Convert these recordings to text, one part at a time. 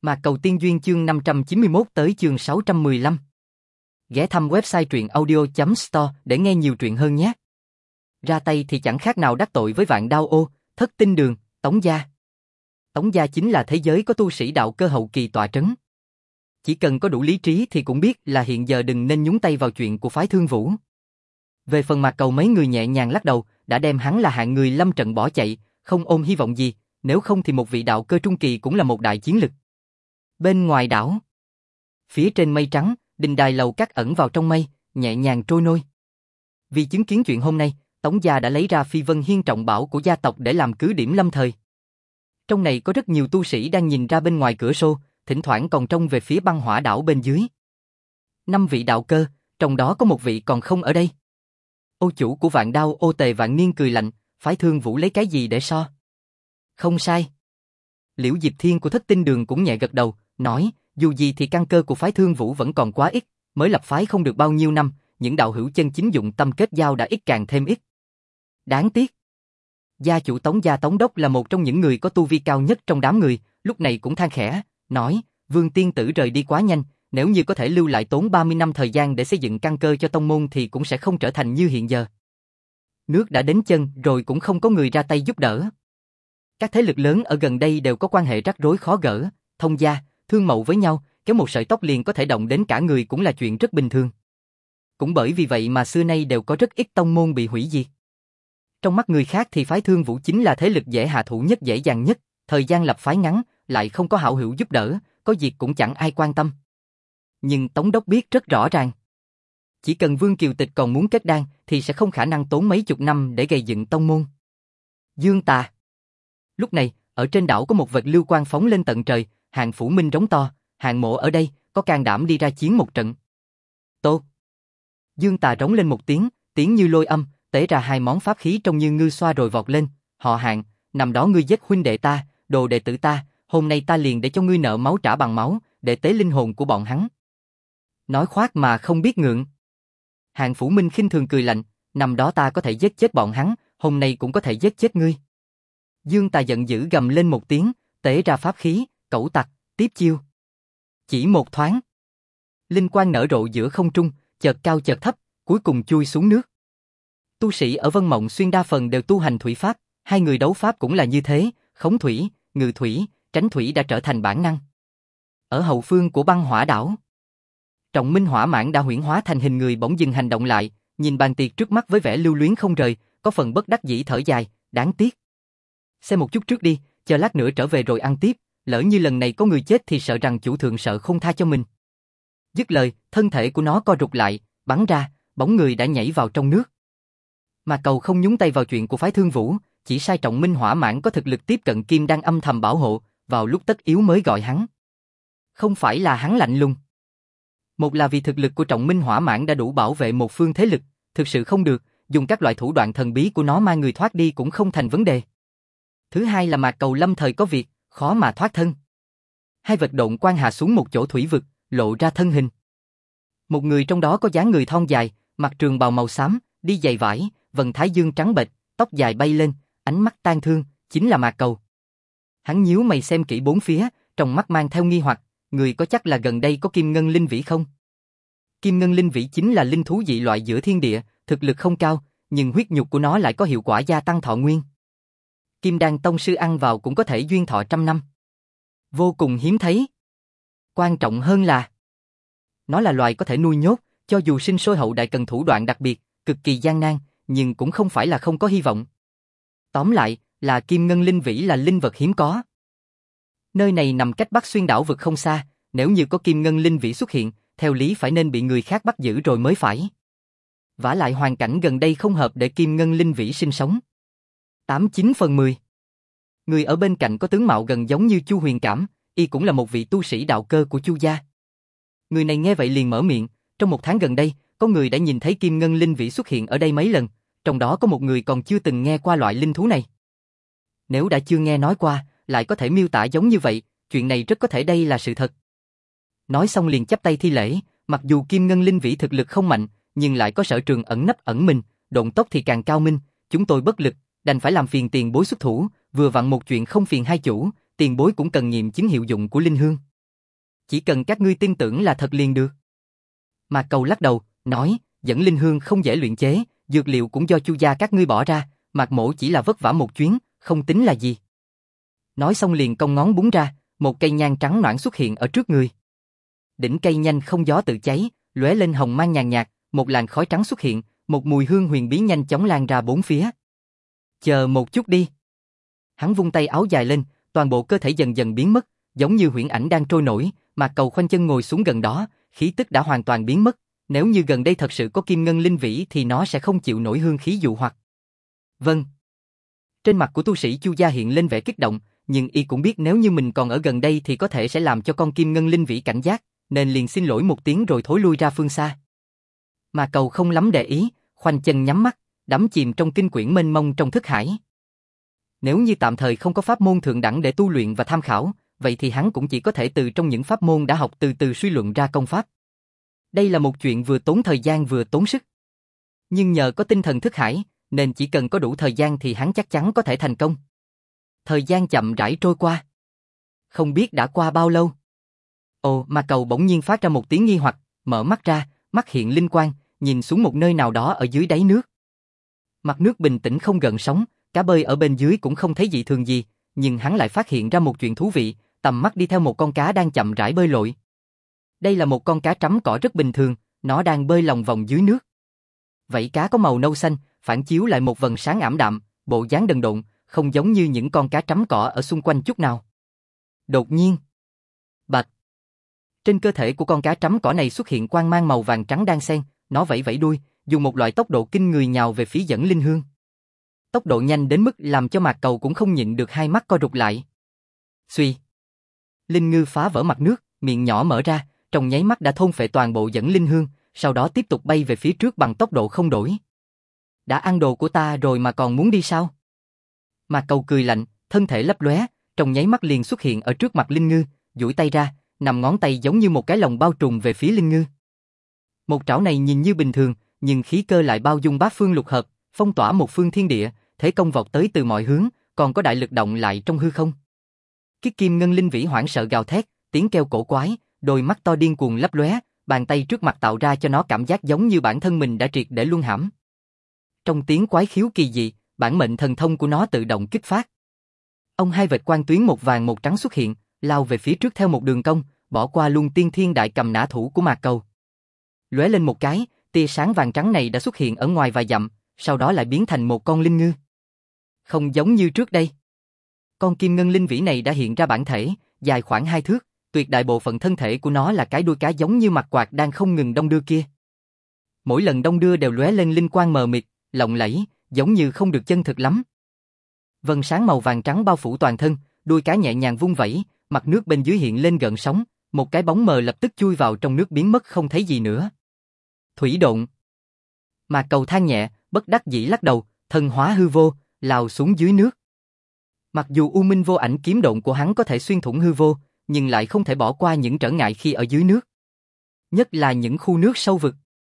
Mạc Cầu Tiên Duyên chương 591 tới chương 615. Ghé thăm website truyệnaudio.store để nghe nhiều truyện hơn nhé. Ra tay thì chẳng khác nào đắc tội với Vạn Đao Ô, Thất Tinh Đường, Tống Gia. Tống Gia chính là thế giới có tu sĩ đạo cơ hậu kỳ tọa trấn. Chỉ cần có đủ lý trí thì cũng biết là hiện giờ đừng nên nhúng tay vào chuyện của phái Thương Vũ. Về phần Mạc Cầu mấy người nhẹ nhàng lắc đầu, đã đem hắn là hạng người lâm trận bỏ chạy, không ôm hy vọng gì, nếu không thì một vị đạo cơ trung kỳ cũng là một đại chiến lực. Bên ngoài đảo, phía trên mây trắng, đình đài lầu các ẩn vào trong mây, nhẹ nhàng trôi nôi. Vì chứng kiến chuyện hôm nay, Tống Gia đã lấy ra Phi Vân Hiên trọng bảo của gia tộc để làm cứ điểm lâm thời. Trong này có rất nhiều tu sĩ đang nhìn ra bên ngoài cửa sổ, thỉnh thoảng còn trông về phía băng hỏa đảo bên dưới. 5 vị đạo cơ, trong đó có một vị còn không ở đây. Ô chủ của Vạn Đao Ô Tề Vạn Niên cười lạnh, phái Thương Vũ lấy cái gì để so? Không sai. Liễu Diệp Thiên của Thất Tinh Đường cũng nhẹ gật đầu, nói, dù gì thì căn cơ của phái Thương Vũ vẫn còn quá ít, mới lập phái không được bao nhiêu năm, những đạo hữu chân chính dụng tâm kết giao đã ít càng thêm ít. Đáng tiếc. Gia chủ Tống Gia Tống Đốc là một trong những người có tu vi cao nhất trong đám người, lúc này cũng than khẽ, nói, Vương Tiên Tử rời đi quá nhanh, nếu như có thể lưu lại tốn 30 năm thời gian để xây dựng căn cơ cho tông môn thì cũng sẽ không trở thành như hiện giờ. Nước đã đến chân rồi cũng không có người ra tay giúp đỡ. Các thế lực lớn ở gần đây đều có quan hệ rắc rối khó gỡ, thông gia, thương mậu với nhau, kéo một sợi tóc liền có thể động đến cả người cũng là chuyện rất bình thường. Cũng bởi vì vậy mà xưa nay đều có rất ít tông môn bị hủy diệt. Trong mắt người khác thì phái Thương Vũ chính là thế lực dễ hạ thủ nhất, dễ dàng nhất, thời gian lập phái ngắn, lại không có hảo hữu giúp đỡ, có diệt cũng chẳng ai quan tâm. Nhưng Tống Đốc biết rất rõ ràng. Chỉ cần Vương Kiều Tịch còn muốn kết đan thì sẽ không khả năng tốn mấy chục năm để gây dựng tông môn. Dương Tà. Lúc này, ở trên đảo có một vệt lưu quang phóng lên tận trời, Hạng Phủ Minh rống to, Hạng Mộ ở đây, có can đảm đi ra chiến một trận. Tốt. Dương Tà rống lên một tiếng, tiếng như lôi âm, tế ra 2 món pháp khí trông như ngư xoa rồi vọt lên, họ Hạng, năm đó ngươi giết huynh đệ ta, đồ đệ tử ta, hôm nay ta liền để cho ngươi nợ máu trả bằng máu, để tế linh hồn của bọn hắn. Nói khoác mà không biết ngượng. Hạng Phủ Minh khinh thường cười lạnh, năm đó ta có thể giết chết bọn hắn, hôm nay cũng có thể giết chết ngươi. Dương Tà giận dữ gầm lên một tiếng, tế ra pháp khí, cẩu tặc, tiếp chiêu. Chỉ một thoáng, linh quang nở rộ giữa không trung, chợt cao chợt thấp, cuối cùng chui xuống nước. Tu sĩ ở Vân Mộng Xuyên đa phần đều tu hành thủy pháp, hai người đấu pháp cũng là như thế, khống thủy, ngự thủy, tránh thủy đã trở thành bản năng. Ở hậu phương của băng hỏa đảo, Trọng Minh hỏa mãng đã huyễn hóa thành hình người bỗng dừng hành động lại, nhìn bàn tiệc trước mắt với vẻ lưu luyến không rời, có phần bất đắc dĩ thở dài, đáng tiếc. Xem một chút trước đi, chờ lát nữa trở về rồi ăn tiếp, lỡ như lần này có người chết thì sợ rằng chủ thượng sợ không tha cho mình. Dứt lời, thân thể của nó co rụt lại, bắn ra, bóng người đã nhảy vào trong nước. Mà Cầu không nhúng tay vào chuyện của phái Thương Vũ, chỉ sai Trọng Minh hỏa mãng có thực lực tiếp cận kim đang âm thầm bảo hộ, vào lúc tất yếu mới gọi hắn. Không phải là hắn lạnh lùng. Một là vì thực lực của Trọng Minh hỏa mãng đã đủ bảo vệ một phương thế lực, thực sự không được, dùng các loại thủ đoạn thần bí của nó mang người thoát đi cũng không thành vấn đề. Thứ hai là Mạc Cầu lâm thời có việc, khó mà thoát thân. Hai vật độn quang hạ xuống một chỗ thủy vực, lộ ra thân hình. Một người trong đó có dáng người thon dài, mặc trường bào màu xám, đi giày vải, vầng thái dương trắng bệch, tóc dài bay lên, ánh mắt tang thương, chính là Mạc Cầu. Hắn nhíu mày xem kỹ bốn phía, trong mắt mang theo nghi hoặc, người có chắc là gần đây có Kim Ngân Linh Vĩ không? Kim Ngân Linh Vĩ chính là linh thú dị loại giữa thiên địa, thực lực không cao, nhưng huyết nhục của nó lại có hiệu quả gia tăng thọ nguyên. Kim Đan tông sư ăn vào cũng có thể duyên thọ 100 năm. Vô cùng hiếm thấy. Quan trọng hơn là nó là loài có thể nuôi nhốt, cho dù sinh sôi hậu đại cần thủ đoạn đặc biệt, cực kỳ gian nan, nhưng cũng không phải là không có hy vọng. Tóm lại, là Kim Ngân Linh Vĩ là linh vật hiếm có. Nơi này nằm cách Bắc Xuyên đảo vực không xa, nếu như có Kim Ngân Linh Vĩ xuất hiện, theo lý phải nên bị người khác bắt giữ rồi mới phải. Vả lại hoàn cảnh gần đây không hợp để Kim Ngân Linh Vĩ sinh sống. 89 phần 10. Người ở bên cạnh có tướng mạo gần giống như Chu Huyền Cảm, y cũng là một vị tu sĩ đạo cơ của Chu gia. Người này nghe vậy liền mở miệng, trong 1 tháng gần đây, có người đã nhìn thấy Kim Ngân Linh Vĩ xuất hiện ở đây mấy lần, trong đó có một người còn chưa từng nghe qua loại linh thú này. Nếu đã chưa nghe nói qua, lại có thể miêu tả giống như vậy, chuyện này rất có thể đây là sự thật. Nói xong liền chắp tay thi lễ, mặc dù Kim Ngân Linh Vĩ thực lực không mạnh, nhưng lại có sở trường ẩn nấp ẩn mình, độn tốc thì càng cao minh, chúng tôi bất lực, đành phải làm phiền tiền bối xuất thủ, vừa vặn một chuyện không phiền hai chủ, tiền bối cũng cần nghiệm chứng hiệu dụng của linh hương. Chỉ cần các ngươi tin tưởng là thật liền được. Mạc Cầu lắc đầu, nói, dẫn linh hương không dễ luyện chế, dược liệu cũng do Chu gia các ngươi bỏ ra, Mạc mỗ chỉ là vất vả một chuyến, không tính là gì. Nói xong liền cong ngón búng ra, một cây nhang trắng nõn xuất hiện ở trước người. Đỉnh cây nhanh không gió tự cháy, lóe lên hồng mang nhàn nhạt, một làn khói trắng xuất hiện, một mùi hương huyền bí nhanh chóng lan ra bốn phía. Chờ một chút đi. Hắn vung tay áo dài lên, toàn bộ cơ thể dần dần biến mất, giống như huyễn ảnh đang trôi nổi, Mạc Cầu khoanh chân ngồi xuống gần đó, khí tức đã hoàn toàn biến mất, nếu như gần đây thật sự có kim ngân linh vĩ thì nó sẽ không chịu nổi hương khí dụ hoặc. Vâng. Trên mặt của tu sĩ Chu gia hiện lên vẻ kích động, nhưng y cũng biết nếu như mình còn ở gần đây thì có thể sẽ làm cho con kim ngân linh vĩ cảnh giác, nên liền xin lỗi một tiếng rồi thối lui ra phương xa. Mạc Cầu không lắm để ý, khoanh chân nhắm mắt, đắm chìm trong kinh quyển mênh mông trong thức hải. Nếu như tạm thời không có pháp môn thượng đẳng để tu luyện và tham khảo, vậy thì hắn cũng chỉ có thể từ trong những pháp môn đã học từ từ suy luận ra công pháp. Đây là một chuyện vừa tốn thời gian vừa tốn sức. Nhưng nhờ có tinh thần thức hải, nên chỉ cần có đủ thời gian thì hắn chắc chắn có thể thành công. Thời gian chậm rãi trôi qua. Không biết đã qua bao lâu. Ồ, Mạc Cầu bỗng nhiên phát ra một tiếng nghi hoặc, mở mắt ra, mắt hiện linh quang, nhìn xuống một nơi nào đó ở dưới đáy nước. Mặt nước bình tĩnh không gợn sóng, cá bơi ở bên dưới cũng không thấy dị thường gì, nhưng hắn lại phát hiện ra một chuyện thú vị, tầm mắt đi theo một con cá đang chậm rãi bơi lội. Đây là một con cá trắm cỏ rất bình thường, nó đang bơi lòng vòng dưới nước. Vảy cá có màu nâu xanh, phản chiếu lại một vầng sáng ảm đạm, bộ dáng đần độn, không giống như những con cá trắm cỏ ở xung quanh chút nào. Đột nhiên, bạch, trên cơ thể của con cá trắm cỏ này xuất hiện quang mang màu vàng trắng đan xen, nó vẫy vẫy đuôi, dùng một loại tốc độ kinh người nhào về phía dẫn linh hương. Tốc độ nhanh đến mức làm cho Mạc Cầu cũng không nhịn được hai mắt co rụt lại. Xuy, linh ngư phá vỡ mặt nước, miệng nhỏ mở ra, trong nháy mắt đã thôn phệ toàn bộ dẫn linh hương, sau đó tiếp tục bay về phía trước bằng tốc độ không đổi. Đã ăn đồ của ta rồi mà còn muốn đi sao? Mạc Cầu cười lạnh, thân thể lấp lóe, trong nháy mắt liền xuất hiện ở trước mặt linh ngư, duỗi tay ra, nằm ngón tay giống như một cái lồng bao trùm về phía linh ngư. Một trảo này nhìn như bình thường, nhưng khí cơ lại bao dung bát phương lục hợp, phong tỏa một phương thiên địa, thế công vọt tới từ mọi hướng, còn có đại lực động lại trong hư không. Kiết kim ngân linh vĩ hoảng sợ gào thét, tiếng kêu cổ quái, đôi mắt to điên cuồng lấp lóe, bàn tay trước mặt tạo ra cho nó cảm giác giống như bản thân mình đã triệt để luân hãm. Trong tiếng quái khiếu kỳ dị, bản mệnh thần thông của nó tự động kích phát. Ông hai vệt quang tuyến một vàng một trắng xuất hiện, lao về phía trước theo một đường cong, bỏ qua luôn tiên thiên đại cầm nã thủ của Mạc Cầu. Lóe lên một cái, tia sáng vàng trắng này đã xuất hiện ở ngoài vài dặm, sau đó lại biến thành một con linh ngư. Không giống như trước đây. Con kim ngân linh vĩ này đã hiện ra bản thể, dài khoảng 2 thước, tuyệt đại bộ phận thân thể của nó là cái đuôi cá giống như mặt quạt đang không ngừng đong đưa kia. Mỗi lần đong đưa đều lóe lên linh quang mờ mịt, lộng lẫy, giống như không được chân thực lắm. Vân sáng màu vàng trắng bao phủ toàn thân, đuôi cá nhẹ nhàng vung vẩy, mặt nước bên dưới hiện lên gợn sóng, một cái bóng mờ lập tức chui vào trong nước biến mất không thấy gì nữa. Thủy độn. Mạc Cầu than nhẹ, bất đắc dĩ lắc đầu, thân hóa hư vô, lao xuống dưới nước. Mặc dù U Minh vô ảnh kiếm độn của hắn có thể xuyên thủng hư vô, nhưng lại không thể bỏ qua những trở ngại khi ở dưới nước. Nhất là những khu nước sâu vực.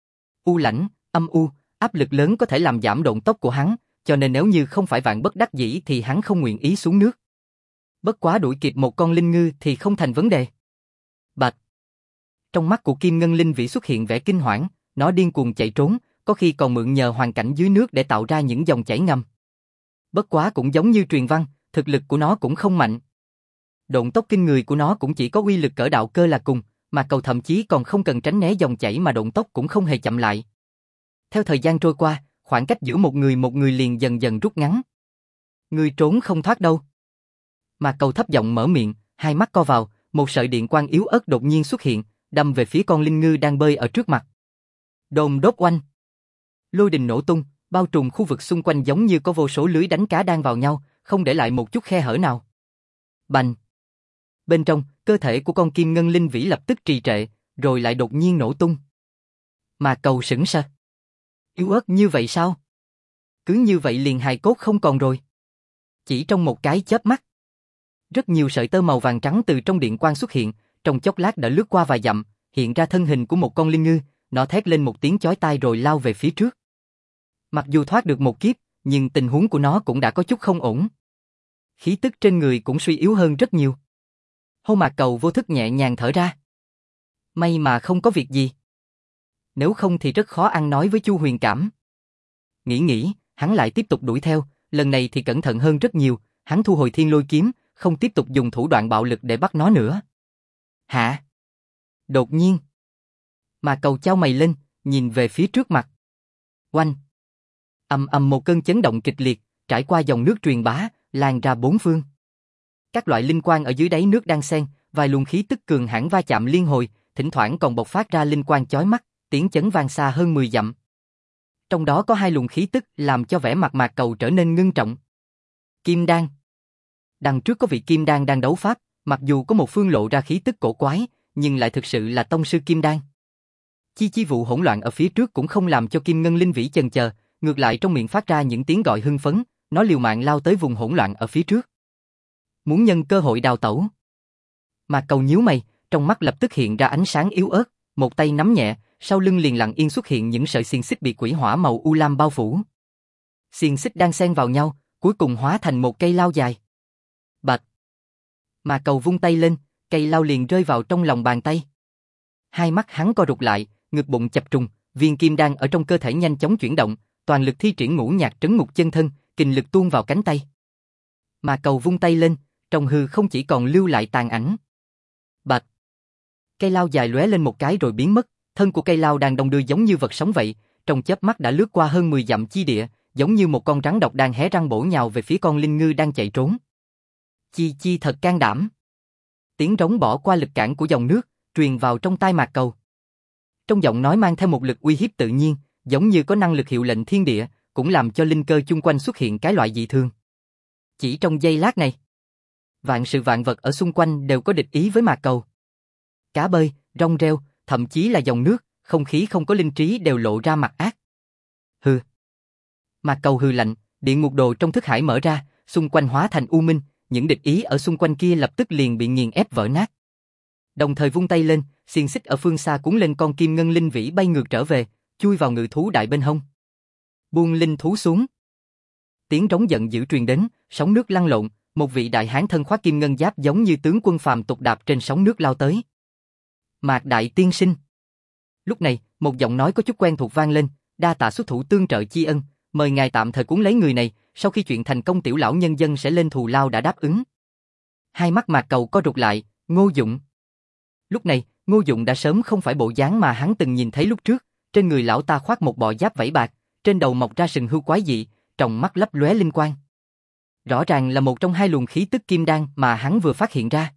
U lãnh, âm u, áp lực lớn có thể làm giảm độn tốc của hắn, cho nên nếu như không phải vạn bất đắc dĩ thì hắn không nguyện ý xuống nước. Bất quá đuổi kịp một con linh ngư thì không thành vấn đề. Bạch. Trong mắt của Kim Ngân Linh Vĩ xuất hiện vẻ kinh hoảng, nó điên cuồng chạy trốn, có khi còn mượn nhờ hoàn cảnh dưới nước để tạo ra những dòng chảy ngầm. Bất quá cũng giống như truyền văn, thực lực của nó cũng không mạnh. Độn tốc kinh người của nó cũng chỉ có uy lực cỡ đạo cơ là cùng, mà Cầu thậm chí còn không cần tránh né dòng chảy mà độn tốc cũng không hề chậm lại. Theo thời gian trôi qua, khoảng cách giữa một người liền dần dần rút ngắn. Người trốn không thoát đâu. Mà Cầu thấp giọng mở miệng, hai mắt co vào, một sợi điện quang yếu ớt đột nhiên xuất hiện, đâm về phía con linh ngư đang bơi ở trước mặt. Đồn đốt oanh. Lôi đình nổ tung, bao trùm khu vực xung quanh giống như có vô số lưới đánh cá đang vào nhau, không để lại một chút khe hở nào. Bành. Bên trong, cơ thể của con Kim Ngân Linh Vĩ lập tức trì trệ, rồi lại đột nhiên nổ tung. Mà Cầu sững sờ. Yếu ớt như vậy sao? Cứ như vậy liền hài cốt không còn rồi. Chỉ trong một cái chớp mắt. Rất nhiều sợi tơ màu vàng trắng từ trong điện quang xuất hiện, trong chốc lát đã lướt qua vài dặm, hiện ra thân hình của một con linh ngư, nó thét lên một tiếng chói tai rồi lao về phía trước. Mặc dù thoát được một kiếp, nhưng tình huống của nó cũng đã có chút không ổn. Khí tức trên người cũng suy yếu hơn rất nhiều. Hô Mạc Cầu vô thức nhẹ nhàng thở ra. May mà không có việc gì. Nếu không thì rất khó ăn nói với Chu Huyền Cảm. Nghĩ, hắn lại tiếp tục đuổi theo, lần này thì cẩn thận hơn rất nhiều, hắn thu hồi thiên lôi kiếm, không tiếp tục dùng thủ đoạn bạo lực để bắt nó nữa. Hả? Đột nhiên, Mạc Cầu chau mày lên, nhìn về phía trước mặt. Oanh! Ầm ầm một cơn chấn động kịch liệt, trải qua dòng nước truyền bá, lan ra bốn phương. Các loại linh quang ở dưới đáy nước đang xen, vài luồng khí tức cường hãn va chạm liên hồi, thỉnh thoảng còn bộc phát ra linh quang chói mắt, tiếng chấn vang xa hơn 10 dặm. Trong đó có hai luồng khí tức làm cho vẻ mặt Mạc Cầu trở nên ngưng trọng. Kim đan. Đằng trước có vị kim đan đang đấu pháp, mặc dù có một phương lộ ra khí tức cổ quái, nhưng lại thực sự là tông sư kim đan. Chi vụ hỗn loạn ở phía trước cũng không làm cho Kim Ngân Linh Vĩ chần chờ, ngược lại trong miệng phát ra những tiếng gọi hưng phấn, nó liều mạng lao tới vùng hỗn loạn ở phía trước. Muốn nhân cơ hội đào tẩu. Mạc Cầu nhíu mày, trong mắt lập tức hiện ra ánh sáng yếu ớt, một tay nắm nhẹ, sau lưng liền lặng yên xuất hiện những sợi xiềng xích bị quỷ hỏa màu u lam bao phủ. Xiềng xích đang xen vào nhau, cuối cùng hóa thành một cây lao dài. Bạch. Mạc Cầu vung tay lên, cây lao liền rơi vào trong lòng bàn tay. Hai mắt hắn co rụt lại, ngực bụng chập trùng, viên kim đan ở trong cơ thể nhanh chóng chuyển động, toàn lực thi triển ngũ nhạc trấn ngục chân thân, kình lực tuôn vào cánh tay. Mạc Cầu vung tay lên, trong hư không chỉ còn lưu lại tàn ảnh. Bạch. Cây lao dài lóe lên một cái rồi biến mất, thân của cây lao đang đong đưa giống như vật sống vậy, trong chớp mắt đã lướt qua hơn 10 dặm chi địa, giống như một con rắn độc đang hé răng bổ nhào về phía con linh ngư đang chạy trốn. Chi thật can đảm. Tiếng rống bỏ qua lực cản của dòng nước, truyền vào trong tai Mạc Cầu. Trong giọng nói mang theo một lực uy hiếp tự nhiên, giống như có năng lực hiệu lệnh thiên địa, cũng làm cho linh cơ chung quanh xuất hiện cái loại dị thường. Chỉ trong giây lát này, vạn sự vạn vật ở xung quanh đều có địch ý với Mạc Cầu. Cá bơi, rong rêu, thậm chí là dòng nước, không khí không có linh trí đều lộ ra mặt ác. Hừ. Mạc Cầu hừ lạnh, địa ngục đồ trong thức hải mở ra, xung quanh hóa thành u minh, những địch ý ở xung quanh kia lập tức liền bị nghiền ép vỡ nát. Đồng thời vung tay lên, xiềng xích ở phương xa cuốn lên con Kim Ngân Linh Vĩ bay ngược trở về, chui vào ngự thú đại bên hông. Buông linh thú xuống. Tiếng rống giận dữ truyền đến, sóng nước lăn lộn, một vị đại hán thân khoác kim ngân giáp giống như tướng quân phàm tục đạp trên sóng nước lao tới. Mạc đại tiên sinh. Lúc này, một giọng nói có chút quen thuộc vang lên, đa tạ xuất thủ tương trợ chi ân, mời ngài tạm thời cuốn lấy người này, sau khi chuyện thành công tiểu lão nhân dân sẽ lên thù lao đã đáp ứng. Hai mắt Mạc Cầu co rụt lại, Ngô Dụng. Lúc này, Ngô Dụng đã sớm không phải bộ dáng mà hắn từng nhìn thấy lúc trước, trên người lão ta khoác một bọ giáp vảy bạc, trên đầu mọc ra sừng hươu quái dị, trong mắt lấp lóe linh quang. Rõ ràng là một trong hai luồng khí tức kim đan mà hắn vừa phát hiện ra.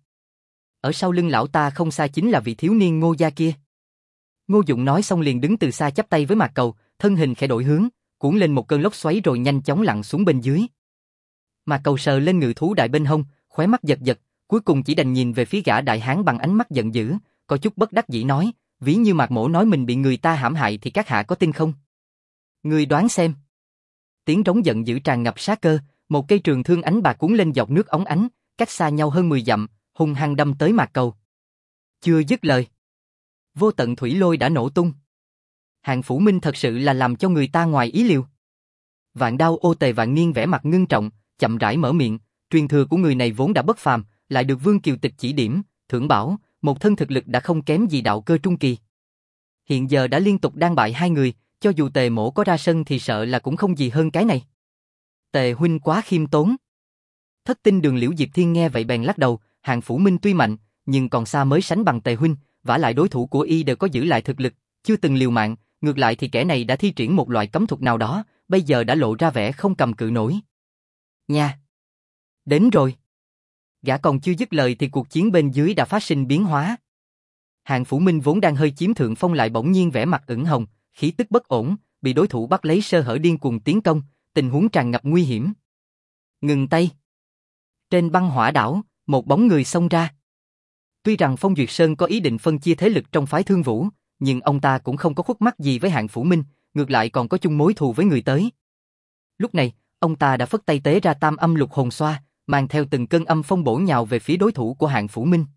Ở sau lưng lão ta không xa chính là vị thiếu niên Ngô gia kia. Ngô Dụng nói xong liền đứng từ xa chắp tay với Mạc Cầu, thân hình khẽ đổi hướng, cuốn lên một cơn lốc xoáy rồi nhanh chóng lặn xuống bên dưới. Mạc Cầu sờ lên ngự thú đại bên hông, khóe mắt giật giật, cuối cùng chỉ đành nhìn về phía gã đại hán bằng ánh mắt giận dữ, có chút bất đắc dĩ nói, ví như Mạc Mỗ nói mình bị người ta hãm hại thì các hạ có tin không? Ngươi đoán xem. Tiếng rống giận dữ tràn ngập sát cơ, một cây trường thương ánh bạc cuốn lên dọc nước óng ánh, cách xa nhau hơn 10 dặm, hung hăng đâm tới Mạc Cầu. Chưa dứt lời, vô tận thủy lôi đã nổ tung. Hạng Phủ Minh thật sự là làm cho người ta ngoài ý liệu. Vạn Đao Ô Tề Vạn Niên vẻ mặt ngưng trọng, chậm rãi mở miệng, truyền thừa của người này vốn đã bất phàm, lại được Vương Kiều Tịch chỉ điểm, thưởng bảo, một thân thực lực đã không kém gì đạo cơ trung kỳ. Hiện giờ đã liên tục đan bại hai người, cho dù Tề Mỗ có ra sân thì sợ là cũng không gì hơn cái này. Tề huynh quá khiêm tốn. Thất Tinh Đường Liễu Diệp Thiên nghe vậy bèn lắc đầu, Hạng Phủ Minh tuy mạnh, nhưng còn xa mới sánh bằng Tề huynh, vả lại đối thủ của y đều có giữ lại thực lực, chưa từng liều mạng, ngược lại thì kẻ này đã thi triển một loại cấm thuật nào đó, bây giờ đã lộ ra vẻ không cầm cự nổi. Nha! Đến rồi! Gã còn chưa dứt lời thì cuộc chiến bên dưới đã phát sinh biến hóa. Hạng Phủ Minh vốn đang hơi chiếm thượng phong lại bỗng nhiên vẻ mặt ửng hồng, khí tức bất ổn, bị đối thủ bắt lấy sơ hở điên cuồng tiến công, tình huống tràn ngập nguy hiểm. Ngừng tay! Trên băng hỏa đảo, một bóng người xông ra. Tuy rằng Phong Duyệt Sơn có ý định phân chia thế lực trong phái Thương Vũ, nhưng ông ta cũng không có khuất mắt gì với Hạng Phủ Minh, ngược lại còn có chung mối thù với người tới. Lúc này, ông ta đã phất tay tế ra Tam Âm Lục Hồn Xoa, mang theo từng cơn âm phong bổ nhào về phía đối thủ của Hạng Phủ Minh.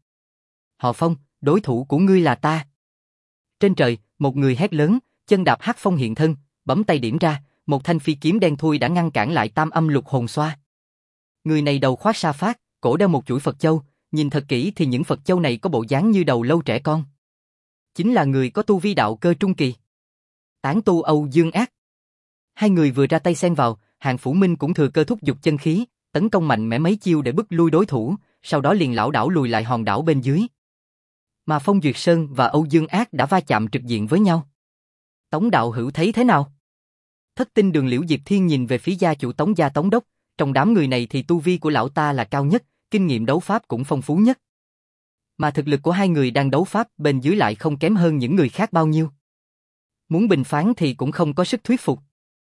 Họ Phong, đối thủ của ngươi là ta. Trên trời, một người hét lớn, chân đạp hắc phong hiện thân, bấm tay điểm ra, một thanh phi kiếm đen thui đã ngăn cản lại Tam Âm Lục Hồn Xoa. Người này đầu khoác sa phát, cổ đeo một chuỗi Phật châu, Nhìn thật kỹ thì những Phật châu này có bộ dáng như đầu lâu trẻ con. Chính là người có tu vi đạo cơ trung kỳ. Tán tu Âu Dương Ác. Hai người vừa ra tay xen vào, Hàng Phủ Minh cũng thừa cơ thúc giục chân khí, tấn công mạnh mẽ mấy chiêu để bức lui đối thủ, sau đó liền lảo đảo lùi lại hòn đảo bên dưới. Mà Phong Duyệt Sơn và Âu Dương Ác đã va chạm trực diện với nhau. Tống đạo hữu thấy thế nào? Thất tinh đường Liễu Diệp Thiên nhìn về phía gia chủ Tống gia Tống Đốc, trong đám người này thì tu vi của lão ta là cao nhất, kinh nghiệm đấu pháp cũng phong phú nhất. Mà thực lực của hai người đang đấu pháp bên dưới lại không kém hơn những người khác bao nhiêu. Muốn bình phán thì cũng không có sức thuyết phục.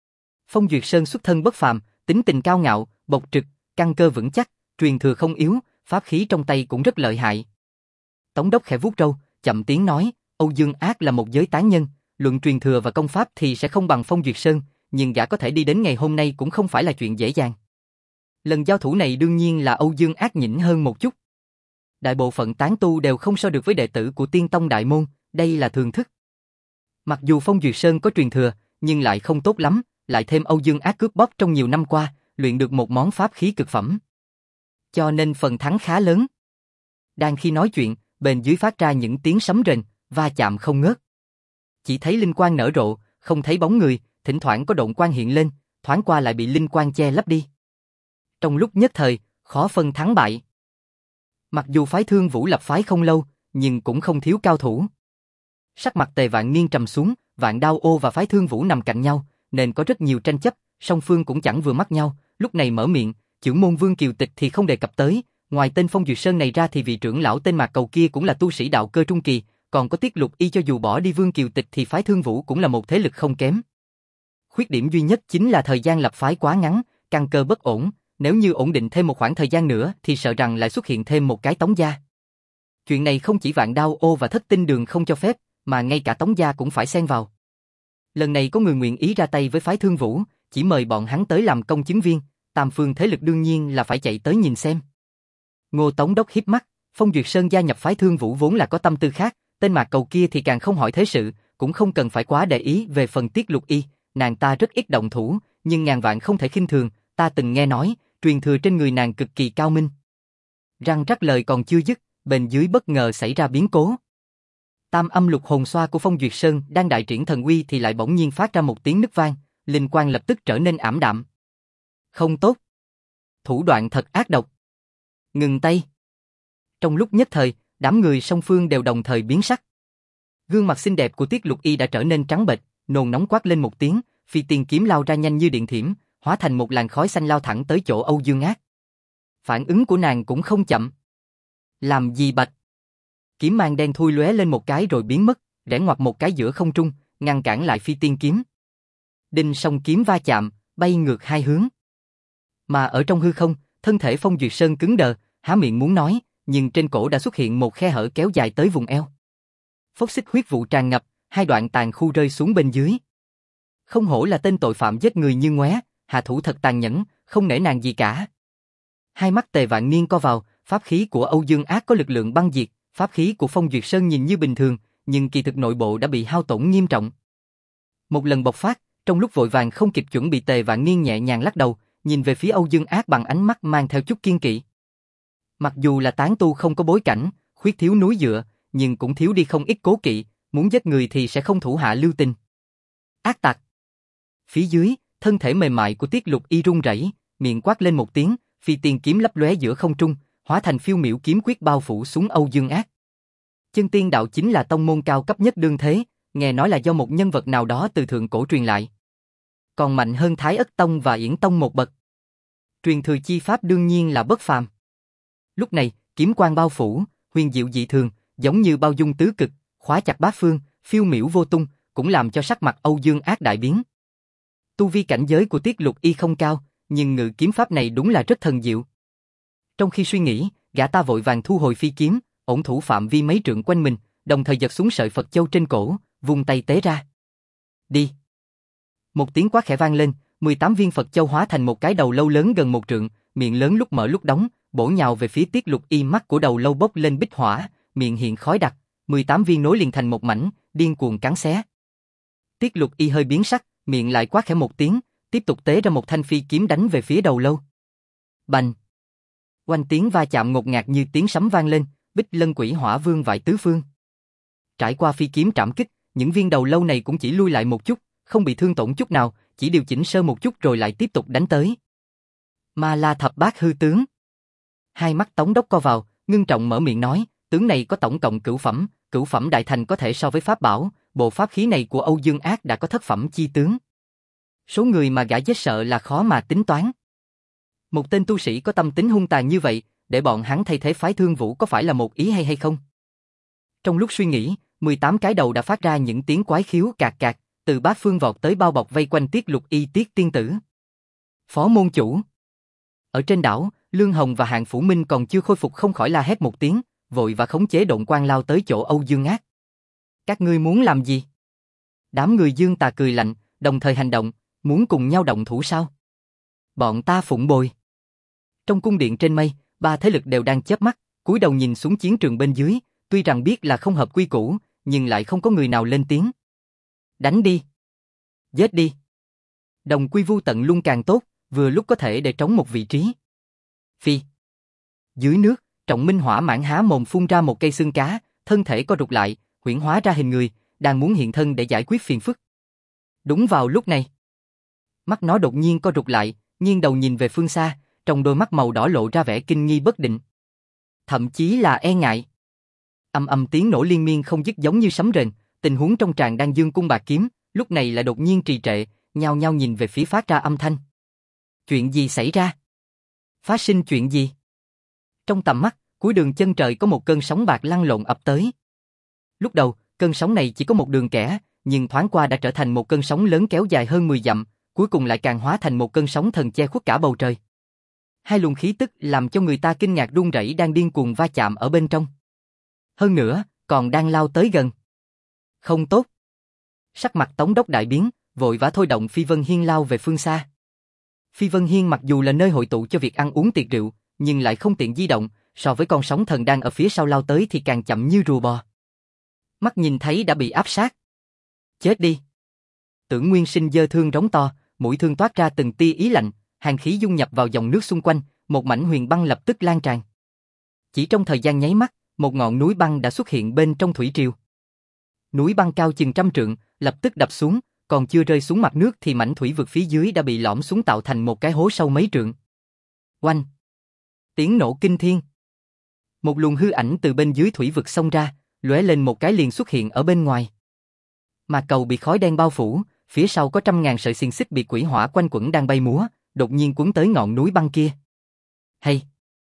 Phong Duyệt Sơn xuất thân bất phàm, tính tình cao ngạo, bộc trực, căn cơ vững chắc, truyền thừa không yếu, pháp khí trong tay cũng rất lợi hại. Tống Đốc khẽ vuốt râu, chậm tiếng nói, Âu Dương Ác là một giới tán nhân, luận truyền thừa và công pháp thì sẽ không bằng Phong Duyệt Sơn, nhưng gã có thể đi đến ngày hôm nay cũng không phải là chuyện dễ dàng. Lần giao thủ này đương nhiên là Âu Dương Ác nhỉnh hơn một chút. Đại bộ phận tán tu đều không so được với đệ tử của Tiên Tông Đại Môn, đây là thường thức. Mặc dù Phong Duyệt Sơn có truyền thừa, nhưng lại không tốt lắm, lại thêm Âu Dương Ác cướp bóc trong nhiều năm qua, luyện được một món pháp khí cực phẩm. Cho nên phần thắng khá lớn. Đang khi nói chuyện, bên dưới phát ra những tiếng sấm rền, va chạm không ngớt. Chỉ thấy linh quang nở rộ, không thấy bóng người, thỉnh thoảng có độn quang hiện lên, thoáng qua lại bị linh quang che lấp đi. Trong lúc nhất thời, khó phân thắng bại. Mặc dù phái Thương Vũ lập phái không lâu, nhưng cũng không thiếu cao thủ. Sắc mặt Tề Vạn Niên trầm xuống, Vạn Đao Ô và phái Thương Vũ nằm cạnh nhau, nên có rất nhiều tranh chấp, song phương cũng chẳng vừa mắt nhau, lúc này mở miệng, trưởng môn Vương Kiều Tịch thì không đề cập tới, ngoài tên Phong Duyệt Sơn này ra thì vị trưởng lão tên Mạc Cầu kia cũng là tu sĩ đạo cơ trung kỳ, còn có Tiết Lục Y cho dù bỏ đi Vương Kiều Tịch thì phái Thương Vũ cũng là một thế lực không kém. Khuyết điểm duy nhất chính là thời gian lập phái quá ngắn, căn cơ bất ổn, nếu như ổn định thêm một khoảng thời gian nữa thì sợ rằng lại xuất hiện thêm một cái Tống gia. Chuyện này không chỉ Vạn Đao Ô và Thất Tinh Đường không cho phép, mà ngay cả Tống gia cũng phải xen vào. Lần này có người nguyện ý ra tay với phái Thương Vũ, chỉ mời bọn hắn tới làm công chứng viên, tam phương thế lực đương nhiên là phải chạy tới nhìn xem. Ngô Tống Đốc híp mắt, Phong Duyệt Sơn gia nhập phái Thương Vũ vốn là có tâm tư khác, tên Mạc Cầu kia thì càng không hỏi thế sự, cũng không cần phải quá để ý về phần Tiết Lục Y, nàng ta rất ít động thủ, nhưng ngàn vạn không thể khinh thường, ta từng nghe nói, truyền thừa trên người nàng cực kỳ cao minh. Răng rắc lời còn chưa dứt, bên dưới bất ngờ xảy ra biến cố. Tam âm lục hồn xoa của Phong Duyệt Sơn đang đại triển thần uy thì lại bỗng nhiên phát ra một tiếng nứt vang, linh quang lập tức trở nên ảm đạm. Không tốt. Thủ đoạn thật ác độc. Ngừng tay. Trong lúc nhất thời, đám người song phương đều đồng thời biến sắc. Gương mặt xinh đẹp của Tiết Lục Y đã trở nên trắng bệch, nôn nóng quát lên một tiếng, phi tiên kiếm lao ra nhanh như điện thiểm, hóa thành một làn khói xanh lao thẳng tới chỗ Âu Dương Ác. Phản ứng của nàng cũng không chậm. Làm gì bạch? Kiếm mang đen thui lóe lên một cái rồi biến mất, rẽ ngoặt một cái giữa không trung, ngăn cản lại phi tiên kiếm. Đinh song kiếm va chạm, bay ngược hai hướng. Mà ở trong hư không, thân thể Phong Duyệt Sơn cứng đờ, há miệng muốn nói, nhưng trên cổ đã xuất hiện một khe hở kéo dài tới vùng eo. Phốc xích huyết vụ tràn ngập, hai đoạn tàn khu rơi xuống bên dưới. Không hổ là tên tội phạm giết người như ngoé, hạ thủ thật tàn nhẫn, không nể nàng gì cả. Hai mắt Tề Vạn Niên co vào, pháp khí của Âu Dương Ác có lực lượng băng diệt, pháp khí của Phong Duyệt Sơn nhìn như bình thường, nhưng kỳ thực nội bộ đã bị hao tổn nghiêm trọng. Một lần bộc phát, trong lúc vội vàng không kịp chuẩn bị, Tề Vạn Niên nhẹ nhàng lắc đầu, nhìn về phía Âu Dương Ác bằng ánh mắt mang theo chút kiên kỵ. Mặc dù là tán tu không có bối cảnh, khuyết thiếu núi dựa, nhưng cũng thiếu đi không ít cố kỵ, muốn giết người thì sẽ không thủ hạ lưu tình. Ác tặc. Phía dưới, thân thể mềm mại của Tiết Lục Y run rẩy, miệng quát lên một tiếng, phi tiên kiếm lấp lóe giữa không trung, hóa thành phiêu miểu kiếm quyết bao phủ xuống Âu Dương Ác. Chân tiên đạo chính là tông môn cao cấp nhất đương thế, nghe nói là do một nhân vật nào đó từ thượng cổ truyền lại. Còn mạnh hơn Thái Ất Tông và Yển Tông một bậc. Truyền thừa chi pháp đương nhiên là bất phàm. Lúc này, kiếm quang bao phủ, huyền diệu dị thường, giống như bao dung tứ cực, khóa chặt bát phương, phiêu miểu vô tung, cũng làm cho sắc mặt Âu Dương Ác đại biến. Tu vi cảnh giới của Tiết Lục Y không cao, nhưng ngự kiếm pháp này đúng là rất thần diệu. Trong khi suy nghĩ, gã ta vội vàng thu hồi phi kiếm, ổn thủ phạm vi mấy trượng quanh mình, đồng thời giật xuống sợi Phật châu trên cổ, vung tay tế ra. Đi. Một tiếng quát khẽ vang lên, 18 viên Phật châu hóa thành một cái đầu lâu lớn gần một trượng, miệng lớn lúc mở lúc đóng, bổ nhào về phía Tiết Lục Y. Mắt của đầu lâu bốc lên bích hỏa, miệng hiện khói đặc, 18 viên nối liền thành một mảnh, điên cuồng cắn xé. Tiết Lục Y hơi biến sắc, miệng lại quát khẽ một tiếng, tiếp tục tế ra một thanh phi kiếm đánh về phía đầu lâu. Bành! Oanh tiếng va chạm ngột ngạt như tiếng sấm vang lên, Bích Lân Quỷ Hỏa vương vãi tứ phương. Trải qua phi kiếm trảm kích, những viên đầu lâu này cũng chỉ lui lại một chút, không bị thương tổn chút nào, chỉ điều chỉnh sơ một chút rồi lại tiếp tục đánh tới. Ma La Thập Bát Hư Tướng. Hai mắt Tống Đốc co vào, ngưng trọng mở miệng nói, tướng này có tổng cộng cửu phẩm đại thành có thể so với pháp bảo, bộ pháp khí này của Âu Dương Ác đã có thất phẩm chi tướng. Số người mà gã giết sợ là khó mà tính toán. Một tên tu sĩ có tâm tính hung tàn như vậy, để bọn hắn thay thế phái Thương Vũ có phải là một ý hay không? Trong lúc suy nghĩ, 18 cái đầu đã phát ra những tiếng quái khiếu cạc cạc, từ bát phương vọt tới bao bọc vây quanh Tiết Lục Y Tiết tiên tử. Phó môn chủ. Ở trên đảo, Lương Hồng và Hạng Phủ Minh còn chưa khôi phục không khỏi la hét một tiếng, vội và khống chế độn quang lao tới chỗ Âu Dương Ác. Các ngươi muốn làm gì? Đám người Dương Tà cười lạnh, đồng thời hành động, muốn cùng nhau động thủ sao? Bọn ta phụng bồi. Trong cung điện trên mây, ba thế lực đều đang chớp mắt, cúi đầu nhìn xuống chiến trường bên dưới, tuy rằng biết là không hợp quy củ, nhưng lại không có người nào lên tiếng. Đánh đi. Giết đi. Đồng quy vu tận luôn càng tốt, vừa lúc có thể để trống một vị trí. Phi. Dưới nước, Trọng Minh hỏa mãn há mồm phun ra một cây xương cá, thân thể co rụt lại, huyễn hóa ra hình người, đang muốn hiện thân để giải quyết phiền phức. Đúng vào lúc này, mắt nó đột nhiên co rụt lại, nghiêng đầu nhìn về phương xa, trong đôi mắt màu đỏ lộ ra vẻ kinh nghi bất định. Thậm chí là e ngại. Âm âm tiếng nổ liên miên không dứt giống như sấm rền, tình huống trong tràng đang dương cung bạc kiếm, lúc này lại đột nhiên trì trệ, nhao nhao nhìn về phía phát ra âm thanh. Chuyện gì xảy ra? Phát sinh chuyện gì? Trong tầm mắt, cuối đường chân trời có một cơn sóng bạc lăn lộn ập tới. Lúc đầu, cơn sóng này chỉ có một đường kẻ, nhưng thoáng qua đã trở thành một cơn sóng lớn kéo dài hơn 10 dặm, cuối cùng lại càng hóa thành một cơn sóng thần che khuất cả bầu trời. Hai luồng khí tức làm cho người ta kinh ngạc run rẩy đang điên cuồng va chạm ở bên trong. Hơn nữa, còn đang lao tới gần. Không tốt. Sắc mặt Tống Đốc đại biến, vội vã thôi động Phi Vân Hiên lao về phương xa. Phi Vân Hiên mặc dù là nơi hội tụ cho việc ăn uống tiệc rượu, nhưng lại không tiện di động, so với con sóng thần đang ở phía sau lao tới thì càng chậm như rùa bò. Mắt nhìn thấy đã bị áp sát. Chết đi. Tưởng Nguyên Sinh giơ thương rống to, mũi thương toát ra từng tia ý lạnh, hàn khí dung nhập vào dòng nước xung quanh, một mảnh huyền băng lập tức lan tràn. Chỉ trong thời gian nháy mắt, một ngọn núi băng đã xuất hiện bên trong thủy triều. Núi băng cao chừng 100 trượng, lập tức đập xuống, còn chưa rơi xuống mặt nước thì mảnh thủy vực phía dưới đã bị lõm xuống tạo thành một cái hố sâu mấy trượng. Oanh! Tiếng nổ kinh thiên. Một luồng hư ảnh từ bên dưới thủy vực xông ra, lóe lên một cái liền xuất hiện ở bên ngoài. Mà cầu bị khói đen bao phủ, phía sau có 100.000 sợi xiềng xích bị quỷ hỏa quanh quẩn đang bay múa, đột nhiên cuốn tới ngọn núi băng kia. Hay!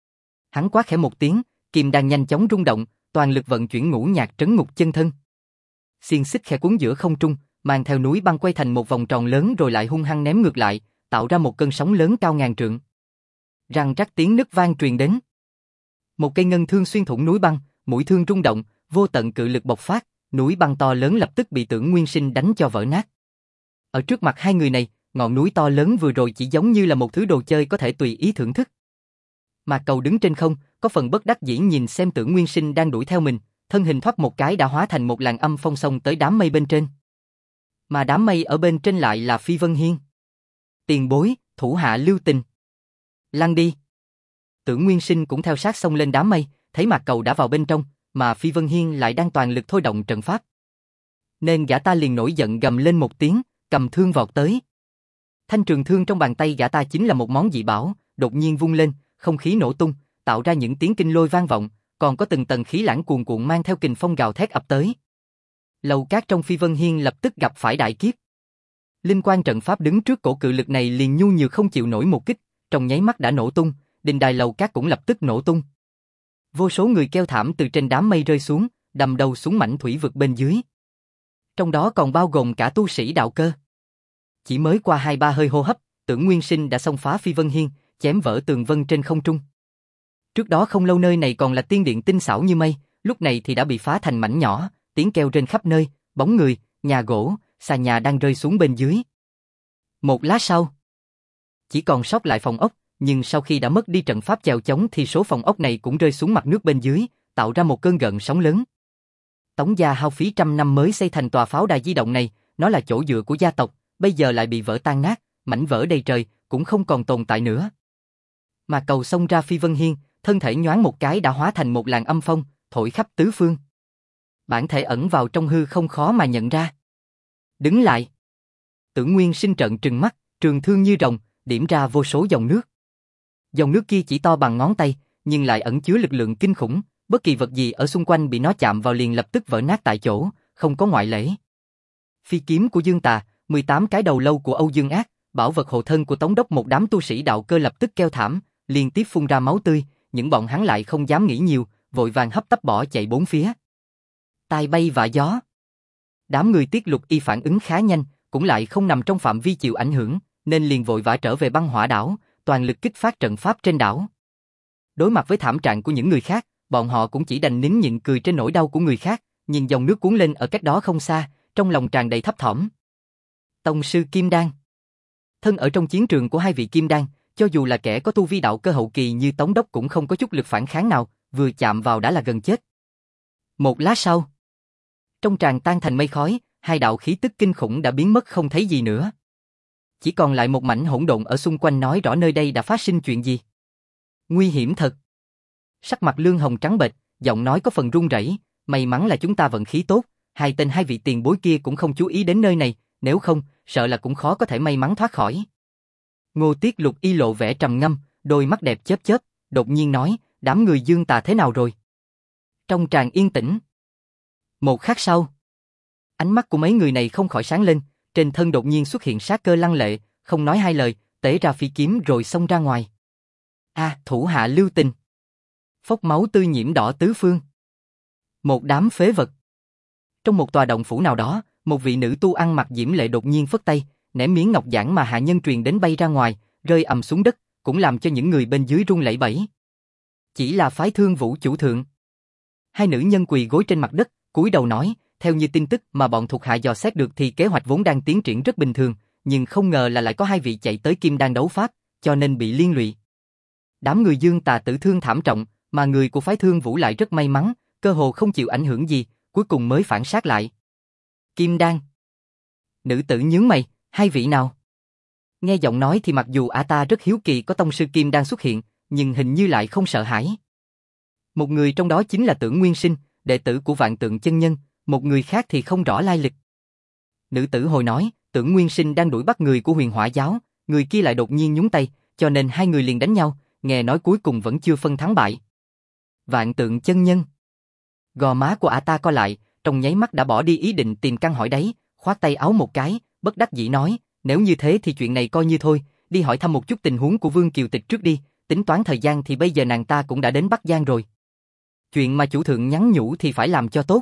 Hắn quát khẽ một tiếng, kim đan nhanh chóng rung động, toàn lực vận chuyển ngũ nhạc trấn ngục chân thân. Xiềng xích khẽ cuốn giữa không trung, mang theo núi băng quay thành một vòng tròn lớn rồi lại hung hăng ném ngược lại, tạo ra một cơn sóng lớn cao ngàn trượng. Răng rắc tiếng nứt vang truyền đến. Một cây ngân thương xuyên thủng núi băng, mũi thương rung động, vô tận cự lực bộc phát, núi băng to lớn lập tức bị Tưởng Nguyên Sinh đánh cho vỡ nát. Ở trước mặt hai người này, ngọn núi to lớn vừa rồi chỉ giống như là một thứ đồ chơi có thể tùy ý thưởng thức. Mà cầu đứng trên không, có phần bất đắc dĩ nhìn xem Tưởng Nguyên Sinh đang đuổi theo mình, thân hình thoát một cái đã hóa thành một làn âm phong xông tới đám mây bên trên. Mà đám mây ở bên trên lại là Phi Vân Hiên. Tiền bối, thủ hạ lưu tình. Lăn đi. Tưởng Nguyên Sinh cũng theo sát xông lên đám mây, thấy Mạc Cầu đã vào bên trong, mà Phi Vân Hiên lại đang toàn lực thôi động trận pháp. Nên gã ta liền nổi giận gầm lên một tiếng, cầm thương vọt tới. Thanh trường thương trong bàn tay gã ta chính là một món dị bảo, đột nhiên vung lên, không khí nổ tung, tạo ra những tiếng kinh lôi vang vọng, còn có từng tầng khí lãng cuồn cuộn mang theo kình phong gào thét ập tới. Lầu cát trong Phi Vân Hiên lập tức gặp phải đại kiếp. Linh quan trận pháp đứng trước cổ cự lực này liền nhu nhược không chịu nổi một kích, trong nháy mắt đã nổ tung, đình đài lầu cát cũng lập tức nổ tung. Vô số người kêu thảm từ trên đám mây rơi xuống, đâm đầu xuống mảnh thủy vực bên dưới. Trong đó còn bao gồm cả tu sĩ đạo cơ. Chỉ mới qua 2-3 hơi hô hấp, Tưởng Nguyên Sinh đã xông phá Phi Vân Hiên, chém vỡ tường vân trên không trung. Trước đó không lâu nơi này còn là tiên điện tinh xảo như mây, lúc này thì đã bị phá thành mảnh nhỏ, tiếng kêu trên khắp nơi, bóng người, nhà gỗ, xà nhà đang rơi xuống bên dưới. Một lát sau, chỉ còn sót lại phòng ốc, nhưng sau khi đã mất đi trận pháp chèo chống thì số phòng ốc này cũng rơi xuống mặt nước bên dưới, tạo ra một cơn gợn sóng lớn. Tống gia hao phí 100 năm mới xây thành tòa pháo đài di động này, nó là chỗ dựa của gia tộc, bây giờ lại bị vỡ tan nát, mảnh vỡ đầy trời, cũng không còn tồn tại nữa. Mà cầu xông ra Phi Vân Hiên, thân thể nhoáng một cái đã hóa thành một làn âm phong, thổi khắp tứ phương. Bản thể ẩn vào trong hư không khó mà nhận ra. Đứng lại. Tưởng Nguyên Sinh trợn trừng mắt, trường thương như rồng, điểm ra vô số dòng nước. Dòng nước kia chỉ to bằng ngón tay, nhưng lại ẩn chứa lực lượng kinh khủng, bất kỳ vật gì ở xung quanh bị nó chạm vào liền lập tức vỡ nát tại chỗ, không có ngoại lệ. Phi kiếm của Dương Tà, 18 cái đầu lâu của Âu Dương Ác, bảo vật hộ thân của Tống Đốc, một đám tu sĩ đạo cơ lập tức kêu thảm, liên tiếp phun ra máu tươi, những bọn hắn lại không dám nghĩ nhiều, vội vàng hấp tấp bỏ chạy bốn phía. Tai bay vạ gió. Đám người Tiết Lục Y phản ứng khá nhanh, cũng lại không nằm trong phạm vi chịu ảnh hưởng, nên liền vội vã trở về băng hỏa đảo, toàn lực kích phát trận pháp trên đảo. Đối mặt với thảm trạng của những người khác, bọn họ cũng chỉ đành nín nhịn cười trên nỗi đau của người khác, nhìn dòng nước cuốn lên ở cách đó không xa, trong lòng tràn đầy thấp thỏm. Tông sư Kim Đan. Thân ở trong chiến trường của hai vị Kim Đan, cho dù là kẻ có tu vi đạo cơ hậu kỳ như Tống Đốc cũng không có chút lực phản kháng nào, vừa chạm vào đã là gần chết. Một lát sau, trong tràng tan thành mây khói, hai đạo khí tức kinh khủng đã biến mất không thấy gì nữa. Chỉ còn lại một mảnh hỗn độn ở xung quanh, nói rõ nơi đây đã phát sinh chuyện gì. Nguy hiểm thật. Sắc mặt Lương Hồng trắng bệch, giọng nói có phần run rẩy, may mắn là chúng ta vận khí tốt, hai vị tiền bối kia cũng không chú ý đến nơi này, nếu không, sợ là cũng khó có thể may mắn thoát khỏi. Ngô Tiết Lục Y lộ vẻ trầm ngâm, đôi mắt đẹp chớp chớp, đột nhiên nói, đám người Dương Tà thế nào rồi? Trong tràng yên tĩnh. Một khắc sau, ánh mắt của mấy người này không khỏi sáng lên, trên thân đột nhiên xuất hiện sát cơ lăng lệ, không nói hai lời, tế ra phi kiếm rồi xông ra ngoài. Thủ hạ lưu tình. Phốc máu tươi nhiễm đỏ tứ phương. Một đám phế vật. Trong một tòa động phủ nào đó, một vị nữ tu ăn mặc diễm lệ đột nhiên phất tay, ném miếng ngọc giản mà hạ nhân truyền đến bay ra ngoài, rơi ầm xuống đất, cũng làm cho những người bên dưới run lẩy bẩy. Chỉ là phái Thương Vũ chủ thượng. Hai nữ nhân quỳ gối trên mặt đất, cúi đầu nói, theo như tin tức mà bọn thuộc hạ dò xét được thì kế hoạch vốn đang tiến triển rất bình thường, nhưng không ngờ là lại có hai vị chạy tới Kim Đan đấu pháp, cho nên bị liên lụy. Đám người Dương Tà tử thương thảm trọng, mà người của phái Thương Vũ lại rất may mắn, cơ hồ không chịu ảnh hưởng gì, cuối cùng mới phản sát lại. Kim Đan. Nữ tử nhướng mày, hai vị nào? Nghe giọng nói thì mặc dù ta rất hiếu kỳ có tông sư Kim Đan xuất hiện, nhưng hình như lại không sợ hãi. Một người trong đó chính là Tưởng Nguyên Sinh, đệ tử của Vạn Tượng chân nhân, một người khác thì không rõ lai lịch. Nữ tử hồi nói, Tưởng Nguyên Sinh đang đuổi bắt người của Huyền Hỏa giáo, người kia lại đột nhiên nhúng tay, cho nên hai người liền đánh nhau, nghe nói cuối cùng vẫn chưa phân thắng bại. Vạn Tượng chân nhân. Gò má của ta co lại, trong nháy mắt đã bỏ đi ý định tìm căn hỏi đấy, khoát tay áo một cái, bất đắc dĩ nói, nếu như thế thì chuyện này coi như thôi, đi hỏi thăm một chút tình huống của Vương Kiều Tịch trước đi, tính toán thời gian thì bây giờ nàng ta cũng đã đến Bắc Giang rồi. Chuyện mà chủ thượng nhắn nhủ thì phải làm cho tốt.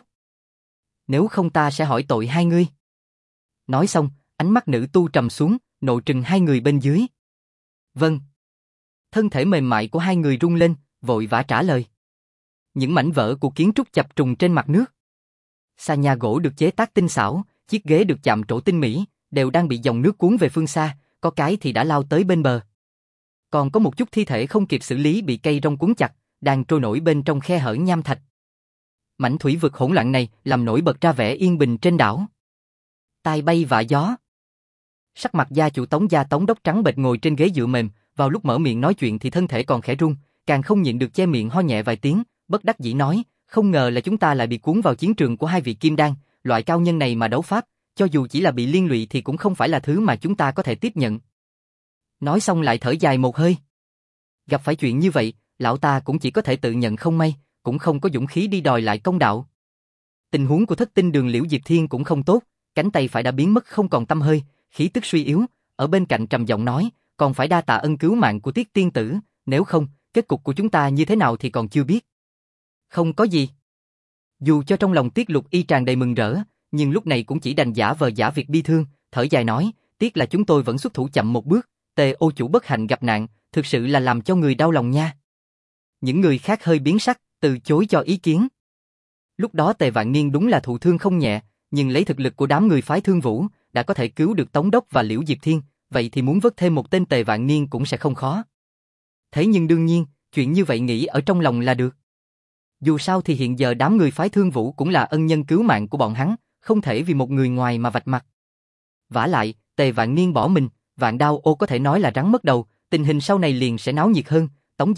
Nếu không ta sẽ hỏi tội hai ngươi. Nói xong, ánh mắt nữ tu trầm xuống, nộ trừng hai người bên dưới. Vâng. Thân thể mềm mại của hai người rung lên, vội vã trả lời. Những mảnh vỡ của kiến trúc chập trùng trên mặt nước. Xà nhà gỗ được chế tác tinh xảo, chiếc ghế được chạm trổ tinh mỹ, đều đang bị dòng nước cuốn về phương xa, có cái thì đã lao tới bên bờ. Còn có một chút thi thể không kịp xử lý bị cây rong cuốn chặt, đang trôi nổi bên trong khe hở nham thạch. Mảnh thủy vực hỗn loạn này làm nổi bật ra vẻ yên bình trên đảo. Tai bay vạ gió. Sắc mặt gia chủ Tống gia Tống Đốc trắng bệch ngồi trên ghế dựa mềm, vào lúc mở miệng nói chuyện thì thân thể còn khẽ run, càng không nhịn được che miệng ho nhẹ vài tiếng, bất đắc dĩ nói, không ngờ là chúng ta lại bị cuốn vào chiến trường của hai vị Kim Đan, loại cao nhân này mà đấu pháp, cho dù chỉ là bị liên lụy thì cũng không phải là thứ mà chúng ta có thể tiếp nhận. Nói xong lại thở dài một hơi. Gặp phải chuyện như vậy, lão ta cũng chỉ có thể tự nhận không may, cũng không có dũng khí đi đòi lại công đạo. Tình huống của Thất Tinh Đường Liễu Diệp Thiên cũng không tốt, cánh tay phải đã biến mất không còn tăm hơi, khí tức suy yếu, ở bên cạnh trầm giọng nói, còn phải đa tạ ân cứu mạng của Tiết tiên tử, nếu không, kết cục của chúng ta như thế nào thì còn chưa biết. Không có gì. Dù cho trong lòng Tiết Lục Y tràn đầy mừng rỡ, nhưng lúc này cũng chỉ đành giả vờ giả việc bi thương, thở dài nói, tiếc là chúng tôi vẫn xuất thủ chậm một bước, Tề ô chủ bất hạnh gặp nạn, thực sự là làm cho người đau lòng nha. Những người khác hơi biến sắc, từ chối cho ý kiến. Lúc đó Tề Vạn Niên đúng là thụ thương không nhẹ, nhưng lấy thực lực của đám người phái Thương Vũ, đã có thể cứu được Tống Đốc và Liễu Diệp Thiên, vậy thì muốn vớt thêm một tên Tề Vạn Niên cũng sẽ không khó. Thế nhưng đương nhiên, chuyện như vậy nghĩ ở trong lòng là được. Dù sao thì hiện giờ đám người phái Thương Vũ cũng là ân nhân cứu mạng của bọn hắn, không thể vì một người ngoài mà vạch mặt. Vả lại, Tề Vạn Niên bỏ mình, Vạn Đao Ô có thể nói là rắn mất đầu, tình hình sau này liền sẽ náo nhiệt hơn, Tống gia,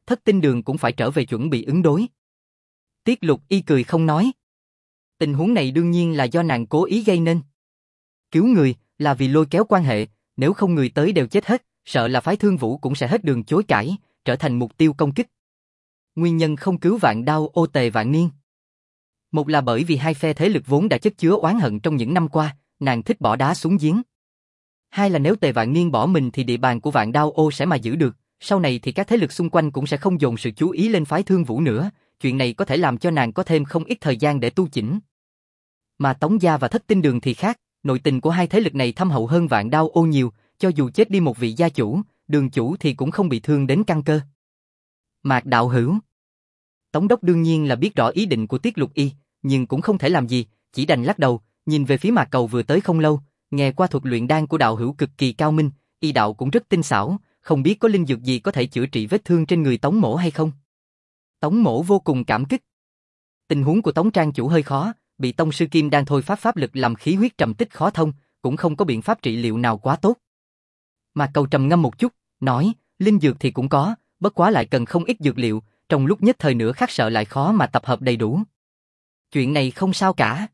Thất Tinh Đường cũng phải trở về chuẩn bị ứng đối. Tiết Lục Y cười không nói. Tình huống này đương nhiên là do nàng cố ý gây nên. Cứu người là vì lôi kéo quan hệ, nếu không người tới đều chết hết, sợ là phái Thương Vũ cũng sẽ hết đường chối cãi, trở thành mục tiêu công kích. Nguyên nhân không cứu Vạn Đao Ô Tề Vạn Niên. Một là bởi vì hai phe thế lực vốn đã chất chứa oán hận trong những năm qua, nàng thích bỏ đá xuống giếng. Hai là nếu Tề Vạn Niên bỏ mình thì địa bàn của Vạn Đao Ô sẽ mà giữ được, sau này thì các thế lực xung quanh cũng sẽ không dồn sự chú ý lên phái Thương Vũ nữa, chuyện này có thể làm cho nàng có thêm không ít thời gian để tu chỉnh. Mà Tống gia và Thất Tinh Đường thì khác, nội tình của hai thế lực này thâm hậu hơn Vạn Đao Ô nhiều, cho dù chết đi một vị gia chủ, Đường chủ thì cũng không bị thương đến căn cơ. Mạc đạo hữu. Tống đốc đương nhiên là biết rõ ý định của Tiết Lục Y, nhưng cũng không thể làm gì, chỉ đành lắc đầu, nhìn về phía Mạc Cầu vừa tới không lâu, nghe qua thuật luyện đan của đạo hữu cực kỳ cao minh, y đạo cũng rất tinh xảo, không biết có linh dược gì có thể chữa trị vết thương trên người Tống mỗ hay không. Tống mỗ vô cùng cảm kích. Tình huống của Tống trang chủ hơi khó, bị tông sư Kim Đan thôi pháp lực làm khí huyết trầm tích khó thông, cũng không có biện pháp trị liệu nào quá tốt. Mạc Cầu trầm ngâm một chút, nói, linh dược thì cũng có, bất quá lại cần không ít dược liệu, trong lúc nhất thời nữa khác sợ lại khó mà tập hợp đầy đủ. Chuyện này không sao cả.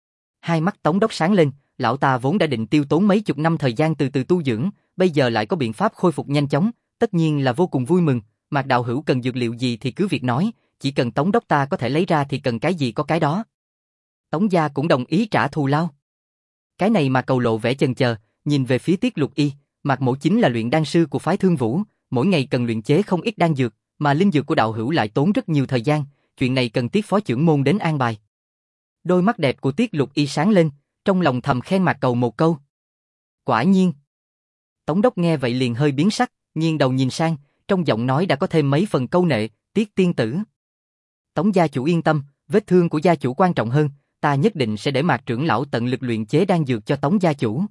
Hai mắt Tống đốc sáng lên, lão ta vốn đã định tiêu tốn mấy chục năm thời gian từ từ tu dưỡng, bây giờ lại có biện pháp khôi phục nhanh chóng, tất nhiên là vô cùng vui mừng. Mạc đạo hữu cần dược liệu gì thì cứ việc nói, chỉ cần Tống đốc ta có thể lấy ra thì cần cái gì có cái đó. Tống gia cũng đồng ý trả thù lao. Cái này mà Cầu lộ vẻ chần chờ, nhìn về phía Tiết Lục Y, Mạc mỗ chính là luyện đan sư của phái Thương Vũ, mỗi ngày cần luyện chế không ít đan dược, mà linh dược của đạo hữu lại tốn rất nhiều thời gian, chuyện này cần Tiết phó trưởng môn đến an bài. Đôi mắt đẹp của Tiết Lục Y sáng lên, trong lòng thầm khen Mạc Cầu một câu. Quả nhiên. Tống đốc nghe vậy liền hơi biến sắc, nghiêng đầu nhìn sang, trong giọng nói đã có thêm mấy phần câu nệ, Tiết tiên tử. Tống gia chủ yên tâm, vết thương của gia chủ quan trọng hơn, ta nhất định sẽ để Mạc trưởng lão tận lực luyện chế đan dược cho Tống gia chủ.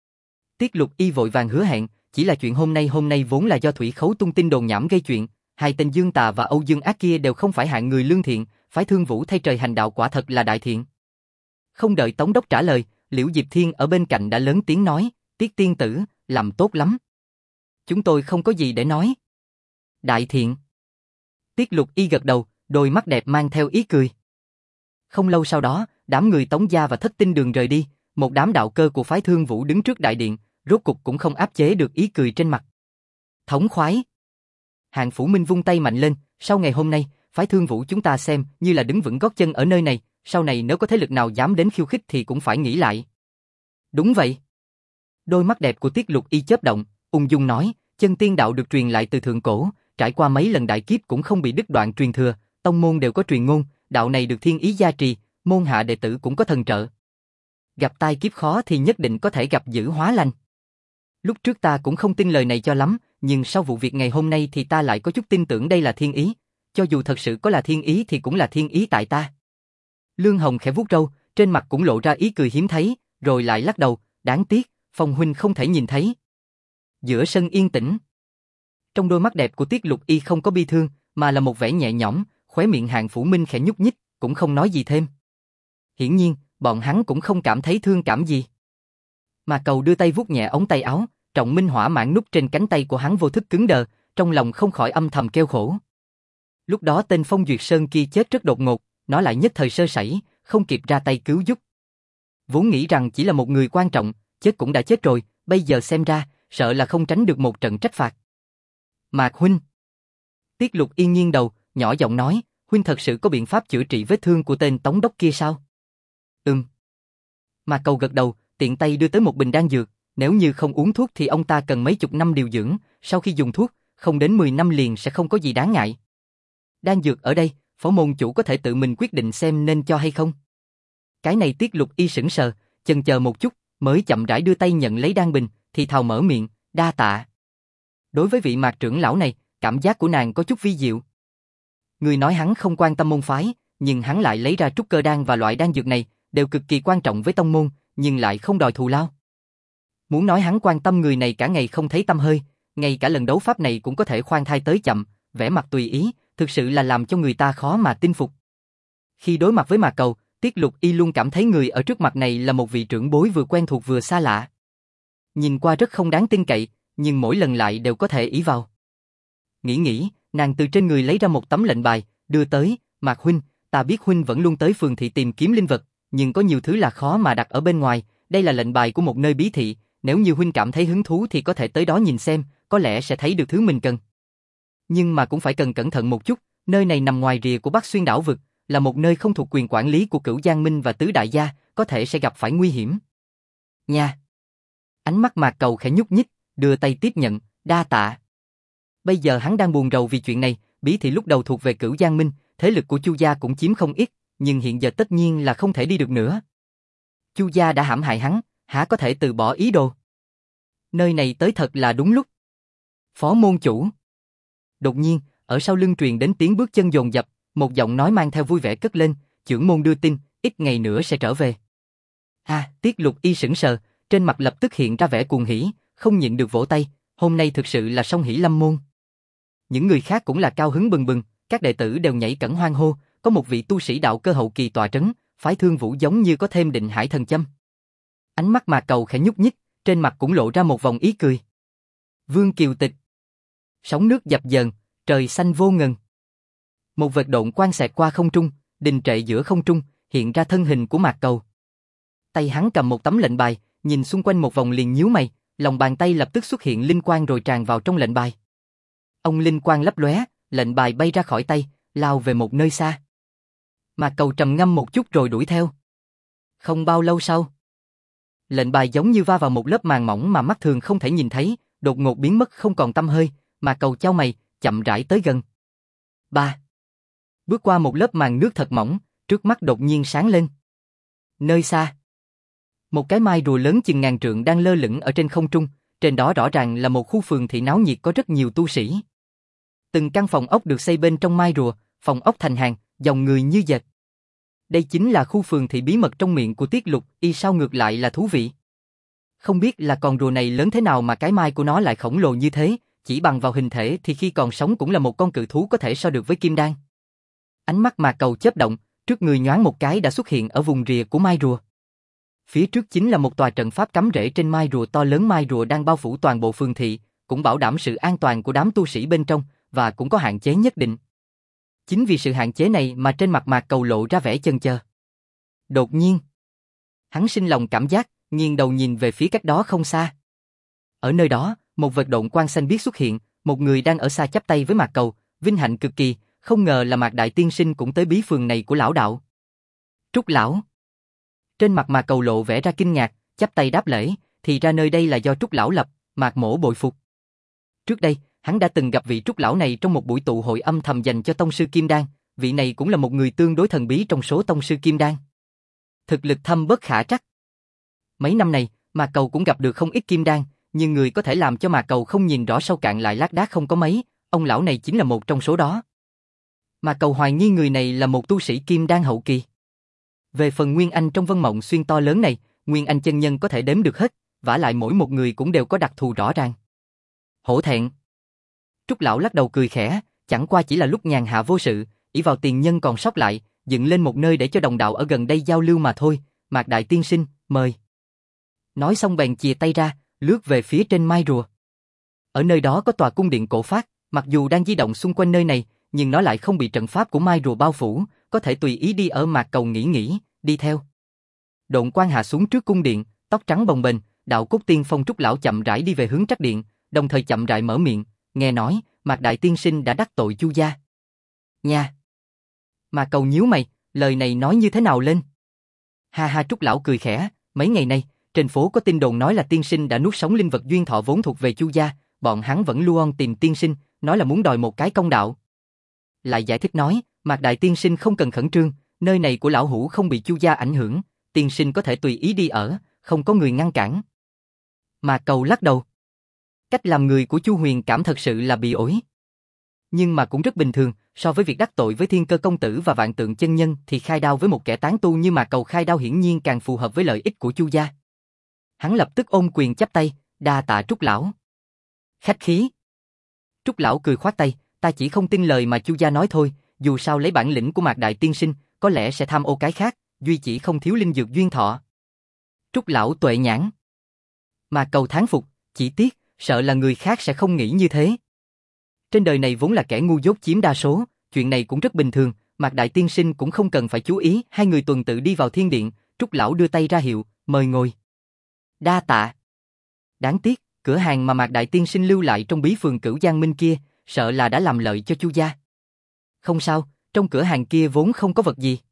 Tiết Lục Y vội vàng hứa hẹn, chỉ là chuyện hôm nay vốn là do Thủy Khấu tung tin đồn nhảm gây chuyện, hai tên Dương Tà và Âu Dương Ác kia đều không phải hạng người lương thiện, phái Thương Vũ thay trời hành đạo quả thật là đại thiện. Không đợi Tống đốc trả lời, Liễu Diệp Thiên ở bên cạnh đã lớn tiếng nói, Tiết tiên tử, làm tốt lắm. Chúng tôi không có gì để nói. Đại thiện. Tiết Lục Y gật đầu, đôi mắt đẹp mang theo ý cười. Không lâu sau đó, đám người Tống gia và Thất Tinh Đường rời đi, một đám đạo cơ của phái Thương Vũ đứng trước đại điện, rốt cục cũng không áp chế được ý cười trên mặt. Thống khoái. Hạng Phủ Minh vung tay mạnh lên, sau ngày hôm nay, phái Thương Vũ chúng ta xem như là đứng vững gót chân ở nơi này, sau này nếu có thế lực nào dám đến khiêu khích thì cũng phải nghĩ lại. Đúng vậy. Đôi mắt đẹp của Tiết Lục Y chớp động, ung dung nói, chân tiên đạo được truyền lại từ thượng cổ, trải qua mấy lần đại kiếp cũng không bị đứt đoạn truyền thừa, tông môn đều có truyền ngôn, đạo này được thiên ý gia trì, môn hạ đệ tử cũng có thần trợ. Gặp tai kiếp khó thì nhất định có thể gặp dữ hóa lành. Lúc trước ta cũng không tin lời này cho lắm, nhưng sau vụ việc ngày hôm nay thì ta lại có chút tin tưởng đây là thiên ý, cho dù thật sự có là thiên ý thì cũng là thiên ý tại ta. Lương Hồng khẽ vuốt râu, trên mặt cũng lộ ra ý cười hiếm thấy, rồi lại lắc đầu, đáng tiếc, Phong huynh không thể nhìn thấy. Giữa sân yên tĩnh, trong đôi mắt đẹp của Tiết Lục Y không có bi thương, mà là một vẻ nhẹ nhõm, khóe miệng Hạng Phủ Minh khẽ nhúc nhích, cũng không nói gì thêm. Hiển nhiên, bọn hắn cũng không cảm thấy thương cảm gì. Mà Cầu đưa tay vuốt nhẹ ống tay áo, trọng minh hỏa mãn nút trên cánh tay của hắn vô thức cứng đờ, trong lòng không khỏi âm thầm kêu khổ. Lúc đó tên Phong Duyệt Sơn kia chết rất đột ngột, nó lại nhất thời sơ sẩy, không kịp ra tay cứu giúp. Vốn nghĩ rằng chỉ là một người quan trọng, chết cũng đã chết rồi, bây giờ xem ra, sợ là không tránh được một trận trách phạt. Mạc huynh. Tiết Lục yên nghiêng đầu, nhỏ giọng nói, huynh thật sự có biện pháp chữa trị vết thương của tên Tống đốc kia sao? Mạc Cầu gật đầu, tiện tay đưa tới một bình đan dược, nếu như không uống thuốc thì ông ta cần mấy chục năm điều dưỡng, sau khi dùng thuốc, không đến 10 năm liền sẽ không có gì đáng ngại. Đan dược ở đây, phó môn chủ có thể tự mình quyết định xem nên cho hay không. Cái này Tiết Lục Y sững sờ, chần chờ một chút, mới chậm rãi đưa tay nhận lấy đan bình, thì thào mở miệng, đa tạ. Đối với vị Mạc trưởng lão này, cảm giác của nàng có chút vi diệu. Người nói hắn không quan tâm môn phái, nhưng hắn lại lấy ra trúc cơ đan và loại đan dược này, đều cực kỳ quan trọng với tông môn, nhưng lại không đòi thù lao. Muốn nói hắn quan tâm người này cả ngày không thấy tăm hơi, ngay cả lần đấu pháp này cũng có thể khoan thai tới chậm, vẻ mặt tùy ý, thực sự là làm cho người ta khó mà tin phục. Khi đối mặt với Mạc Cầu, Tiết Lục Y luôn cảm thấy người ở trước mặt này là một vị trưởng bối vừa quen thuộc vừa xa lạ. Nhìn qua rất không đáng tin cậy, nhưng mỗi lần lại đều có thể ỷ vào. Nghĩ, Nàng từ trên người lấy ra một tấm lệnh bài, đưa tới, Mạc huynh, ta biết huynh vẫn luôn tới phường thị tìm kiếm linh vật, nhưng có nhiều thứ là khó mà đặt ở bên ngoài, đây là lệnh bài của một nơi bí thị, nếu như huynh cảm thấy hứng thú thì có thể tới đó nhìn xem, có lẽ sẽ thấy được thứ mình cần. Nhưng mà cũng phải cần cẩn thận một chút, nơi này nằm ngoài rìa của Bắc Xuyên đảo vực, là một nơi không thuộc quyền quản lý của Cửu Giang Minh và Tứ Đại Gia, có thể sẽ gặp phải nguy hiểm. Nha. Ánh mắt Mạc Cầu khẽ nhúc nhích, đưa tay tiếp nhận, đa tạ. Bây giờ hắn đang buồn rầu vì chuyện này, bí thị lúc đầu thuộc về Cửu Giang Minh, thế lực của Chu gia cũng chiếm không ít, nhưng hiện giờ tất nhiên là không thể đi được nữa. Chu gia đã hãm hại hắn, há có thể từ bỏ ý đồ. Nơi này tới thật là đúng lúc. Phó môn chủ. Đột nhiên, ở sau lưng truyền đến tiếng bước chân dồn dập, một giọng nói mang theo vui vẻ cất lên, trưởng môn đưa tin, ít ngày nữa sẽ trở về. Tiết Lục Y sững sờ, trên mặt lập tức hiện ra vẻ cuồng hỉ, không nhịn được vỗ tay, hôm nay thực sự là song hỷ lâm môn. Những người khác cũng là cao hứng bừng bừng, các đệ tử đều nhảy cẫng hoan hô, có một vị tu sĩ đạo cơ hậu kỳ tọa trấn, phái Thương Vũ giống như có thêm Định Hải thần châm. Ánh mắt Mạc Cầu khẽ nhúc nhích, trên mặt cũng lộ ra một vòng ý cười. Vương Kiều Tịch. Sóng nước dập dờn, trời xanh vô ngần. Một vệt độn quang xẹt qua không trung, đình trệ giữa không trung, hiện ra thân hình của Mạc Cầu. Tay hắn cầm một tấm lệnh bài, nhìn xung quanh một vòng liền nhíu mày, lòng bàn tay lập tức xuất hiện linh quang rồi tràn vào trong lệnh bài. Ông linh quang lấp lóe, lệnh bài bay ra khỏi tay, lao về một nơi xa. Mạc Cầu trầm ngâm một chút rồi đuổi theo. Không bao lâu sau, lệnh bài giống như va vào một lớp màng mỏng mà mắt thường không thể nhìn thấy, đột ngột biến mất không còn tăm hơi, Mạc Cầu chau mày, chậm rãi tới gần. Bước qua một lớp màng nước thật mỏng, trước mắt đột nhiên sáng lên. Nơi xa, một cái mai rùa lớn chừng ngàn trượng đang lơ lửng ở trên không trung, trên đó rõ ràng là một khu phường thị náo nhiệt có rất nhiều tu sĩ. Từng căn phòng ốc được xây bên trong mai rùa, phòng ốc thành hàng, dòng người như dệt. Đây chính là khu phường thị bí mật trong miệng của Tiết Lục Y, sao ngược lại là thú vị. Không biết là con rùa này lớn thế nào mà cái mai của nó lại khổng lồ như thế, chỉ bằng vào hình thể thì khi còn sống cũng là một con cự thú có thể so được với kim đan. Ánh mắt Mạc Cầu chớp động, trước người nhoáng một cái đã xuất hiện ở vùng rìa của mai rùa. Phía trước chính là một tòa trận pháp cắm rễ trên mai rùa to lớn, mai rùa đang bao phủ toàn bộ phường thị, cũng bảo đảm sự an toàn của đám tu sĩ bên trong, và cũng có hạn chế nhất định. Chính vì sự hạn chế này mà trên mặt Mạc Cầu lộ ra vẻ chần chờ. Đột nhiên, hắn sinh lòng cảm giác, nghiêng đầu nhìn về phía cách đó không xa. Ở nơi đó, một vệt độn quang xanh biếc xuất hiện, một người đang ở xa chắp tay với Mạc Cầu, vinh hạnh cực kỳ, không ngờ là Mạc Đại Tiên Sinh cũng tới bí phường này của lão đạo. Trúc lão. Trên mặt Mạc Cầu lộ vẻ ra kinh ngạc, chắp tay đáp lễ, thì ra nơi đây là do Trúc lão lập, Mạc mỗ bội phục. Trước đây, hắn đã từng gặp vị Trúc lão này trong một buổi tụ hội âm thầm dành cho tông sư Kim Đan, vị này cũng là một người tương đối thần bí trong số tông sư Kim Đan. Thực lực thâm bất khả trắc. Mấy năm này, Mạc Cầu cũng gặp được không ít Kim Đan, nhưng người có thể làm cho Mạc Cầu không nhìn rõ sâu cạn lại lác đác không có mấy, ông lão này chính là một trong số đó. Mạc Cầu hoài nghi người này là một tu sĩ Kim Đan hậu kỳ. Về phần Nguyên Anh trong Vân Mộng Xuyên to lớn này, Nguyên Anh chân nhân có thể đếm được hết, vả lại mỗi một người cũng đều có đặc thù rõ ràng. Hổ thẹn. Trúc lão lắc đầu cười khẽ, chẳng qua chỉ là lúc nhàn hạ vô sự, ỷ vào tiền nhân còn sót lại, dựng lên một nơi để cho đồng đạo ở gần đây giao lưu mà thôi. Mạc Đại Tiên Sinh, mời. Nói xong bèn chìa tay ra, lướt về phía trên mai rùa. Ở nơi đó có tòa cung điện cổ phác, mặc dù đang di động xung quanh nơi này, nhưng nó lại không bị trận pháp của mai rùa bao phủ, có thể tùy ý đi ở. Mạc Cầu nghĩ, đi theo. Độn quang hạ xuống trước cung điện, tóc trắng bồng bềnh, đạo cốt tiên phong Trúc lão chậm rãi đi về hướng trắc điện, đồng thời chậm rãi mở miệng, nghe nói, Mạc Đại Tiên Sinh đã đắc tội Chu gia. Nha. Mạc Cầu nhíu mày, lời này nói như thế nào lên? Ha ha, Trúc lão cười khẽ, mấy ngày nay, trên phố có tin đồn nói là tiên sinh đã nuốt sống linh vật duyên thọ vốn thuộc về Chu gia, bọn hắn vẫn luôn tìm tiên sinh, nói là muốn đòi một cái công đạo. Lại giải thích nói, Mạc Đại Tiên Sinh không cần khẩn trương, nơi này của lão hủ không bị Chu gia ảnh hưởng, tiên sinh có thể tùy ý đi ở, không có người ngăn cản. Mạc Cầu lắc đầu. Cách làm người của Chu Huyền Cảm thật sự là bị ổi. Nhưng mà cũng rất bình thường, so với việc đắc tội với Thiên Cơ công tử và Vạn Tượng chân nhân thì khai đao với một kẻ tán tu như Mạc Cầu khai đao hiển nhiên càng phù hợp với lợi ích của Chu gia. Hắn lập tức ôm quyền chắp tay, đa tạ Trúc lão. Khách khí. Trúc lão cười khoát tay, ta chỉ không tin lời mà Chu gia nói thôi, dù sao lấy bản lĩnh của Mạc Đại Tiên Sinh, có lẽ sẽ tham ô cái khác, duy chỉ không thiếu linh dược duyên thọ. Trúc lão tuệ nhãn. Mạc Cầu thán phục, chỉ tiếc, sợ là người khác sẽ không nghĩ như thế. Trên đời này vốn là kẻ ngu dốt chiếm đa số, chuyện này cũng rất bình thường, Mạc Đại Tiên Sinh cũng không cần phải chú ý. Hai người tuần tự đi vào thiên điện, Trúc Lão đưa tay ra hiệu, mời ngồi. Đa tạ. Đáng tiếc, cửa hàng mà Mạc Đại Tiên Sinh lưu lại trong bí phường Cửu Giang Minh kia, sợ là đã làm lợi cho Chu gia. Không sao, trong cửa hàng kia vốn không có vật gì.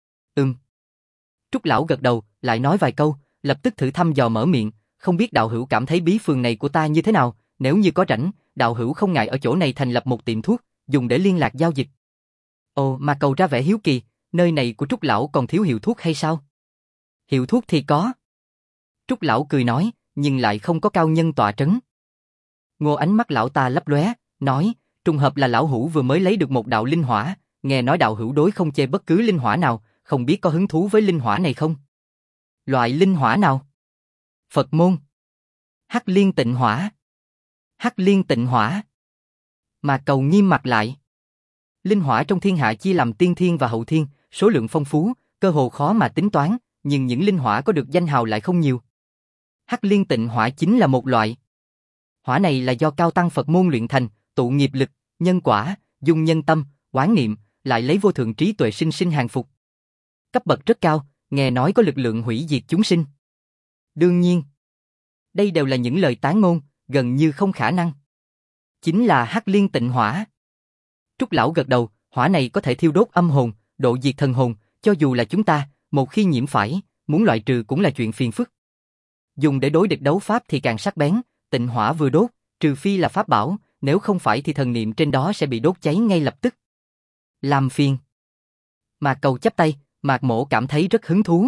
Trúc Lão gật đầu, lại nói vài câu, lập tức thử thăm dò mở miệng, không biết đạo hữu cảm thấy bí phường này của ta như thế nào, nếu như có rảnh, đạo hữu không ngại ở chỗ này thành lập một tiệm thuốc, dùng để liên lạc giao dịch. Ồ, mà cầu ra vẻ hiếu kỳ, nơi này của Trúc Lão còn thiếu hiệu thuốc hay sao? Hiệu thuốc thì có. Trúc Lão cười nói, nhưng lại không có cao nhân tọa trấn. Ngô ánh mắt lão ta lấp lóe, nói, trùng hợp là lão hữu vừa mới lấy được một đạo linh hỏa, nghe nói đạo hữu đối không chê bất cứ linh hỏa nào, không biết có hứng thú với linh hỏa này không? Loại linh hỏa nào? Phật môn. Hắc liên tịnh hỏa. Hắc liên tịnh hỏa. Mà cầu nghiêm mặt lại. Linh hỏa trong thiên hạ chia làm tiên thiên và hậu thiên, số lượng phong phú, cơ hồ khó mà tính toán, nhưng những linh hỏa có được danh hào lại không nhiều. Hắc liên tịnh hỏa chính là một loại. Hỏa này là do cao tăng Phật môn luyện thành, tụ nghiệp lực, nhân quả, dung nhân tâm, quán niệm, lại lấy vô thượng trí tuệ sinh sinh hàng phục. Cấp bậc rất cao, nghe nói có lực lượng hủy diệt chúng sinh. Đương nhiên, đây đều là những lời tán ngôn, gần như không khả năng. Chính là Hắc liên tịnh hỏa. Trúc Lão gật đầu, hỏa này có thể thiêu đốt âm hồn, độ diệt thần hồn, cho dù là chúng ta, một khi nhiễm phải, muốn loại trừ cũng là chuyện phiền phức. Dùng để đối địch đấu pháp thì càng sắc bén, tịnh hỏa vừa đốt, trừ phi là pháp bảo, nếu không phải thì thần niệm trên đó sẽ bị đốt cháy ngay lập tức. Làm phiền. Mạc Cầu chắp tay, Mạc Mỗ cảm thấy rất hứng thú.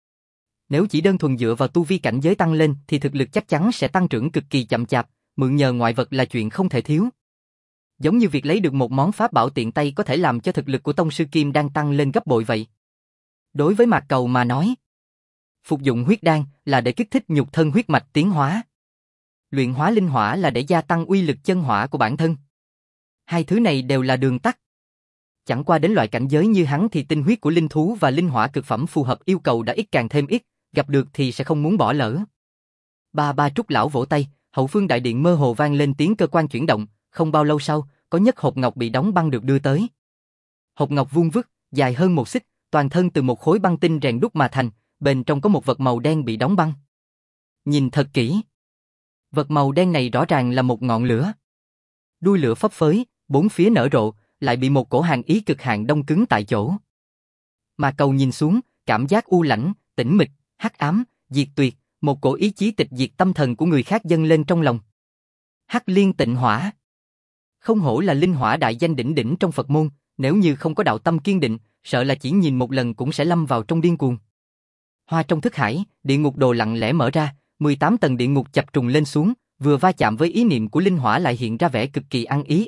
Nếu chỉ đơn thuần dựa vào tu vi cảnh giới tăng lên thì thực lực chắc chắn sẽ tăng trưởng cực kỳ chậm chạp, mượn nhờ ngoại vật là chuyện không thể thiếu. Giống như việc lấy được một món pháp bảo tiện tay có thể làm cho thực lực của tông sư Kim Đan tăng lên gấp bội vậy. Đối với Mạc Cầu mà nói, phục dụng huyết đan là để kích thích nhục thân huyết mạch tiến hóa. Luyện hóa linh hỏa là để gia tăng uy lực chân hỏa của bản thân. Hai thứ này đều là đường tắt. Chẳng qua đến loại cảnh giới như hắn thì tinh huyết của linh thú và linh hỏa cực phẩm phù hợp yêu cầu đã ít càng thêm ít, gặp được thì sẽ không muốn bỏ lỡ. Ba Trúc Lão vỗ tay, hậu phương đại điện mơ hồ vang lên tiếng cơ quan chuyển động, không bao lâu sau, có nhất hộp ngọc bị đóng băng được đưa tới. Hộp ngọc vuông vức, dài hơn một xích, toàn thân từ một khối băng tinh rèn đúc mà thành, bên trong có một vật màu đen bị đóng băng. Nhìn thật kỹ. Vật màu đen này rõ ràng là một ngọn lửa. Đuôi lửa phấp phới, bốn phía nở rộ, lại bị một cổ hàn ý cực hạn đông cứng tại chỗ. Mà Cầu nhìn xuống, cảm giác u lãnh, tĩnh mịch, hắc ám, diệt tuyệt, một cổ ý chí tịch diệt tâm thần của người khác dâng lên trong lòng. Hắc liên tịnh hỏa. Không hổ là linh hỏa đại danh đỉnh đỉnh trong Phật môn, nếu như không có đạo tâm kiên định, sợ là chỉ nhìn một lần cũng sẽ lâm vào trong điên cuồng. Hoa trong thức hải, địa ngục đồ lặng lẽ mở ra, 18 tầng địa ngục chập trùng lên xuống, vừa va chạm với ý niệm của linh hỏa lại hiện ra vẻ cực kỳ ăn ý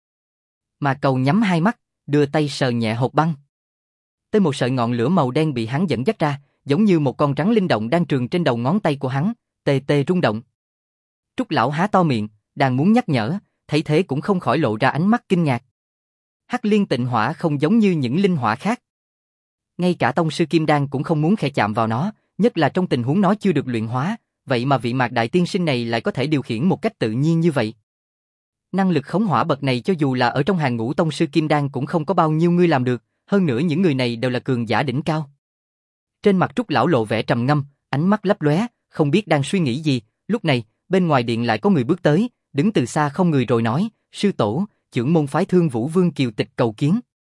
Mà Cầu nhắm hai mắt, đưa tay sờ nhẹ hộp băng. Tới một sợi ngọn lửa màu đen bị hắn dẫn dắt ra, giống như một con rắn linh động đang trường trên đầu ngón tay của hắn, tê tê rung động. Trúc Lão há to miệng, đang muốn nhắc nhở, thấy thế cũng không khỏi lộ ra ánh mắt kinh ngạc. Hắc liên tịnh hỏa không giống như những linh hỏa khác. Ngay cả tông sư Kim Đan cũng không muốn khẽ chạm vào nó, nhất là trong tình huống nó chưa được luyện hóa, vậy mà vị Mạc Đại Tiên Sinh này lại có thể điều khiển một cách tự nhiên như vậy. Năng lực khống hỏa bậc này cho dù là ở trong hàng ngũ tông sư Kim Đan cũng không có bao nhiêu người làm được, hơn nữa những người này đều là cường giả đỉnh cao. Trên mặt Trúc Lão lộ vẻ trầm ngâm, ánh mắt lấp lóe, không biết đang suy nghĩ gì, lúc này, bên ngoài điện lại có người bước tới, đứng từ xa không người rồi nói, sư tổ, chưởng môn phái Thương Vũ Vương Kiều Tịch cầu kiến.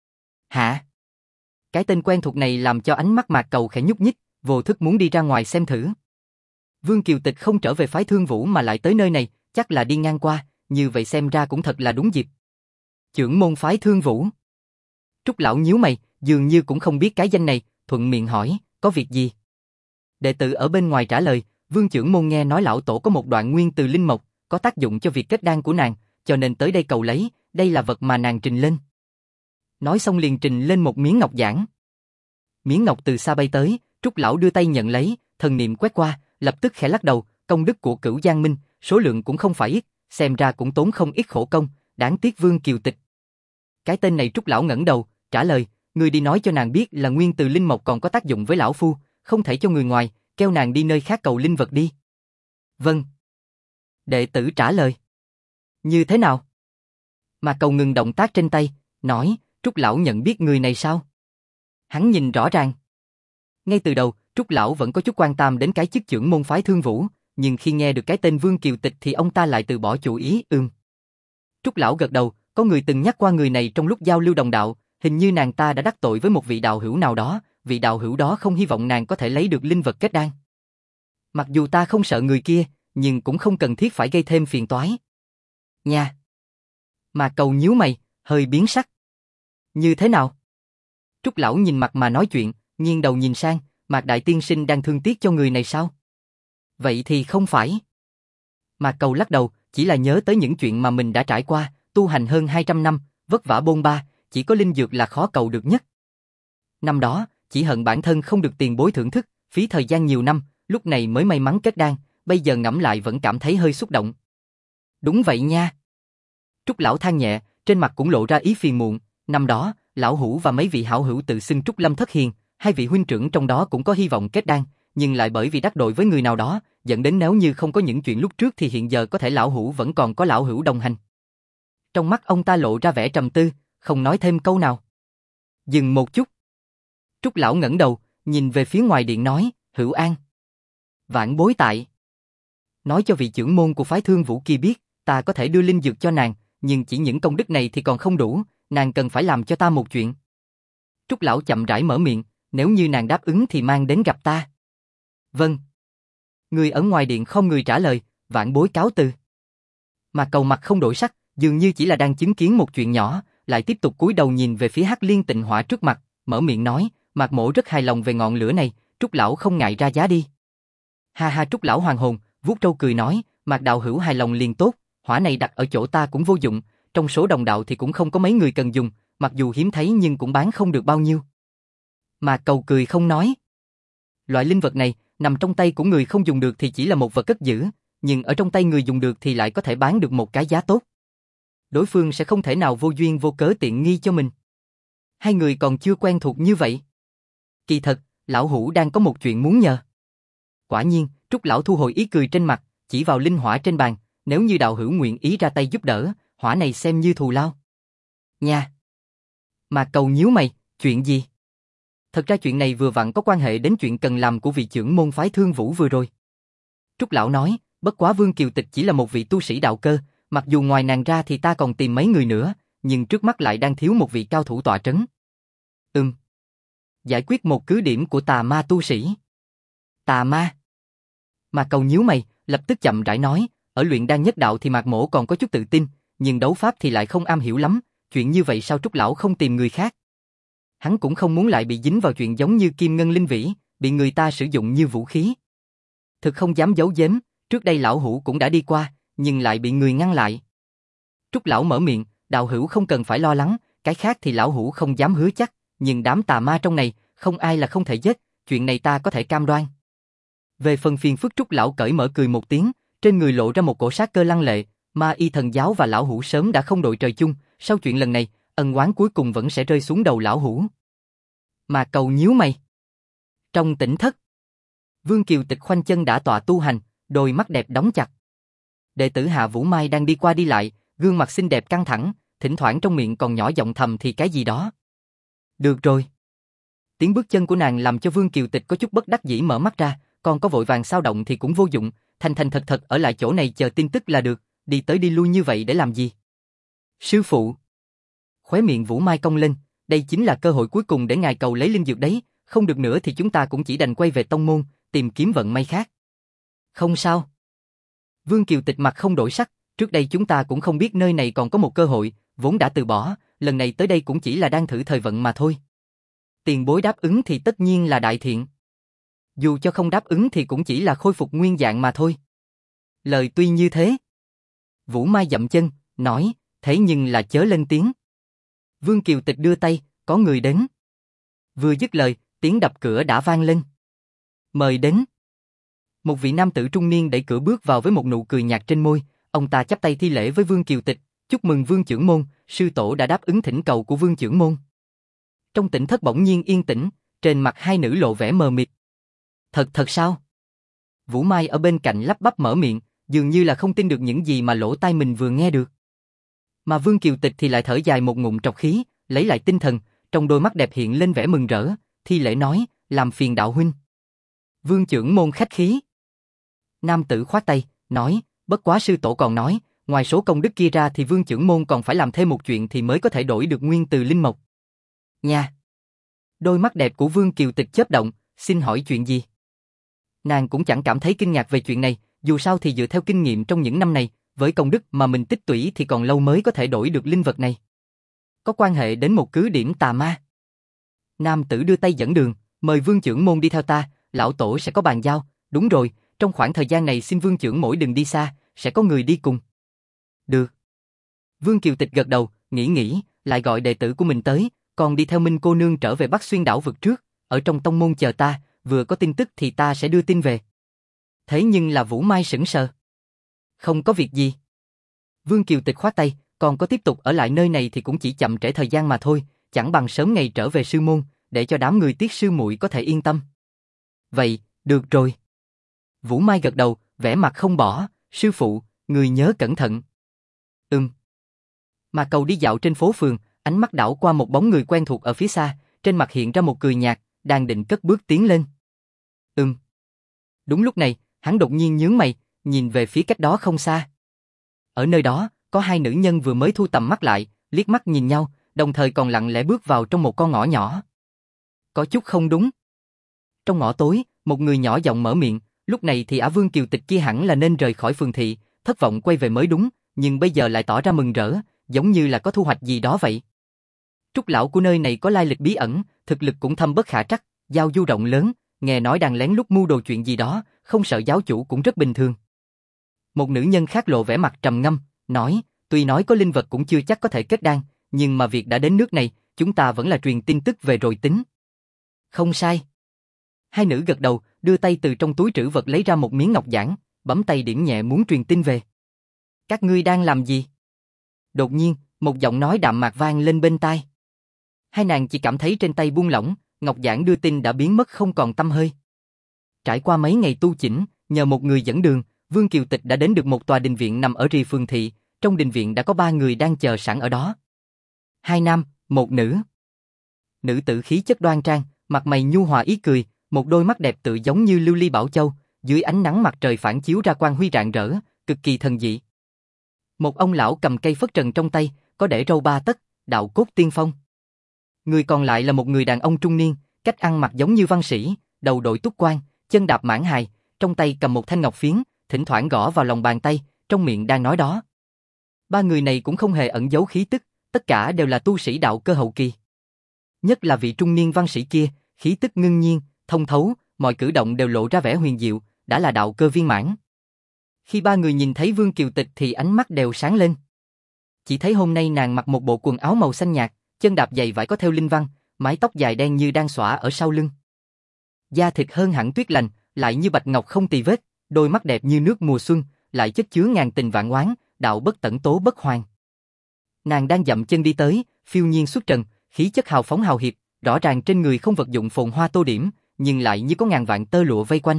Hả? Cái tên quen thuộc này làm cho ánh mắt Mạc Cầu khẽ nhúc nhích, vô thức muốn đi ra ngoài xem thử. Vương Kiều Tịch không trở về phái Thương Vũ mà lại tới nơi này, chắc là đi ngang qua, như vậy xem ra cũng thật là đúng dịp. Chưởng môn phái Thương Vũ. Trúc Lão nhíu mày, dường như cũng không biết cái danh này, thuận miệng hỏi, có việc gì? Đệ tử ở bên ngoài trả lời, Vương Chưởng môn nghe nói lão tổ có một đoạn nguyên từ linh mộc, có tác dụng cho việc kết đan của nàng, cho nên tới đây cầu lấy, đây là vật mà nàng trình lên. Nói xong liền trình lên một miếng ngọc giản. Miếng ngọc từ xa bay tới, Trúc Lão đưa tay nhận lấy, thần niệm quét qua, lập tức khẽ lắc đầu, công đức của Cửu Giang Minh, số lượng cũng không phải ít, xem ra cũng tốn không ít khổ công, đáng tiếc Vương Kiều Tịch. Cái tên này Trúc Lão ngẩng đầu, trả lời, ngươi đi nói cho nàng biết là nguyên từ linh mộc còn có tác dụng với lão phu, không thể cho người ngoài, kêu nàng đi nơi khác cầu linh vật đi. Vâng. Đệ tử trả lời. Như thế nào? Mà Cầu ngừng động tác trên tay, nói, Trúc lão nhận biết người này sao? Hắn nhìn rõ ràng. Ngay từ đầu, Trúc lão vẫn có chút quan tâm đến cái chức chưởng môn phái Thương Vũ, nhưng khi nghe được cái tên Vương Kiều Tịch thì ông ta lại từ bỏ chủ ý. Trúc lão gật đầu, có người từng nhắc qua người này trong lúc giao lưu đồng đạo, hình như nàng ta đã đắc tội với một vị đạo hữu nào đó, vị đạo hữu đó không hy vọng nàng có thể lấy được linh vật kết đan. Mặc dù ta không sợ người kia, nhưng cũng không cần thiết phải gây thêm phiền toái. Nha. Mà Cầu nhíu mày, hơi biến sắc. Như thế nào? Trúc lão nhìn mặt mà nói chuyện, nghiêng đầu nhìn sang, Mạc đại tiên sinh đang thương tiếc cho người này sao? Vậy thì không phải. Mạc Cầu lắc đầu, chỉ là nhớ tới những chuyện mà mình đã trải qua, tu hành hơn 200 năm, vất vả bôn ba, chỉ có linh dược là khó cầu được nhất. Năm đó, chỉ hận bản thân không được tiền bối thưởng thức, phí thời gian nhiều năm, lúc này mới may mắn kết đan, bây giờ ngẫm lại vẫn cảm thấy hơi xúc động. Đúng vậy nha. Trúc lão than nhẹ, trên mặt cũng lộ ra ý phiền muộn, năm đó, lão hữu và mấy vị hảo hữu tự xưng Trúc Lâm Thất Hiền, hai vị huynh trưởng trong đó cũng có hy vọng kết đan, nhưng lại bởi vì đắc tội với người nào đó, dẫn đến nếu như không có những chuyện lúc trước thì hiện giờ có thể lão hữu vẫn còn có lão hữu đồng hành. Trong mắt ông ta lộ ra vẻ trầm tư, không nói thêm câu nào. Dừng một chút. Trúc lão ngẩng đầu, nhìn về phía ngoài điện nói, Hữu An. Vãn bối tại. Nói cho vị trưởng môn của phái Thương Vũ kia biết, ta có thể đưa linh dược cho nàng, nhưng chỉ những công đức này thì còn không đủ, nàng cần phải làm cho ta một chuyện. Trúc lão chậm rãi mở miệng, nếu như nàng đáp ứng thì mang đến gặp ta. Vâng. Người ở ngoài điện không người trả lời, vãn bối cáo từ. Mà Cầu mặt không đổi sắc, dường như chỉ là đang chứng kiến một chuyện nhỏ, lại tiếp tục cúi đầu nhìn về phía Hắc Liên Tịnh Hỏa trước mặt, mở miệng nói, Mạc mỗ rất hài lòng về ngọn lửa này, Trúc lão không ngại ra giá đi. Ha ha, Trúc lão hoàng hồn, vuốt trâu cười nói, Mạc đạo hữu hài lòng liền tốt, hỏa này đặt ở chỗ ta cũng vô dụng, trong số đồng đạo thì cũng không có mấy người cần dùng, mặc dù hiếm thấy nhưng cũng bán không được bao nhiêu. Mạc Cầu cười không nói. Loại linh vật này, nằm trong tay của người không dùng được thì chỉ là một vật cất giữ, nhưng ở trong tay người dùng được thì lại có thể bán được một cái giá tốt. Đối phương sẽ không thể nào vô duyên vô cớ tiện nghi cho mình. Hai người còn chưa quen thuộc như vậy. Kỳ thật, lão hữu đang có một chuyện muốn nhờ. Quả nhiên, Trúc lão thu hồi ý cười trên mặt, chỉ vào linh hỏa trên bàn, nếu như đạo hữu nguyện ý ra tay giúp đỡ, hỏa này xem như thù lao. Nha. Mà Cầu nhíu mày, chuyện gì? Thật ra chuyện này vừa vặn có quan hệ đến chuyện cần làm của vị trưởng môn phái Thương Vũ vừa rồi. Trúc lão nói, bất quá Vương Kiều Tịch chỉ là một vị tu sĩ đạo cơ, mặc dù ngoài nàng ra thì ta còn tìm mấy người nữa, nhưng trước mắt lại đang thiếu một vị cao thủ tọa trấn. Giải quyết một cứ điểm của tà ma tu sĩ. Tà ma? Mà Cầu nhíu mày, lập tức chậm rãi nói, ở luyện đan nhất đạo thì Mạc mỗ còn có chút tự tin, nhưng đấu pháp thì lại không am hiểu lắm, chuyện như vậy sao Trúc lão không tìm người khác? Hắn cũng không muốn lại bị dính vào chuyện giống như Kim Ngân Linh Vĩ, bị người ta sử dụng như vũ khí. Thực không dám giấu giếm, trước đây lão hữu cũng đã đi qua, nhưng lại bị người ngăn lại. Trúc lão mở miệng, đạo hữu không cần phải lo lắng, cái khác thì lão hữu không dám hứa chắc, nhưng đám tà ma trong này, không ai là không thể giết, chuyện này ta có thể cam đoan. Về phần phiền phức, Trúc lão cởi mở cười một tiếng, trên người lộ ra một cổ sát cơ lăng lệ, Ma Y thần giáo và lão hữu sớm đã không đội trời chung, sau chuyện lần này, ân oán cuối cùng vẫn sẽ rơi xuống đầu lão hữu. Mà Cầu nhíu mày. Trong tỉnh thất, Vương Kiều Tịch khoanh chân đã tọa tu hành, đôi mắt đẹp đóng chặt. Đệ tử Hạ Vũ Mai đang đi qua đi lại, gương mặt xinh đẹp căng thẳng, thỉnh thoảng trong miệng còn nhỏ giọng thầm thì cái gì đó. Được rồi. Tiếng bước chân của nàng làm cho Vương Kiều Tịch có chút bất đắc dĩ mở mắt ra, còn có vội vàng sao động thì cũng vô dụng, thành thành thật thật ở lại chỗ này chờ tin tức là được, đi tới đi lui như vậy để làm gì? Sư phụ. Khóe miệng Vũ Mai cong lên, đây chính là cơ hội cuối cùng để ngài cầu lấy linh dược đấy, không được nữa thì chúng ta cũng chỉ đành quay về tông môn, tìm kiếm vận may khác. Không sao. Vương Kiều Tịch mặt không đổi sắc, trước đây chúng ta cũng không biết nơi này còn có một cơ hội, vốn đã từ bỏ, lần này tới đây cũng chỉ là đang thử thời vận mà thôi. Tiền bối đáp ứng thì tất nhiên là đại thiện. Dù cho không đáp ứng thì cũng chỉ là khôi phục nguyên dạng mà thôi. Lời tuy như thế. Vũ Mai dậm chân, nói, thế nhưng là chớ lên tiếng. Vương Kiều Tịch đưa tay, có người đến. Vừa dứt lời, tiếng đập cửa đã vang lên. Mời đến. Một vị nam tử trung niên đẩy cửa bước vào với một nụ cười nhạt trên môi, ông ta chắp tay thi lễ với Vương Kiều Tịch, chúc mừng Vương trưởng môn, sư tổ đã đáp ứng thỉnh cầu của Vương trưởng môn. Trong tỉnh thất bỗng nhiên yên tĩnh, trên mặt hai nữ lộ vẻ mờ mịt. Thật sao? Vũ Mai ở bên cạnh lắp bắp mở miệng, dường như là không tin được những gì mà lỗ tai mình vừa nghe được. Mà Vương Kiều Tịch thì lại thở dài một ngụm trọc khí, lấy lại tinh thần, trong đôi mắt đẹp hiện lên vẻ mừng rỡ, thi lễ nói, làm phiền đạo huynh. Vương trưởng môn khách khí. Nam tử khoát tay, nói, bất quá sư tổ còn nói, ngoài số công đức kia ra thì Vương trưởng môn còn phải làm thêm một chuyện thì mới có thể đổi được nguyên từ linh mộc. Nha. Đôi mắt đẹp của Vương Kiều Tịch chớp động, xin hỏi chuyện gì? Nàng cũng chẳng cảm thấy kinh ngạc về chuyện này, dù sao thì dựa theo kinh nghiệm trong những năm này, với công đức mà mình tích lũy thì còn lâu mới có thể đổi được linh vật này. Có quan hệ đến một cứ điểm tà ma. Nam tử đưa tay dẫn đường, mời Vương trưởng môn đi theo ta, lão tổ sẽ có bàn giao, đúng rồi, trong khoảng thời gian này xin Vương trưởng mỗi đừng đi xa, sẽ có người đi cùng. Được. Vương Kiều Tịch gật đầu, nghĩ, lại gọi đệ tử của mình tới, còn đi theo Minh cô nương trở về Bắc Xuyên đảo vực trước, ở trong tông môn chờ ta, vừa có tin tức thì ta sẽ đưa tin về. Thế nhưng là Vũ Mai sững sờ. Không có việc gì. Vương Kiều Tịch khoát tay, còn có tiếp tục ở lại nơi này thì cũng chỉ chậm trễ thời gian mà thôi, chẳng bằng sớm ngày trở về sư môn, để cho đám người Tiết sư muội có thể yên tâm. Vậy, được rồi. Vũ Mai gật đầu, vẻ mặt không bỏ, sư phụ, người nhớ cẩn thận. Mà Cầu đi dạo trên phố phường, ánh mắt đảo qua một bóng người quen thuộc ở phía xa, trên mặt hiện ra một cười nhạt, đang định cất bước tiến lên. Đúng lúc này, hắn đột nhiên nhướng mày, nhìn về phía cách đó không xa. Ở nơi đó, có hai nữ nhân vừa mới thu tầm mắt lại, liếc mắt nhìn nhau, đồng thời còn lặng lẽ bước vào trong một con ngõ nhỏ. Có chút không đúng. Trong ngõ tối, một người nhỏ giọng mở miệng, lúc này thì Ả Vương Kiều Tịch kia hẳn là nên rời khỏi phường thị, thất vọng quay về mới đúng, nhưng bây giờ lại tỏ ra mừng rỡ, giống như là có thu hoạch gì đó vậy. Trúc lão của nơi này có lai lịch bí ẩn, thực lực cũng thâm bất khả trắc, giao du rộng lớn, nghe nói đang lén lút mưu đồ chuyện gì đó, không sợ giáo chủ cũng rất bình thường. Một nữ nhân khác lộ vẻ mặt trầm ngâm, nói, tuy nói có linh vật cũng chưa chắc có thể kết đan, nhưng mà việc đã đến nước này, chúng ta vẫn là truyền tin tức về rồi tính. Không sai. Hai nữ gật đầu, đưa tay từ trong túi trữ vật lấy ra một miếng ngọc giản, bấm tay điểm nhẹ muốn truyền tin về. Các ngươi đang làm gì? Đột nhiên, một giọng nói đạm mạc vang lên bên tai. Hai nàng chỉ cảm thấy trên tay buông lỏng, ngọc giản đưa tin đã biến mất không còn tăm hơi. Trải qua mấy ngày tu chỉnh, nhờ một người dẫn đường, Vương Kiều Tịch đã đến được một tòa đình viện nằm ở rìa phường thị, trong đình viện đã có 3 người đang chờ sẵn ở đó. 2 nam, 1 nữ. Nữ tử khí chất đoan trang, mặt mày nhu hòa ý cười, một đôi mắt đẹp tựa giống như lưu ly bảo châu, dưới ánh nắng mặt trời phản chiếu ra quang huy rạng rỡ, cực kỳ thần dị. Một ông lão cầm cây phất trần trong tay, có để râu 3 tấc, đạo cốt tiên phong. Người còn lại là một người đàn ông trung niên, cách ăn mặc giống như văn sĩ, đầu đội túc quan, chân đạp mãng hài, trong tay cầm một thanh ngọc phiến, thỉnh thoảng gõ vào lòng bàn tay, trong miệng đang nói đó. 3 người này cũng không hề ẩn giấu khí tức, tất cả đều là tu sĩ đạo cơ hậu kỳ. Nhất là vị trung niên văn sĩ kia, khí tức ngưng nhiên, thông thấu, mọi cử động đều lộ ra vẻ huyền diệu, đã là đạo cơ viên mãn. Khi 3 người nhìn thấy Vương Kiều Tịch thì ánh mắt đều sáng lên. Chỉ thấy hôm nay nàng mặc một bộ quần áo màu xanh nhạt, chân đạp giày vải có theo linh văn, mái tóc dài đen như đang xõa ở sau lưng. Da thịt hơn hẳn tuyết lành, lại như bạch ngọc không tì vết, đôi mắt đẹp như nước mùa xuân, lại chất chứa ngàn tình vạn oán, đạo bất tận tố bất hoàn. Nàng đang dậm chân đi tới, phiêu nhiên xuất trần, khí chất hào phóng hào hiệp, rõ ràng trên người không vật dụng phồn hoa tô điểm, nhưng lại như có ngàn vạn tơ lụa vây quanh.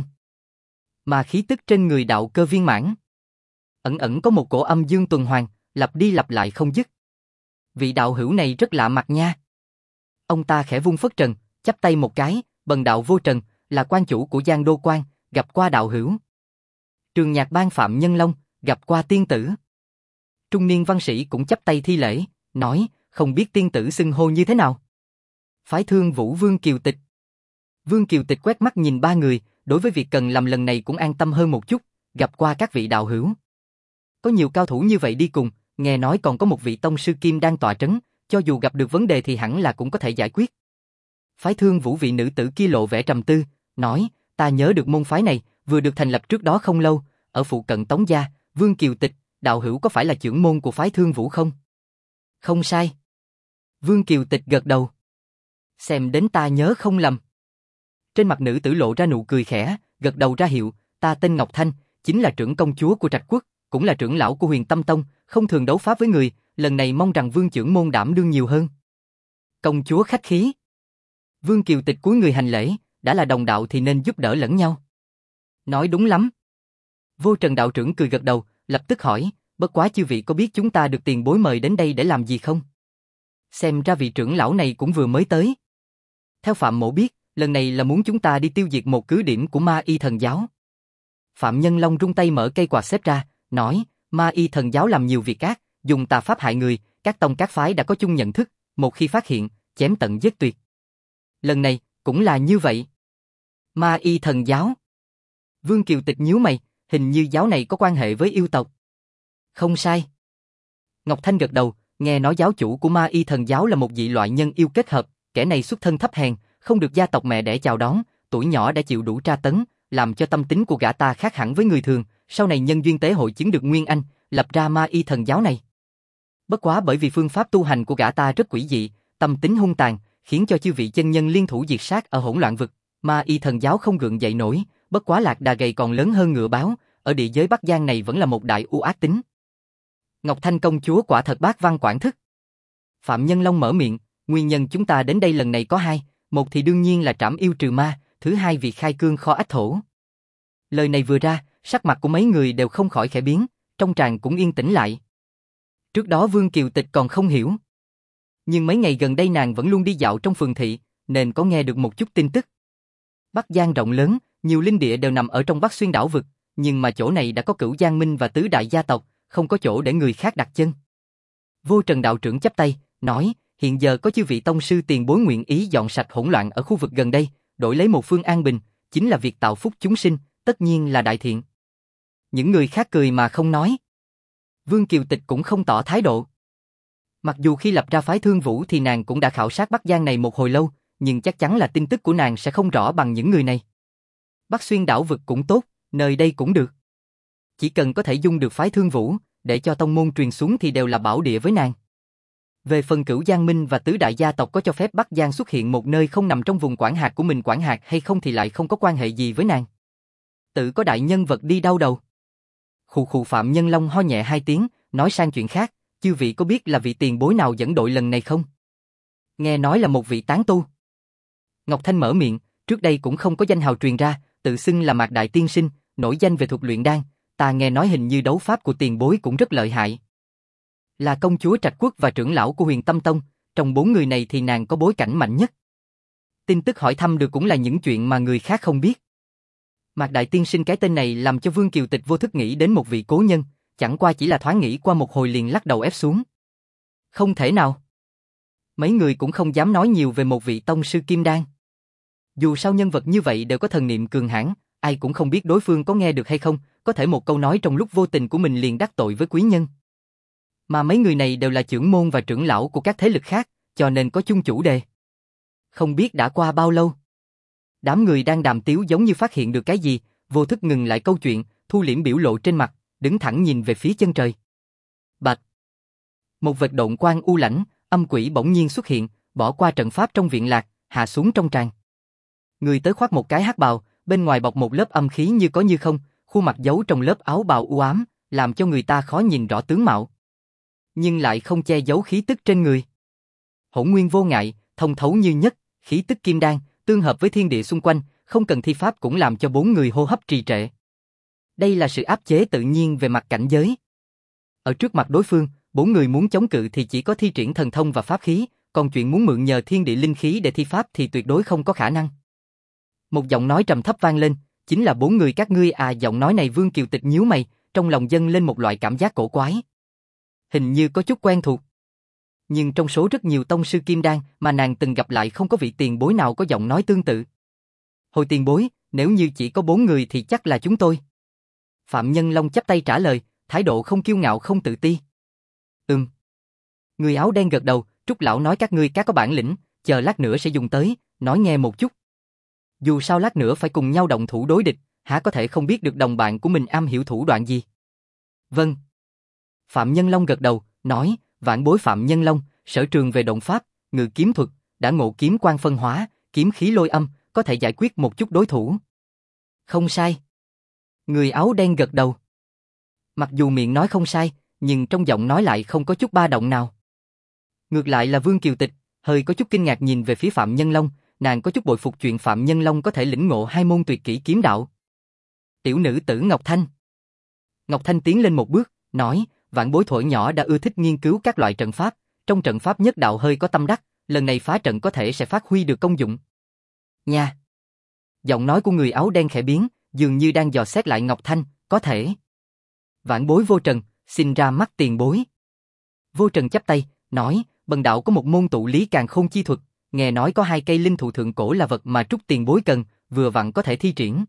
Mà khí tức trên người đạo cơ viên mãn, ẩn ẩn có một cổ âm dương tuần hoàn, lặp đi lặp lại không dứt. Vị đạo hữu này rất lạ mặt nha. Ông ta khẽ vung phất trần, chắp tay một cái, bần đạo Vô Trần, là quan chủ của Giang Đô Quan, gặp qua đạo hữu. Trường Nhạc Bang Phạm Nhân Long, gặp qua tiên tử. Trung niên văn sĩ cũng chắp tay thi lễ, nói, không biết tiên tử xưng hô như thế nào. Phái Thương Vũ Vương Kiều Tịch. Vương Kiều Tịch quét mắt nhìn 3 người, đối với việc cần làm lần này cũng an tâm hơn một chút, gặp qua các vị đạo hữu. Có nhiều cao thủ như vậy đi cùng, nghe nói còn có một vị tông sư kim đang tọa trấn, cho dù gặp được vấn đề thì hẳn là cũng có thể giải quyết. Phái Thương Vũ vị nữ tử kia lộ vẻ trầm tư, nói, ta nhớ được môn phái này, vừa được thành lập trước đó không lâu, ở phụ cận Tống Gia, Vương Kiều Tịch, đạo hữu có phải là trưởng môn của phái Thương Vũ không? Không sai. Vương Kiều Tịch gật đầu. Xem đến ta nhớ không lầm. Trên mặt nữ tử lộ ra nụ cười khẽ, gật đầu ra hiệu, ta tên Ngọc Thanh, chính là trưởng công chúa của Trạch Quốc, cũng là trưởng lão của Huyền Tâm Tông, không thường đấu pháp với người, lần này mong rằng Vương trưởng môn đảm đương nhiều hơn. Công chúa khách khí. Vương Kiều Tịch cúi người hành lễ, đã là đồng đạo thì nên giúp đỡ lẫn nhau. Nói đúng lắm. Vô Trần đạo trưởng cười gật đầu, lập tức hỏi, bất quá chư vị có biết chúng ta được tiền bối mời đến đây để làm gì không? Xem ra vị trưởng lão này cũng vừa mới tới. Theo Phạm Mỗ biết, lần này là muốn chúng ta đi tiêu diệt một cứ điểm của Ma Y Thần Giáo. Phạm Nhân Long rung tay mở cây quạt xếp ra, nói, Ma Y Thần Giáo làm nhiều việc ác, dùng tà pháp hại người, các tông các phái đã có chung nhận thức, một khi phát hiện, chém tận giết tuyệt. Lần này, cũng là như vậy. Ma Y Thần Giáo. Vương Kiều Tịch nhíu mày, hình như giáo này có quan hệ với yêu tộc. Không sai. Ngọc Thanh gật đầu, nghe nói giáo chủ của Ma Y Thần Giáo là một dị loại nhân yêu kết hợp, kẻ này xuất thân thấp hèn, không được gia tộc mẹ đẻ chào đón, tuổi nhỏ đã chịu đủ tra tấn, làm cho tâm tính của gã ta khác hẳn với người thường, sau này nhân duyên tế hội chứng được Nguyên Anh, lập ra Ma Y Thần Giáo này. Bất quá bởi vì phương pháp tu hành của gã ta rất quỷ dị, tâm tính hung tàn, khiến cho chư vị chân nhân liên thủ diệt sát ở hỗn loạn vực, Ma Y Thần Giáo không gượng dậy nổi, bất quá lạc đà gầy còn lớn hơn ngựa báo, ở địa giới Bắc Giang này vẫn là một đại u ác tính. Ngọc Thanh công chúa quả thật bác văn quản thức. Phạm Nhân Long mở miệng, nguyên nhân chúng ta đến đây lần này có hai, một thì đương nhiên là trảm yêu trừ ma, thứ hai vì khai cương kho ách thổ. Lời này vừa ra, sắc mặt của mấy người đều không khỏi khẽ biến, trong tràng cũng yên tĩnh lại. Trước đó Vương Kiều Tịch còn không hiểu. Nhưng mấy ngày gần đây nàng vẫn luôn đi dạo trong phường thị, nên có nghe được một chút tin tức. Bắc Giang rộng lớn, nhiều linh địa đều nằm ở trong Bắc Xuyên đảo vực, nhưng mà chỗ này đã có Cửu Giang Minh và tứ đại gia tộc, không có chỗ để người khác đặt chân. Vô Trần đạo trưởng chắp tay, nói, hiện giờ có chư vị tông sư tiền bối nguyện ý dọn sạch hỗn loạn ở khu vực gần đây, đổi lấy một phương an bình, chính là việc tạo phúc chúng sinh, tất nhiên là đại thiện. Những người khác cười mà không nói. Vương Kiều Tịch cũng không tỏ thái độ. Mặc dù khi lập ra phái Thương Vũ thì nàng cũng đã khảo sát Bắc Giang này một hồi lâu, nhưng chắc chắn là tin tức của nàng sẽ không rõ bằng những người này. Bắc Xuyên đảo vực cũng tốt, nơi đây cũng được. Chỉ cần có thể dung được phái Thương Vũ, để cho tông môn truyền xuống thì đều là bảo địa với nàng. Về phần Cửu Giang Minh và tứ đại gia tộc có cho phép Bắc Giang xuất hiện một nơi không nằm trong vùng quản hạt của mình quản hạt hay không thì lại không có quan hệ gì với nàng. Tự có đại nhân vật đi đau đầu. Khụ khụ Phạm Nhân Long ho nhẹ hai tiếng, nói sang chuyện khác, chư vị có biết là vị tiền bối nào dẫn đội lần này không? Nghe nói là một vị tán tu. Ngọc Thanh mở miệng, trước đây cũng không có danh hào truyền ra, tự xưng là Mạc Đại Tiên Sinh, nổi danh về thuật luyện đan, ta nghe nói hình như đấu pháp của tiền bối cũng rất lợi hại. Là công chúa Trạch Quốc và trưởng lão của Huyền Tâm Tông, trong bốn người này thì nàng có bối cảnh mạnh nhất. Tin tức hỏi thăm được cũng là những chuyện mà người khác không biết. Mạc Đại Tiên Sinh cái tên này làm cho Vương Kiều Tịch vô thức nghĩ đến một vị cố nhân, chẳng qua chỉ là thoáng nghĩ qua một hồi liền lắc đầu ép xuống. Không thể nào. Mấy người cũng không dám nói nhiều về một vị tông sư kim đan. Dù sao nhân vật như vậy đều có thần niệm cường hãn, ai cũng không biết đối phương có nghe được hay không, có thể một câu nói trong lúc vô tình của mình liền đắc tội với quý nhân. Mà mấy người này đều là trưởng môn và trưởng lão của các thế lực khác, cho nên có chung chủ đề. Không biết đã qua bao lâu. Đám người đang đàm tiếu giống như phát hiện được cái gì, vô thức ngừng lại câu chuyện, thu liễm biểu lộ trên mặt, đứng thẳng nhìn về phía chân trời. Bạch. Một vệt độn quang u lãnh, âm quỷ bỗng nhiên xuất hiện, bỏ qua trận pháp trong viện lạc, hạ xuống trong tràng. Người tới khoác một cái hắc bào, bên ngoài bọc một lớp âm khí như có như không, khuôn mặt giấu trong lớp áo bào u ám, làm cho người ta khó nhìn rõ tướng mạo. Nhưng lại không che giấu khí tức trên người. Hỗn nguyên vô ngại, thông thấu như nhất, khí tức kim đan, tương hợp với thiên địa xung quanh, không cần thi pháp cũng làm cho bốn người hô hấp trì trệ. Đây là sự áp chế tự nhiên về mặt cảnh giới. Ở trước mặt đối phương, bốn người muốn chống cự thì chỉ có thi triển thần thông và pháp khí, còn chuyện muốn mượn nhờ thiên địa linh khí để thi pháp thì tuyệt đối không có khả năng. Một giọng nói trầm thấp vang lên, chính là bốn người các ngươi à. Giọng nói này Vương Kiều Tịch nhíu mày, trong lòng dâng lên một loại cảm giác cổ quái. Hình như có chút quen thuộc. Nhưng trong số rất nhiều tông sư kim đan mà nàng từng gặp lại không có vị tiền bối nào có giọng nói tương tự. Hồi tiền bối, nếu như chỉ có bốn người thì chắc là chúng tôi. Phạm Nhân Long chắp tay trả lời, thái độ không kiêu ngạo không tự ti. Người áo đen gật đầu, Trúc lão nói các ngươi các có bản lĩnh, chờ lát nữa sẽ dùng tới, nói nghe một chút. Dù sao lát nữa phải cùng nhau động thủ đối địch, há có thể không biết được đồng bạn của mình am hiểu thủ đoạn gì. Vâng. Phạm Nhân Long gật đầu, nói, vạn bối Phạm Nhân Long, sở trường về động pháp, ngự kiếm thuật, đã ngộ kiếm quan phân hóa, kiếm khí lôi âm, có thể giải quyết một chút đối thủ. Không sai. Người áo đen gật đầu. Mặc dù miệng nói không sai, nhưng trong giọng nói lại không có chút ba động nào. Ngược lại là Vương Kiều Tịch, hơi có chút kinh ngạc nhìn về phía Phạm Nhân Long, nàng có chút bội phục chuyện Phạm Nhân Long có thể lĩnh ngộ hai môn tuyệt kỹ kiếm đạo. Tiểu nữ tử Ngọc Thanh. Ngọc Thanh tiến lên một bước, nói, Vạn Bối thuở nhỏ đã ưa thích nghiên cứu các loại trận pháp, trong trận pháp nhất đạo hơi có tâm đắc, lần này phá trận có thể sẽ phát huy được công dụng. Nha! Giọng nói của người áo đen khẽ biến, dường như đang dò xét lại Ngọc Thanh, có thể. Vạn Bối Vô Trần, xin ra mắt tiền bối. Vô Trần chắp tay, nói, bần đạo có một môn tụ lý càn khôn chi thuật, nghe nói có 2 cây linh thụ thượng cổ là vật mà Trúc tiền bối cần, vừa vặn có thể thi triển.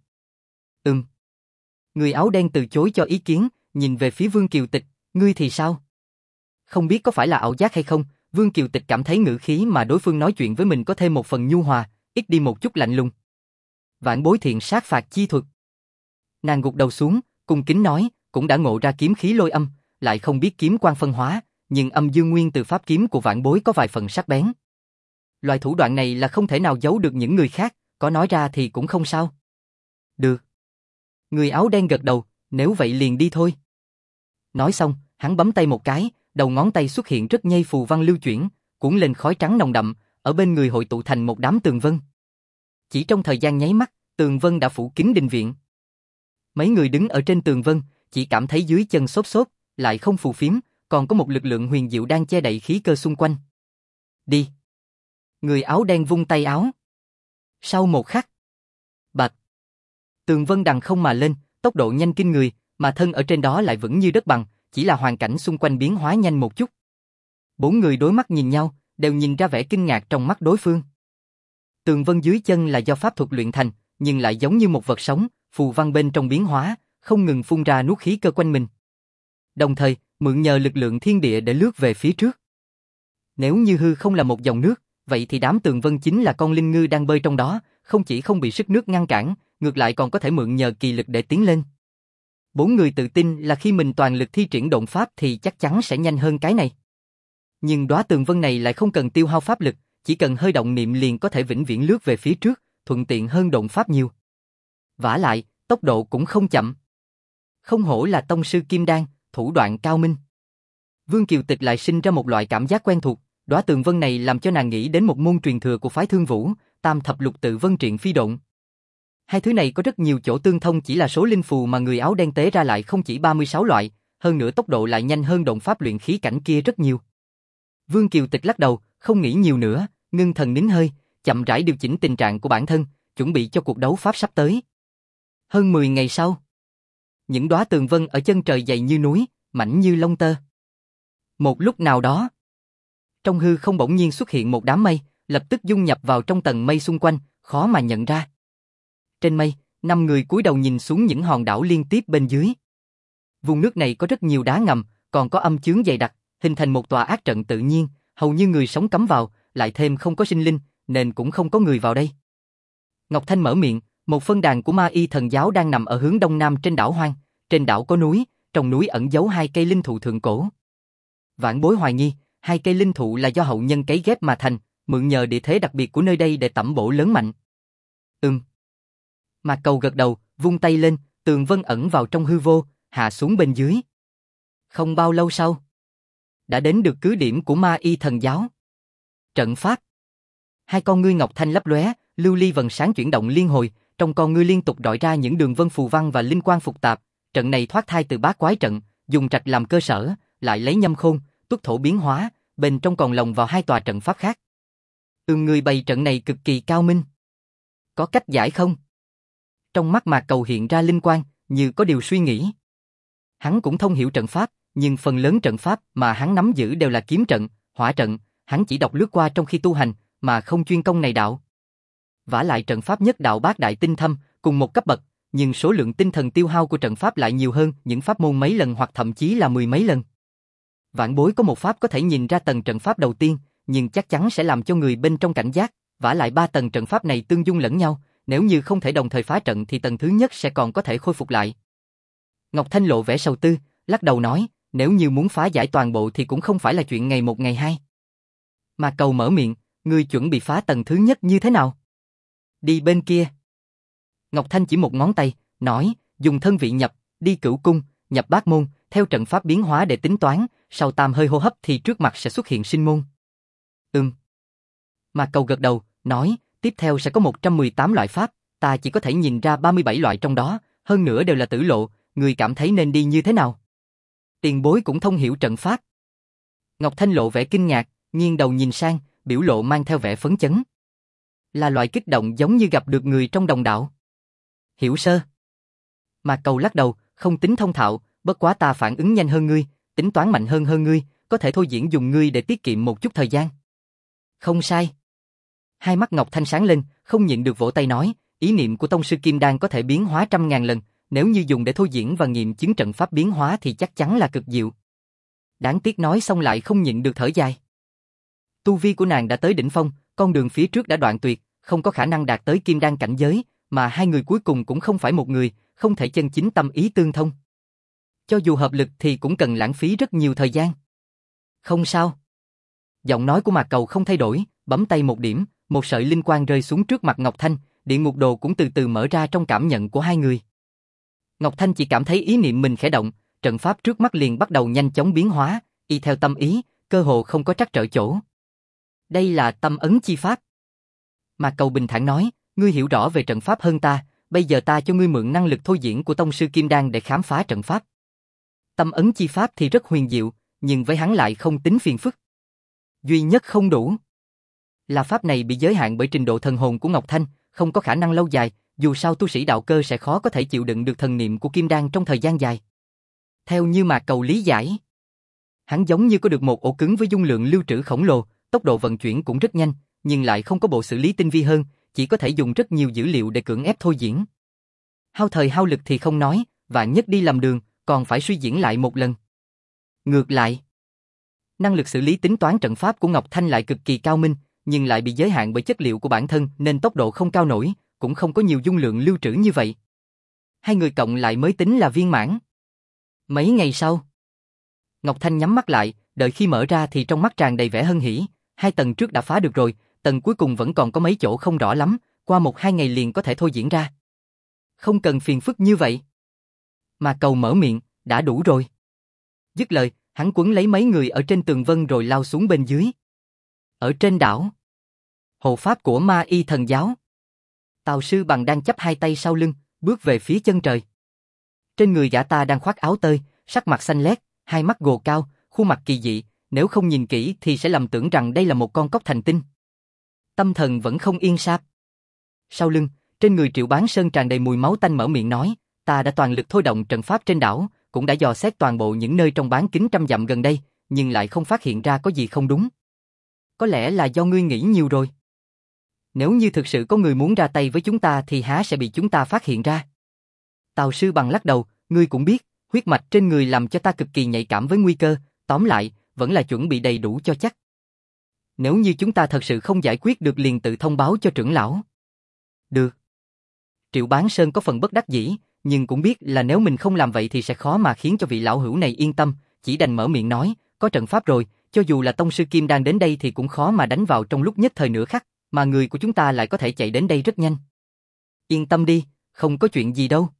Người áo đen từ chối cho ý kiến, nhìn về phía Vương Kiều Tịch, ngươi thì sao? Không biết có phải là ảo giác hay không, Vương Kiều Tịch cảm thấy ngữ khí mà đối phương nói chuyện với mình có thêm một phần nhu hòa, ít đi một chút lạnh lùng. Vạn Bối thiện sát phạt chi thuật. Nàng gục đầu xuống, cung kính nói, cũng đã ngộ ra kiếm khí lôi âm, lại không biết kiếm quan phân hóa, nhưng âm dương nguyên từ pháp kiếm của Vạn Bối có vài phần sắc bén. Loại thủ đoạn này là không thể nào giấu được những người khác, có nói ra thì cũng không sao. Được. Người áo đen gật đầu, nếu vậy liền đi thôi. Nói xong, hắn bấm tay một cái, đầu ngón tay xuất hiện rất nhây phù văn lưu chuyển, cuốn lên khói trắng nồng đậm, ở bên người hội tụ thành một đám tường vân. Chỉ trong thời gian nháy mắt, tường vân đã phủ kín đình viện. Mấy người đứng ở trên tường vân, chỉ cảm thấy dưới chân xốp xốp, lại không phù phiếm, còn có một lực lượng huyền diệu đang che đậy khí cơ xung quanh. Đi. Người áo đen vung tay áo. Sau một khắc, bạch, tường vân đằng không mà lên, tốc độ nhanh kinh người, mà thân ở trên đó lại vững như đất bằng, chỉ là hoàn cảnh xung quanh biến hóa nhanh một chút. 4 người đối mắt nhìn nhau, đều nhìn ra vẻ kinh ngạc trong mắt đối phương. Tường vân dưới chân là do pháp thuật luyện thành, nhưng lại giống như một vật sống, phù văn bên trong biến hóa, không ngừng phun ra nuốt khí cơ quanh mình. Đồng thời, mượn nhờ lực lượng thiên địa để lướt về phía trước. Nếu như hư không là một dòng nước, vậy thì đám tường vân chính là con linh ngư đang bơi trong đó, không chỉ không bị sức nước ngăn cản, ngược lại còn có thể mượn nhờ kỳ lực để tiến lên. 4 người tự tin là khi mình toàn lực thi triển độn pháp thì chắc chắn sẽ nhanh hơn cái này. Nhưng đóa tường vân này lại không cần tiêu hao pháp lực, chỉ cần hơi động niệm liền có thể vĩnh viễn lướt về phía trước, thuận tiện hơn độn pháp nhiều. Vả lại, tốc độ cũng không chậm. Không hổ là tông sư kim đan, thủ đoạn cao minh. Vương Kiều Tịch lại sinh ra một loại cảm giác quen thuộc, đóa tường vân này làm cho nàng nghĩ đến một môn truyền thừa của phái Thương Vũ, Tam thập lục tự vân triện phi độn. Hai thứ này có rất nhiều chỗ tương thông, chỉ là số linh phù mà người áo đen tế ra lại không chỉ 36 loại, hơn nữa tốc độ lại nhanh hơn độn pháp luyện khí cảnh kia rất nhiều. Vương Kiều Tịch lắc đầu, không nghĩ nhiều nữa, ngưng thần nín hơi, chậm rãi điều chỉnh tình trạng của bản thân, chuẩn bị cho cuộc đấu pháp sắp tới. Hơn 10 ngày sau, những đóa tường vân ở chân trời dày như núi, mảnh như lông tơ. Một lúc nào đó, trong hư không bỗng nhiên xuất hiện một đám mây, lập tức dung nhập vào trong tầng mây xung quanh, khó mà nhận ra. Trên mây, 5 người cúi đầu nhìn xuống những hòn đảo liên tiếp bên dưới. Vùng nước này có rất nhiều đá ngầm, còn có âm chướng dày đặc, hình thành một tòa ác trận tự nhiên, hầu như người sống cấm vào, lại thêm không có sinh linh, nên cũng không có người vào đây. Ngọc Thanh mở miệng, một phân đàn của Ma Y thần giáo đang nằm ở hướng đông nam trên đảo hoang, trên đảo có núi, trong núi ẩn giấu 2 cây linh thụ thượng cổ. Vạn Bối hoài nghi, 2 cây linh thụ là do hậu nhân cấy ghép mà thành, mượn nhờ địa thế đặc biệt của nơi đây để tẩm bổ lớn mạnh. Mạc Cầu gật đầu, vung tay lên, tường vân ẩn vào trong hư vô, hạ xuống bên dưới. Không bao lâu sau, đã đến được cứ điểm của Ma Y thần giáo. Trận pháp. 2 con ngươi Ngọc Thanh lấp lóe, lưu ly vầng sáng chuyển động liên hồi, trong con ngươi liên tục rọi ra những đường vân phù văn và linh quang phục tạp. Trận này thoát thai từ bát quái trận, dùng trạch làm cơ sở, lại lấy nhâm khôn, tuất thổ biến hóa, bên trong còn lồng vào 2 tòa trận pháp khác. Người bày trận này cực kỳ cao minh. Có cách giải không? Trong mắt Mạc Cầu hiện ra linh quang, như có điều suy nghĩ. Hắn cũng thông hiểu trận pháp, nhưng phần lớn trận pháp mà hắn nắm giữ đều là kiếm trận, hỏa trận, hắn chỉ đọc lướt qua trong khi tu hành, mà không chuyên công này đạo. Vả lại trận pháp nhất đạo bát đại tinh thâm, cùng một cấp bậc, nhưng số lượng tinh thần tiêu hao của trận pháp lại nhiều hơn những pháp môn mấy lần hoặc thậm chí là 10 mấy lần. Vạn Bối có một pháp có thể nhìn ra tầng trận pháp đầu tiên, nhưng chắc chắn sẽ làm cho người bên trong cảnh giác, vả lại 3 tầng trận pháp này tương dung lẫn nhau, nếu như không thể đồng thời phá trận thì tầng thứ nhất sẽ còn có thể khôi phục lại. Ngọc Thanh lộ vẻ sầu tư, lắc đầu nói, nếu như muốn phá giải toàn bộ thì cũng không phải là chuyện ngày một ngày hai. Mà Cầu mở miệng, ngươi chuẩn bị phá tầng thứ nhất như thế nào? Đi bên kia. Ngọc Thanh chỉ một ngón tay, nói, dùng thân vị nhập, đi cửu cung, nhập bát môn, theo trận pháp biến hóa để tính toán, sau tam hơi hô hấp thì trước mặt sẽ xuất hiện sinh môn. Mà Cầu gật đầu, nói, tiếp theo sẽ có 118 loại pháp, ta chỉ có thể nhìn ra 37 loại trong đó, hơn nữa đều là tử lộ, người cảm thấy nên đi như thế nào? Tiền bối cũng thông hiểu trận pháp. Ngọc Thanh lộ vẻ kinh ngạc, nghiêng đầu nhìn sang, biểu lộ mang theo vẻ phấn chấn. Là loại kích động giống như gặp được người trong đồng đạo. Hiểu sơ. Mạc Cầu lắc đầu, không tính thông thạo, bất quá ta phản ứng nhanh hơn ngươi, tính toán mạnh hơn ngươi, có thể thôi diễn dùng ngươi để tiết kiệm một chút thời gian. Không sai. Hai mắt Ngọc Thanh sáng lên, không nhịn được vỗ tay nói, ý niệm của tông sư Kim Đan có thể biến hóa 100.000 lần, nếu như dùng để thôi diễn và nghiệm chứng trận pháp biến hóa thì chắc chắn là cực diệu. Đáng tiếc nói xong lại không nhịn được thở dài. Tu vi của nàng đã tới đỉnh phong, con đường phía trước đã đoạn tuyệt, không có khả năng đạt tới Kim Đan cảnh giới, mà hai người cuối cùng cũng không phải một người, không thể chân chính tâm ý tương thông. Cho dù hợp lực thì cũng cần lãng phí rất nhiều thời gian. Không sao. Giọng nói của Mạc Cầu không thay đổi, bấm tay một điểm, một sợi linh quang rơi xuống trước mặt Ngọc Thanh, địa ngục đồ cũng từ từ mở ra trong cảm nhận của hai người. Ngọc Thanh chỉ cảm thấy ý niệm mình khẽ động, trận pháp trước mắt liền bắt đầu nhanh chóng biến hóa, y theo tâm ý, cơ hồ không có trắc trở chỗ. Đây là tâm ấn chi pháp. Mạc Cầu bình thản nói, ngươi hiểu rõ về trận pháp hơn ta, bây giờ ta cho ngươi mượn năng lực thôi diễn của tông sư Kim Đan để khám phá trận pháp. Tâm ấn chi pháp thì rất huyền diệu, nhưng với hắn lại không tính phiền phức. Duy nhất không đủ là pháp này bị giới hạn bởi trình độ thần hồn của Ngọc Thanh, không có khả năng lâu dài, dù sao tu sĩ đạo cơ sẽ khó có thể chịu đựng được thần niệm của Kim Đan trong thời gian dài. Theo như Mạc Cầu lý giải, hắn giống như có được một ổ cứng với dung lượng lưu trữ khổng lồ, tốc độ vận chuyển cũng rất nhanh, nhưng lại không có bộ xử lý tinh vi hơn, chỉ có thể dùng rất nhiều dữ liệu để cưỡng ép thôi diễn. Hao thời hao lực thì không nói, vạn nhất đi lầm đường, còn phải suy diễn lại một lần. Ngược lại, năng lực xử lý tính toán trận pháp của Ngọc Thanh lại cực kỳ cao minh, nhưng lại bị giới hạn bởi chất liệu của bản thân nên tốc độ không cao nổi, cũng không có nhiều dung lượng lưu trữ như vậy. Hai người cộng lại mới tính là viên mãn. Mấy ngày sau, Ngọc Thanh nhắm mắt lại, đợi khi mở ra thì trong mắt tràn đầy vẻ hân hỉ, 2 tầng trước đã phá được rồi, tầng cuối cùng vẫn còn có mấy chỗ không rõ lắm, qua 1-2 ngày liền có thể thôi diễn ra. Không cần phiền phức như vậy. Mà Cầu mở miệng, đã đủ rồi. Dứt lời, hắn quấn lấy mấy người ở trên tường vân rồi lao xuống bên dưới. Ở trên đảo, hộ pháp của Ma Y thần giáo, Tào Sư Bằng đang chắp hai tay sau lưng, bước về phía chân trời. Trên người gã ta đang khoác áo tơi, sắc mặt xanh lét, hai mắt gồ cao, khuôn mặt kỳ dị, nếu không nhìn kỹ thì sẽ lầm tưởng rằng đây là một con cóc thành tinh. Tâm thần vẫn không yên sáp. Sau lưng, trên người Triệu Bán Sơn tràn đầy mùi máu tanh mở miệng nói, ta đã toàn lực thôi động trận pháp trên đảo, cũng đã dò xét toàn bộ những nơi trong bán kính 100 dặm gần đây, nhưng lại không phát hiện ra có gì không đúng. Có lẽ là do ngươi nghĩ nhiều rồi. Nếu như thực sự có người muốn ra tay với chúng ta thì há sẽ bị chúng ta phát hiện ra. Tào Sư Bằng lắc đầu, ngươi cũng biết, huyết mạch trên người làm cho ta cực kỳ nhạy cảm với nguy cơ, tóm lại, vẫn là chuẩn bị đầy đủ cho chắc. Nếu như chúng ta thật sự không giải quyết được liền tự thông báo cho trưởng lão. Được. Triệu Bán Sơn có phần bất đắc dĩ, nhưng cũng biết là nếu mình không làm vậy thì sẽ khó mà khiến cho vị lão hữu này yên tâm, chỉ đành mở miệng nói, có trận pháp rồi, cho dù là tông sư Kim Đan đến đây thì cũng khó mà đánh vào trong lúc nhất thời nửa khắc, mà người của chúng ta lại có thể chạy đến đây rất nhanh. Yên tâm đi, không có chuyện gì đâu.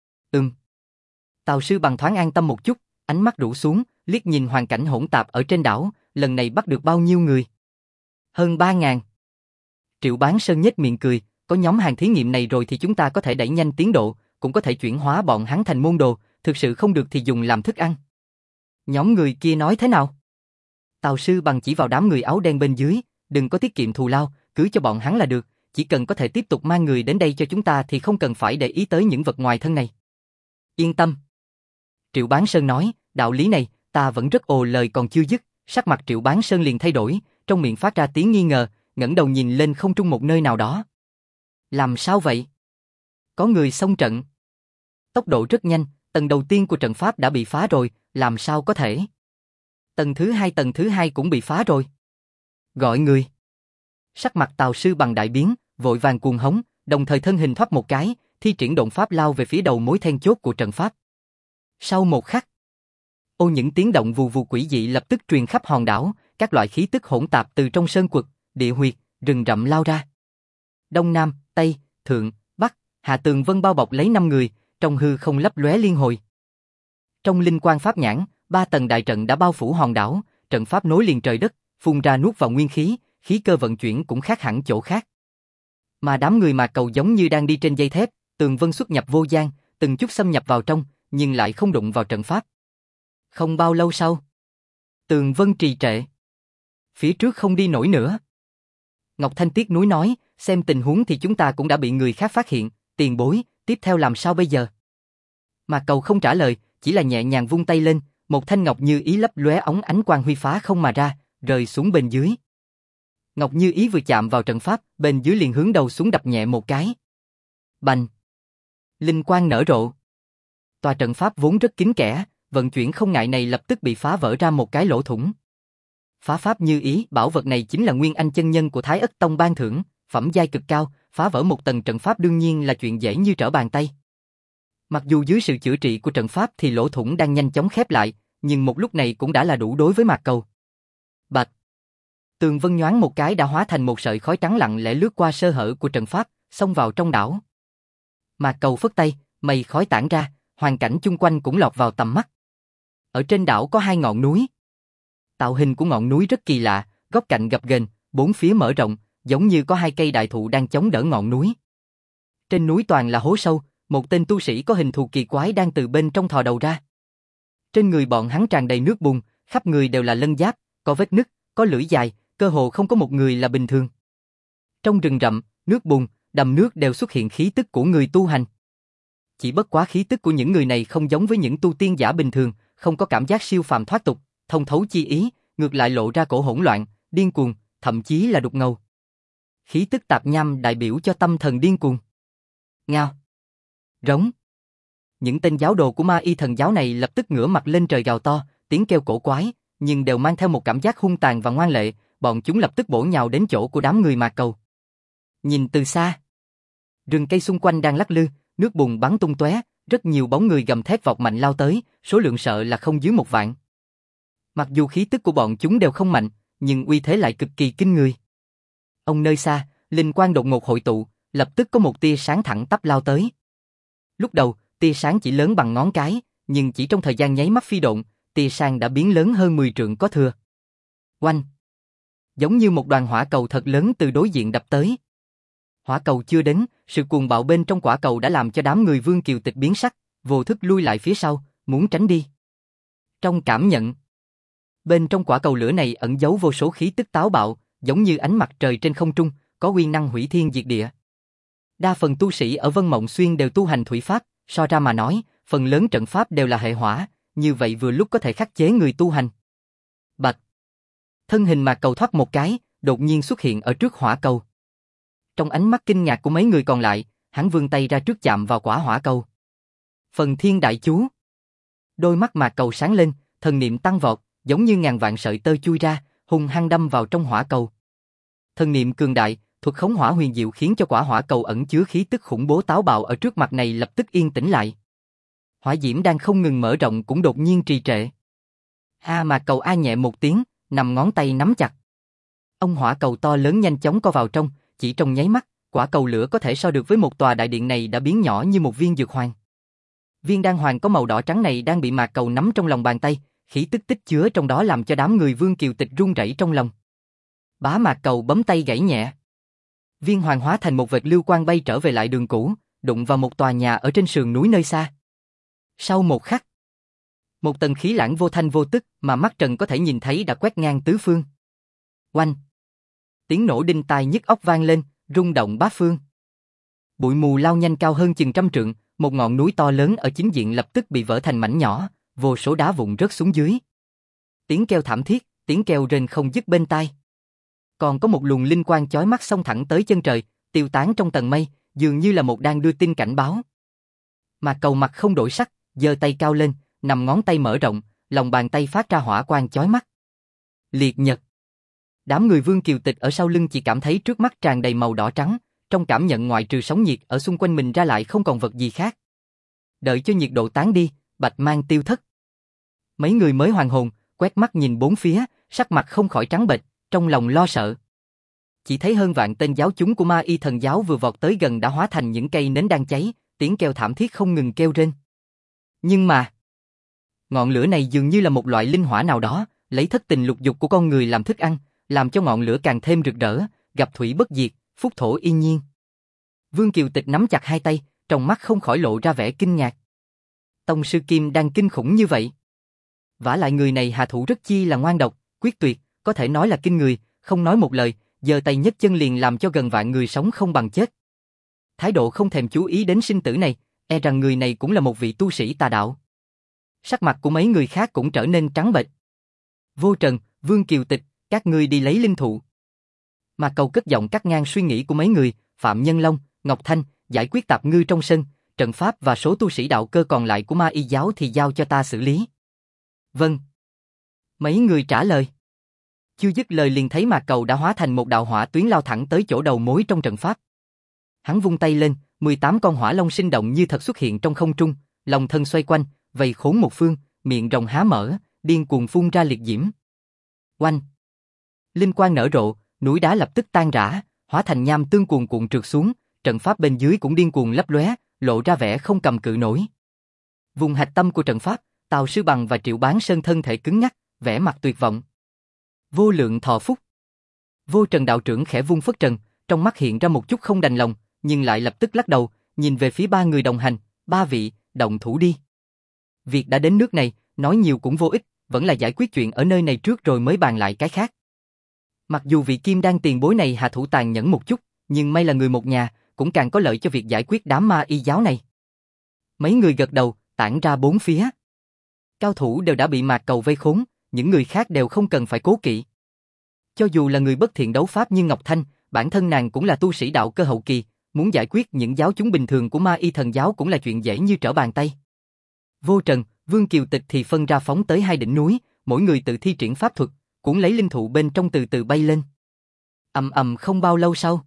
Tào Sư Bằng thoáng an tâm một chút, ánh mắt rũ xuống, liếc nhìn hoàn cảnh hỗn tạp ở trên đảo, lần này bắt được bao nhiêu người? Hơn 3.000. Triệu Bán Sơn nhếch miệng cười, có nhóm hàng thí nghiệm này rồi thì chúng ta có thể đẩy nhanh tiến độ, cũng có thể chuyển hóa bọn hắn thành môn đồ, thực sự không được thì dùng làm thức ăn. Nhóm người kia nói thế nào? Tào Sư Bằng chỉ vào đám người áo đen bên dưới, đừng có tiết kiệm thù lao, cứ cho bọn hắn là được, chỉ cần có thể tiếp tục mang người đến đây cho chúng ta thì không cần phải để ý tới những vật ngoài thân này. Yên tâm. Triệu Bán Sơn nói, đạo lý này, ta vẫn rất ồ lời còn chưa dứt, sắc mặt Triệu Bán Sơn liền thay đổi, trong miệng phát ra tiếng nghi ngờ, ngẩng đầu nhìn lên không trung một nơi nào đó. Làm sao vậy? Có người xông trận. Tốc độ rất nhanh, tầng đầu tiên của trận pháp đã bị phá rồi, làm sao có thể? Tầng thứ hai cũng bị phá rồi. Gọi người. Sắc mặt Tào Sư Bằng đại biến, vội vàng cuồng hống, đồng thời thân hình thoát một cái, thi triển độn pháp lao về phía đầu mối then chốt của trận pháp. Sau một khắc, những tiếng động vù vù quỷ dị lập tức truyền khắp hòn đảo, các loại khí tức hỗn tạp từ trong sơn quật, địa huyệt, rừng rậm lao ra. Đông Nam, Tây, Thượng, Bắc, Hạ tường vân bao bọc lấy 5 người, trong hư không lấp lóe liên hồi. Trong linh quang pháp nhãn, 3 tầng đại trận đã bao phủ hòn đảo, trận pháp nối liền trời đất, phun ra nuốt vào nguyên khí, khí cơ vận chuyển cũng khác hẳn chỗ khác. Mà đám người Mạc Cầu giống như đang đi trên dây thép, tường vân xuất nhập vô gian, từng chút xâm nhập vào trong, nhưng lại không đụng vào trận pháp. Không bao lâu sau, tường vân trì trệ. Phía trước không đi nổi nữa. Ngọc Thanh tiếc nuối nói, xem tình huống thì chúng ta cũng đã bị người khác phát hiện, tiền bối, tiếp theo làm sao bây giờ? Mà Cầu không trả lời, chỉ là nhẹ nhàng vung tay lên, một thanh ngọc như ý lấp lóe óng ánh quang huy phá không mà ra, rơi xuống bên dưới. Ngọc như ý vừa chạm vào trận pháp, bên dưới liền hướng đầu xuống đập nhẹ một cái. Bành! Linh quang nở rộ. Tòa trận pháp vốn rất kín kẽ, vận chuyển không ngại này lập tức bị phá vỡ ra một cái lỗ thủng. Phá pháp như ý, bảo vật này chính là Nguyên Anh chân nhân của Thái Ất Tông ban thưởng, phẩm giai cực cao, phá vỡ một tầng trận pháp đương nhiên là chuyện dễ như trở bàn tay. Mặc dù dưới sự chữa trị của trận pháp thì lỗ thủng đang nhanh chóng khép lại, nhưng một lúc này cũng đã là đủ đối với Mạc Cầu. Bạch! Tường vân nhoáng một cái đã hóa thành một sợi khói trắng lặng lẽ lướt qua sơ hở của trận pháp, xông vào trong đảo. Mạc Cầu phất tay, mây khói tản ra, hoàn cảnh chung quanh cũng lọt vào tầm mắt. Ở trên đảo có hai ngọn núi. Tạo hình của ngọn núi rất kỳ lạ, góc cạnh gập ghềnh, bốn phía mở rộng, giống như có hai cây đại thụ đang chống đỡ ngọn núi. Trên núi toàn là hố sâu, một tên tu sĩ có hình thù kỳ quái đang từ bên trong thò đầu ra. Trên người bọn hắn tràn đầy nước bùn, khắp người đều là lân giáp, có vết nứt, có lưỡi dài, cơ hồ không có một người là bình thường. Trong rừng rậm, nước bùn, đầm nước đều xuất hiện khí tức của người tu hành. Chỉ bất quá khí tức của những người này không giống với những tu tiên giả bình thường, không có cảm giác siêu phàm thoát tục, thông thấu chi ý, ngược lại lộ ra cổ hỗn loạn, điên cuồng, thậm chí là đục ngầu. Khí tức tạp nham đại biểu cho tâm thần điên cuồng. Ngao. Rống. Những tên giáo đồ của Ma Y thần giáo này lập tức ngửa mặt lên trời gào to, tiếng kêu cổ quái, nhưng đều mang theo một cảm giác hung tàn và ngoan lệ, bọn chúng lập tức bổ nhào đến chỗ của đám người Mạc Cầu. Nhìn từ xa, rừng cây xung quanh đang lắc lư, nước bùn bắn tung tóe, rất nhiều bóng người gầm thét vọt mạnh lao tới, số lượng sợ là không dưới 1 vạn. Mặc dù khí tức của bọn chúng đều không mạnh, nhưng uy thế lại cực kỳ kinh người. Ông nơi xa, linh quang đột ngột hội tụ, lập tức có một tia sáng thẳng tắp lao tới. Lúc đầu, tia sáng chỉ lớn bằng ngón cái, nhưng chỉ trong thời gian nháy mắt phi độn, tia sáng đã biến lớn hơn 10 trượng có thừa. Oanh! Giống như một đoàn hỏa cầu thật lớn từ đối diện đập tới. Hỏa cầu chưa đến, sự cuồng bạo bên trong quả cầu đã làm cho đám người Vương Kiều Tịch biến sắc, vô thức lui lại phía sau, muốn tránh đi. Trong cảm nhận, bên trong quả cầu lửa này ẩn giấu vô số khí tức táo bạo, giống như ánh mặt trời trên không trung, có uy năng hủy thiên diệt địa. Đa phần tu sĩ ở Vân Mộng Xuyên đều tu hành thủy pháp, so ra mà nói, phần lớn trận pháp đều là hệ hỏa, như vậy vừa lúc có thể khắc chế người tu hành. Bạch! Thân hình Mạc Cầu thoát một cái, đột nhiên xuất hiện ở trước hỏa cầu. Trong ánh mắt kinh ngạc của mấy người còn lại, hắn vươn tay ra trước chạm vào quả hỏa cầu. Phần Thiên Đại Chú. Đôi mắt Mạc Cầu sáng lên, thần niệm tăng vọt, giống như ngàn vạn sợi tơ chui ra, hung hăng đâm vào trong hỏa cầu. Thần niệm cường đại, thuật khống hỏa huyền diệu khiến cho quả hỏa cầu ẩn chứa khí tức khủng bố táo bạo ở trước mặt này lập tức yên tĩnh lại. Hỏa diễm đang không ngừng mở rộng cũng đột nhiên trì trệ. Mạc Cầu a nhẹ một tiếng, nằm ngón tay nắm chặt. Ông hỏa cầu to lớn nhanh chóng co vào trong, chỉ trong nháy mắt, quả cầu lửa có thể so được với một tòa đại điện này đã biến nhỏ như một viên dược hoàng. Viên đan hoàng có màu đỏ trắng này đang bị Mạc Cầu nắm trong lòng bàn tay, khí tức tích chứa trong đó làm cho đám người Vương Kiều Tịch run rẩy trong lòng. Bá Mạc Cầu bấm tay gãy nhẹ. Viên hoàng hóa thành một vệt lưu quang bay trở về lại đường cũ, đụng vào một tòa nhà ở trên sườn núi nơi xa. Sau một khắc, một tầng khí lãng vô thanh vô tức mà mắt trần có thể nhìn thấy đã quét ngang tứ phương. Oanh! Tiếng nổ đinh tai nhức óc vang lên, rung động bát phương. Bụi mù lao nhanh cao hơn chừng 100 trượng, một ngọn núi to lớn ở chính diện lập tức bị vỡ thành mảnh nhỏ, vô số đá vụn rớt xuống dưới. Tiếng kêu thảm thiết, tiếng kêu rên không dứt bên tai. Còn có một luồng linh quang chói mắt xông thẳng tới chân trời, tiêu tán trong tầng mây, dường như là một đang đưa tin cảnh báo. Mạc Cầu mặt không đổi sắc, giơ tay cao lên, nằm ngón tay mở rộng, lòng bàn tay phát ra hỏa quang chói mắt. Liệt nhật. Đám người Vương Kiều Tịch ở sau lưng chỉ cảm thấy trước mắt tràn đầy màu đỏ trắng, trong cảm nhận ngoại trừ sóng nhiệt ở xung quanh mình ra lại không còn vật gì khác. Đợi cho nhiệt độ tán đi, bạch mang tiêu thất. Mấy người mới hoàn hồn, quét mắt nhìn bốn phía, sắc mặt không khỏi trắng bệch, trong lòng lo sợ. Chỉ thấy hơn vạn tên giáo chúng của Ma Y thần giáo vừa vọt tới gần đã hóa thành những cây nến đang cháy, tiếng kêu thảm thiết không ngừng kêu rên. Nhưng mà, ngọn lửa này dường như là một loại linh hỏa nào đó, lấy thất tình lục dục của con người làm thức ăn, làm cho ngọn lửa càng thêm rực rỡ, gặp thủy bất diệt, phúc thổ yên nhiên. Vương Kiều Tịch nắm chặt hai tay, trong mắt không khỏi lộ ra vẻ kinh ngạc. Tông sư Kim đang kinh khủng như vậy. Vả lại người này hạ thủ rất chi là ngoan độc, quyết tuyệt, có thể nói là kinh người, không nói một lời, giơ tay nhấc chân liền làm cho gần vạn người sống không bằng chết. Thái độ không thèm chú ý đến sinh tử này, e rằng người này cũng là một vị tu sĩ tà đạo. Sắc mặt của mấy người khác cũng trở nên trắng bệch. Vô Trần, Vương Kiều Tịch, các ngươi đi lấy linh thụ. Mà Cầu cất giọng cắt ngang suy nghĩ của mấy người, Phạm Nhân Long, Ngọc Thanh, giải quyết tạp ngư trong sân, trận pháp và số tu sĩ đạo cơ còn lại của Ma Y giáo thì giao cho ta xử lý. Vâng. Mấy người trả lời. Chưa dứt lời liền thấy Mạc Cầu đã hóa thành một đạo hỏa tuyến lao thẳng tới chỗ đầu mối trong trận pháp. Hắn vung tay lên, 18 con hỏa long sinh động như thật xuất hiện trong không trung, lòng thân xoay quanh, vây khốn một phương, miệng rồng há mở, điên cuồng phun ra liệt diễm. Oanh! Linh quang nở rộ, núi đá lập tức tan rã, hóa thành nham tương cuồn cuộn trượt xuống, trận pháp bên dưới cũng điên cuồng lấp lóe, lộ ra vẻ không cầm cự nổi. Vùng hạch tâm của trận pháp, Tào Sư Bằng và Triệu Bán Sơn thân thể cứng nhắc, vẻ mặt tuyệt vọng. Vô Lượng Thọ Phúc. Vô Trần đạo trưởng khẽ vung phất trần, trong mắt hiện ra một chút không đành lòng, nhưng lại lập tức lắc đầu, nhìn về phía ba người đồng hành, ba vị, động thủ đi. Việc đã đến nước này, nói nhiều cũng vô ích, vẫn là giải quyết chuyện ở nơi này trước rồi mới bàn lại cái khác. Mặc dù vị Kim Đan tiền bối này hạ thủ tàn nhẫn một chút, nhưng may là người một nhà, cũng càng có lợi cho việc giải quyết đám Ma Y giáo này. Mấy người gật đầu, tản ra bốn phía. Cao thủ đều đã bị Mạc Cầu vây khốn, những người khác đều không cần phải cố kỵ. Cho dù là người bất thiện đấu pháp như Ngọc Thanh, bản thân nàng cũng là tu sĩ đạo cơ hậu kỳ, muốn giải quyết những giáo chúng bình thường của Ma Y thần giáo cũng là chuyện dễ như trở bàn tay. Vô Trần, Vương Kiều Tịch thì phân ra phóng tới hai đỉnh núi, mỗi người tự thi triển pháp thuật, cuốn lấy linh thụ bên trong từ từ bay lên. Ầm ầm không bao lâu sau,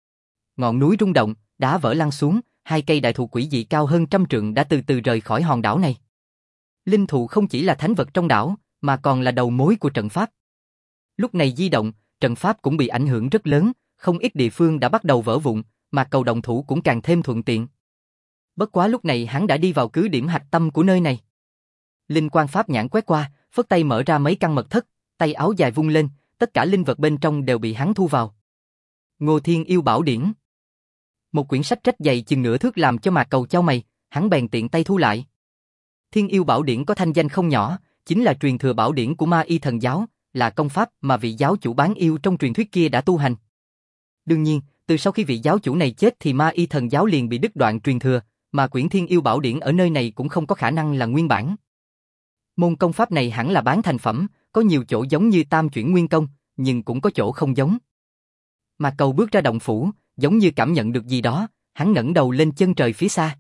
ngọn núi rung động, đá vỡ lăn xuống, hai cây đại thụ quỷ dị cao hơn 100 trượng đã từ từ rời khỏi hòn đảo này. Linh thụ không chỉ là thánh vật trong đảo, mà còn là đầu mối của trận pháp. Lúc này di động, trận pháp cũng bị ảnh hưởng rất lớn, không ít địa phương đã bắt đầu vỡ vụn, mà Cầu động thủ cũng càng thêm thuận tiện. Bất quá lúc này hắn đã đi vào cứ điểm hạch tâm của nơi này. Linh quang pháp nhãn quét qua, phất tay mở ra mấy căn mật thất, tay áo dài vung lên, tất cả linh vật bên trong đều bị hắn thu vào. Ngô Thiên Yêu Bảo Điển. Một quyển sách rách dày chừng nửa thước làm cho Mạc Cầu chau mày, hắn bèn tiện tay thu lại. Thiên Yêu Bảo Điển có thanh danh không nhỏ, chính là truyền thừa bảo điển của Ma Y thần giáo, là công pháp mà vị giáo chủ bán yêu trong truyền thuyết kia đã tu hành. Đương nhiên, từ sau khi vị giáo chủ này chết thì Ma Y thần giáo liền bị đứt đoạn truyền thừa, mà quyển Thiên Yêu Bảo Điển ở nơi này cũng không có khả năng là nguyên bản. Môn công pháp này hẳn là bán thành phẩm, có nhiều chỗ giống như Tam Chuyển Nguyên Công, nhưng cũng có chỗ không giống. Mà Cầu bước ra động phủ, giống như cảm nhận được gì đó, hắn ngẩng đầu lên chân trời phía xa.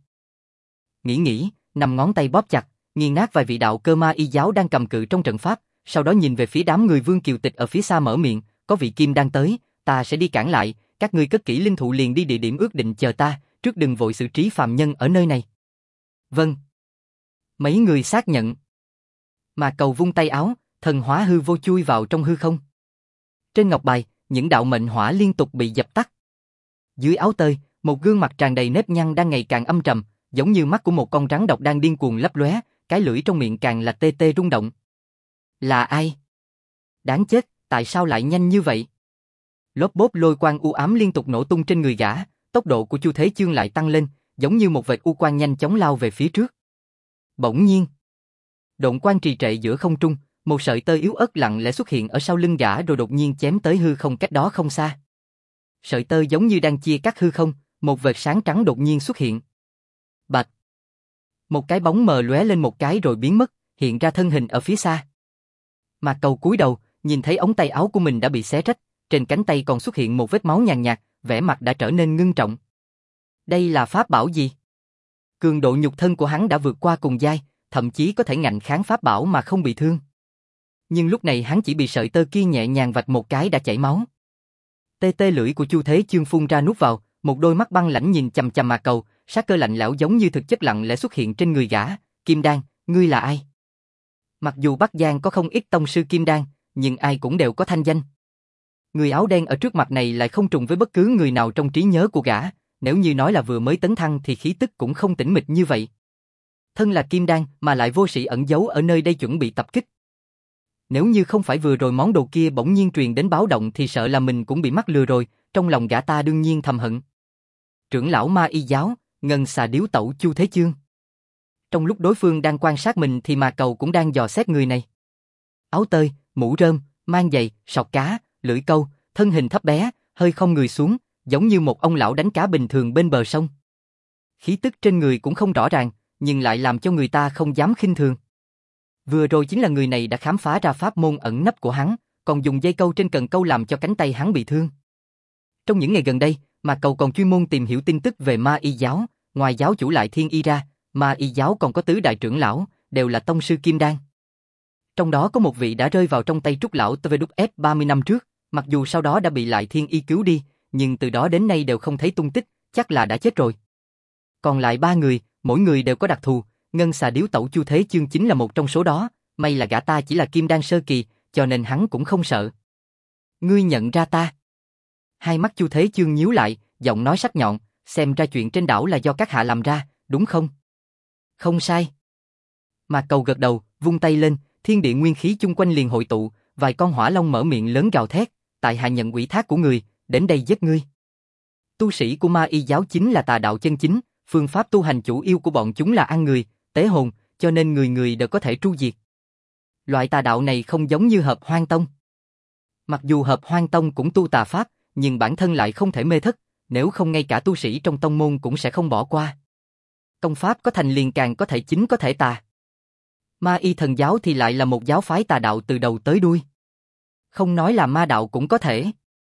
Nghĩ, nằm ngón tay bóp chặt, nghiền nát vài vị đạo cơ Ma Y giáo đang cầm cự trong trận pháp, sau đó nhìn về phía đám người Vương Kiều Tịch ở phía xa mở miệng, có vị Kim đang tới, ta sẽ đi cản lại, các ngươi cất kỹ linh thụ liền đi địa điểm ước định chờ ta, trước đừng vội xử trí phàm nhân ở nơi này. Vâng. Mấy người xác nhận. Mà Cầu vung tay áo, thần hóa hư vô chui vào trong hư không. Trên ngọc bài, những đạo mệnh hỏa liên tục bị dập tắt. Dưới áo tơi, một gương mặt tràn đầy nếp nhăn đang ngày càng âm trầm, giống như mắt của một con rắn độc đang điên cuồng lấp lóe, cái lưỡi trong miệng càng là tê tê rung động. Là ai? Đáng chết, tại sao lại nhanh như vậy? Lốp bốp lôi quang u ám liên tục nổ tung trên người gã, tốc độ của Chu Thế Chương lại tăng lên, giống như một vệt u quang nhanh chóng lao về phía trước. Bỗng nhiên, độn quang trì trệ giữa không trung, một sợi tơ yếu ớt lặng lẽ xuất hiện ở sau lưng gã rồi đột nhiên chém tới hư không cách đó không xa. Sợi tơ giống như đang chia cắt hư không, một vệt sáng trắng đột nhiên xuất hiện. Bạch! Một cái bóng mờ lóe lên một cái rồi biến mất, hiện ra thân hình ở phía xa. Mà Cầu cúi đầu, nhìn thấy ống tay áo của mình đã bị xé rách, trên cánh tay còn xuất hiện một vết máu nhàn nhạt, vẻ mặt đã trở nên ngưng trọng. Đây là pháp bảo gì? Cường độ nhục thân của hắn đã vượt qua cùng giai, thậm chí có thể ngạnh kháng pháp bảo mà không bị thương. Nhưng lúc này hắn chỉ bị sợi tơ kia nhẹ nhàng vạch một cái đã chảy máu. Tê tê lưỡi của Chu Thế Chương phun ra nuốt vào, một đôi mắt băng lãnh nhìn chằm chằm Mạc Cầu, sát cơ lạnh lẽo giống như thực chất lặng lẽ xuất hiện trên người gã. Kim Đan, ngươi là ai? Mặc dù Bắc Giang có không ít tông sư Kim Đan, nhưng ai cũng đều có thanh danh. Người áo đen ở trước mặt này lại không trùng với bất cứ người nào trong trí nhớ của gã, nếu như nói là vừa mới tấn thăng thì khí tức cũng không tĩnh mịch như vậy. Thân là Kim Đan mà lại vô sĩ ẩn giấu ở nơi đây chuẩn bị tập kích. Nếu như không phải vừa rồi món đồ kia bỗng nhiên truyền đến báo động thì sợ là mình cũng bị mắc lừa rồi, trong lòng gã ta đương nhiên thầm hận. Trưởng lão Ma Y giáo, Ngân Xà Điếu Tẩu Chu Thế Chương. Trong lúc đối phương đang quan sát mình thì Mạc Cầu cũng đang dò xét người này. Áo tơi, mũ rơm, mang giày, sọt cá, lưỡi câu, thân hình thấp bé, hơi khom người xuống, giống như một ông lão đánh cá bình thường bên bờ sông. Khí tức trên người cũng không rõ ràng, nhưng lại làm cho người ta không dám khinh thường. Vừa rồi chính là người này đã khám phá ra pháp môn ẩn nấp của hắn, còn dùng dây câu trên cần câu làm cho cánh tay hắn bị thương. Trong những ngày gần đây, Mạc Cầu còn chuyên môn tìm hiểu tin tức về Ma Y giáo, ngoài giáo chủ Lại Thiên Y ra, Ma Y giáo còn có tứ đại trưởng lão, đều là tông sư kim đan. Trong đó có một vị đã rơi vào trong tay Trúc lão TVF 30 năm trước, mặc dù sau đó đã bị Lại Thiên Y cứu đi, nhưng từ đó đến nay đều không thấy tung tích, chắc là đã chết rồi. Còn lại 3 người, mỗi người đều có đặc thù, Ngân Xà Điếu Tẩu Chu Thế Chương chính là một trong số đó, may là gã ta chỉ là kim đan sơ kỳ, cho nên hắn cũng không sợ. Ngươi nhận ra ta? Hai mắt Chu Thế Chương nhíu lại, giọng nói sắc nhọn, xem ra chuyện trên đảo là do các hạ làm ra, đúng không? Không sai. Mạc Cầu gật đầu, vung tay lên, thiên địa nguyên khí chung quanh liền hội tụ, vài con hỏa long mở miệng lớn gào thét, tại hạ nhận ủy thác của người, đến đây giết ngươi. Tu sĩ của Ma Y giáo chính là tà đạo chân chính, phương pháp tu hành chủ yếu của bọn chúng là ăn người, tế hồn, cho nên người người đều có thể tru diệt. Loại tà đạo này không giống như Hợp Hoan Tông. Mặc dù Hợp Hoan Tông cũng tu tà pháp, nhưng bản thân lại không thể mê thất, nếu không ngay cả tu sĩ trong tông môn cũng sẽ không bỏ qua. Công pháp có thành liền càng có thể chính có thể tà. Ma Y thần giáo thì lại là một giáo phái tà đạo từ đầu tới đuôi. Không nói là ma đạo cũng có thể.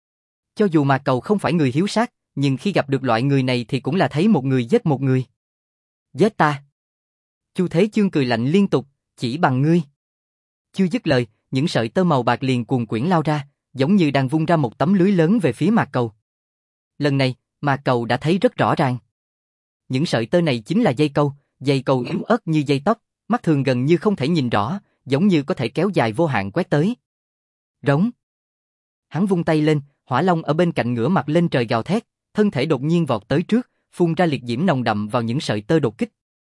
Cho dù Mạc Cầu không phải người hiếu sát, nhưng khi gặp được loại người này thì cũng là thấy một người giết một người. Giết ta. Chu Thế Chương cười lạnh liên tục, chỉ bằng ngươi. Chưa dứt lời, những sợi tơ màu bạc liền cuồn quyển lao ra, giống như đang vung ra một tấm lưới lớn về phía Mạc Cầu. Lần này, Mạc Cầu đã thấy rất rõ ràng. Những sợi tơ này chính là dây câu yếu ớt như dây tóc, mắt thường gần như không thể nhìn rõ, giống như có thể kéo dài vô hạn quét tới. Rống. Hắn vung tay lên, hỏa long ở bên cạnh ngửa mặt lên trời gào thét, thân thể đột nhiên vọt tới trước, phun ra liệt diễm nồng đậm vào những sợi tơ đột kích.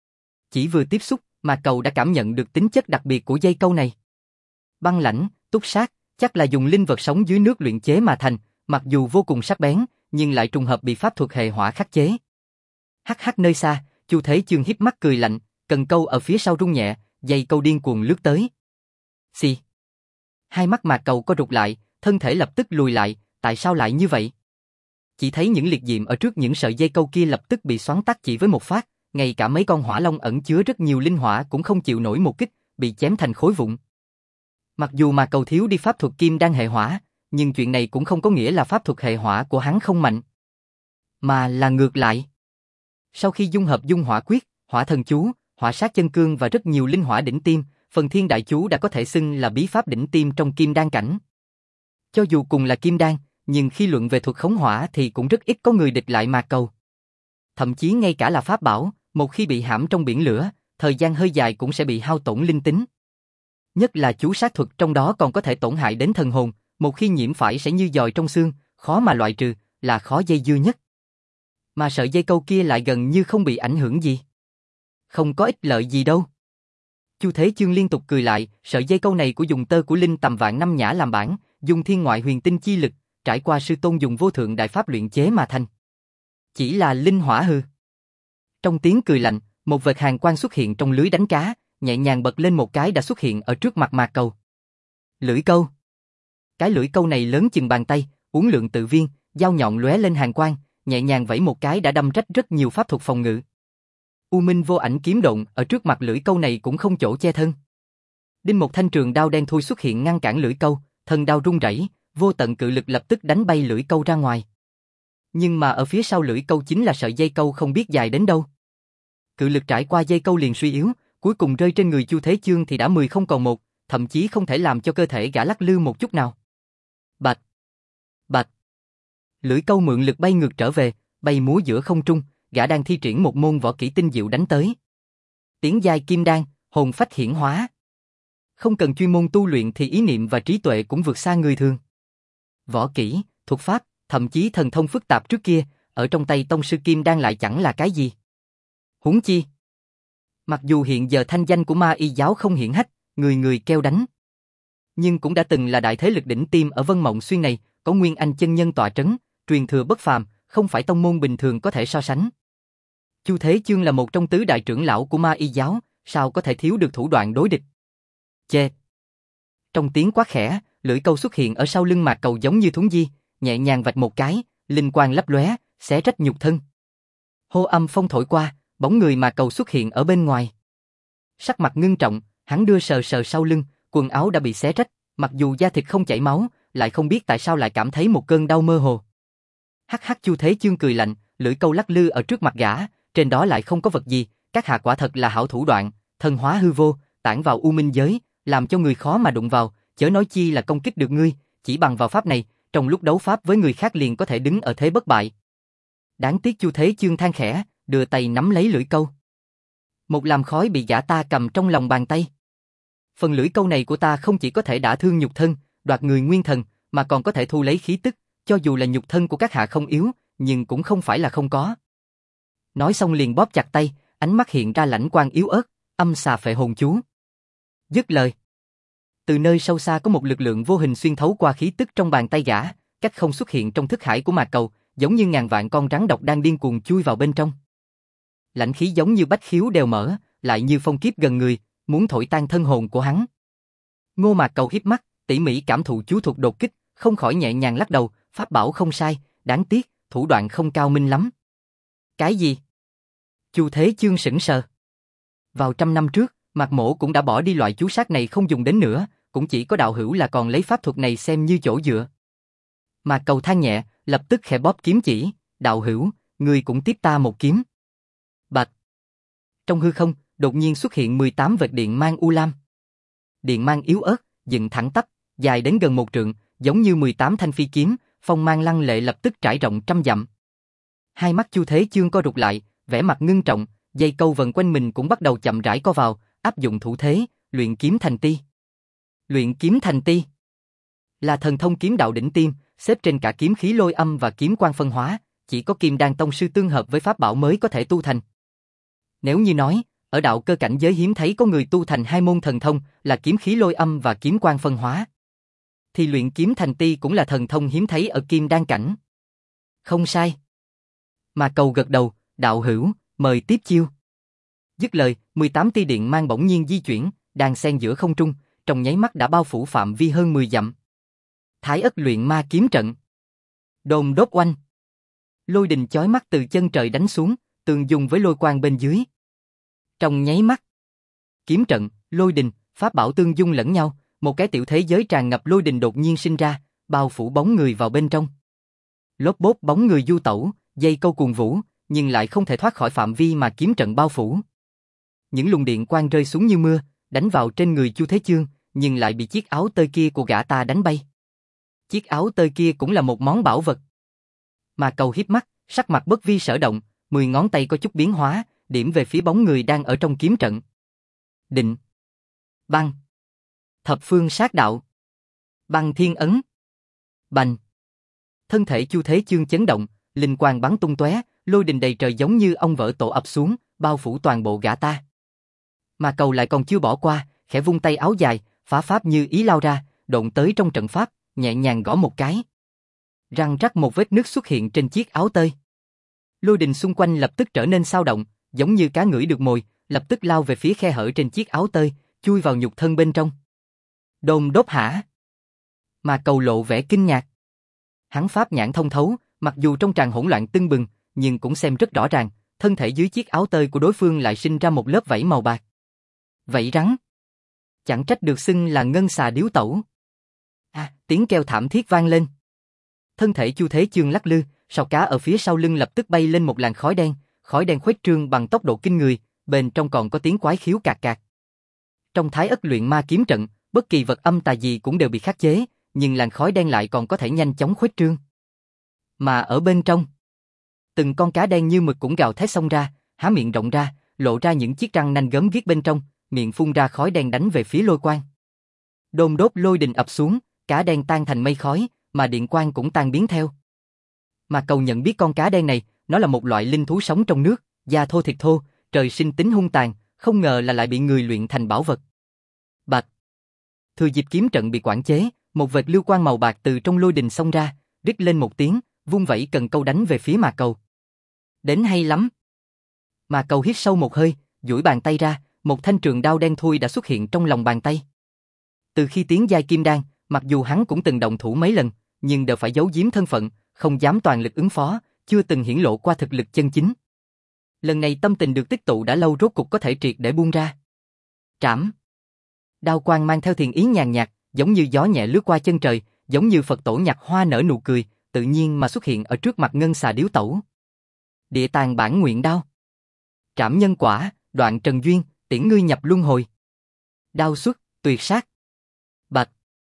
Chỉ vừa tiếp xúc, Mạc Cầu đã cảm nhận được tính chất đặc biệt của dây câu này. Băng lãnh, túc sát, chắc là dùng linh vật sống dưới nước luyện chế mà thành, mặc dù vô cùng sắc bén, nhưng lại trùng hợp bị pháp thuật hệ hỏa khắc chế. Hắc hắc nơi xa, Chu Thế Chương híp mắt cười lạnh, cần câu ở phía sau rung nhẹ, dây câu điên cuồng lướt tới. Xì. Hai mắt Mạc Cầu co rụt lại, thân thể lập tức lùi lại, tại sao lại như vậy? Chỉ thấy những liệt diệm ở trước những sợi dây câu kia lập tức bị xoắn tắt chỉ với một phát, ngay cả mấy con hỏa long ẩn chứa rất nhiều linh hỏa cũng không chịu nổi một kích, bị chém thành khối vụn. Mặc dù Mạc Cầu thiếu đi pháp thuật kim đan hệ hỏa, nhưng chuyện này cũng không có nghĩa là pháp thuật hệ hỏa của hắn không mạnh, mà là ngược lại. Sau khi dung hợp dung hỏa quyết, hỏa thần chú, hỏa sát chân cương và rất nhiều linh hỏa đỉnh tiêm, phần thiên đại chú đã có thể xưng là bí pháp đỉnh tiêm trong kim đan cảnh. Cho dù cùng là kim đan, nhưng khi luận về thuật khống hỏa thì cũng rất ít có người địch lại Mạc Cầu. Thậm chí ngay cả là pháp bảo, một khi bị hãm trong biển lửa, thời gian hơi dài cũng sẽ bị hao tổn linh tính. Nhất là chú sát thuật trong đó còn có thể tổn hại đến thần hồn, một khi nhiễm phải sẽ như giòi trong xương, khó mà loại trừ, là khó dây dưa nhất. Mà sợi dây câu kia lại gần như không bị ảnh hưởng gì. Không có ích lợi gì đâu. Chu Thế Chương liên tục cười lại, sợi dây câu này của dùng tơ của linh tầm vạn năm nhã làm bản, dùng thiên ngoại huyền tinh chi lực, trải qua sư tôn dùng vô thượng đại pháp luyện chế mà thành. Chỉ là linh hỏa hư. Trong tiếng cười lạnh, một vệt hàn quang xuất hiện trong lưới đánh cá, nhẹ nhàng bật lên một cái đã xuất hiện ở trước mặt Mạc Cầu. Lưỡi câu. Cái lưỡi câu này lớn chừng bàn tay, uốn lượn tự viên, dao nhọn lóe lên hàn quang, nhẹ nhàng vẫy một cái đã đâm rách rất nhiều pháp thuật phòng ngự. U Minh vô ảnh kiếm độn ở trước mặt lưỡi câu này cũng không chỗ che thân. Đinh một thanh trường đao đen thui xuất hiện ngăn cản lưỡi câu, thân đao rung rẩy, vô tận cự lực lập tức đánh bay lưỡi câu ra ngoài. Nhưng mà ở phía sau lưỡi câu chính là sợi dây câu không biết dài đến đâu. Cự lực trải qua dây câu liền suy yếu, cuối cùng rơi trên người Chu Thế Chương thì đã 10 không còn một, thậm chí không thể làm cho cơ thể gã lắc lư một chút nào. Bạch, bạch. Lưỡi câu mượn lực bay ngược trở về, bay múa giữa không trung, gã đang thi triển một môn võ kỹ tinh diệu đánh tới. Tiến giai kim đan, hồn phách hiển hóa. Không cần chuyên môn tu luyện thì ý niệm và trí tuệ cũng vượt xa người thường. Võ kỹ, thuật pháp, thậm chí thần thông phức tạp trước kia, ở trong tay tông sư kim đan lại chẳng là cái gì. Huống chi, mặc dù hiện giờ thanh danh của Ma Y giáo không hiển hách, người người kêu đánh, nhưng cũng đã từng là đại thế lực đỉnh tiêm ở Vân Mộng Xuyên này, có Nguyên Anh chân nhân tọa trấn, truyền thừa bất phàm, không phải tông môn bình thường có thể so sánh. Chu Thế Chương là một trong tứ đại trưởng lão của Ma Y giáo, sao có thể thiếu được thủ đoạn đối địch? Chê! Trong tiếng quát khẽ, lưỡi câu xuất hiện ở sau lưng Mạc Cầu giống như thuấn di, nhẹ nhàng vạch một cái, linh quang lấp lóe, xé rách nhục thân. Hô âm phong thổi qua, bóng người Mạc Cầu xuất hiện ở bên ngoài. Sắc mặt ngưng trọng, hắn đưa sờ sờ sau lưng, quần áo đã bị xé rách, mặc dù da thịt không chảy máu, lại không biết tại sao lại cảm thấy một cơn đau mơ hồ. Hắc hắc, Chu Thế Chương cười lạnh, lưỡi câu lắc lư ở trước mặt gã, trên đó lại không có vật gì, các hạ quả thật là hảo thủ đoạn, thân hóa hư vô, tản vào u minh giới, làm cho người khó mà đụng vào, chớ nói chi là công kích được ngươi, chỉ bằng vào pháp này, trong lúc đấu pháp với người khác liền có thể đứng ở thế bất bại. Đáng tiếc, Chu Thế Chương than khẽ, đưa tay nắm lấy lưỡi câu. Một làm khói bị gã ta cầm trong lòng bàn tay. Phần lưỡi câu này của ta không chỉ có thể đả thương nhục thân, đoạt người nguyên thần, mà còn có thể thu lấy khí tức, cho dù là nhục thân của các hạ không yếu, nhưng cũng không phải là không có. Nói xong liền bóp chặt tay, ánh mắt hiện ra lãnh quang yếu ớt, âm xà phệ hồn chú. Dứt lời. Từ nơi sâu xa có một lực lượng vô hình xuyên thấu qua khí tức trong bàn tay gã, cách không xuất hiện trong thức hải của Mạc Cầu, giống như ngàn vạn con rắn độc đang điên cuồng chui vào bên trong. Lãnh khí giống như bách khiếu đều mở, lại như phong kiếp gần người, muốn thổi tan thân hồn của hắn. Ngô Mạc Cầu híp mắt, tỉ mỉ cảm thụ chú thuật đột kích, không khỏi nhẹ nhàng lắc đầu, pháp bảo không sai, đáng tiếc, thủ đoạn không cao minh lắm. Cái gì? Chu Thế Chương sững sờ. Vào 100 năm trước, Mạc Mỗ cũng đã bỏ đi loại chú sát này không dùng đến nữa, cũng chỉ có đạo hữu là còn lấy pháp thuật này xem như chỗ dựa. Mạc Cầu than nhẹ, lập tức khẽ bóp kiếm chỉ, đạo hữu, ngươi cũng tiếp ta một kiếm. Bạch. Trong hư không, đột nhiên xuất hiện 18 vệt điện mang u lam. Điện mang yếu ớt, dựng thẳng tắp, dài đến gần 1 trượng, giống như 18 thanh phi kiếm, phong mang lăng lệ lập tức trải rộng 100 dặm. Hai mắt Chu Thế Chương co rụt lại, vẻ mặt ngưng trọng, dây câu vần quanh mình cũng bắt đầu chậm rãi co vào, áp dụng thủ thế, luyện kiếm thành ti. Luyện kiếm thành ti là thần thông kiếm đạo đỉnh tiêm, xếp trên cả kiếm khí lôi âm và kiếm quang phân hóa, chỉ có Kim Đan tông sư tương hợp với pháp bảo mới có thể tu thành. Nếu như nói, ở đạo cơ cảnh giới hiếm thấy có người tu thành hai môn thần thông là kiếm khí lôi âm và kiếm quang phân hóa, thì luyện kiếm thành ti cũng là thần thông hiếm thấy ở Kim Đan cảnh. Không sai. Mà Cầu gật đầu, đạo hữu, mời tiếp chiêu. Dứt lời, 18 tia điện mang bỗng nhiên di chuyển, đang xen giữa không trung, trong nháy mắt đã bao phủ phạm vi hơn 10 dặm. Thái Ất luyện ma kiếm trận. Đồn đốt oanh. Lôi đình chói mắt từ chân trời đánh xuống, tương dung với lôi quang bên dưới. Trong nháy mắt, kiếm trận, lôi đình, pháp bảo tương dung lẫn nhau, một cái tiểu thế giới tràn ngập lôi đình đột nhiên sinh ra, bao phủ bóng người vào bên trong. Lốp bốp bóng người du tẩu, dây câu cuồng vũ, nhưng lại không thể thoát khỏi phạm vi mà kiếm trận bao phủ. Những luồng điện quang rơi xuống như mưa, đánh vào trên người Chu Thế Chương, nhưng lại bị chiếc áo tơi kia của gã ta đánh bay. Chiếc áo tơi kia cũng là một món bảo vật. Mà Cầu híp mắt, sắc mặt bất vi sở động, 10 ngón tay có chút biến hóa, điểm về phía bóng người đang ở trong kiếm trận. Định. Băng. Thập phương sát đạo. Băng thiên ấn. Bành. Thân thể Chu Thế Chương chấn động, linh quang bắn tung tóe, lôi đình đầy trời giống như ong vỡ tổ ập xuống, bao phủ toàn bộ gã ta. Mà Cầu lại còn chưa bỏ qua, khẽ vung tay áo dài, phá pháp như ý lao ra, độn tới trong trận pháp, nhẹ nhàng gõ một cái. Răng rắc một vết nứt xuất hiện trên chiếc áo tơi. Lôi đình xung quanh lập tức trở nên xao động, giống như cá ngửi được mồi, lập tức lao về phía khe hở trên chiếc áo tơi, chui vào nhục thân bên trong. Đôn đốt hả? Mà Cầu lộ vẻ kinh ngạc. Hắn pháp nhãn thông thấu, mặc dù trong tràn hỗn loạn tưng bừng, nhưng cũng xem rất rõ ràng, thân thể dưới chiếc áo tơi của đối phương lại sinh ra một lớp vảy màu bạc. Vảy rắn. Chẳng trách được xưng là ngân xà điếu tẩu. Tiếng kêu thảm thiết vang lên. Thân thể Chu Thế Chương lắc lư, sào cá ở phía sau lưng lập tức bay lên một làn khói đen khuếch trương bằng tốc độ kinh người, bên trong còn có tiếng quái khiếu cạc cạc. Trong Thái Ất luyện ma kiếm trận, bất kỳ vật âm tà gì cũng đều bị khắc chế, nhưng làn khói đen lại còn có thể nhanh chóng khuếch trương. Mà ở bên trong, từng con cá đen như mực cũng gào thét xông ra, há miệng rộng ra, lộ ra những chiếc răng nanh gớm ghiếc bên trong, miệng phun ra khói đen đánh về phía lôi quang. Đôn đốt lôi đình ập xuống, cá đen tan thành mây khói, mà điện quang cũng tan biến theo. Mà Cầu nhận biết con cá đen này, nó là một loại linh thú sống trong nước, da thô thịt thô, trời sinh tính hung tàn, không ngờ là lại bị người luyện thành bảo vật. Bạch. Thừa dịp kiếm trận bị quản chế, một vệt lưu quang màu bạc từ trong lôi đình xông ra, rít lên một tiếng, vung vẩy cần câu đánh về phía Mà Cầu. Đến hay lắm. Mà Cầu hít sâu một hơi, duỗi bàn tay ra, một thanh trường đao đen thui đã xuất hiện trong lòng bàn tay. Từ khi tiến giai kim đan, mặc dù hắn cũng từng động thủ mấy lần, nhưng đều phải giấu giếm thân phận, không dám toàn lực ứng phó, chưa từng hiển lộ qua thực lực chân chính. Lần này tâm tình được tích tụ đã lâu rốt cục có thể triệt để buông ra. Trảm. Đao quang mang theo thiền ý nhàn nhạt, giống như gió nhẹ lướt qua chân trời, giống như Phật tổ nhặt hoa nở nụ cười, tự nhiên mà xuất hiện ở trước mặt ngân xà điếu tẩu. Địa tàng bản nguyện đao. Trảm nhân quả, đoạn trần duyên, tiễn ngươi nhập luân hồi. Đao xuất, tuyệt sát. Bạch.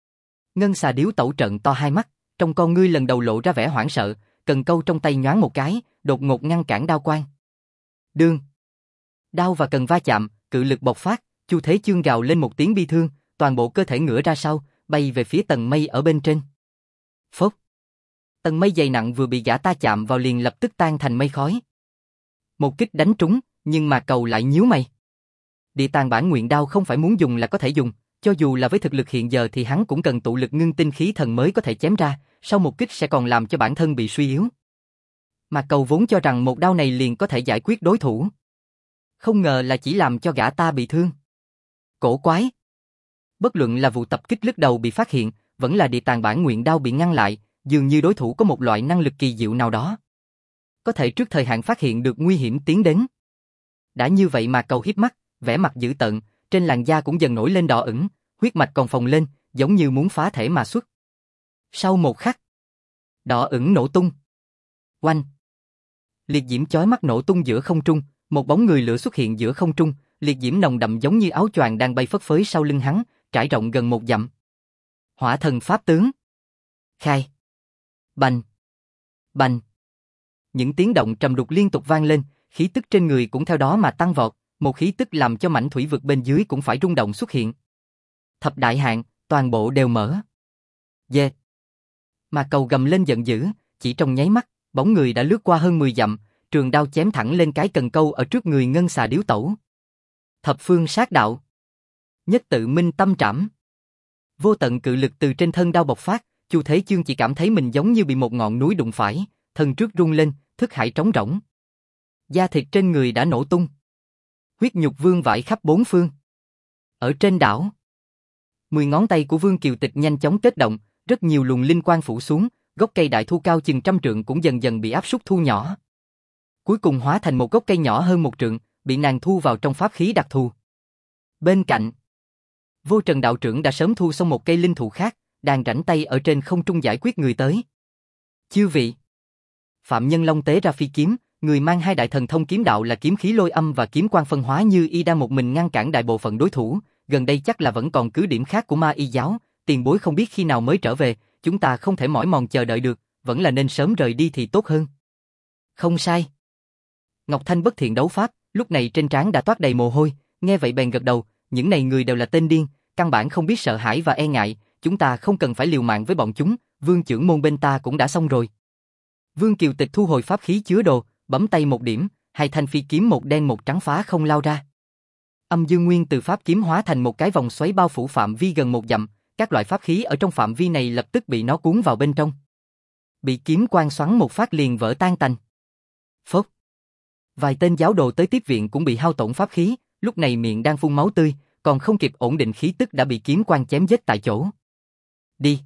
Ngân xà điếu tẩu trợn to hai mắt, trong con ngươi lần đầu lộ ra vẻ hoảng sợ, cần câu trong tay nhoáng một cái, đột ngột ngăn cản đao quang. Đương. Đao và cần va chạm, cự lực bộc phát, Chu Thế Chương gào lên một tiếng bi thương, toàn bộ cơ thể ngửa ra sau, bay về phía tầng mây ở bên trên. Phốc. Tầng mây dày nặng vừa bị gã ta chạm vào liền lập tức tan thành mây khói. Một kích đánh trúng, nhưng mà Cầu lại nhíu mày. Địa tàng bản nguyện đao không phải muốn dùng là có thể dùng, cho dù là với thực lực hiện giờ thì hắn cũng cần tụ lực ngưng tinh khí thần mới có thể chém ra, sau một kích sẽ còn làm cho bản thân bị suy yếu. Mà Cầu vốn cho rằng một đao này liền có thể giải quyết đối thủ. Không ngờ là chỉ làm cho gã ta bị thương. Cổ quái. Bất luận là vụ tập kích lúc đầu bị phát hiện, vẫn là địa tàng bản nguyện đao bị ngăn lại, dường như đối thủ có một loại năng lực kỳ diệu nào đó. Có thể trước thời hạn phát hiện được nguy hiểm tiến đến. Đã như vậy mà Cầu híp mắt, vẻ mặt dữ tợn, trên làn da cũng dần nổi lên đỏ ửng, huyết mạch còn phồng lên, giống như muốn phá thể mà xuất. Sau một khắc, đỏ ửng nổ tung. Oanh! Liệt diễm chói mắt nổ tung giữa không trung, một bóng người lửa xuất hiện giữa không trung, liệt diễm nồng đậm giống như áo choàng đang bay phất phới sau lưng hắn, trải rộng gần 1 dặm. Hỏa thần pháp tướng. Khai. Bành. Bành. Những tiếng động trầm đục liên tục vang lên, khí tức trên người cũng theo đó mà tăng vọt, một khí tức làm cho mảnh thủy vực bên dưới cũng phải rung động xuất hiện. Thập đại hạn, toàn bộ đều mở. Dê. Mà Cầu gầm lên giận dữ, chỉ trong nháy mắt, bóng người đã lướt qua hơn 10 dặm, trường đao chém thẳng lên cái cần câu ở trước người ngân xà điếu tẩu. Thập phương sát đạo. Nhất tự minh tâm trảm. Vô tận cự lực từ trên thân đao bộc phát, Chu Thế Chương chỉ cảm thấy mình giống như bị một ngọn núi đụng phải, thân trước rung lên, thức hải trống rỗng. Da thịt trên người đã nổ tung. Huyết nhục vương vãi khắp bốn phương. Ở trên đảo, 10 ngón tay của Vương Kiều Tịch nhanh chóng kết động, rất nhiều luồng linh quang phủ xuống, gốc cây đại thu cao chừng 100 trượng cũng dần dần bị áp súc thu nhỏ. Cuối cùng hóa thành một gốc cây nhỏ hơn 1 trượng, bị nàng thu vào trong pháp khí đặc thù. Bên cạnh, Vô Trần đạo trưởng đã sớm thu xong một cây linh thụ khác, đang rảnh tay ở trên không trung giải quyết người tới. Chư vị. Phạm Nhân Long tế ra phi kiếm, người mang 2 đại thần thông kiếm đạo là kiếm khí lôi âm và kiếm quang phân hóa như y đang một mình ngăn cản đại bộ phận đối thủ, gần đây chắc là vẫn còn cứ điểm khác của Ma Y giáo, tiền bối không biết khi nào mới trở về, chúng ta không thể mỏi mòn chờ đợi được, vẫn là nên sớm rời đi thì tốt hơn. Không sai. Ngọc Thanh bất thiện đấu pháp, lúc này trên trán đã toát đầy mồ hôi, nghe vậy bèn gật đầu, những này người đều là tên điên, căn bản không biết sợ hãi và e ngại, chúng ta không cần phải liều mạng với bọn chúng, Vương trưởng môn bên ta cũng đã xong rồi. Vương Kiều Tịch thu hồi pháp khí chứa đồ, bấm tay một điểm, 2 thanh phi kiếm một đen một trắng phá không lao ra. Âm dương nguyên từ pháp kiếm hóa thành một cái vòng xoáy bao phủ phạm vi gần 1 dặm, các loại pháp khí ở trong phạm vi này lập tức bị nó cuốn vào bên trong. Bị kiếm quang xoắn một phát liền vỡ tan tành. Phốc. Vài tên giáo đồ tới tiếp viện cũng bị hao tổn pháp khí, lúc này miệng đang phun máu tươi, còn không kịp ổn định khí tức đã bị kiếm quang chém giết tại chỗ. Đi.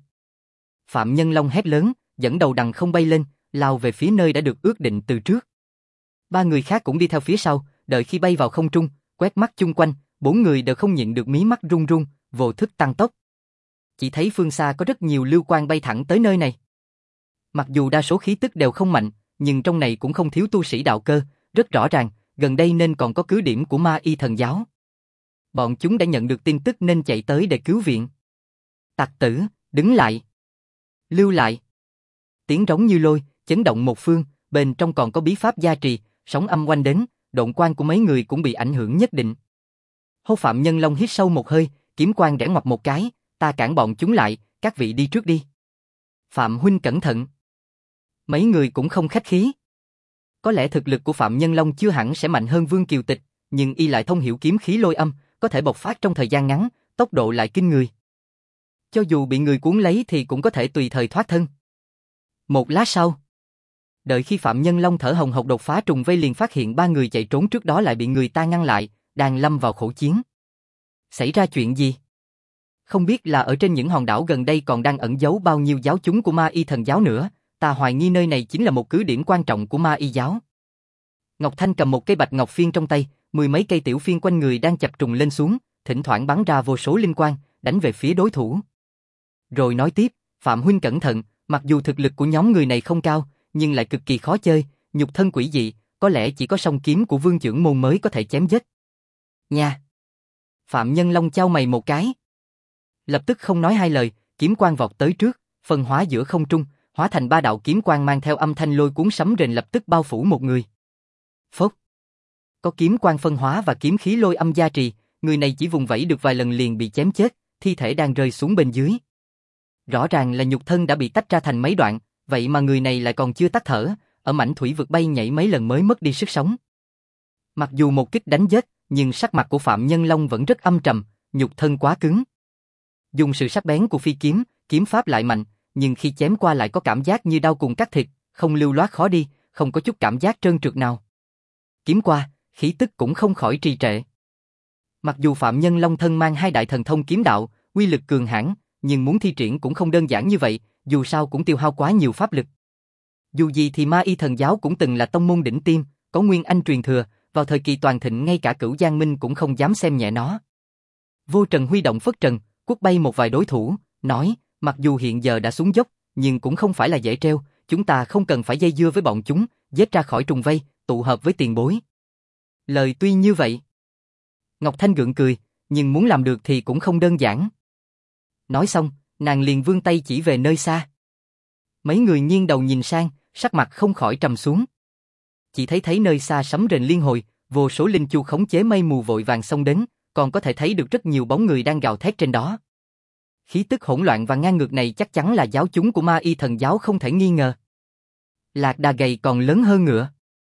Phạm Nhân Long hét lớn, dẫn đầu đằng không bay lên, lao về phía nơi đã được ước định từ trước. 3 người khác cũng đi theo phía sau, đợi khi bay vào không trung, quét mắt chung quanh, 4 người đều không nhịn được mí mắt run run, vô thức tăng tốc. Chỉ thấy phương xa có rất nhiều lưu quang bay thẳng tới nơi này. Mặc dù đa số khí tức đều không mạnh, nhưng trong này cũng không thiếu tu sĩ đạo cơ, rất rõ ràng, gần đây nên còn có cứ điểm của Ma Y thần giáo. Bọn chúng đã nhận được tin tức nên chạy tới để cứu viện. Tặc tử, đứng lại. Lưu lại. Tiếng rống như lôi, chấn động một phương, bên trong còn có bí pháp gia trì, sóng âm quanh đến, độn quang của mấy người cũng bị ảnh hưởng nhất định. Hô Phạm Nhân Long hít sâu một hơi, kiếm quang rẽ ngoặt một cái, ta cản bọn chúng lại, các vị đi trước đi. Phạm huynh cẩn thận. Mấy người cũng không khách khí. Có lẽ thực lực của Phạm Nhân Long chưa hẳn sẽ mạnh hơn Vương Kiều Tịch, nhưng y lại thông hiểu kiếm khí lôi âm, có thể bộc phát trong thời gian ngắn, tốc độ lại kinh người. Cho dù bị người cuốn lấy thì cũng có thể tùy thời thoát thân. Một lát sau, Đợi khi Phạm Nhân Long thở hồng hộc đột phá trùng vây liền phát hiện ba người chạy trốn trước đó lại bị người ta ngăn lại, đang lâm vào khổ chiến. Xảy ra chuyện gì? Không biết là ở trên những hòn đảo gần đây còn đang ẩn giấu bao nhiêu giáo chúng của Ma Y Thần giáo nữa, ta hoài nghi nơi này chính là một cứ điểm quan trọng của Ma Y giáo. Ngọc Thanh cầm một cây bạch ngọc phiên trong tay, mười mấy cây tiểu phiên quanh người đang chập trùng lên xuống, thỉnh thoảng bắn ra vô số linh quang, đánh về phía đối thủ. Rồi nói tiếp, Phạm huynh cẩn thận, mặc dù thực lực của nhóm người này không cao, nhưng lại cực kỳ khó chơi, nhục thân quỷ dị, có lẽ chỉ có song kiếm của Vương Chưởng Môn mới có thể chém giết. Nha! Phạm Nhân Long chau mày một cái. Lập tức không nói hai lời, kiếm quang vọt tới trước, phân hóa giữa không trung, hóa thành ba đạo kiếm quang mang theo âm thanh lôi cuốn sấm rền lập tức bao phủ một người. Phốc! Có kiếm quang phân hóa và kiếm khí lôi âm gia trì, người này chỉ vùng vẫy được vài lần liền bị chém chết, thi thể đang rơi xuống bên dưới. Rõ ràng là nhục thân đã bị tách ra thành mấy đoạn, vậy mà người này lại còn chưa tắt thở, ở mảnh thủy vực bay nhảy mấy lần mới mất đi sức sống. Mặc dù một kích đánh giết, nhưng sắc mặt của Phạm Nhân Long vẫn rất âm trầm, nhục thân quá cứng. Dùng sự sắc bén của phi kiếm, kiếm pháp lại mạnh, nhưng khi chém qua lại có cảm giác như đao cùng cắt thịt, không lưu loát khó đi, không có chút cảm giác trơn trượt nào. Kiếm qua, khí tức cũng không khỏi trì trệ. Mặc dù Phạm Nhân Long thân mang hai đại thần thông kiếm đạo, uy lực cường hãn, nhưng muốn thi triển cũng không đơn giản như vậy, dù sao cũng tiêu hao quá nhiều pháp lực. Dù gì thì Ma Y Thần giáo cũng từng là tông môn đỉnh tiêm, có nguyên anh truyền thừa, vào thời kỳ toàn thịnh ngay cả Cửu Giang Minh cũng không dám xem nhẹ nó. Vô Trần huy động phất trần, quất bay một vài đối thủ, nói, mặc dù hiện giờ đã xuống dốc, nhưng cũng không phải là dễ treo, chúng ta không cần phải dây dưa với bọn chúng, giết ra khỏi trùng vây, tụ hợp với tiền bối. Lời tuy như vậy, Ngọc Thanh gượng cười, nhưng muốn làm được thì cũng không đơn giản. Nói xong, nàng liền vươn tay chỉ về nơi xa. Mấy người nghiêng đầu nhìn sang, sắc mặt không khỏi trầm xuống. Chỉ thấy nơi xa sấm rền liên hồi, vô số linh chu khống chế mây mù vội vàng xông đến, còn có thể thấy được rất nhiều bóng người đang gào thét trên đó. Khí tức hỗn loạn và ngang ngược này chắc chắn là giáo chúng của Ma Y Thần giáo không thể nghi ngờ. Lạc đà gầy còn lớn hơn ngựa.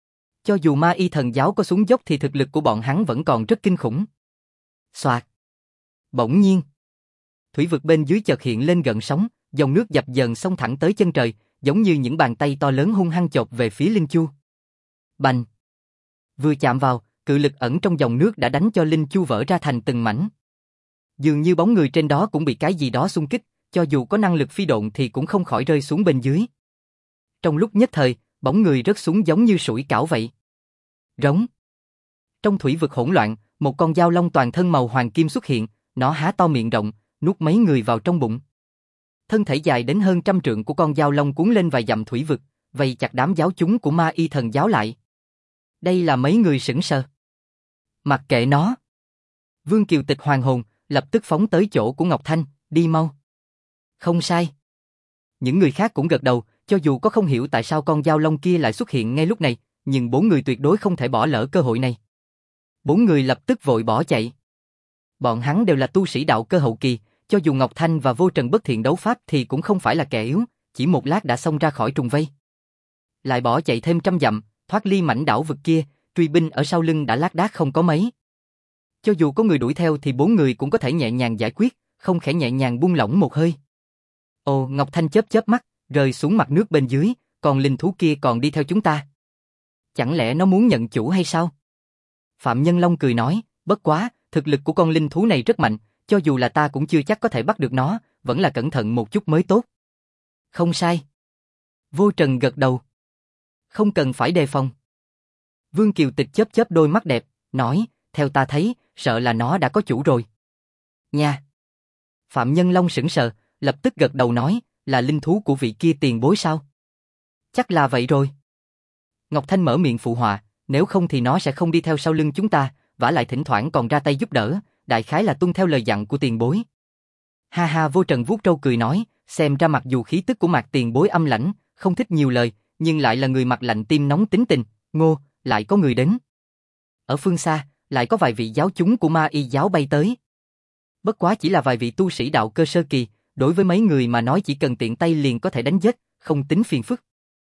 Cho dù Ma Y Thần giáo có xuống dốc thì thực lực của bọn hắn vẫn còn rất kinh khủng. Xoạt. Bỗng nhiên, thủy vực bên dưới chợt hiện lên gợn sóng, dòng nước dập dờn xông thẳng tới chân trời, giống như những bàn tay to lớn hung hăng chộp về phía Linh Chu. Bành! Vừa chạm vào, cự lực ẩn trong dòng nước đã đánh cho Linh Chu vỡ ra thành từng mảnh. Dường như bóng người trên đó cũng bị cái gì đó xung kích, cho dù có năng lực phi độn thì cũng không khỏi rơi xuống bên dưới. Trong lúc nhất thời, bóng người rớt xuống giống như sủi cảo vậy. Rống! Trong thủy vực hỗn loạn, một con dao long toàn thân màu hoàng kim xuất hiện, nó há to miệng rộng, nuốt mấy người vào trong bụng. Thân thể dài đến hơn 100 trượng của con dao long cuốn lên vài dặm thủy vực, vây chặt đám giáo chúng của Ma Y Thần giáo lại. Đây là mấy người sững sờ. Mặc kệ nó. Vương Kiều Tịch hoàng hồn, lập tức phóng tới chỗ của Ngọc Thanh, đi mau. Không sai. Những người khác cũng gật đầu, cho dù có không hiểu tại sao con dao long kia lại xuất hiện ngay lúc này, nhưng bốn người tuyệt đối không thể bỏ lỡ cơ hội này. Bốn người lập tức vội bỏ chạy. Bọn hắn đều là tu sĩ đạo cơ hậu kỳ, cho dù Ngọc Thanh và Vô Trần bất thiện đấu pháp thì cũng không phải là kẻ yếu, chỉ một lát đã xông ra khỏi trùng vây. Lại bỏ chạy thêm 100 dặm, thoát ly mảnh đảo vực kia, truy binh ở sau lưng đã lác đác không có mấy. Cho dù có người đuổi theo thì bốn người cũng có thể nhẹ nhàng giải quyết, không khẽ nhẹ nhàng buông lỏng một hơi. Ồ, Ngọc Thanh chớp chớp mắt, rơi xuống mặt nước bên dưới, còn linh thú kia còn đi theo chúng ta. Chẳng lẽ nó muốn nhận chủ hay sao? Phạm Nhân Long cười nói, bất quá, thực lực của con linh thú này rất mạnh, cho dù là ta cũng chưa chắc có thể bắt được nó, vẫn là cẩn thận một chút mới tốt. Không sai. Vô Trần gật đầu. Không cần phải đề phòng. Vương Kiều Tịch chớp chớp đôi mắt đẹp, nói, theo ta thấy, sợ là nó đã có chủ rồi. Nha. Phạm Nhân Long sững sờ, lập tức gật đầu nói, là linh thú của vị kia tiền bối sao? Chắc là vậy rồi. Ngọc Thanh mở miệng phụ họa, nếu không thì nó sẽ không đi theo sau lưng chúng ta, vả lại thỉnh thoảng còn ra tay giúp đỡ, đại khái là tuân theo lời dặn của tiền bối. Ha ha, Vô Trần vuốt râu cười nói, xem ra mặc dù khí tức của Mạc tiền bối âm lãnh, không thích nhiều lời, nhưng lại là người mặt lạnh tim nóng tính tình, ngô, lại có người đến. Ở phương xa, lại có vài vị giáo chúng của Ma Y giáo bay tới. Bất quá chỉ là vài vị tu sĩ đạo cơ sơ kỳ, đối với mấy người mà nói chỉ cần tiện tay liền có thể đánh giết, không tính phiền phức.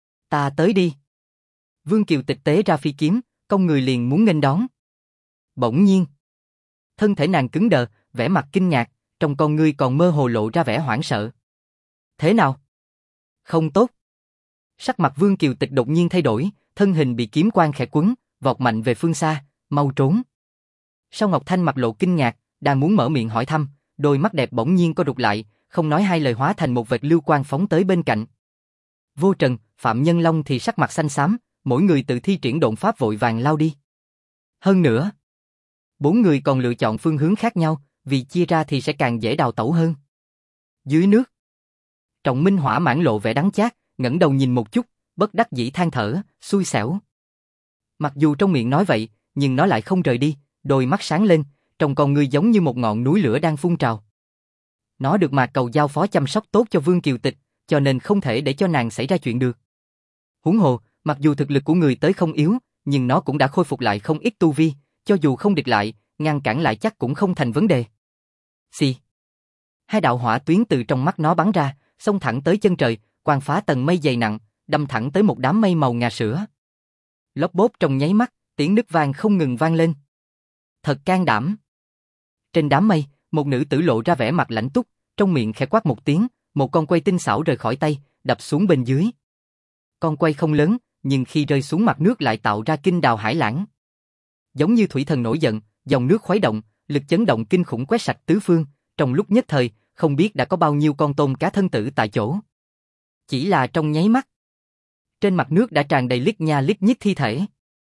Ta tới đi. Vương Kiều Tịch tế ra phi kiếm, cong người liền muốn nghênh đón. Bỗng nhiên, thân thể nàng cứng đờ, vẻ mặt kinh ngạc, trong con ngươi còn mơ hồ lộ ra vẻ hoảng sợ. Thế nào? Không tốt. Sắc mặt Vương Kiều Tịch đột nhiên thay đổi, thân hình bị kiếm quang khẽ quấn, vọt mạnh về phương xa, mau trốn. Sau Ngọc Thanh mặt lộ kinh ngạc, đang muốn mở miệng hỏi thăm, đôi mắt đẹp bỗng nhiên co rụt lại, không nói hai lời hóa thành một vệt lưu quang phóng tới bên cạnh. Vô Trần, Phạm Nhân Long thì sắc mặt xanh xám, mỗi người tự thi triển độn pháp vội vàng lao đi. Hơn nữa, bốn người còn lựa chọn phương hướng khác nhau, vì chia ra thì sẽ càng dễ đào tẩu hơn. Dưới nước, Trọng Minh Hỏa mãn lộ vẻ đắng chát, ngẩng đầu nhìn một chút, bất đắc dĩ than thở, xui xẻo. Mặc dù trong miệng nói vậy, nhưng nó lại không rời đi, đôi mắt sáng lên, trong con ngươi giống như một ngọn núi lửa đang phun trào. Nó được Mạc Cầu giao phó chăm sóc tốt cho Vương Kiều Tịch, cho nên không thể để cho nàng xảy ra chuyện được. Huống hồ, mặc dù thực lực của người tới không yếu, nhưng nó cũng đã khôi phục lại không ít tu vi, cho dù không địch lại, ngăn cản lại chắc cũng không thành vấn đề. Xì. Hai đạo hỏa tuyến từ trong mắt nó bắn ra, xông thẳng tới chân trời, quang phá tầng mây dày nặng, đâm thẳng tới một đám mây màu ngà sữa. Lốp bốp trong nháy mắt, tiếng nứt vang không ngừng vang lên. Thật can đảm. Trên đám mây, một nữ tử lộ ra vẻ mặt lãnh túc, trong miệng khẽ quát một tiếng, một con quay tinh xảo rời khỏi tay, đập xuống bên dưới. Con quay không lớn, nhưng khi rơi xuống mặt nước lại tạo ra kinh đào hải lãng. Giống như thủy thần nổi giận, dòng nước khuấy động, lực chấn động kinh khủng quét sạch tứ phương, trong lúc nhất thời, không biết đã có bao nhiêu con tôm cá thân tử tại chỗ. Chỉ là trong nháy mắt, trên mặt nước đã tràn đầy lít nha lít nhít thi thể.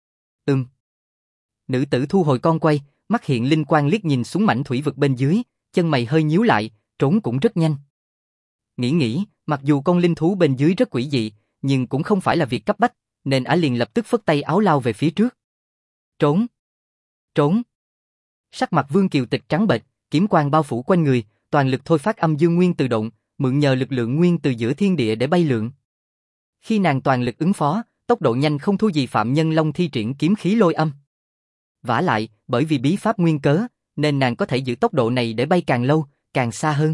Nữ tử thu hồi con quay, mắt hiện linh quang liếc nhìn xuống mảnh thủy vực bên dưới, chân mày hơi nhíu lại, trốn cũng rất nhanh. Nghĩ, mặc dù con linh thú bên dưới rất quỷ dị, nhưng cũng không phải là việc cấp bách, nên ả liền lập tức phất tay áo lao về phía trước. Trốn. Sắc mặt Vương Kiều Tịch trắng bệch, kiếm quang bao phủ quanh người, toàn lực thôi phát âm dương nguyên tự động, mượn nhờ lực lượng nguyên từ giữa thiên địa để bay lượn. Khi nàng toàn lực ứng phó, tốc độ nhanh không thua gì Phạm Nhân Long thi triển kiếm khí lôi âm. Vả lại, bởi vì bí pháp nguyên cớ, nên nàng có thể giữ tốc độ này để bay càng lâu, càng xa hơn.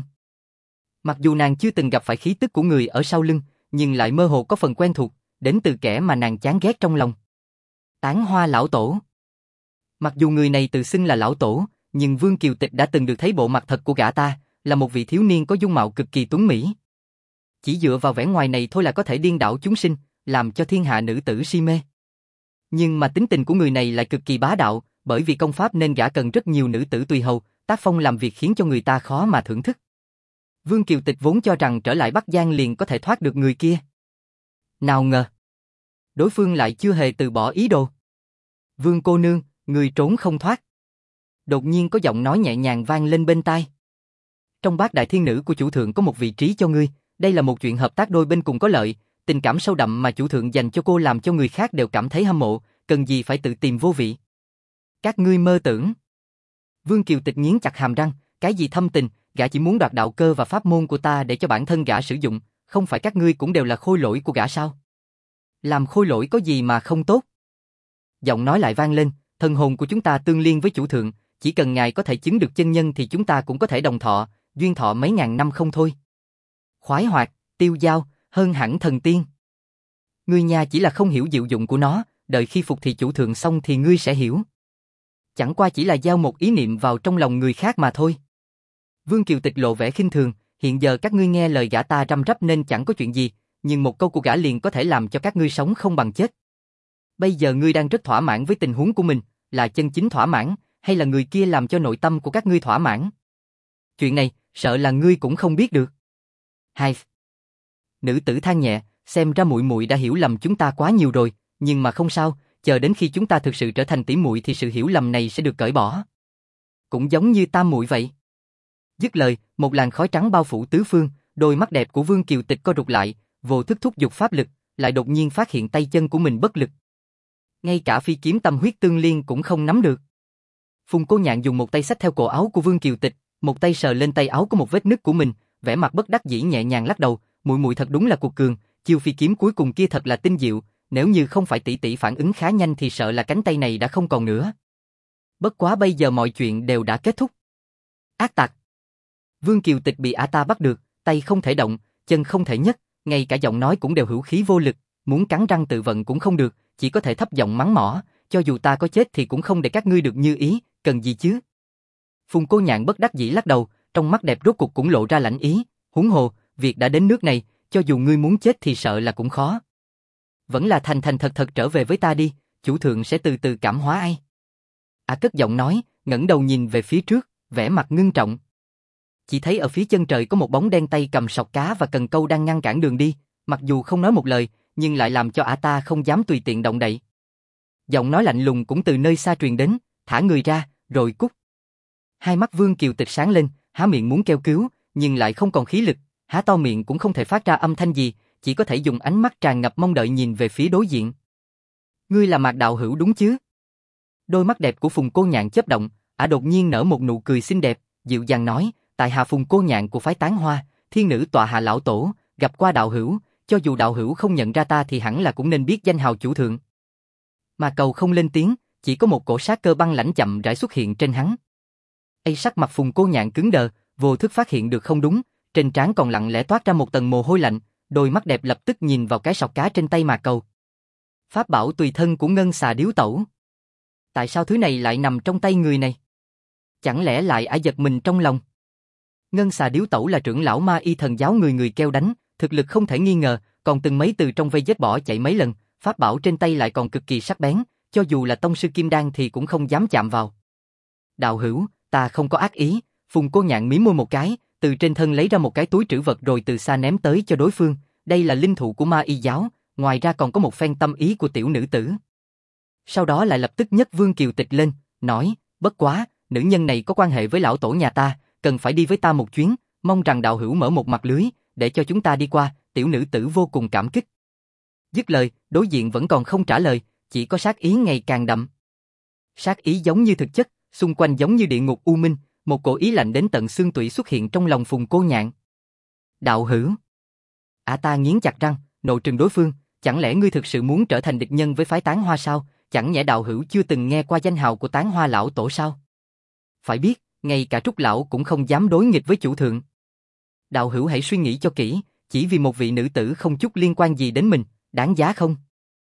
Mặc dù nàng chưa từng gặp phải khí tức của người ở sau lưng, nhưng lại mơ hồ có phần quen thuộc, đến từ kẻ mà nàng chán ghét trong lòng. Tán Hoa lão tổ. Mặc dù người này tự xưng là lão tổ, nhưng Vương Kiều Tịch đã từng được thấy bộ mặt thật của gã ta, là một vị thiếu niên có dung mạo cực kỳ tuấn mỹ. Chỉ dựa vào vẻ ngoài này thôi là có thể điên đảo chúng sinh, làm cho thiên hạ nữ tử si mê. Nhưng mà tính tình của người này lại cực kỳ bá đạo, bởi vì công pháp nên gã cần rất nhiều nữ tử tùy hầu, tác phong làm việc khiến cho người ta khó mà thưởng thức. Vương Kiều Tịch vốn cho rằng trở lại Bắc Giang liền có thể thoát được người kia. Nào ngờ, đối phương lại chưa hề từ bỏ ý đồ. Vương cô nương, người trốn không thoát. Đột nhiên có giọng nói nhẹ nhàng vang lên bên tai. Trong bát đại thiên nữ của chủ thượng có một vị trí cho ngươi, đây là một chuyện hợp tác đôi bên cùng có lợi, tình cảm sâu đậm mà chủ thượng dành cho cô làm cho người khác đều cảm thấy hâm mộ, cần gì phải tự tìm vô vị. Các ngươi mơ tưởng. Vương Kiều Tịch nghiến chặt hàm răng, cái gì thâm tình, gã chỉ muốn đoạt đạo cơ và pháp môn của ta để cho bản thân gã sử dụng, không phải các ngươi cũng đều là khôi lỗi của gã sao? Làm khôi lỗi có gì mà không tốt? Giọng nói lại vang lên, thần hồn của chúng ta tương liên với chủ thượng, chỉ cần ngài có thể chứng được chân nhân thì chúng ta cũng có thể đồng thọ, duyên thọ mấy ngàn năm không thôi. Khoái hoạt, tiêu dao, hơn hẳn thần tiên. Ngươi nhà chỉ là không hiểu diệu dụng của nó, đợi khi phục thì chủ thượng xong thì ngươi sẽ hiểu. Chẳng qua chỉ là giao một ý niệm vào trong lòng người khác mà thôi. Vương Kiều Tịch lộ vẻ khinh thường, hiện giờ các ngươi nghe lời gã ta răm rắp nên chẳng có chuyện gì, nhưng một câu của gã liền có thể làm cho các ngươi sống không bằng chết. Bây giờ ngươi đang rất thỏa mãn với tình huống của mình, là chân chính thỏa mãn, hay là người kia làm cho nội tâm của các ngươi thỏa mãn? Chuyện này, sợ là ngươi cũng không biết được. Hai. Nữ tử than nhẹ, xem ra muội muội đã hiểu lầm chúng ta quá nhiều rồi, nhưng mà không sao, chờ đến khi chúng ta thực sự trở thành tỷ muội thì sự hiểu lầm này sẽ được cởi bỏ. Cũng giống như tam muội vậy. Dứt lời, một làn khói trắng bao phủ tứ phương, đôi mắt đẹp của Vương Kiều Tịch co rụt lại, vô thức thúc giục pháp lực, lại đột nhiên phát hiện tay chân của mình bất lực. Ngay cả phi kiếm tâm huyết tương liên cũng không nắm được. Phùng Cô Nhạn dùng một tay xách theo cổ áo của Vương Kiều Tịch, một tay sờ lên tay áo có một vết nứt của mình, vẻ mặt bất đắc dĩ nhẹ nhàng lắc đầu, muội muội thật đúng là cuộc cường, chiêu phi kiếm cuối cùng kia thật là tinh diệu, nếu như không phải tỷ tỷ phản ứng khá nhanh thì sợ là cánh tay này đã không còn nữa. Bất quá bây giờ mọi chuyện đều đã kết thúc. Ác tặc. Vương Kiều Tịch bị ả ta bắt được, tay không thể động, chân không thể nhấc, ngay cả giọng nói cũng đều hữu khí vô lực, muốn cắn răng tự vận cũng không được, chỉ có thể thấp giọng mắng mỏ, cho dù ta có chết thì cũng không để các ngươi được như ý, cần gì chứ? Phùng Cô Nhạn bất đắc dĩ lắc đầu, trong mắt đẹp rốt cục cũng lộ ra lãnh ý, huống hồ, việc đã đến nước này, cho dù ngươi muốn chết thì sợ là cũng khó. Vẫn là thành thành thật thật trở về với ta đi, chủ thượng sẽ từ từ cảm hóa ai. Cất giọng nói, ngẩng đầu nhìn về phía trước, vẻ mặt ngưng trọng. Chỉ thấy ở phía chân trời có một bóng đen tay cầm sọt cá và cần câu đang ngăn cản đường đi, mặc dù không nói một lời, nhưng lại làm cho ta không dám tùy tiện động đậy. Giọng nói lạnh lùng cũng từ nơi xa truyền đến, thả người ra, rồi cút. Hai mắt Vương Kiều Tịch sáng lên, há miệng muốn kêu cứu, nhưng lại không còn khí lực, há to miệng cũng không thể phát ra âm thanh gì, chỉ có thể dùng ánh mắt tràn ngập mong đợi nhìn về phía đối diện. Ngươi là Mạc đạo hữu đúng chứ? Đôi mắt đẹp của Phùng Cô Nhạn chớp động, đột nhiên nở một nụ cười xinh đẹp, dịu dàng nói, tại hạ Phùng Cô Nhạn của phái Tán Hoa, thiên nữ tọa hạ lão tổ, gặp qua đạo hữu, cho dù đạo hữu không nhận ra ta thì hẳn là cũng nên biết danh hào chủ thượng. Mà Cầu không lên tiếng, chỉ có một cổ sát cơ băng lãnh chậm rãi xuất hiện trên hắn. Sắc mặt Phùng Cô Nhạn cứng đờ, vô thức phát hiện được không đúng, trên trán còn lặng lẽ toát ra một tầng mồ hôi lạnh, đôi mắt đẹp lập tức nhìn vào cái sọt cá trên tay Mà Cầu. Pháp bảo tùy thân của Ngân Xà Điếu Tẩu. Tại sao thứ này lại nằm trong tay người này? Chẳng lẽ lại giật mình trong lòng? Ngân Xà Điếu Tẩu là trưởng lão Ma Y thần giáo người keo đánh, thực lực không thể nghi ngờ, còn từng mấy từ trong vây giết bỏ chạy mấy lần, pháp bảo trên tay lại còn cực kỳ sắc bén, cho dù là tông sư kim đan thì cũng không dám chạm vào. Đạo hữu, ta không có ác ý. Phùng Cô Nhạn mím môi một cái, từ trên thân lấy ra một cái túi trữ vật rồi từ xa ném tới cho đối phương. Đây là linh thụ của Ma Y giáo, ngoài ra còn có một phen tâm ý của tiểu nữ tử. Sau đó lại lập tức nhấc Vương Kiều Tịch lên, nói, bất quá, nữ nhân này có quan hệ với lão tổ nhà ta, cần phải đi với ta một chuyến, mong rằng đạo hữu mở một mặt lưới, để cho chúng ta đi qua. Tiểu nữ tử vô cùng cảm kích. Dứt lời, đối diện vẫn còn không trả lời, chỉ có sát ý ngày càng đậm. Sát ý giống như thực chất, xung quanh giống như địa ngục u minh, một cổ ý lạnh đến tận xương tủy xuất hiện trong lòng Phùng Cô Nhạn. Đạo hữu. Ta nghiến chặt răng, nộ trừng đối phương, chẳng lẽ ngươi thực sự muốn trở thành địch nhân với phái Tán Hoa sao? Chẳng nhẽ đạo hữu chưa từng nghe qua danh hào của Tán Hoa lão tổ sao? Phải biết, ngay cả Trúc lão cũng không dám đối nghịch với chủ thượng. Đạo hữu hãy suy nghĩ cho kỹ, chỉ vì một vị nữ tử không chút liên quan gì đến mình, đáng giá không?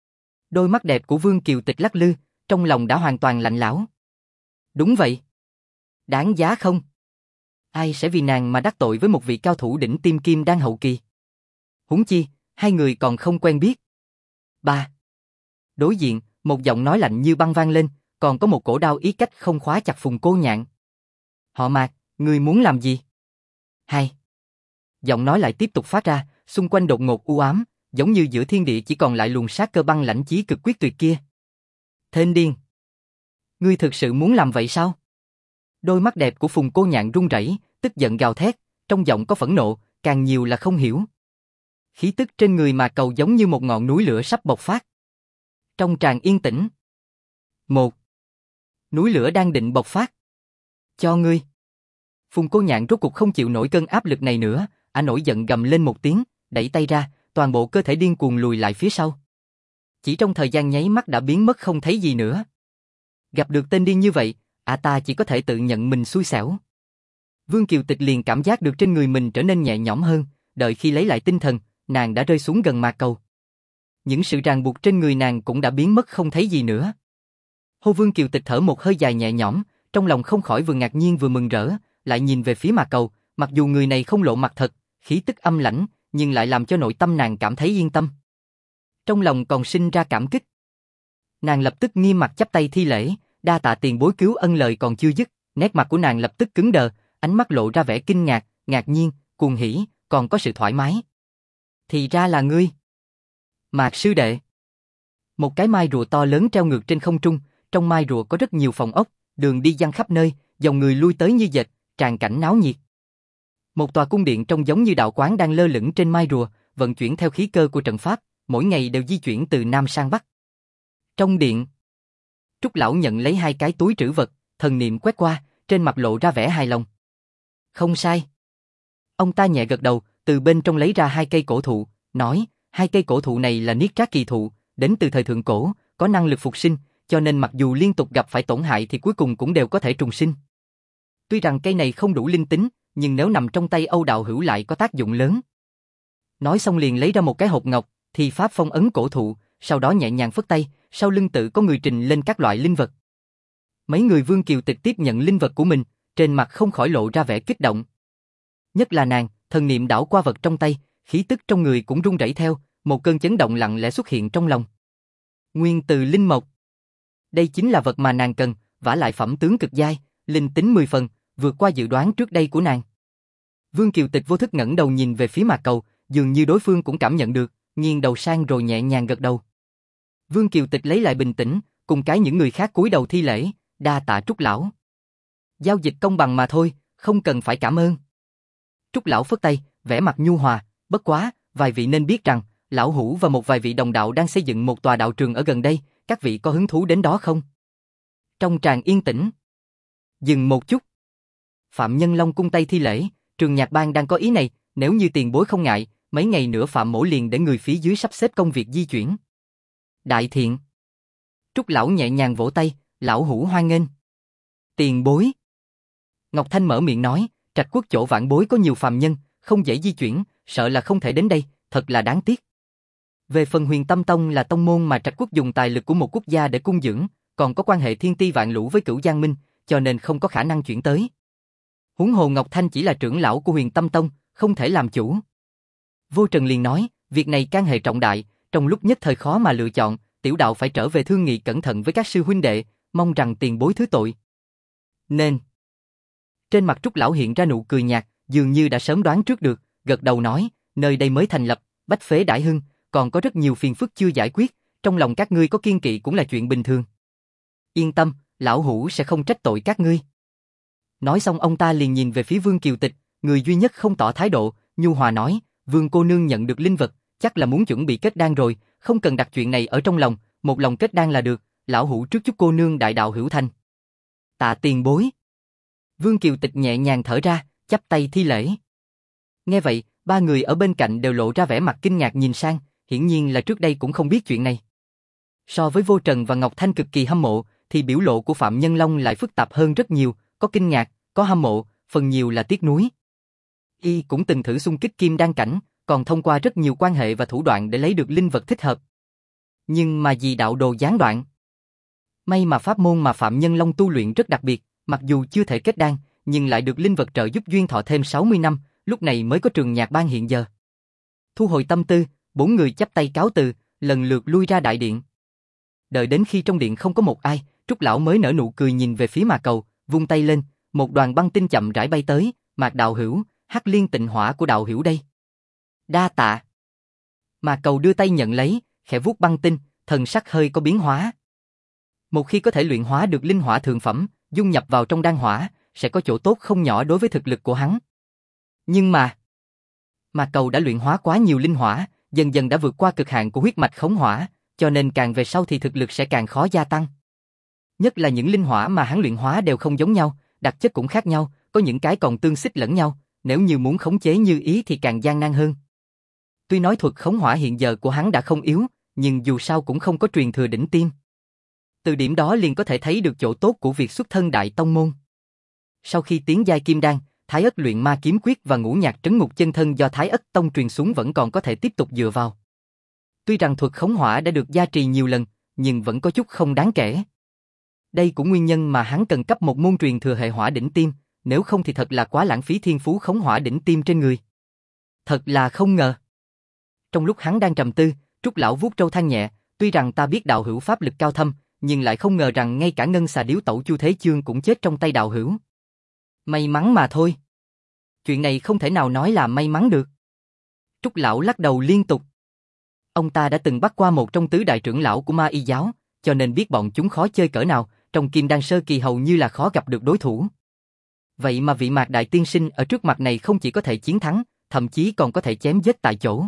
Đôi mắt đẹp của Vương Kiều Tịch lắc lư, trong lòng đã hoàn toàn lạnh lẽo. Đúng vậy. Đáng giá không? Ai sẽ vì nàng mà đắc tội với một vị cao thủ đỉnh tiêm kim đan hậu kỳ? Huống chi, hai người còn không quen biết. Ba. Đối diện, một giọng nói lạnh như băng vang lên, còn có một cổ đao ý cách không khóa chặt Phùng Cô Nhạn. Họ Mạc, ngươi muốn làm gì? Hai. Giọng nói lại tiếp tục phát ra, xung quanh đột ngột u ám, giống như giữa thiên địa chỉ còn lại luồng sát cơ băng lãnh chí cực quyết tuyệt kia. Thên điên. Ngươi thực sự muốn làm vậy sao? Đôi mắt đẹp của Phùng Cô Nhạn run rẩy, tức giận gào thét, trong giọng có phẫn nộ, càng nhiều là không hiểu. Khí tức trên người Mà Cầu giống như một ngọn núi lửa sắp bộc phát. Trong tràng yên tĩnh. Một. Núi lửa đang định bộc phát. Cho ngươi. Phùng Cô Nhạn rốt cuộc không chịu nổi cơn áp lực này nữa, nổi giận gầm lên một tiếng, đẩy tay ra, toàn bộ cơ thể điên cuồng lùi lại phía sau. Chỉ trong thời gian nháy mắt đã biến mất không thấy gì nữa. Gặp được tên điên như vậy, ta chỉ có thể tự nhận mình xui xẻo. Vương Kiều Tịch liền cảm giác được trên người mình trở nên nhẹ nhõm hơn, đợi khi lấy lại tinh thần, nàng đã rơi xuống gần Mạc Cầu. Những sự ràng buộc trên người nàng cũng đã biến mất không thấy gì nữa. Hô Vương Kiều Tịch thở một hơi dài nhẹ nhõm, trong lòng không khỏi vừa ngạc nhiên vừa mừng rỡ, lại nhìn về phía Mạc Cầu, mặc dù người này không lộ mặt thật, khí tức âm lãnh, nhưng lại làm cho nội tâm nàng cảm thấy yên tâm. Trong lòng còn sinh ra cảm kích. Nàng lập tức nghiêm mặt chắp tay thi lễ, đa tạ tiền bối cứu ân. Lời còn chưa dứt, nét mặt của nàng lập tức cứng đờ, ánh mắt lộ ra vẻ kinh ngạc, ngạc nhiên, cuồng hỉ, còn có sự thoải mái. Thì ra là ngươi. Mạc sư đệ. Một cái mai rùa to lớn treo ngược trên không trung, trong mai rùa có rất nhiều phòng ốc, đường đi giăng khắp nơi, dòng người lui tới như dệt, tràn cảnh náo nhiệt. Một tòa cung điện trông giống như đạo quán đang lơ lửng trên mai rùa, vận chuyển theo khí cơ của trận pháp, mỗi ngày đều di chuyển từ Nam sang Bắc. Trong điện, Trúc lão nhận lấy hai cái túi trữ vật, thần niệm quét qua, trên mặt lộ ra vẻ hài lòng. Không sai. Ông ta nhẹ gật đầu, từ bên trong lấy ra hai cây cổ thụ, nói, hai cây cổ thụ này là niết trác kỳ thụ, đến từ thời thượng cổ, có năng lực phục sinh, cho nên mặc dù liên tục gặp phải tổn hại thì cuối cùng cũng đều có thể trùng sinh. Tuy rằng cây này không đủ linh tính, nhưng nếu nằm trong tay Âu đạo hữu lại có tác dụng lớn. Nói xong liền lấy ra một cái hộp ngọc, thì pháp phong ấn cổ thụ, sau đó nhẹ nhàng phất tay, sau lưng tự có người trình lên các loại linh vật. Mấy người Vương Kiều Tịch tiếp nhận linh vật của mình, trên mặt không khỏi lộ ra vẻ kích động. Nhất là nàng, thần niệm đảo qua vật trong tay, khí tức trong người cũng run rẩy theo, một cơn chấn động lặng lẽ xuất hiện trong lòng. Nguyên từ linh mộc. Đây chính là vật mà nàng cần, vả lại phẩm tướng cực giai, linh tính 10 phần, vượt qua dự đoán trước đây của nàng. Vương Kiều Tịch vô thức ngẩng đầu nhìn về phía Mạc Cầu, dường như đối phương cũng cảm nhận được, nghiêng đầu sang rồi nhẹ nhàng gật đầu. Vương Kiều Tịch lấy lại bình tĩnh, cùng cái những người khác cúi đầu thi lễ, đa tạ Trúc lão. Giao dịch công bằng mà thôi, không cần phải cảm ơn. Trúc lão phất tay, vẻ mặt nhu hòa, bất quá, vài vị nên biết rằng, lão hủ và một vài vị đồng đạo đang xây dựng một tòa đạo trường ở gần đây, các vị có hứng thú đến đó không? Trong tràng yên tĩnh. Dừng một chút. Phạm Nhân Long cung tay thi lễ, Trường Nhạc Bang đang có ý này, nếu như tiền bối không ngại, mấy ngày nữa Phạm mỗ liền để người phía dưới sắp xếp công việc di chuyển. Đại thiện. Trúc lão nhẹ nhàng vỗ tay, lão hủ hoan nghênh. Tiền bối. Ngọc Thanh mở miệng nói, Trạch Quốc chỗ vãn bối có nhiều phàm nhân, không dễ di chuyển, sợ là không thể đến đây, thật là đáng tiếc. Về phần Huyền Tâm Tông là tông môn mà Trạch Quốc dùng tài lực của một quốc gia để cung dưỡng, còn có quan hệ thiên ti vạn lũ với Cửu Giang Minh, cho nên không có khả năng chuyển tới. Huống hồ Ngọc Thanh chỉ là trưởng lão của Huyền Tâm Tông, không thể làm chủ. Vô Trần liền nói, việc này can hệ trọng đại, trong lúc nhất thời khó mà lựa chọn, tiểu đạo phải trở về thương nghị cẩn thận với các sư huynh đệ, mong rằng tiền bối thứ tội. Nên. Trên mặt Trúc lão hiện ra nụ cười nhạt, dường như đã sớm đoán trước được, gật đầu nói, nơi đây mới thành lập, bách phế đại hưng, còn có rất nhiều phiền phức chưa giải quyết, trong lòng các ngươi có kiên kỵ cũng là chuyện bình thường. Yên tâm, lão hủ sẽ không trách tội các ngươi. Nói xong ông ta liền nhìn về phía Vương Kiều Tịch, người duy nhất không tỏ thái độ, nhu hòa nói, Vương cô nương nhận được linh vật, chắc là muốn chuẩn bị kết đan rồi, không cần đặt chuyện này ở trong lòng, một lòng kết đan là được, lão hủ trước chúc cô nương đại đạo hữu thành. Tạ tiền bối. Vương Kiều Tịch nhẹ nhàng thở ra, chắp tay thi lễ. Nghe vậy, ba người ở bên cạnh đều lộ ra vẻ mặt kinh ngạc nhìn sang, hiển nhiên là trước đây cũng không biết chuyện này. So với Vô Trần và Ngọc Thanh cực kỳ hâm mộ, thì biểu lộ của Phạm Nhân Long lại phức tạp hơn rất nhiều, có kinh ngạc, có hâm mộ, phần nhiều là tiếc nuối. Y cũng từng thử xung kích kim đan cảnh, còn thông qua rất nhiều quan hệ và thủ đoạn để lấy được linh vật thích hợp. Nhưng mà vì đạo đồ gián đoạn. May mà pháp môn mà Phạm Nhân Long tu luyện rất đặc biệt, mặc dù chưa thể kết đan, nhưng lại được linh vật trợ giúp duyên thọ thêm 60 năm, lúc này mới có Trường Nhạc Bang hiện giờ. Thu hồi tâm tư, bốn người chắp tay cáo từ, lần lượt lui ra đại điện. Đợi đến khi trong điện không có một ai, Trúc lão mới nở nụ cười nhìn về phía Mạc Cầu, vung tay lên, một đoàn băng tinh chậm rãi bay tới, Mạc đạo hữu, Hắc Liên Tịnh Hỏa của đạo hữu đây. Đa tạ. Mạc Cầu đưa tay nhận lấy, khẽ vuốt băng tinh, thần sắc hơi có biến hóa. Một khi có thể luyện hóa được linh hỏa thượng phẩm, dung nhập vào trong đan hỏa, sẽ có chỗ tốt không nhỏ đối với thực lực của hắn. Nhưng mà, Mạc Cầu đã luyện hóa quá nhiều linh hỏa, dần dần đã vượt qua cực hạn của huyết mạch khống hỏa, cho nên càng về sau thì thực lực sẽ càng khó gia tăng. Nhất là những linh hỏa mà hắn luyện hóa đều không giống nhau, đặc chất cũng khác nhau, có những cái còn tương xích lẫn nhau, nếu như muốn khống chế như ý thì càng gian nan hơn. Tuy nói thuật khống hỏa hiện giờ của hắn đã không yếu, nhưng dù sao cũng không có truyền thừa đỉnh tiêm. Từ điểm đó liền có thể thấy được chỗ tốt của việc xuất thân đại tông môn. Sau khi tiến giai kim đan, Thái Ất luyện ma kiếm quyết và ngũ nhạc trấn ngục chân thân do Thái Ất tông truyền xuống vẫn còn có thể tiếp tục dựa vào. Tuy rằng thuật khống hỏa đã được gia trì nhiều lần, nhưng vẫn có chút không đáng kể. Đây cũng nguyên nhân mà hắn cần cấp một môn truyền thừa hệ hỏa đỉnh tiêm, nếu không thì thật là quá lãng phí thiên phú khống hỏa đỉnh tiêm trên người. Thật là không ngờ. Trong lúc hắn đang trầm tư, Trúc lão vuốt râu than nhẹ, tuy rằng ta biết đạo hữu pháp lực cao thâm, nhưng lại không ngờ rằng ngay cả ngân xà điếu tẩu Chu Thế Chương cũng chết trong tay đạo hữu. May mắn mà thôi. Chuyện này không thể nào nói là may mắn được. Trúc lão lắc đầu liên tục. Ông ta đã từng bắt qua một trong tứ đại trưởng lão của Ma Y giáo, cho nên biết bọn chúng khó chơi cỡ nào, trong kim đan sơ kỳ hầu như là khó gặp được đối thủ. Vậy mà vị Mạc đại tiên sinh ở trước mặt này không chỉ có thể chiến thắng, thậm chí còn có thể chém giết tại chỗ.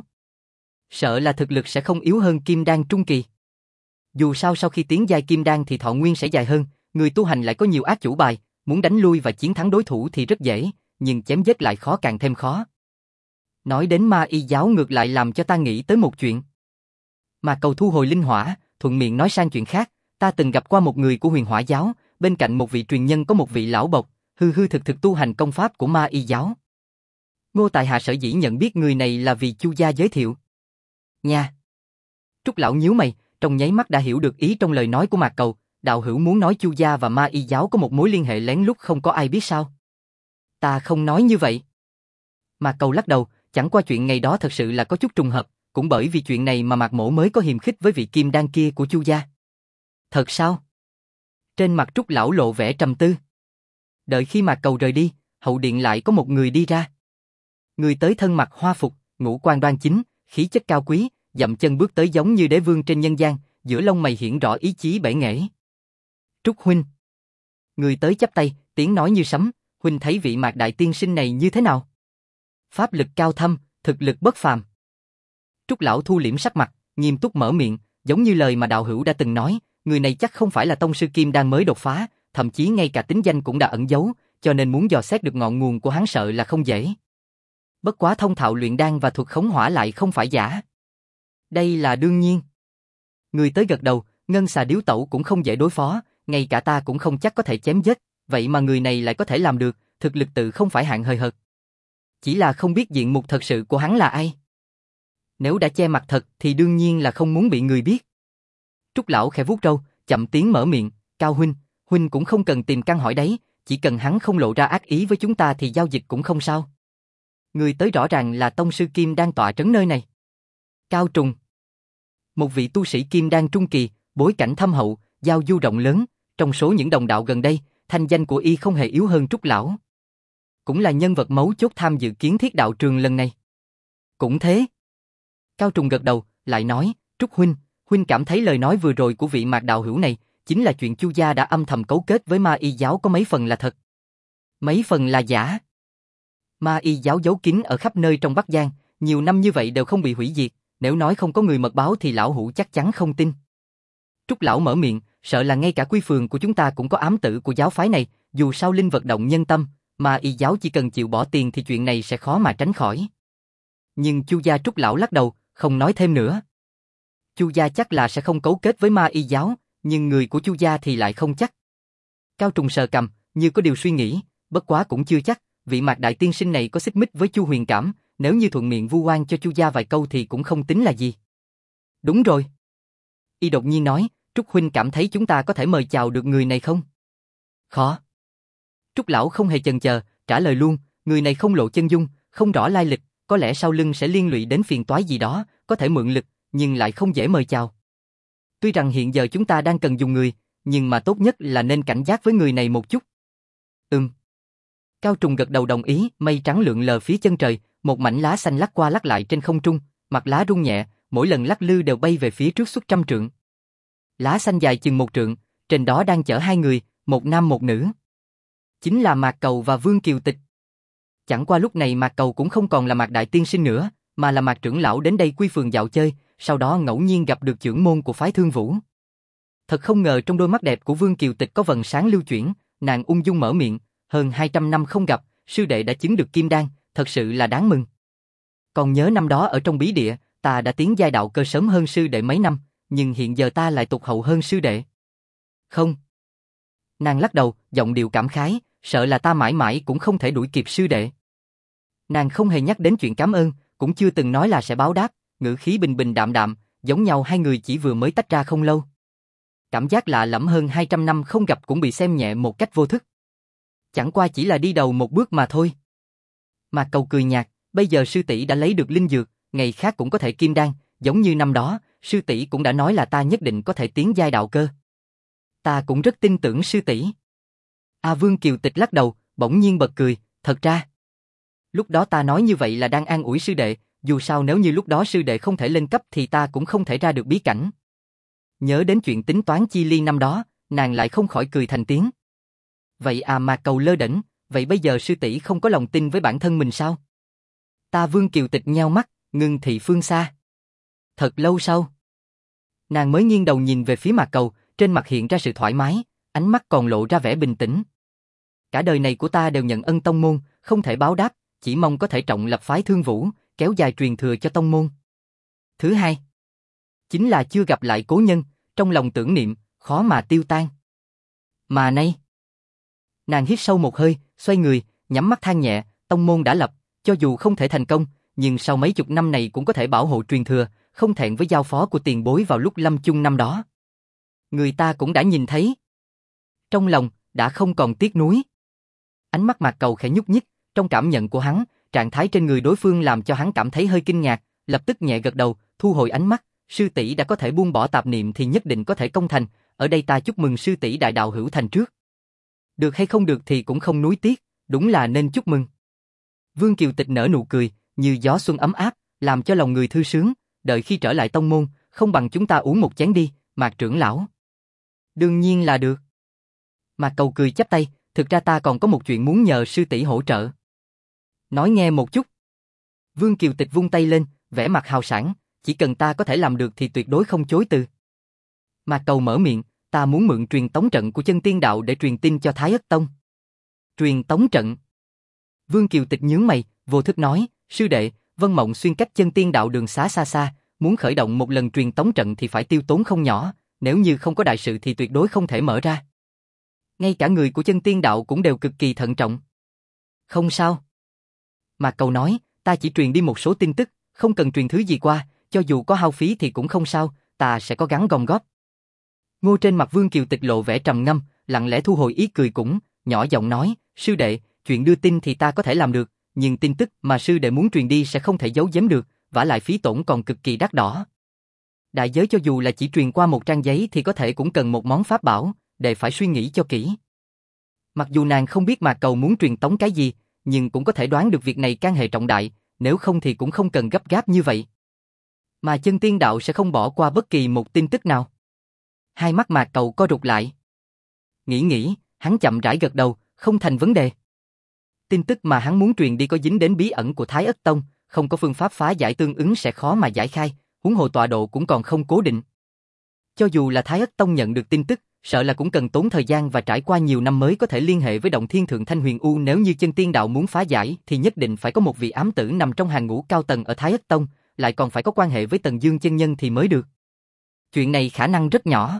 Sợ là thực lực sẽ không yếu hơn kim đan trung kỳ. Dù sao sau khi tiến giai kim đan thì thọ nguyên sẽ dài hơn, người tu hành lại có nhiều ác chủ bài, muốn đánh lui và chiến thắng đối thủ thì rất dễ, nhưng chém giết lại khó càng thêm khó. Nói đến Ma Y giáo ngược lại làm cho ta nghĩ tới một chuyện. Mà cầu thu hồi linh hỏa, thuận miệng nói sang chuyện khác, ta từng gặp qua một người của Huyền Hỏa giáo, bên cạnh một vị truyền nhân có một vị lão bộc, hư hư thực thực tu hành công pháp của Ma Y giáo. Ngô tại hạ sở dĩ nhận biết người này là vì Chu gia giới thiệu. Nha. Trúc lão nhíu mày, trong nháy mắt đã hiểu được ý trong lời nói của Mạc Cầu, đạo hữu muốn nói Chu gia và Ma Y giáo có một mối liên hệ lén lút không có ai biết sao? Ta không nói như vậy. Mạc Cầu lắc đầu, chẳng qua chuyện ngày đó thật sự là có chút trùng hợp, cũng bởi vì chuyện này mà Mạc Mỗ mới có hiềm khích với vị kim đan kia của Chu gia. Thật sao? Trên mặt Trúc lão lộ vẻ trầm tư. Đợi khi Mạc Cầu rời đi, hậu điện lại có một người đi ra. Người tới thân mặc hoa phục, ngũ quan đoan chính, khí chất cao quý, dậm chân bước tới giống như đế vương trên nhân gian, giữa lông mày hiển rõ ý chí bể nghệ. Trúc huynh. Người tới chắp tay, tiếng nói như sấm, huynh thấy vị Mạc đại tiên sinh này như thế nào? Pháp lực cao thâm, thực lực bất phàm. Trúc lão thu liễm sắc mặt, nghiêm túc mở miệng, giống như lời mà đạo hữu đã từng nói, người này chắc không phải là tông sư kim đan mới đột phá, thậm chí ngay cả tính danh cũng đã ẩn giấu, cho nên muốn dò xét được ngọn nguồn của hắn sợ là không dễ. Bất quá thông thạo luyện đan và thuật khống hỏa lại không phải giả. Đây là đương nhiên. Người tới gật đầu, ngân xà điếu tẩu cũng không dễ đối phó, ngay cả ta cũng không chắc có thể chém giết, vậy mà người này lại có thể làm được, thực lực tự không phải hạng hời hợt. Chỉ là không biết diện mục thật sự của hắn là ai. Nếu đã che mặt thật thì đương nhiên là không muốn bị người biết. Trúc lão khẽ vuốt râu, chậm tiếng mở miệng, Cao huynh, huynh cũng không cần tìm căn hỏi đấy, chỉ cần hắn không lộ ra ác ý với chúng ta thì giao dịch cũng không sao. Người tới rõ ràng là tông sư kim đang tọa trấn nơi này. Cao Trùng. Một vị tu sĩ kim đan trung kỳ, bối cảnh thâm hậu, giao du rộng lớn, trong số những đồng đạo gần đây, thanh danh của y không hề yếu hơn Trúc lão. Cũng là nhân vật mấu chốt tham dự kiến thiết đạo trường lần này. Cũng thế. Cao Trùng gật đầu, lại nói, Trúc huynh, huynh cảm thấy lời nói vừa rồi của vị Mạc đạo hữu này, chính là chuyện Chu gia đã âm thầm cấu kết với Ma Y giáo có mấy phần là thật. Mấy phần là giả. Ma Y giáo giấu kín ở khắp nơi trong Bắc Giang, nhiều năm như vậy đều không bị hủy diệt, nếu nói không có người mật báo thì lão hữu chắc chắn không tin. Trúc lão mở miệng, sợ là ngay cả quy phường của chúng ta cũng có ám tử của giáo phái này, dù sao linh vật động nhân tâm, Ma Y giáo chỉ cần chịu bỏ tiền thì chuyện này sẽ khó mà tránh khỏi. Nhưng Chu gia Trúc lão lắc đầu, không nói thêm nữa. Chu gia chắc là sẽ không cấu kết với Ma Y giáo, nhưng người của Chu gia thì lại không chắc. Cao Trùng sờ cằm, như có điều suy nghĩ, bất quá cũng chưa chắc, vị Mạc đại tiên sinh này có xích mích với Chu Huyền Cảm, nếu như thuận miệng vu oan cho Chu gia vài câu thì cũng không tính là gì. Đúng rồi. Y đột nhiên nói, Trúc huynh cảm thấy chúng ta có thể mời chào được người này không? Khó. Trúc lão không hề chần chờ, trả lời luôn, người này không lộ chân dung, không rõ lai lịch, có lẽ sau lưng sẽ liên lụy đến phiền toái gì đó, có thể mượn lực, nhưng lại không dễ mời chào. Tuy rằng hiện giờ chúng ta đang cần dùng người, nhưng mà tốt nhất là nên cảnh giác với người này một chút. Cao Trùng gật đầu đồng ý, mây trắng lượn lờ phía chân trời, một mảnh lá xanh lắc qua lắc lại trên không trung, mặt lá rung nhẹ, mỗi lần lắc lư đều bay về phía trước suốt trăm trượng. Lá xanh dài chừng một trượng, trên đó đang chở hai người, một nam một nữ. Chính là Mạc Cầu và Vương Kiều Tịch. Chẳng qua lúc này Mạc Cầu cũng không còn là Mạc đại tiên sinh nữa, mà là Mạc trưởng lão đến đây quy phường dạo chơi, sau đó ngẫu nhiên gặp được trưởng môn của phái Thương Vũ. Thật không ngờ trong đôi mắt đẹp của Vương Kiều Tịch có vầng sáng lưu chuyển, nàng ung dung mở miệng, hơn 200 năm không gặp, sư đệ đã chứng được kim đan, thật sự là đáng mừng. Còn nhớ năm đó ở trong bí địa, ta đã tiến giai đạo cơ sớm hơn sư đệ mấy năm, nhưng hiện giờ ta lại tụt hậu hơn sư đệ. Không. Nàng lắc đầu, giọng điệu cảm khái, sợ là ta mãi mãi cũng không thể đuổi kịp sư đệ. Nàng không hề nhắc đến chuyện cảm ơn, cũng chưa từng nói là sẽ báo đáp, ngữ khí bình bình đạm đạm, giống nhau hai người chỉ vừa mới tách ra không lâu. Cảm giác lạ lẫm hơn 200 năm không gặp cũng bị xem nhẹ một cách vô thức. Chẳng qua chỉ là đi đầu một bước mà thôi. Mạc Cầu cười nhạt, bây giờ sư tỷ đã lấy được linh dược, ngày khác cũng có thể kim đan, giống như năm đó, sư tỷ cũng đã nói là ta nhất định có thể tiến giai đạo cơ. Ta cũng rất tin tưởng sư tỷ. Vương Kiều Tịch lắc đầu, bỗng nhiên bật cười, thật ra. Lúc đó ta nói như vậy là đang an ủi sư đệ, dù sao nếu như lúc đó sư đệ không thể lên cấp thì ta cũng không thể ra được bí cảnh. Nhớ đến chuyện tính toán chi ly năm đó, nàng lại không khỏi cười thành tiếng. Vậy Mạc Cầu lơ đễnh, vậy bây giờ sư tỷ không có lòng tin với bản thân mình sao? Ta Vương Kiều Tịch nheo mắt, ngưng thị phương xa. Thật lâu sau, nàng mới nghiêng đầu nhìn về phía Mạc Cầu, trên mặt hiện ra sự thoải mái, ánh mắt còn lộ ra vẻ bình tĩnh. Cả đời này của ta đều nhận ân tông môn, không thể báo đáp, chỉ mong có thể trọng lập phái Thương Vũ, kéo dài truyền thừa cho tông môn. Thứ hai, chính là chưa gặp lại cố nhân, trong lòng tưởng niệm, khó mà tiêu tan. Mà nay, nàng hít sâu một hơi, xoay người, nhắm mắt than nhẹ, tông môn đã lập, cho dù không thể thành công, nhưng sau mấy chục năm này cũng có thể bảo hộ truyền thừa, không thẹn với giao phó của tiền bối vào lúc lâm chung năm đó. Người ta cũng đã nhìn thấy. Trong lòng, đã không còn tiếc nuối. Ánh mắt Mạc Cầu khẽ nhúc nhích, trong cảm nhận của hắn, trạng thái trên người đối phương làm cho hắn cảm thấy hơi kinh ngạc, lập tức nhẹ gật đầu, thu hồi ánh mắt, sư tỷ đã có thể buông bỏ tạp niệm thì nhất định có thể công thành, ở đây ta chúc mừng sư tỷ đại đạo hữu thành trước. Được hay không được thì cũng không nuối tiếc, đúng là nên chúc mừng. Vương Kiều Tịch nở nụ cười, như gió xuân ấm áp, làm cho lòng người thư sướng, đợi khi trở lại tông môn, không bằng chúng ta uống một chén đi, Mạc trưởng lão. Đương nhiên là được. Mạc Cầu cười chắp tay, thực ra ta còn có một chuyện muốn nhờ sư tỷ hỗ trợ. Nói nghe một chút. Vương Kiều Tịch vung tay lên, vẻ mặt hào sảng, chỉ cần ta có thể làm được thì tuyệt đối không chối từ. Mạc Cầu mở miệng, ta muốn mượn truyền tống trận của chân tiên đạo để truyền tin cho Thái Ất Tông. Truyền tống trận. Vương Kiều Tịch nhướng mày, vô thức nói, sư đệ, Vân Mộng Xuyên cách chân tiên đạo đường xá xa xa, muốn khởi động một lần truyền tống trận thì phải tiêu tốn không nhỏ, nếu như không có đại sự thì tuyệt đối không thể mở ra. Ngay cả người của chân tiên đạo cũng đều cực kỳ thận trọng. Không sao. Mạc Cầu nói, ta chỉ truyền đi một số tin tức, không cần truyền thứ gì qua, cho dù có hao phí thì cũng không sao, ta sẽ có gắng gom góp. Ngô trên mặt Vương Kiều Tịch lộ vẻ trầm ngâm, lặng lẽ thu hồi ý cười cũng, nhỏ giọng nói, sư đệ, chuyện đưa tin thì ta có thể làm được, nhưng tin tức mà sư đệ muốn truyền đi sẽ không thể giấu giếm được, vả lại phí tổn còn cực kỳ đắt đỏ. Đại giới cho dù là chỉ truyền qua một trang giấy thì có thể cũng cần một món pháp bảo, đệ phải suy nghĩ cho kỹ. Mặc dù nàng không biết Mạc Cầu muốn truyền tống cái gì, nhưng cũng có thể đoán được việc này can hệ trọng đại, nếu không thì cũng không cần gấp gáp như vậy. Mà chân tiên đạo sẽ không bỏ qua bất kỳ một tin tức nào. Hai mắt Mạc Cầu co rụt lại. Nghĩ, hắn chậm rãi gật đầu, không thành vấn đề. Tin tức mà hắn muốn truyền đi có dính đến bí ẩn của Thái Ất Tông, không có phương pháp phá giải tương ứng sẽ khó mà giải khai, huống hồ tọa độ cũng còn không cố định. Cho dù là Thái Ất Tông nhận được tin tức, sợ là cũng cần tốn thời gian và trải qua nhiều năm mới có thể liên hệ với Động Thiên Thượng Thanh Huyền U. Nếu như chân tiên đạo muốn phá giải thì nhất định phải có một vị ám tử nằm trong hàng ngũ cao tầng ở Thái Ất Tông, lại còn phải có quan hệ với Tần Dương chân nhân thì mới được. Chuyện này khả năng rất nhỏ.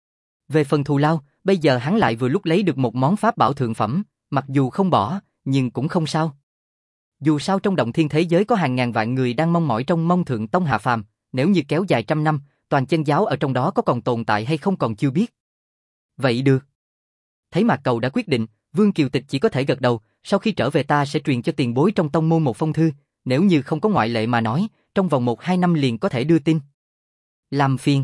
Về phần thù lao, bây giờ hắn lại vừa lúc lấy được một món pháp bảo thượng phẩm, mặc dù không bỏ, nhưng cũng không sao. Dù sao trong Động Thiên thế giới có hàng ngàn vạn người đang mong mỏi trong mong Thượng Tông hạ phàm, nếu như kéo dài trăm năm, toàn chân giáo ở trong đó có còn tồn tại hay không còn chưa biết. Vậy được. Thấy Mạc Cầu đã quyết định, Vương Kiều Tịch chỉ có thể gật đầu, sau khi trở về ta sẽ truyền cho tiền bối trong tông môn một phong thư, nếu như không có ngoại lệ mà nói, trong vòng 1-2 năm liền có thể đưa tin. Làm phiền.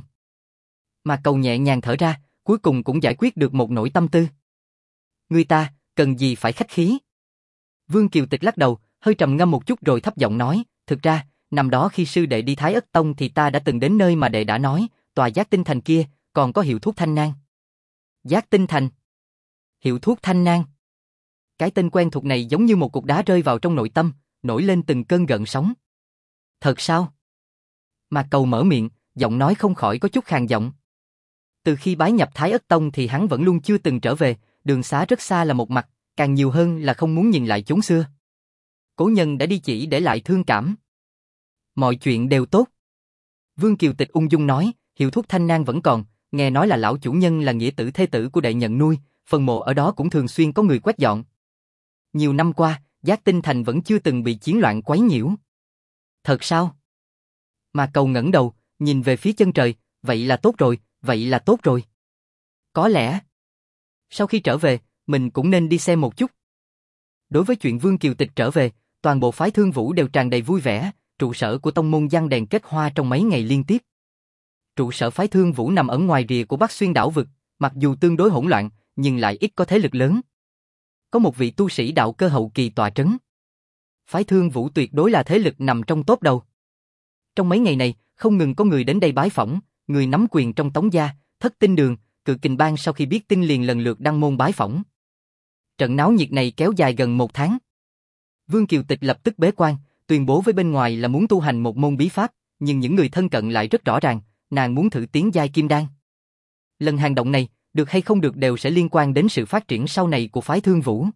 Mạc Cầu nhẹ nhàng thở ra, cuối cùng cũng giải quyết được một nỗi tâm tư. Người ta, cần gì phải khách khí. Vương Kiều Tịch lắc đầu, hơi trầm ngâm một chút rồi thấp giọng nói, thực ra, năm đó khi sư đệ đi Thái Ất Tông thì ta đã từng đến nơi mà đệ đã nói, tòa Giác Tinh Thành kia, còn có hiệu thuốc Thanh Nang. Giác Tinh Thành. Hiệu thuốc Thanh Nang. Cái tên quen thuộc này giống như một cục đá rơi vào trong nội tâm, nổi lên từng cơn gợn sóng. Thật sao? Mạc Cầu mở miệng, giọng nói không khỏi có chút khàn giọng. Từ khi bái nhập Thái Ất Tông thì hắn vẫn luôn chưa từng trở về, đường xá rất xa là một mặt, càng nhiều hơn là không muốn nhìn lại chốn xưa. Cố nhân đã đi chỉ để lại thương cảm. Mọi chuyện đều tốt. Vương Kiều Tịch ung dung nói, hiệu thuốc Thanh Nang vẫn còn, nghe nói là lão chủ nhân là nghĩa tử thê tử của đệ nhận nuôi, phần mộ ở đó cũng thường xuyên có người quét dọn. Nhiều năm qua, Giác Tinh Thành vẫn chưa từng bị chiến loạn quấy nhiễu. Thật sao? Mà Cầu ngẩng đầu, nhìn về phía chân trời, vậy là tốt rồi, vậy là tốt rồi. Có lẽ, sau khi trở về, mình cũng nên đi xem một chút. Đối với chuyện Vương Kiều Tịch trở về, toàn bộ phái Thương Vũ đều tràn đầy vui vẻ, trụ sở của tông môn giăng đèn kết hoa trong mấy ngày liên tiếp. Trụ sở phái Thương Vũ nằm ở ngoài rìa của Bắc Xuyên đảo vực, mặc dù tương đối hỗn loạn, nhưng lại ít có thế lực lớn. Có một vị tu sĩ đạo cơ hậu kỳ tọa trấn. Phái Thương Vũ tuyệt đối là thế lực nằm trong top đầu. Trong mấy ngày này, không ngừng có người đến đây bái phỏng, người nắm quyền trong Tống gia, Thất Tinh Đường, Cự Kình Bang sau khi biết tin liền lần lượt đăng môn bái phỏng. Trận náo nhiệt này kéo dài gần 1 tháng. Vương Kiều Tịch lập tức bế quan, tuyên bố với bên ngoài là muốn tu hành một môn bí pháp, nhưng những người thân cận lại rất rõ ràng, nàng muốn thử tiến giai kim đan. Lần hành động này, được hay không được đều sẽ liên quan đến sự phát triển sau này của phái Thương Vũ.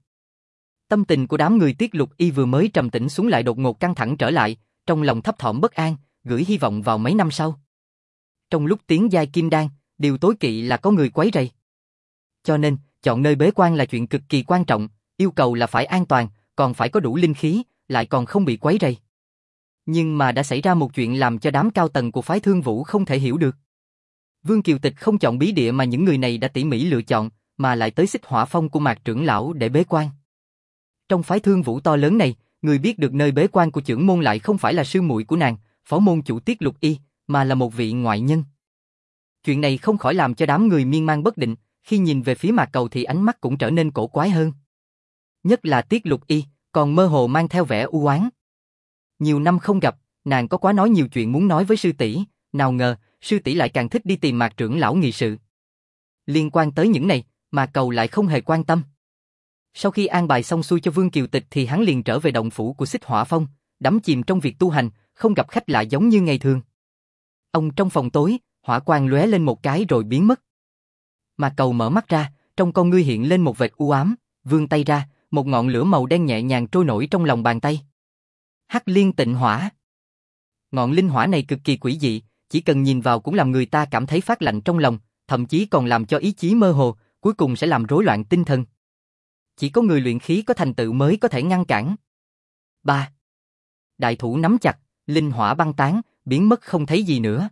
Tâm tình của đám người Tiết Lục Y vừa mới trầm tĩnh xuống lại đột ngột căng thẳng trở lại, trong lòng thấp thỏm bất an, gửi hy vọng vào mấy năm sau. Trong lúc tiến giai kim đan, điều tối kỵ là có người quấy rầy. Cho nên, chọn nơi bế quan là chuyện cực kỳ quan trọng, yêu cầu là phải an toàn, còn phải có đủ linh khí, lại còn không bị quấy rầy. Nhưng mà đã xảy ra một chuyện làm cho đám cao tầng của phái Thương Vũ không thể hiểu được. Vương Kiều Tịch không chọn bí địa mà những người này đã tỉ mỉ lựa chọn, mà lại tới Xích Hỏa Phong của Mạc trưởng lão để bế quan. Trong phái Thương Vũ to lớn này, người biết được nơi bế quan của trưởng môn lại không phải là sư muội của nàng, phó môn chủ Tiết Lục Y, mà là một vị ngoại nhân. Chuyện này không khỏi làm cho đám người miên man bất định, khi nhìn về phía Mạc Cầu thì ánh mắt cũng trở nên cổ quái hơn. Nhất là Tiết Lục Y, còn mơ hồ mang theo vẻ u oán. Nhiều năm không gặp, nàng có quá nói nhiều chuyện muốn nói với sư tỷ, nào ngờ, sư tỷ lại càng thích đi tìm Mạc trưởng lão nghị sự. Liên quan tới những này, Mạc Cầu lại không hề quan tâm. Sau khi an bài xong xuôi cho Vương Kiều Tịch thì hắn liền trở về động phủ của Xích Hỏa Phong, đắm chìm trong việc tu hành, không gặp khách lạ giống như ngày thường. Ông trong phòng tối, hỏa quang lóe lên một cái rồi biến mất. Mạc Cầu mở mắt ra, trong con ngươi hiện lên một vệt u ám, vươn tay ra, một ngọn lửa màu đen nhẹ nhàng trôi nổi trong lòng bàn tay. Hắc Liên Tịnh Hỏa. Ngọn linh hỏa này cực kỳ quỷ dị, chỉ cần nhìn vào cũng làm người ta cảm thấy phát lạnh trong lòng, thậm chí còn làm cho ý chí mơ hồ, cuối cùng sẽ làm rối loạn tinh thần. Chỉ có người luyện khí có thành tựu mới có thể ngăn cản. 3. Đại thủ nắm chặt, linh hỏa băng tán, biến mất không thấy gì nữa.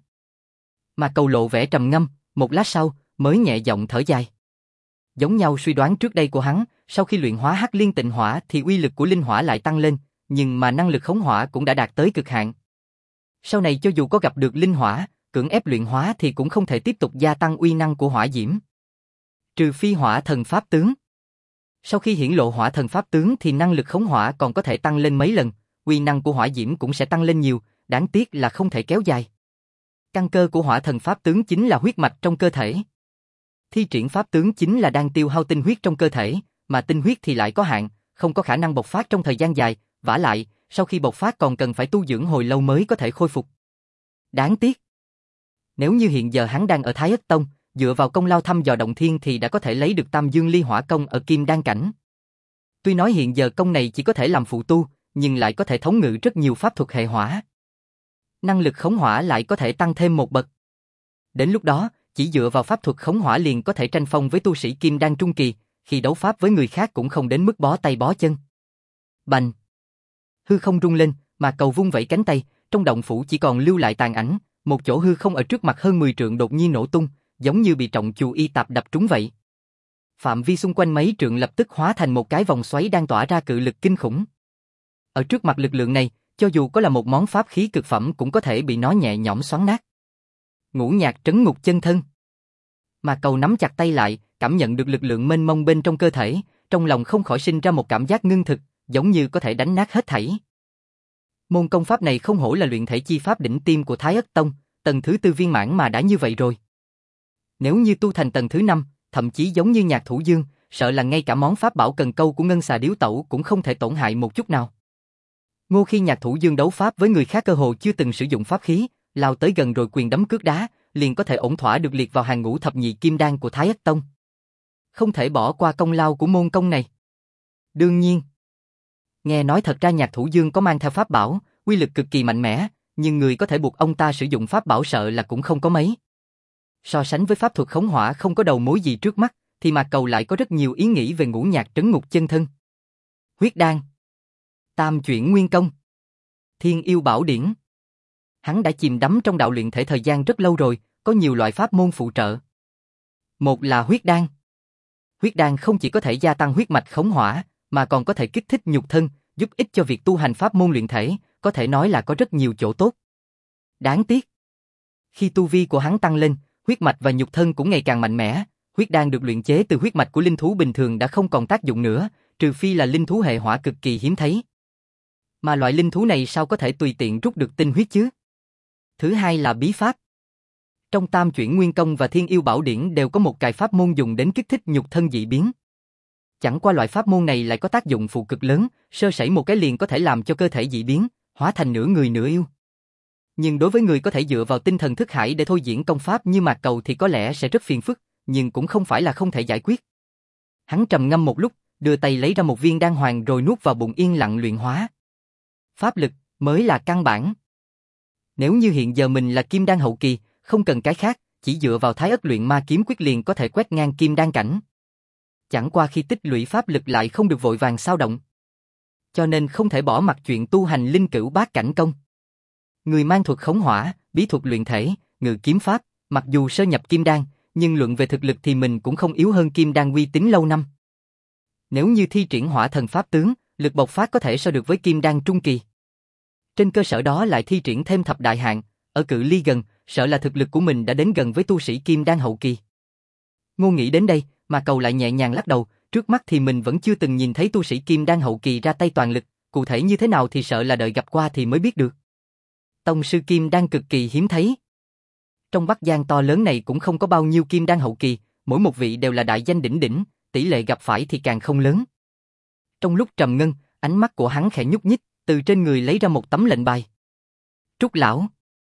Mà Cầu lộ vẻ trầm ngâm, một lát sau, mới nhẹ giọng thở dài. Giống nhau suy đoán trước đây của hắn, sau khi luyện hóa Hắc Liên Tịnh Hỏa thì uy lực của linh hỏa lại tăng lên, nhưng mà năng lực khống hỏa cũng đã đạt tới cực hạn. Sau này cho dù có gặp được linh hỏa, cưỡng ép luyện hóa thì cũng không thể tiếp tục gia tăng uy năng của hỏa diễm. Trừ phi hỏa thần pháp tướng. Sau khi hiển lộ hỏa thần pháp tướng thì năng lực khống hỏa còn có thể tăng lên mấy lần, uy năng của hỏa diễm cũng sẽ tăng lên nhiều, đáng tiếc là không thể kéo dài. Căn cơ của hỏa thần pháp tướng chính là huyết mạch trong cơ thể. Thi triển pháp tướng chính là đang tiêu hao tinh huyết trong cơ thể, mà tinh huyết thì lại có hạn, không có khả năng bộc phát trong thời gian dài, vả lại, sau khi bộc phát còn cần phải tu dưỡng hồi lâu mới có thể khôi phục. Đáng tiếc. Nếu như hiện giờ hắn đang ở Thái Ất Tông, dựa vào công lao thăm dò động thiên thì đã có thể lấy được Tam Dương Ly Hỏa công ở Kim Đan cảnh. Tuy nói hiện giờ công này chỉ có thể làm phụ tu, nhưng lại có thể thống ngự rất nhiều pháp thuật hệ hỏa. Năng lực khống hỏa lại có thể tăng thêm một bậc. Đến lúc đó, chỉ dựa vào pháp thuật khống hỏa liền có thể tranh phong với tu sĩ Kim Đan trung kỳ, khi đấu pháp với người khác cũng không đến mức bó tay bó chân. Bành! Hư không rung lên, mà Cầu vung vẩy cánh tay, trong động phủ chỉ còn lưu lại tàn ảnh, một chỗ hư không ở trước mặt hơn 10 trượng đột nhiên nổ tung, giống như bị trọng chù y tạp đập trúng vậy. Phạm vi xung quanh mấy trượng lập tức hóa thành một cái vòng xoáy đang tỏa ra cự lực kinh khủng. Ở trước mặt lực lượng này, cho dù có là một món pháp khí cực phẩm cũng có thể bị nó nhẹ nhõm xoắn nát. Ngũ Nhạc Trấn Ngục Chân Thân. Mà Cầu nắm chặt tay lại, cảm nhận được lực lượng mênh mông bên trong cơ thể, trong lòng không khỏi sinh ra một cảm giác ngưng thực, giống như có thể đánh nát hết thảy. Môn công pháp này không hổ là luyện thể chi pháp đỉnh tiêm của Thái Ất Tông, tầng thứ 4 viên mãn mà đã như vậy rồi. Nếu như tu thành tầng thứ 5, thậm chí giống như Nhạc Thủ Dương, sợ là ngay cả món pháp bảo cần câu của Ngân Xà Điếu Tẩu cũng không thể tổn hại một chút nào. Ngô khi Nhạc Thủ Dương đấu pháp với người khác cơ hồ chưa từng sử dụng pháp khí, lao tới gần rồi quyền đấm cước đá, liền có thể ổn thỏa được liệt vào hàng ngũ thập nhị kim đan của Thái Ất Tông. Không thể bỏ qua công lao của môn công này. Đương nhiên, nghe nói thật ra Nhạc Thủ Dương có mang theo pháp bảo, uy lực cực kỳ mạnh mẽ, nhưng người có thể buộc ông ta sử dụng pháp bảo sợ là cũng không có mấy. So sánh với pháp thuật khống hỏa không có đầu mối gì trước mắt, thì Mạc Cầu lại có rất nhiều ý nghĩ về Ngũ Nhạc Trấn Ngục Chân Thân. Huyết đan, Tam Chuyển Nguyên Công, Thiên Yêu Bảo Điển. Hắn đã chìm đắm trong đạo luyện thể thời gian rất lâu rồi, có nhiều loại pháp môn phụ trợ. Một là huyết đan. Huyết đan không chỉ có thể gia tăng huyết mạch khống hỏa, mà còn có thể kích thích nhục thân, giúp ích cho việc tu hành pháp môn luyện thể, có thể nói là có rất nhiều chỗ tốt. Đáng tiếc, khi tu vi của hắn tăng lên, huyết mạch và nhục thân cũng ngày càng mạnh mẽ, huyết đan được luyện chế từ huyết mạch của linh thú bình thường đã không còn tác dụng nữa, trừ phi là linh thú hệ hỏa cực kỳ hiếm thấy. Mà loại linh thú này sao có thể tùy tiện rút được tinh huyết chứ? Thứ hai là bí pháp. Trong Tam Chuyển Nguyên Công và Thiên Yêu Bảo Điển đều có một cài pháp môn dùng đến kích thích nhục thân dị biến. Chẳng qua loại pháp môn này lại có tác dụng phụ cực lớn, sơ sẩy một cái liền có thể làm cho cơ thể dị biến, hóa thành nửa người nửa yêu. Nhưng đối với người có thể dựa vào tinh thần thức hải để thôi diễn công pháp như Mạc Cầu thì có lẽ sẽ rất phiền phức, nhưng cũng không phải là không thể giải quyết. Hắn trầm ngâm một lúc, đưa tay lấy ra một viên đan hoàng rồi nuốt vào bụng yên lặng luyện hóa. Pháp lực mới là căn bản. Nếu như hiện giờ mình là kim đan hậu kỳ, không cần cái khác, chỉ dựa vào Thái Ất Luyện Ma Kiếm Quyết liền có thể quét ngang kim đan cảnh. Chẳng qua khi tích lũy pháp lực lại không được vội vàng xao động. Cho nên không thể bỏ mặc chuyện tu hành linh cửu bát cảnh công. Người mang thuật khống hỏa, bí thuật luyện thể, ngự kiếm pháp, mặc dù sơ nhập kim đan, nhưng luận về thực lực thì mình cũng không yếu hơn kim đan uy tín lâu năm. Nếu như thi triển hỏa thần pháp tướng, lực bộc phát có thể so được với kim đan trung kỳ. Trên cơ sở đó lại thi triển thêm thập đại hạn, ở cự ly gần, sợ là thực lực của mình đã đến gần với tu sĩ kim đan hậu kỳ. Ngô nghĩ đến đây, mà Cầu lại nhẹ nhàng lắc đầu, trước mắt thì mình vẫn chưa từng nhìn thấy tu sĩ kim đan hậu kỳ ra tay toàn lực, cụ thể như thế nào thì sợ là đợi gặp qua thì mới biết được. Tông sư kim đan cực kỳ hiếm thấy. Trong Bắc Giang to lớn này cũng không có bao nhiêu kim đan hậu kỳ, mỗi một vị đều là đại danh đỉnh đỉnh, tỷ lệ gặp phải thì càng không lớn. Trong lúc trầm ngâm, ánh mắt của hắn khẽ nhúc nhích, từ trên người lấy ra một tấm lệnh bài. Trúc lão,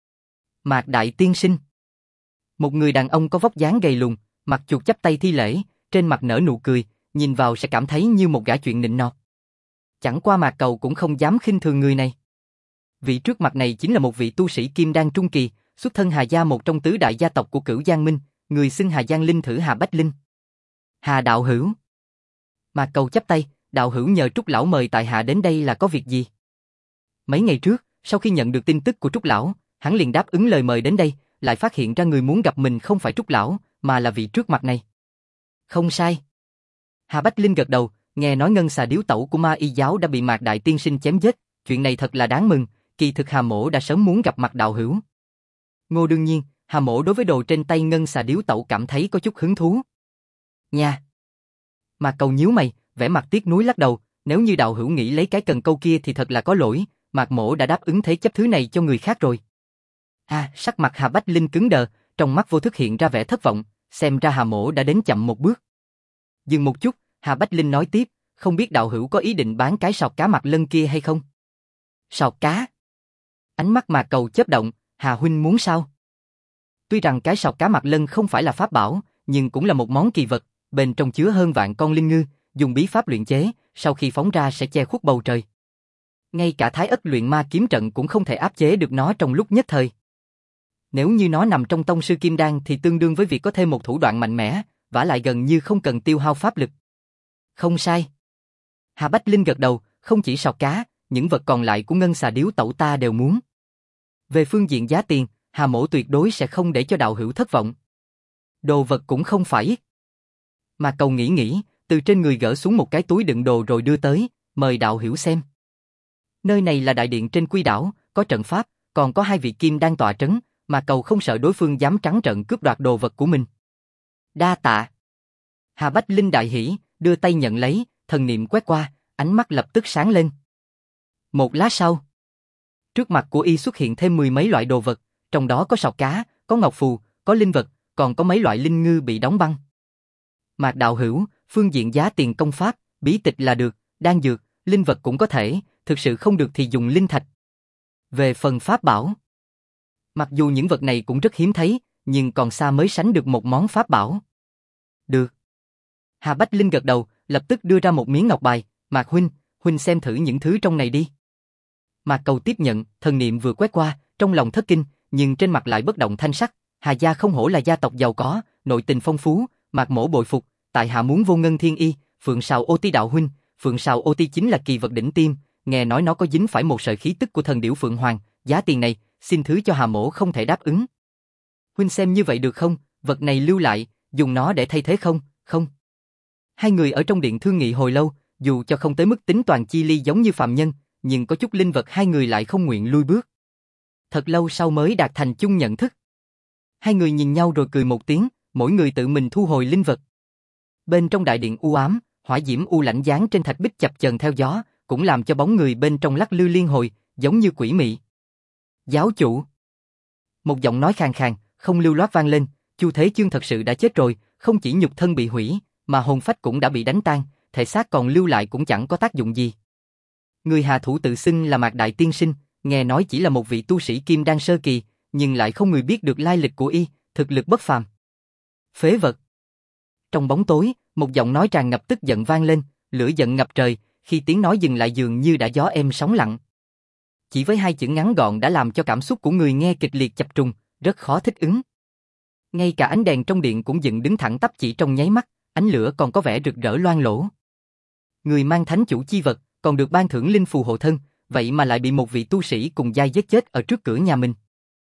Mạc đại tiên sinh. Một người đàn ông có vóc dáng gầy lùn, mặt chuột chắp tay thi lễ, trên mặt nở nụ cười, nhìn vào sẽ cảm thấy như một gã chuyện nịnh nọt. Chẳng qua Mạc Cầu cũng không dám khinh thường người này. Vị trước mặt này chính là một vị tu sĩ kim đan trung kỳ, xuất thân Hà gia, một trong tứ đại gia tộc của Cửu Giang Minh, người xưng Hà Giang Linh Thử Hà Bách Linh. Hà đạo hữu. Mạc Cầu chắp tay, đạo hữu nhờ Trúc lão mời tại hạ đến đây là có việc gì? Mấy ngày trước, sau khi nhận được tin tức của Trúc lão, hắn liền đáp ứng lời mời đến đây, lại phát hiện ra người muốn gặp mình không phải Trúc lão, mà là vị trước mặt này. Không sai. Hà Bách Linh gật đầu, nghe nói ngân xà điếu tẩu của Ma Y giáo đã bị Mạc đại tiên sinh chém giết, chuyện này thật là đáng mừng, kỳ thực Hà mỗ đã sớm muốn gặp mặt đạo hữu. Ngô đương nhiên, Hà mỗ đối với đồ trên tay ngân xà điếu tẩu cảm thấy có chút hứng thú. Nha. Mạc Cầu nhíu mày, vẻ mặt tiếc nuối lắc đầu, nếu như đạo hữu nghĩ lấy cái cần câu kia thì thật là có lỗi, Mạc mỗ đã đáp ứng thế chấp thứ này cho người khác rồi. Sắc mặt Hà Bách Linh cứng đờ, trong mắt vô thức hiện ra vẻ thất vọng, xem ra Hà mỗ đã đến chậm một bước. Dừng một chút, Hà Bách Linh nói tiếp, không biết đạo hữu có ý định bán cái sọt cá Mạc Lân kia hay không? Sọt cá? Ánh mắt Mạc Cầu chớp động, Hà huynh muốn sao? Tuy rằng cái sọt cá Mạc Lân không phải là pháp bảo, nhưng cũng là một món kỳ vật, bên trong chứa hơn vạn con linh ngư, dùng bí pháp luyện chế, sau khi phóng ra sẽ che khuất bầu trời. Ngay cả Thái Ất luyện ma kiếm trận cũng không thể áp chế được nó trong lúc nhất thời. Nếu như nó nằm trong tông sư kim đan thì tương đương với việc có thêm một thủ đoạn mạnh mẽ, vả lại gần như không cần tiêu hao pháp lực. Không sai. Hà Bách Linh gật đầu, không chỉ sọt cá, những vật còn lại của ngân xà điếu tẩu ta đều muốn. Về phương diện giá tiền, Hà mỗ tuyệt đối sẽ không để cho đạo hữu thất vọng. Đồ vật cũng không phải. Mà Cầu nghĩ, từ trên người gỡ xuống một cái túi đựng đồ rồi đưa tới, mời đạo hữu xem. Nơi này là đại điện trên Quy đảo, có trận pháp, còn có hai vị kim đang tọa trấn, mà Cầu không sợ đối phương dám trắng trợn cướp đoạt đồ vật của mình. Đa tạ. Hà Bách Linh đại hỉ, đưa tay nhận lấy, thần niệm quét qua, ánh mắt lập tức sáng lên. Một lát sau, trước mặt của y xuất hiện thêm 10 mấy loại đồ vật, trong đó có sọt cá, có ngọc phù, có linh vật, còn có mấy loại linh ngư bị đóng băng. Mạc đạo hữu, phương diện giá tiền công pháp, bí tịch là được, đan dược, linh vật cũng có thể, thực sự không được thì dùng linh thạch. Về phần pháp bảo, mặc dù những vật này cũng rất hiếm thấy, nhưng còn xa mới sánh được một món pháp bảo. Được. Hà Bách Linh gật đầu, lập tức đưa ra một miếng ngọc bài, Mạc huynh xem thử những thứ trong này đi. Mạc Cầu tiếp nhận, thần niệm vừa quét qua, trong lòng thất kinh, nhưng trên mặt lại bất động thanh sắc. Hà gia không hổ là gia tộc giàu có, nội tình phong phú, Mạc mỗ bội phục, tại hạ muốn vô ngân thiên y, phượng sào ô ti đạo huynh, phượng sào ô ti chính là kỳ vật đỉnh tiêm, nghe nói nó có dính phải một sợi khí tức của thần điểu phượng hoàng, giá tiền này, xin thứ cho Hà mỗ không thể đáp ứng. Huynh xem như vậy được không, vật này lưu lại, dùng nó để thay thế không? Không. Hai người ở trong điện thương nghị hồi lâu, dù cho không tới mức tính toàn chi ly giống như phàm nhân, nhưng có chút linh vật hai người lại không nguyện lui bước. Thật lâu sau mới đạt thành chung nhận thức. Hai người nhìn nhau rồi cười một tiếng, mỗi người tự mình thu hồi linh vật. Bên trong đại điện u ám, hỏa diễm u lãnh dán trên thạch bích chập chờn theo gió, cũng làm cho bóng người bên trong lắc lư liên hồi, giống như quỷ mị. Giáo chủ. Một giọng nói khàn khàn, không lưu loát vang lên, Chu Thế Chương thật sự đã chết rồi, không chỉ nhục thân bị hủy, mà hồn phách cũng đã bị đánh tan, thể xác còn lưu lại cũng chẳng có tác dụng gì. Người Hà thủ tự xưng là Mạc đại tiên sinh, nghe nói chỉ là một vị tu sĩ kim đan sơ kỳ, nhưng lại không người biết được lai lịch của y, thực lực bất phàm. Phế vật. Trong bóng tối, một giọng nói tràn ngập tức giận vang lên, lửa giận ngập trời, khi tiếng nói dừng lại dường như đã gió êm sóng lặng. Chỉ với hai chữ ngắn gọn đã làm cho cảm xúc của người nghe kịch liệt chập trùng, rất khó thích ứng. Ngay cả ánh đèn trong điện cũng dựng đứng thẳng tắp chỉ trong nháy mắt, ánh lửa còn có vẻ rực rỡ loang lổ. Người mang thánh chủ chi vật, còn được ban thưởng linh phù hộ thân, vậy mà lại bị một vị tu sĩ cùng giai giết chết ở trước cửa nhà mình.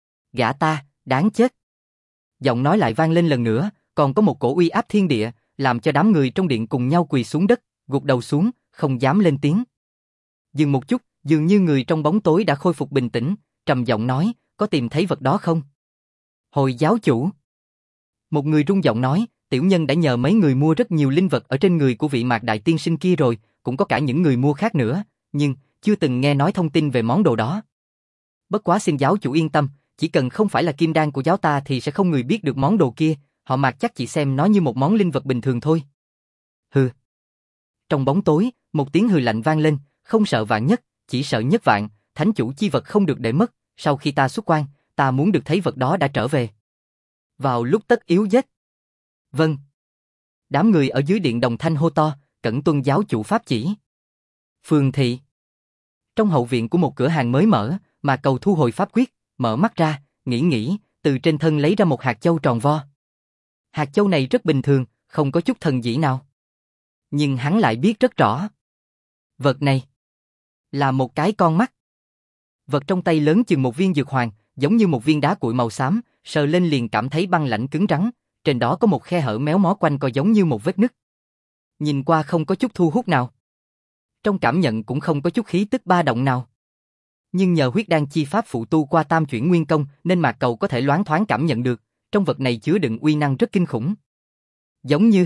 Gã ta, đáng chết. Giọng nói lại vang lên lần nữa, còn có một cổ uy áp thiên địa, làm cho đám người trong điện cùng nhau quỳ xuống đất, gục đầu xuống, không dám lên tiếng. Dừng một chút, Dường như người trong bóng tối đã khôi phục bình tĩnh, trầm giọng nói, có tìm thấy vật đó không? Hồi giáo chủ. Một người rung giọng nói, tiểu nhân đã nhờ mấy người mua rất nhiều linh vật ở trên người của vị Mạc đại tiên sinh kia rồi, cũng có cả những người mua khác nữa, nhưng chưa từng nghe nói thông tin về món đồ đó. Bất quá xin giáo chủ yên tâm, chỉ cần không phải là kim đan của giáo ta thì sẽ không người biết được món đồ kia, họ Mạc chắc chỉ xem nó như một món linh vật bình thường thôi. Hừ. Trong bóng tối, một tiếng hừ lạnh vang lên, không sợ vạn nhất, chỉ sợ nhất vạn, thánh chủ chi vật không được để mất, sau khi ta xuất quan, ta muốn được thấy vật đó đã trở về. Vào lúc tất yếu giết. Vâng. Đám người ở dưới điện đồng thanh hô to, cẩn tuân giáo chủ pháp chỉ. Phường thị. Trong hậu viện của một cửa hàng mới mở, mà Cầu thu hồi pháp quyết, mở mắt ra, nghĩ, từ trên thân lấy ra một hạt châu tròn vo. Hạt châu này rất bình thường, không có chút thần dĩ nào. Nhưng hắn lại biết rất rõ. Vật này là một cái con mắt. Vật trong tay lớn chừng một viên dược hoàng, giống như một viên đá cuội màu xám, sờ lên liền cảm thấy băng lãnh cứng rắn, trên đó có một khe hở méo mó quanh co giống như một vết nứt. Nhìn qua không có chút thu hút nào. Trong cảm nhận cũng không có chút khí tức ba động nào. Nhưng nhờ huyết đan chi pháp phụ tu qua tam chuyển nguyên công nên Mạc Cầu có thể loáng thoáng cảm nhận được, trong vật này chứa đựng uy năng rất kinh khủng. Giống như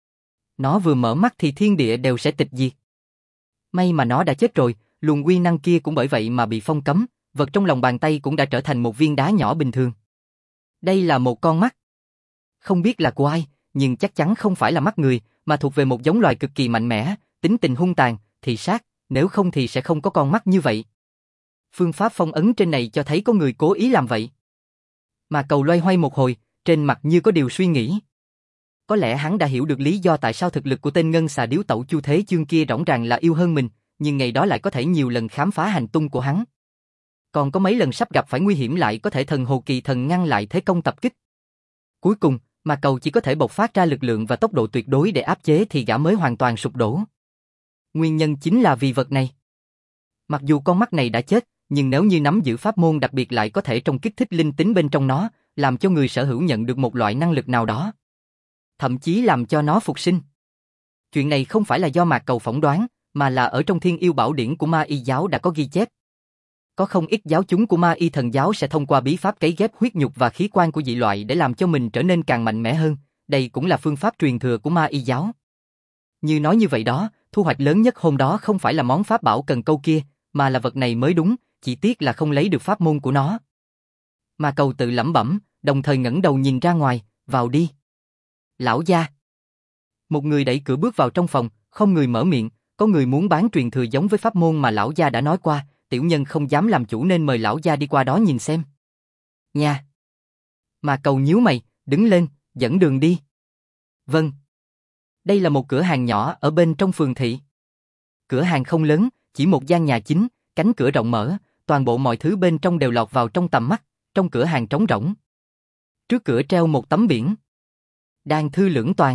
nó vừa mở mắt thì thiên địa đều sẽ tịch diệt. May mà nó đã chết rồi, luồng uy năng kia cũng bởi vậy mà bị phong cấm, vật trong lòng bàn tay cũng đã trở thành một viên đá nhỏ bình thường. Đây là một con mắt. Không biết là của ai, nhưng chắc chắn không phải là mắt người, mà thuộc về một giống loài cực kỳ mạnh mẽ, tính tình hung tàn, thị sát, nếu không thì sẽ không có con mắt như vậy. Phương pháp phong ấn trên này cho thấy có người cố ý làm vậy. Mà Cầu loay hoay một hồi, trên mặt như có điều suy nghĩ. Có lẽ hắn đã hiểu được lý do tại sao thực lực của tên ngân xà điếu tẩu Chu Thế Chương kia rõ ràng là yêu hơn mình, nhưng ngày đó lại có thể nhiều lần khám phá hành tung của hắn. Còn có mấy lần sắp gặp phải nguy hiểm lại có thể thần hồ kỳ thần ngăn lại thế công tập kích. Cuối cùng, mà Cầu chỉ có thể bộc phát ra lực lượng và tốc độ tuyệt đối để áp chế thì gã mới hoàn toàn sụp đổ. Nguyên nhân chính là vì vật này. Mặc dù con mắt này đã chết, nhưng nếu như nắm giữ pháp môn đặc biệt lại có thể trong kích thích linh tính bên trong nó, làm cho người sở hữu nhận được một loại năng lực nào đó. Thậm chí làm cho nó phục sinh. Chuyện này không phải là do Mạc Cầu phỏng đoán, mà là ở trong Thiên Yêu Bảo Điển của Ma Y giáo đã có ghi chép. Có không ít giáo chúng của Ma Y thần giáo sẽ thông qua bí pháp cấy ghép huyết nhục và khí quan của dị loại để làm cho mình trở nên càng mạnh mẽ hơn, đây cũng là phương pháp truyền thừa của Ma Y giáo. Như nói như vậy đó, thu hoạch lớn nhất hôm đó không phải là món pháp bảo cần câu kia, mà là vật này mới đúng, chỉ tiếc là không lấy được pháp môn của nó. Mà Cầu tự lẩm bẩm, đồng thời ngẩng đầu nhìn ra ngoài, vào đi. Lão gia. Một người đẩy cửa bước vào trong phòng, không người mở miệng, có người muốn bán truyền thừa giống với pháp môn mà lão gia đã nói qua, tiểu nhân không dám làm chủ nên mời lão gia đi qua đó nhìn xem. Nha. Mà Cầu nhíu mày, đứng lên, dẫn đường đi. Vâng. Đây là một cửa hàng nhỏ ở bên trong phường thị. Cửa hàng không lớn, chỉ một gian nhà chính, cánh cửa rộng mở, toàn bộ mọi thứ bên trong đều lọt vào trong tầm mắt, trong cửa hàng trống rỗng. Trước cửa treo một tấm biển. Đan thư lưỡng toàn.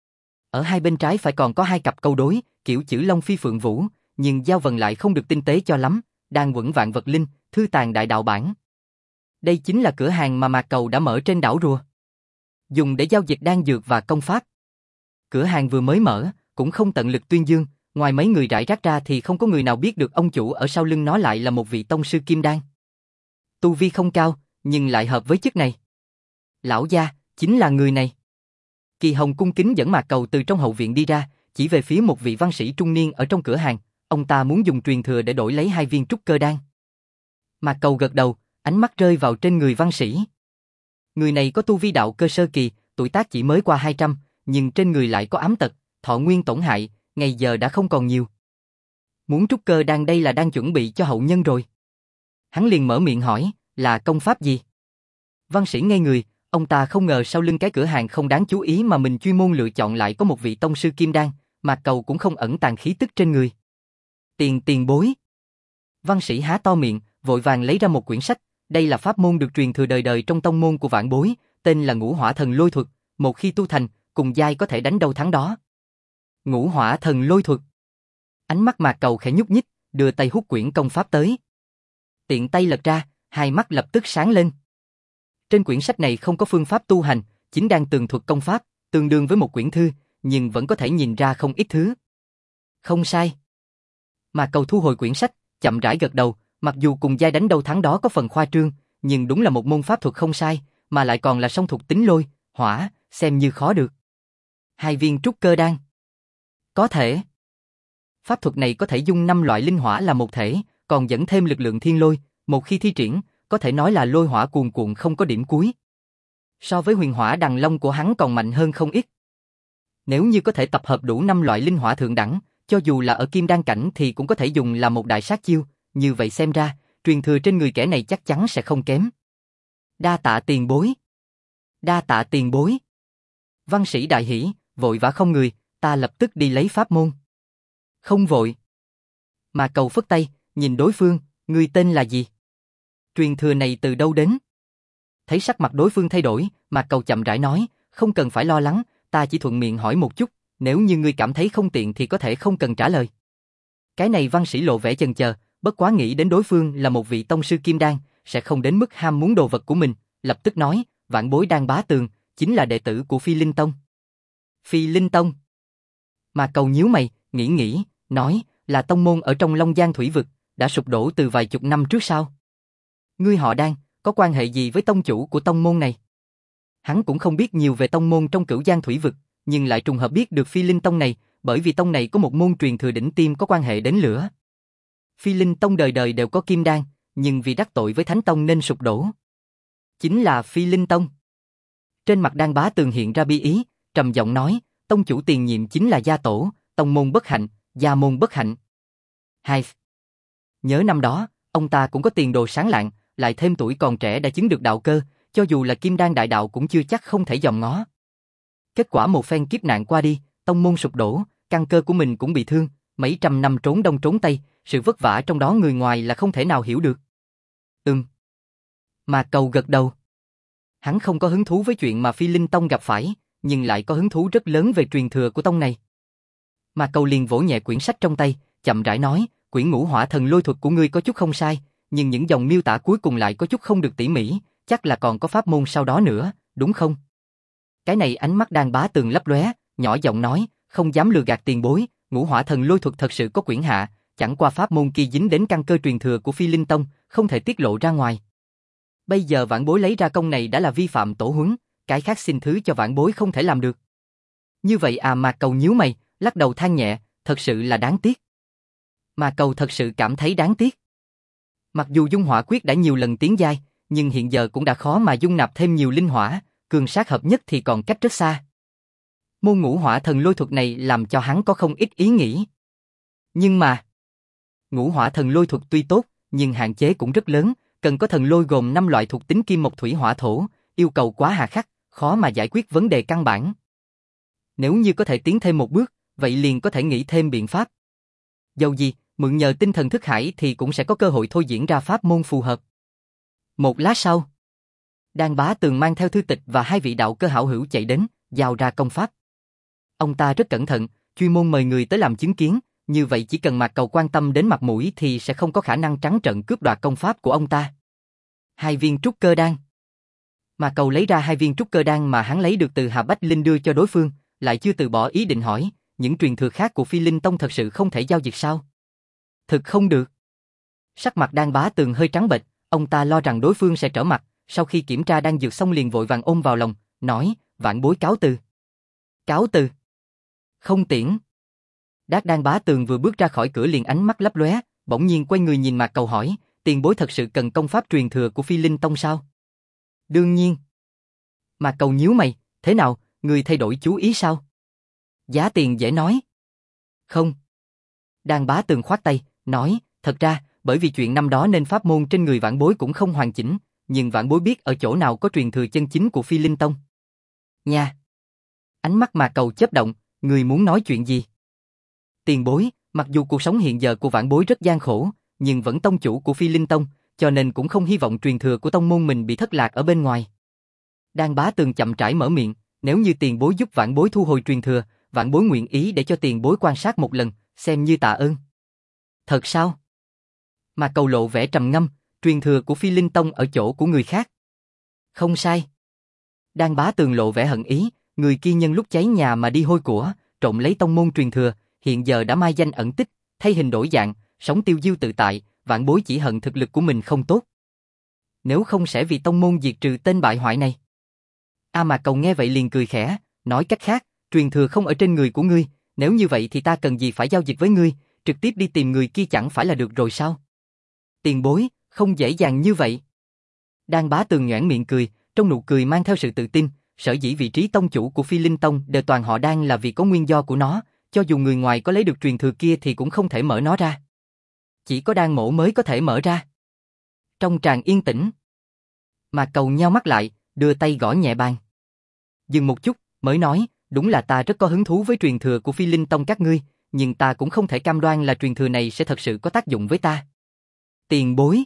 Ở hai bên trái phải còn có hai cặp câu đối, kiểu chữ Long Phi Phượng Vũ, nhưng giao vần lại không được tinh tế cho lắm, đan quẩn vạn vật linh, thư tàng đại đạo bản. Đây chính là cửa hàng mà Mạc Cầu đã mở trên đảo Rùa. Dùng để giao dịch đan dược và công pháp. Cửa hàng vừa mới mở, cũng không tận lực tuyên dương, ngoài mấy người rải rác ra thì không có người nào biết được ông chủ ở sau lưng nó lại là một vị tông sư kim đan. Tu vi không cao, nhưng lại hợp với chức này. Lão gia, chính là người này. Kỳ Hồng cung kính dẫn Mạc Cầu từ trong hậu viện đi ra, chỉ về phía một vị văn sĩ trung niên ở trong cửa hàng, ông ta muốn dùng truyền thừa để đổi lấy 2 viên trúc cơ đan. Mạc Cầu gật đầu, ánh mắt rơi vào trên người văn sĩ. Người này có tu vi đạo cơ sơ kỳ, tuổi tác chỉ mới qua 200, nhưng trên người lại có ám tật, thọ nguyên tổn hại, ngày giờ đã không còn nhiều. Muốn trúc cơ đan đây là đang chuẩn bị cho hậu nhân rồi. Hắn liền mở miệng hỏi, là công pháp gì? Văn sĩ ngây người, ông ta không ngờ sau lưng cái cửa hàng không đáng chú ý mà mình chuyên môn lựa chọn lại có một vị tông sư kim đan, Mạc Cầu cũng không ẩn tàng khí tức trên người. Tiền bối. Văn sĩ há to miệng, vội vàng lấy ra một quyển sách, đây là pháp môn được truyền thừa đời đời trong tông môn của vạn bối, tên là Ngũ Hỏa Thần Lôi Thuật, một khi tu thành, cùng giai có thể đánh đâu thắng đó. Ngũ Hỏa Thần Lôi Thuật. Ánh mắt Mạc Cầu khẽ nhúc nhích, đưa tay hút quyển công pháp tới. Tiện tay lật ra, hai mắt lập tức sáng lên. Trên quyển sách này không có phương pháp tu hành, chính đang tường thuật công pháp, tương đương với một quyển thư, nhưng vẫn có thể nhìn ra không ít thứ. Không sai. Mạc Cầu thu hồi quyển sách, chậm rãi gật đầu, mặc dù cùng giai đánh đâu thắng đó có phần khoa trương, nhưng đúng là một môn pháp thuật không sai, mà lại còn là song thuộc tính lôi, hỏa, xem như khó được. 2 viên trúc cơ đan. Có thể. Pháp thuật này có thể dung 5 loại linh hỏa là một thể, còn dẫn thêm lực lượng thiên lôi, một khi thi triển, có thể nói là lôi hỏa cuồn cuộn không có điểm cuối. So với huyền hỏa đằng long của hắn còn mạnh hơn không ít. Nếu như có thể tập hợp đủ 5 loại linh hỏa thượng đẳng, cho dù là ở kim đan cảnh thì cũng có thể dùng là một đại sát chiêu, như vậy xem ra, truyền thừa trên người kẻ này chắc chắn sẽ không kém. Đa tạ tiền bối. Đa tạ tiền bối. Văn sĩ đại hỉ, vội vã không người, ta lập tức đi lấy pháp môn. Không vội. Mà Cầu phất tay, nhìn đối phương, ngươi tên là gì? Truyền thừa này từ đâu đến? Thấy sắc mặt đối phương thay đổi, mà Cầu chậm rãi nói, không cần phải lo lắng, ta chỉ thuận miệng hỏi một chút, nếu như ngươi cảm thấy không tiện thì có thể không cần trả lời. Cái này văn sĩ lộ vẻ chần chờ, bất quá nghĩ đến đối phương là một vị tông sư kim đan, sẽ không đến mức ham muốn đồ vật của mình, lập tức nói, vạn bối Đan Bá Tường, chính là đệ tử của Phi Linh Tông. Phi Linh Tông. Mà Cầu nhíu mày, nghĩ, nói, là tông môn ở trong Long Giang thủy vực, đã sụp đổ từ vài chục năm trước sao? Ngươi họ Đan, có quan hệ gì với tông chủ của tông môn này? Hắn cũng không biết nhiều về tông môn trong Cửu Giang thủy vực, nhưng lại trùng hợp biết được Phi Linh Tông này, bởi vì tông này có một môn truyền thừa đỉnh tiêm có quan hệ đến lửa. Phi Linh Tông đời đời đều có kim đan, nhưng vì đắc tội với Thánh Tông nên sụp đổ. Chính là Phi Linh Tông. Trên mặt Đan Bá Tường hiện ra bi ý, trầm giọng nói, tông chủ tiền nhiệm chính là gia tổ, tông môn bất hạnh, gia môn bất hạnh. Hai. Nhớ năm đó, ông ta cũng có tiền đồ sáng lạng, lại thêm tuổi còn trẻ đã chứng được đạo cơ, cho dù là kim đan đại đạo cũng chưa chắc không thể dòm ngó. Kết quả một phen kiếp nạn qua đi, tông môn sụp đổ, căn cơ của mình cũng bị thương, mấy trăm năm trốn đông trốn tây, sự vất vả trong đó người ngoài là không thể nào hiểu được. Mà Cầu gật đầu. Hắn không có hứng thú với chuyện mà Phi Linh Tông gặp phải, nhưng lại có hứng thú rất lớn về truyền thừa của tông này. Mà Cầu liền vỗ nhẹ quyển sách trong tay, chậm rãi nói, quyển Ngũ Hỏa Thần Lôi thuật của ngươi có chút không sai, nhưng những dòng miêu tả cuối cùng lại có chút không được tỉ mỉ, chắc là còn có pháp môn sau đó nữa, đúng không? Cái này ánh mắt Đan Bá Tường lấp lóe, nhỏ giọng nói, không dám lừa gạt tiền bối, Ngũ Hỏa Thần Lôi thuật thật sự có quyển hạ, chẳng qua pháp môn kia dính đến căn cơ truyền thừa của Phi Linh Tông, không thể tiết lộ ra ngoài. Bây giờ vãn bối lấy ra công này đã là vi phạm tổ huấn, cái khác xin thứ cho vãn bối không thể làm được. Như vậy à? Mà Cầu nhíu mày, lắc đầu than nhẹ, thật sự là đáng tiếc. Mà Cầu thật sự cảm thấy đáng tiếc. Mặc dù dung hỏa quyết đã nhiều lần tiến giai, nhưng hiện giờ cũng đã khó mà dung nạp thêm nhiều linh hỏa, cường sát hợp nhất thì còn cách rất xa. Môn Ngũ Hỏa Thần Lôi thuật này làm cho hắn có không ít ý nghĩ. Nhưng mà, Ngũ Hỏa Thần Lôi thuật tuy tốt, nhưng hạn chế cũng rất lớn, cần có thần lôi gồm 5 loại thuộc tính kim mộc thủy hỏa thổ, yêu cầu quá hà khắc, khó mà giải quyết vấn đề căn bản. Nếu như có thể tiến thêm một bước, vậy liền có thể nghĩ thêm biện pháp. Dầu gì, mượn nhờ tinh thần thức hải thì cũng sẽ có cơ hội thôi diễn ra pháp môn phù hợp. Một lát sau, Đan Bá Tường mang theo thư tịch và 2 vị đạo cơ hảo hữu chạy đến, giao ra công pháp. Ông ta rất cẩn thận, chuyên môn mời người tới làm chứng kiến, như vậy chỉ cần Mạc Cầu quan tâm đến mặt mũi thì sẽ không có khả năng trắng trợn cướp đoạt công pháp của ông ta. 2 viên trúc cơ đan. Mạc Cầu lấy ra 2 viên trúc cơ đan mà hắn lấy được từ Hà Bách Linh đưa cho đối phương, lại chưa từ bỏ ý định hỏi, những truyền thừa khác của Phi Linh Tông thật sự không thể giao dịch sao? Thực không được. Sắc mặt Đan Bá Tường hơi trắng bệch, ông ta lo rằng đối phương sẽ trở mặt, sau khi kiểm tra đan dược xong liền vội vàng ôm vào lòng, nói, vãn bối cáo từ. Cáo từ. Không tiễn. Đan Bá Tường vừa bước ra khỏi cửa liền ánh mắt lấp lóe, bỗng nhiên quay người nhìn Mạc Cầu hỏi, tiền bối thật sự cần công pháp truyền thừa của Phi Linh Tông sao? Đương nhiên. Mạc Cầu nhíu mày, thế nào, người thay đổi chú ý sao? Giá tiền dễ nói. Không. Đan Bá Tường khoát tay, nói, thật ra, bởi vì chuyện năm đó nên pháp môn trên người vãn bối cũng không hoàn chỉnh, nhưng vãn bối biết ở chỗ nào có truyền thừa chân chính của Phi Linh Tông. Nha. Ánh mắt Mạc Cầu chớp động, người muốn nói chuyện gì? Tiền bối, mặc dù cuộc sống hiện giờ của vãn bối rất gian khổ, nhưng vẫn tông chủ của Phi Linh Tông, cho nên cũng không hy vọng truyền thừa của tông môn mình bị thất lạc ở bên ngoài. Đan Bá Tường chậm rãi mở miệng, nếu như tiền bối giúp vãn bối thu hồi truyền thừa, vãn bối nguyện ý để cho tiền bối quan sát một lần, xem như tạ ơn. Thật sao? Mà Cầu lộ vẻ trầm ngâm, truyền thừa của Phi Linh Tông ở chỗ của người khác. Không sai. Đan Bá Tường lộ vẻ hận ý, người kia nhân lúc cháy nhà mà đi hôi của, trộm lấy tông môn truyền thừa, hiện giờ đã mai danh ẩn tích, thay hình đổi dạng, sống tiêu diêu tự tại, vãn bối chỉ hận thực lực của mình không tốt. Nếu không sẽ vì tông môn diệt trừ tên bại hoại này. Mạc Cầu nghe vậy liền cười khẽ, nói cách khác, truyền thừa không ở trên người của ngươi, nếu như vậy thì ta cần gì phải giao dịch với ngươi, trực tiếp đi tìm người kia chẳng phải là được rồi sao? Tiền bối, không dễ dàng như vậy. Đan Bá Tường nhoẻn miệng cười, trong nụ cười mang theo sự tự tin, sở dĩ vị trí tông chủ của Phi Linh Tông đều toàn họ Đan là vì có nguyên do của nó, cho dù người ngoài có lấy được truyền thừa kia thì cũng không thể mở nó ra. Chỉ có Đan Mỗ mới có thể mở ra. Trong tràng yên tĩnh, Mạc Cầu nheo mắt lại, đưa tay gõ nhẹ bàn. Dừng một chút, mới nói, đúng là ta rất có hứng thú với truyền thừa của Phi Linh Tông các ngươi, nhưng ta cũng không thể cam đoan là truyền thừa này sẽ thật sự có tác dụng với ta. Tiền bối.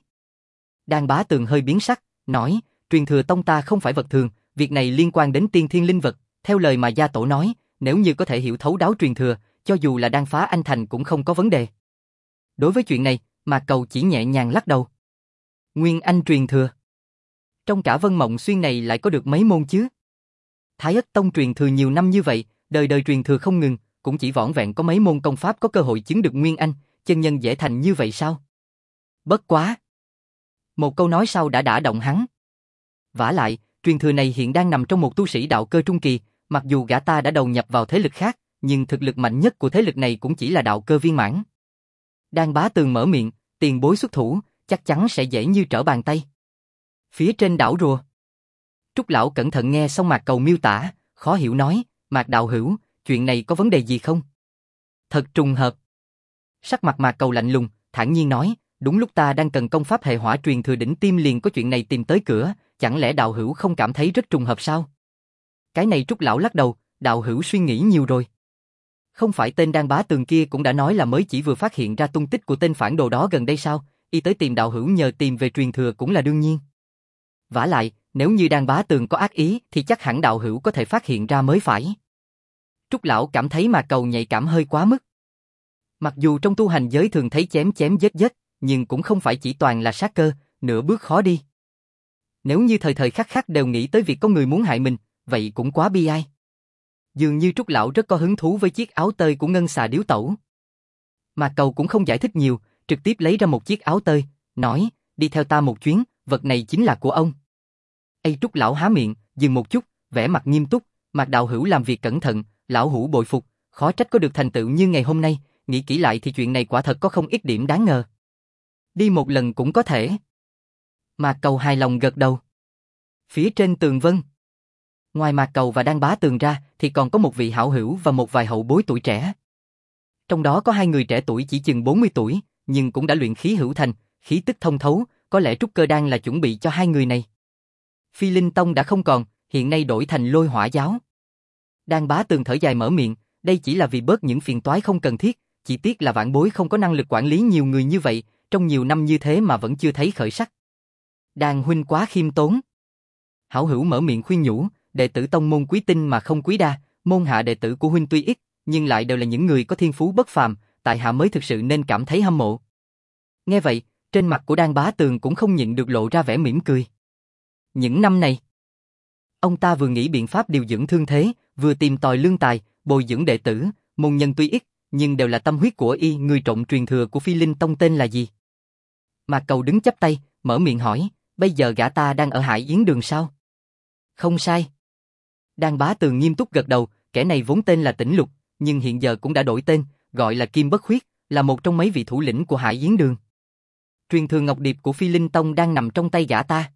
Đan Bá Tường hơi biến sắc, nói, truyền thừa tông ta không phải vật thường, việc này liên quan đến tiên thiên linh vật, theo lời mà gia tổ nói, nếu như có thể hiểu thấu đáo truyền thừa, cho dù là đan phá anh thành cũng không có vấn đề. Đối với chuyện này, Mạc Cầu chỉ nhẹ nhàng lắc đầu. Nguyên Anh truyền thừa. Trong cả Vân Mộng Xuyên này lại có được mấy môn chứ? Thái Ất Tông truyền thừa nhiều năm như vậy, đời đời truyền thừa không ngừng, cũng chỉ vỏn vẹn có mấy môn công pháp có cơ hội chứng được Nguyên Anh, chân nhân dễ thành như vậy sao? Bất quá. Một câu nói sau đã đả động hắn. Vả lại, truyền thừa này hiện đang nằm trong một tu sĩ đạo cơ trung kỳ, mặc dù gã ta đã đầu nhập vào thế lực khác, nhưng thực lực mạnh nhất của thế lực này cũng chỉ là đạo cơ viên mãn. Đan Bá Tường mở miệng, tiền bối xuất thủ, chắc chắn sẽ dễ như trở bàn tay. Phía trên đảo rùa. Trúc lão cẩn thận nghe xong Mạc Cầu miêu tả, khó hiểu nói, Mạc đạo hữu, chuyện này có vấn đề gì không? Thật trùng hợp. Sắc mặt Mạc Cầu lạnh lùng, thản nhiên nói, đúng lúc ta đang cần công pháp hệ hỏa truyền thừa đỉnh tim liền có chuyện này tìm tới cửa, chẳng lẽ đạo hữu không cảm thấy rất trùng hợp sao? Cái này Trúc lão lắc đầu, đạo hữu suy nghĩ nhiều rồi. Không phải tên Đan Bá Tường kia cũng đã nói là mới chỉ vừa phát hiện ra tung tích của tên phản đồ đó gần đây sao, y tới tìm đạo hữu nhờ tìm về truyền thừa cũng là đương nhiên. Vả lại, nếu như Đan Bá Tường có ác ý thì chắc hẳn đạo hữu có thể phát hiện ra mới phải. Trúc lão cảm thấy Mạc Cầu nhạy cảm hơi quá mức. Mặc dù trong tu hành giới thường thấy chém chém giết giết, nhưng cũng không phải chỉ toàn là sát cơ, nửa bước khó đi. Nếu như thời thời khắc khắc đều nghĩ tới việc có người muốn hại mình, vậy cũng quá bi ai. Dường như Trúc lão rất có hứng thú với chiếc áo tơi của Ngân Xà Điếu Tẩu. Mạc Cầu cũng không giải thích nhiều, trực tiếp lấy ra một chiếc áo tơi, nói, đi theo ta một chuyến, vật này chính là của ông. Trúc lão há miệng, dừng một chút, vẻ mặt nghiêm túc, Mạc đạo hữu làm việc cẩn thận, lão hữu bội phục, khó trách có được thành tựu như ngày hôm nay, nghĩ kỹ lại thì chuyện này quả thật có không ít điểm đáng ngờ. Đi một lần cũng có thể. Mạc Cầu hài lòng gật đầu. Phía trên tường vân, ngoài Mạc Cầu và Đan Bá Tường ra thì còn có một vị hảo hữu và một vài hậu bối tuổi trẻ. Trong đó có hai người trẻ tuổi chỉ chừng 40 tuổi, nhưng cũng đã luyện khí hữu thành, khí tức thông thấu, có lẽ trúc cơ đan là chuẩn bị cho hai người này. Phi Linh Tông đã không còn, hiện nay đổi thành Lôi Hỏa giáo. Đan Bá Tường thở dài mở miệng, đây chỉ là vì bớt những phiền toái không cần thiết, chỉ tiếc là vãn bối không có năng lực quản lý nhiều người như vậy, trong nhiều năm như thế mà vẫn chưa thấy khởi sắc. Đan huynh quá khiêm tốn. Hảo hữu mở miệng khuyên nhủ, đệ tử tông môn quý tinh mà không quý đa, môn hạ đệ tử của huynh tuy ít, nhưng lại đều là những người có thiên phú bất phàm, tại hạ mới thực sự nên cảm thấy hâm mộ. Nghe vậy, trên mặt của Đan Bá Tường cũng không nhịn được lộ ra vẻ mỉm cười. Những năm này, ông ta vừa nghĩ biện pháp điều dưỡng thương thế, vừa tìm tòi lương tài, bồi dưỡng đệ tử, môn nhân tuy ít, nhưng đều là tâm huyết của y. Người trộm truyền thừa của Phi Linh Tông tên là gì? Mạc Cầu đứng chắp tay, mở miệng hỏi, bây giờ gã ta đang ở Hải Yến Đường sao? Không sai. Đan Bá Tường nghiêm túc gật đầu, kẻ này vốn tên là Tĩnh Lục, nhưng hiện giờ cũng đã đổi tên, gọi là Kim Bất Khuyết, là một trong mấy vị thủ lĩnh của Hải Yến Đường. Truyền thừa Ngọc Điệp của Phi Linh Tông đang nằm trong tay gã ta.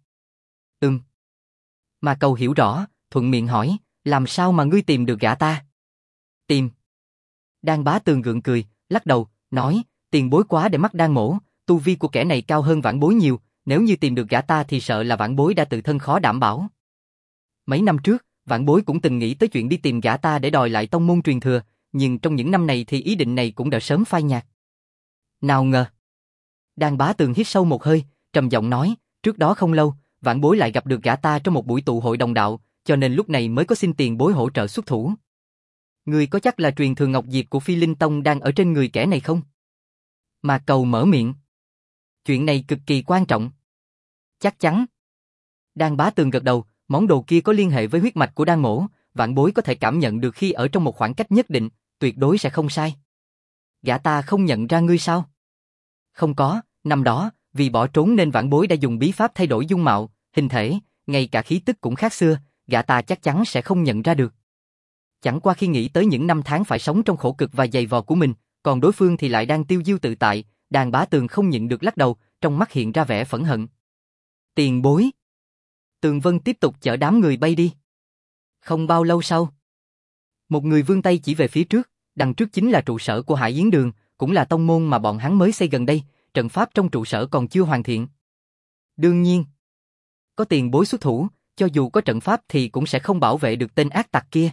Mạc Cầu hiểu rõ, thuận miệng hỏi, làm sao mà ngươi tìm được gã ta? Tìm. Đan Bá Tường gượng cười, lắc đầu, nói, tiền bối quá để mắt Đan mỗ, tu vi của kẻ này cao hơn vãn bối nhiều, nếu như tìm được gã ta thì sợ là vãn bối đã tự thân khó đảm bảo. Mấy năm trước, vãn bối cũng từng nghĩ tới chuyện đi tìm gã ta để đòi lại tông môn truyền thừa, nhưng trong những năm này thì ý định này cũng đã sớm phai nhạt. Nào ngờ. Đan Bá Tường hít sâu một hơi, trầm giọng nói, trước đó không lâu, vãn bối lại gặp được gã ta trong một buổi tụ hội đồng đạo, cho nên lúc này mới có xin tiền bối hỗ trợ xuất thủ. Người có chắc là truyền thừa Ngọc Diệp của Phi Linh Tông đang ở trên người kẻ này không? Mạc Cầu mở miệng. Chuyện này cực kỳ quan trọng. Chắc chắn. Đan Bá Tường gật đầu, món đồ kia có liên hệ với huyết mạch của Đan mỗ, vãn bối có thể cảm nhận được khi ở trong một khoảng cách nhất định, tuyệt đối sẽ không sai. Gã ta không nhận ra ngươi sao? Không có, năm đó, vì bỏ trốn nên vãn bối đã dùng bí pháp thay đổi dung mạo, hình thể, ngay cả khí tức cũng khác xưa, gã ta chắc chắn sẽ không nhận ra được. Chẳng qua khi nghĩ tới những năm tháng phải sống trong khổ cực và dày vò của mình, còn đối phương thì lại đang tiêu diêu tự tại, Đàn Bá Tường không nhịn được lắc đầu, trong mắt hiện ra vẻ phẫn hận. Tiền bối. Tường Vân tiếp tục chở đám người bay đi. Không bao lâu sau, một người vươn tay chỉ về phía trước, đằng trước chính là trụ sở của Hải Yến Đường, cũng là tông môn mà bọn hắn mới xây gần đây, trận pháp trong trụ sở còn chưa hoàn thiện. Đương nhiên, có tiền bối xuất thủ, cho dù có trận pháp thì cũng sẽ không bảo vệ được tên ác tặc kia.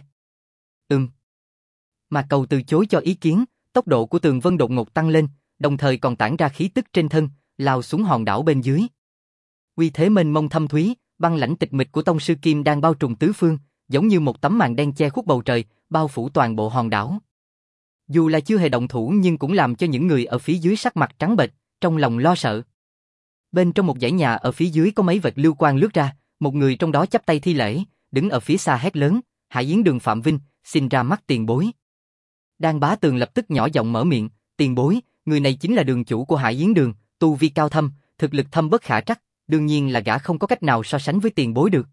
Mạc Cầu từ chối cho ý kiến, tốc độ của Tường Vân đột ngột tăng lên, đồng thời còn tản ra khí tức trên thân, lao xuống hòn đảo bên dưới. Uy thế mênh mông thâm thúy, băng lãnh tịch mịch của tông sư Kim đang bao trùm tứ phương, giống như một tấm màn đen che khuất bầu trời, bao phủ toàn bộ hòn đảo. Dù là chưa hề động thủ nhưng cũng làm cho những người ở phía dưới sắc mặt trắng bệch, trong lòng lo sợ. Bên trong một dãy nhà ở phía dưới có mấy vệt lưu quang lướt ra, một người trong đó chắp tay thi lễ, đứng ở phía xa hét lớn, Hải Yến Đường Phạm Vinh, xin ra mắt tiền bối. Đan Bá Tường lập tức nhỏ giọng mở miệng, tiền bối, người này chính là đường chủ của Hải Yến Đường, tu vi cao thâm, thực lực thâm bất khả trắc, đương nhiên là gã không có cách nào so sánh với tiền bối được.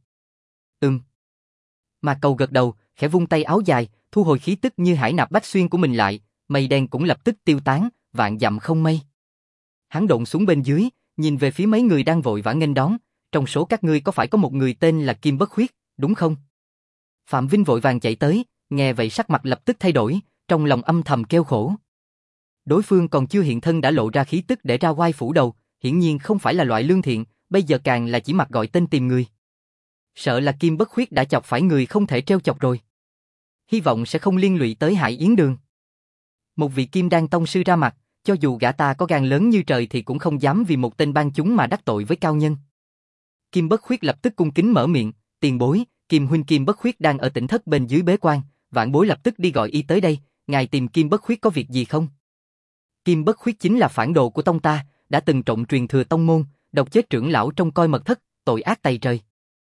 Mạc Cầu gật đầu, khẽ vung tay áo dài, thu hồi khí tức như hải nạp bách xuyên của mình lại, mây đen cũng lập tức tiêu tán, vạn dặm không mây. Hắn độn xuống bên dưới, nhìn về phía mấy người đang vội vã nghênh đón, trong số các ngươi có phải có một người tên là Kim Bất Khuyết, đúng không? Phạm Vinh vội vàng chạy tới, nghe vậy sắc mặt lập tức thay đổi, trong lòng âm thầm kêu khổ. Đối phương còn chưa hiện thân đã lộ ra khí tức để ra oai phủ đầu, hiển nhiên không phải là loại lương thiện, bây giờ càng là chỉ mặt gọi tên tìm người. Sợ là Kim Bất Khuyết đã chọc phải người không thể trêu chọc rồi. Hy vọng sẽ không liên lụy tới Hải Yến Đường. Một vị Kim Đan tông sư ra mặt, cho dù gã ta có gan lớn như trời thì cũng không dám vì một tên ban chúng mà đắc tội với cao nhân. Kim Bất Khuyết lập tức cung kính mở miệng, tiền bối, Kim huynh Kim Bất Khuyết đang ở tỉnh thất bên dưới bế quan, vạn bối lập tức đi gọi y tới đây, ngài tìm Kim Bất Khuyết có việc gì không? Kim Bất Khuyết chính là phản đồ của tông ta, đã từng trộm truyền thừa tông môn, độc chết trưởng lão trong coi mật thất, tội ác tày trời.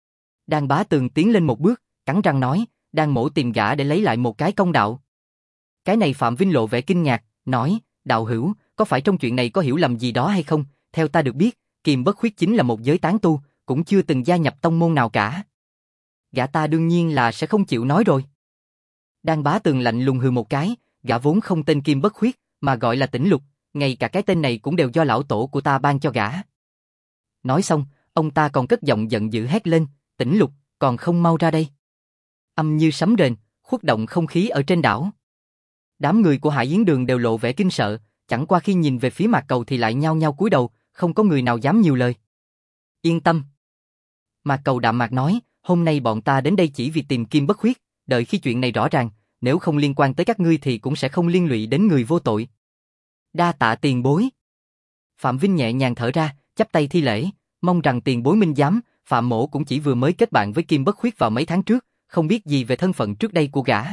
Đan Bá Tường tiến lên một bước, cắn răng nói, đang mổ tìm gã để lấy lại một cái công đạo. Cái này Phạm Vinh lộ vẻ kinh ngạc, nói, đạo hữu, có phải trong chuyện này có hiểu lầm gì đó hay không? Theo ta được biết, Kim Bất Khuyết chính là một giới tán tu, cũng chưa từng gia nhập tông môn nào cả. Gã ta đương nhiên là sẽ không chịu nói rồi. Đan Bá Tường lạnh lùng hừ một cái, gã vốn không tên Kim Bất Khuyết, mà gọi là Tĩnh Lục, ngay cả cái tên này cũng đều do lão tổ của ta ban cho gã. Nói xong, ông ta còn cất giọng giận dữ hét lên, Tĩnh Lục, còn không mau ra đây. Âm như sấm rền, khuất động không khí ở trên đảo. Đám người của Hải Yến Đường đều lộ vẻ kinh sợ, chẳng qua khi nhìn về phía Mạc Cầu thì lại nhao nhao cúi đầu, không có người nào dám nhiều lời. Yên tâm. Mạc Cầu đạm mạc nói, hôm nay bọn ta đến đây chỉ vì tìm Kim Bất Khuyết, đợi khi chuyện này rõ ràng, nếu không liên quan tới các ngươi thì cũng sẽ không liên lụy đến người vô tội. Đa tạ tiền bối. Phạm Vinh nhẹ nhàng thở ra, chắp tay thi lễ, mong rằng tiền bối minh giám, Phạm mỗ cũng chỉ vừa mới kết bạn với Kim Bất Khuyết vào mấy tháng trước, không biết gì về thân phận trước đây của gã.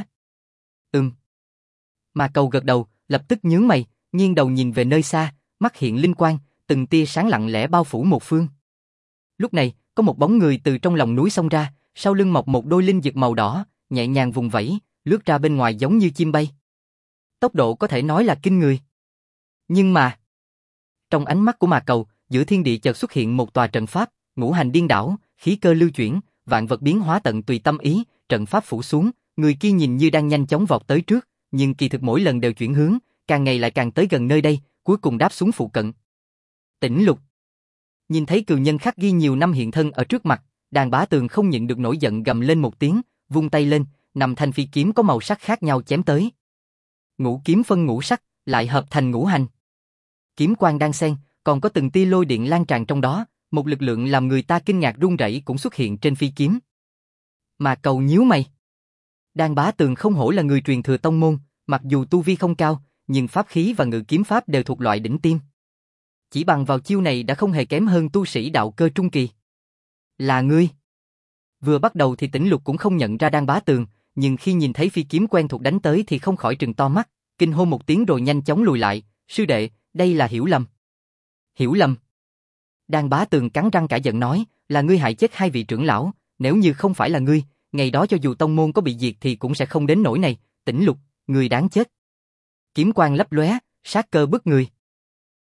Mạc Cầu gật đầu, lập tức nhướng mày, nghiêng đầu nhìn về nơi xa, mắt hiện linh quang, từng tia sáng lặng lẽ bao phủ một phương. Lúc này, có một bóng người từ trong lòng núi xông ra, sau lưng mọc một đôi linh dực màu đỏ, nhẹ nhàng vùng vẫy, lướt ra bên ngoài giống như chim bay. Tốc độ có thể nói là kinh người. Nhưng mà, trong ánh mắt của Mạc Cầu, giữa thiên địa chợt xuất hiện một tòa trận pháp, ngũ hành điên đảo, khí cơ lưu chuyển, vạn vật biến hóa tận tùy tâm ý, trận pháp phủ xuống, người kia nhìn như đang nhanh chóng vọt tới trước, nhưng kỳ thực mỗi lần đều chuyển hướng, càng ngày lại càng tới gần nơi đây, cuối cùng đáp xuống phụ cận. Tĩnh Lục. Nhìn thấy cừu nhân khắc ghi nhiều năm hiện thân ở trước mặt, Đàn Bá Tường không nhịn được nổi giận gầm lên một tiếng, vung tay lên, nằm thanh phi kiếm có màu sắc khác nhau chém tới. Ngũ kiếm phân ngũ sắc, lại hợp thành ngũ hành. Kiếm quang đan xen, còn có từng tia lôi điện lan tràn trong đó, một lực lượng làm người ta kinh ngạc run rẩy cũng xuất hiện trên phi kiếm. Mà Cầu nhíu mày. Đan Bá Tường không hổ là người truyền thừa tông môn, mặc dù tu vi không cao, nhưng pháp khí và ngự kiếm pháp đều thuộc loại đỉnh tiêm. Chỉ bằng vào chiêu này đã không hề kém hơn tu sĩ đạo cơ trung kỳ. Là ngươi. Vừa bắt đầu thì Tĩnh Lục cũng không nhận ra Đan Bá Tường, nhưng khi nhìn thấy phi kiếm quen thuộc đánh tới thì không khỏi trừng to mắt, kinh hô một tiếng rồi nhanh chóng lùi lại, sư đệ, đây là hiểu lầm. Hiểu lầm. Đan Bá Tường cắn răng cả giận nói, là ngươi hại chết hai vị trưởng lão, nếu như không phải là ngươi, ngày đó cho dù tông môn có bị diệt thì cũng sẽ không đến nỗi này, Tĩnh Lục, ngươi đáng chết. Kiếm quang lấp lóe, sát cơ bức người.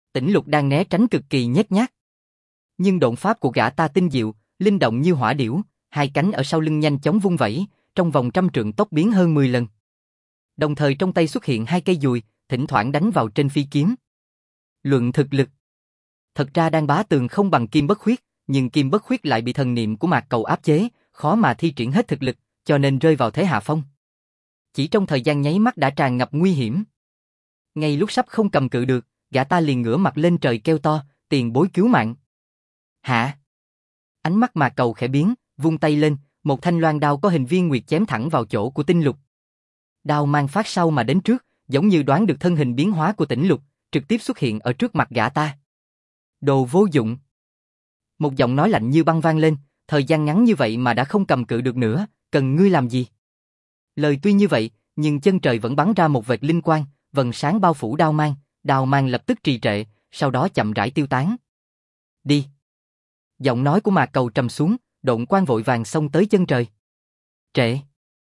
Tĩnh Lục đang né tránh cực kỳ nhếch nhác. Nhưng độn pháp của gã ta tinh diệu, linh động như hỏa điểu, hai cánh ở sau lưng nhanh chóng vung vẩy, trong vòng 100 trượng tốc biến hơn 10 lần. Đồng thời trong tay xuất hiện hai cây dùi, thỉnh thoảng đánh vào trên phi kiếm. Luận thực lực, thật ra Đan Bá Tường không bằng Kim Bất Khuyết, nhưng Kim Bất Khuyết lại bị thần niệm của Mạc Cầu áp chế, khó mà thi triển hết thực lực, cho nên rơi vào thế hạ phong. Chỉ trong thời gian nháy mắt đã tràn ngập nguy hiểm. Ngay lúc sắp không cầm cự được, gã ta liền ngửa mặt lên trời kêu to, tiền bối cứu mạng. Hả? Ánh mắt Mạc Cầu khẽ biến, vung tay lên, một thanh loan đao có hình viên nguyệt chém thẳng vào chỗ của Tinh Lục. Đao mang phát sau mà đến trước, giống như đoán được thân hình biến hóa của Tĩnh Lục, trực tiếp xuất hiện ở trước mặt gã ta. Đồ vô dụng. Một giọng nói lạnh như băng vang lên, thời gian ngắn như vậy mà đã không cầm cự được nữa, cần ngươi làm gì? Lời tuy như vậy, nhưng chân trời vẫn bắn ra một vệt linh quang, vầng sáng bao phủ đao mang lập tức trì trệ, sau đó chậm rãi tiêu tán. Đi. Giọng nói của Mạc Cầu trầm xuống, độn quang vội vàng xông tới chân trời. Trệ.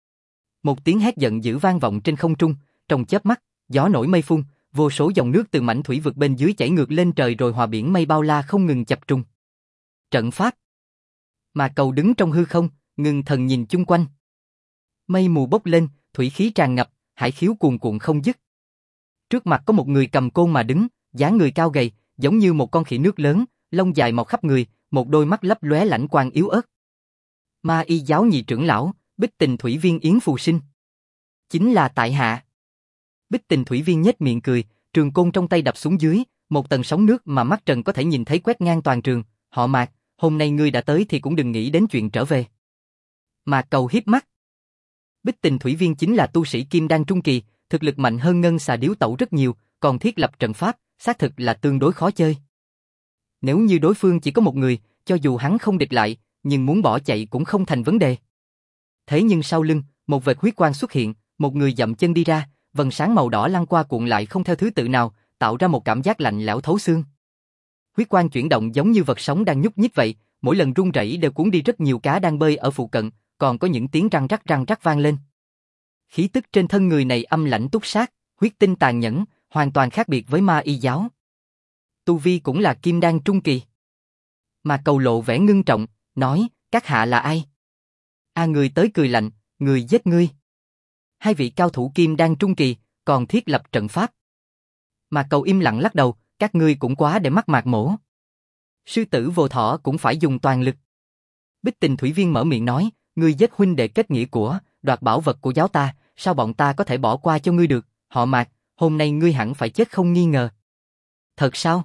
Một tiếng hét giận dữ vang vọng trên không trung, trong chớp mắt, gió nổi mây phun, vô số dòng nước từ mảnh thủy vực bên dưới chảy ngược lên trời rồi hòa biển mây bao la không ngừng chập trùng. Trận pháp. Mạc Cầu đứng trong hư không, ngưng thần nhìn chung quanh. Mây mù bốc lên, thủy khí tràn ngập, hải khiếu cuồn cuộn không dứt. Trước mặt có một người cầm côn mà đứng, dáng người cao gầy, giống như một con khỉ nước lớn, lông dài mọc khắp người, một đôi mắt lấp lóe lãnh quang yếu ớt. Ma Y giáo nhị trưởng lão, Bích Tình Thủy Viên Yến Phù Sinh. Chính là tại hạ. Bích Tình Thủy Viên nhếch miệng cười, trường côn trong tay đập xuống dưới, một tầng sóng nước mà mắt trần có thể nhìn thấy quét ngang toàn trường. Họ Mạc, hôm nay ngươi đã tới thì cũng đừng nghĩ đến chuyện trở về. Mạc Cầu hiếp mắt. Bích Tình Thủy Viên chính là tu sĩ kim đan trung kỳ, thực lực mạnh hơn Ngân Xà Điếu Tẩu rất nhiều, còn thiết lập trận pháp, xác thực là tương đối khó chơi. Nếu như đối phương chỉ có một người, cho dù hắn không địch lại, nhưng muốn bỏ chạy cũng không thành vấn đề. Thế nhưng sau lưng, một vệt huyết quang xuất hiện, một người dậm chân đi ra, vầng sáng màu đỏ lăn qua cuộn lại không theo thứ tự nào, tạo ra một cảm giác lạnh lẽo thấu xương. Huyết quang chuyển động giống như vật sống đang nhúc nhích vậy, mỗi lần rung rẩy đều cuốn đi rất nhiều cá đang bơi ở phụ cận, còn có những tiếng răng rắc vang lên. Khí tức trên thân người này âm lãnh túc sát, huyết tinh tàn nhẫn, hoàn toàn khác biệt với Ma Y giáo. Tu vi cũng là kim đan trung kỳ. Mà Cầu lộ vẻ ngưng trọng, nói, các hạ là ai? Người tới cười lạnh, người giết ngươi. Hai vị cao thủ kim đan trung kỳ, còn thiết lập trận pháp. Mà Cầu im lặng lắc đầu, các ngươi cũng quá để mắt Mạc Mỗ. Sư tử vô thọ cũng phải dùng toàn lực. Bích Tình Thủy Viên mở miệng nói, ngươi giết huynh đệ kết nghĩa của, đoạt bảo vật của giáo ta, sao bọn ta có thể bỏ qua cho ngươi được? Họ Mạc, hôm nay ngươi hẳn phải chết không nghi ngờ. Thật sao?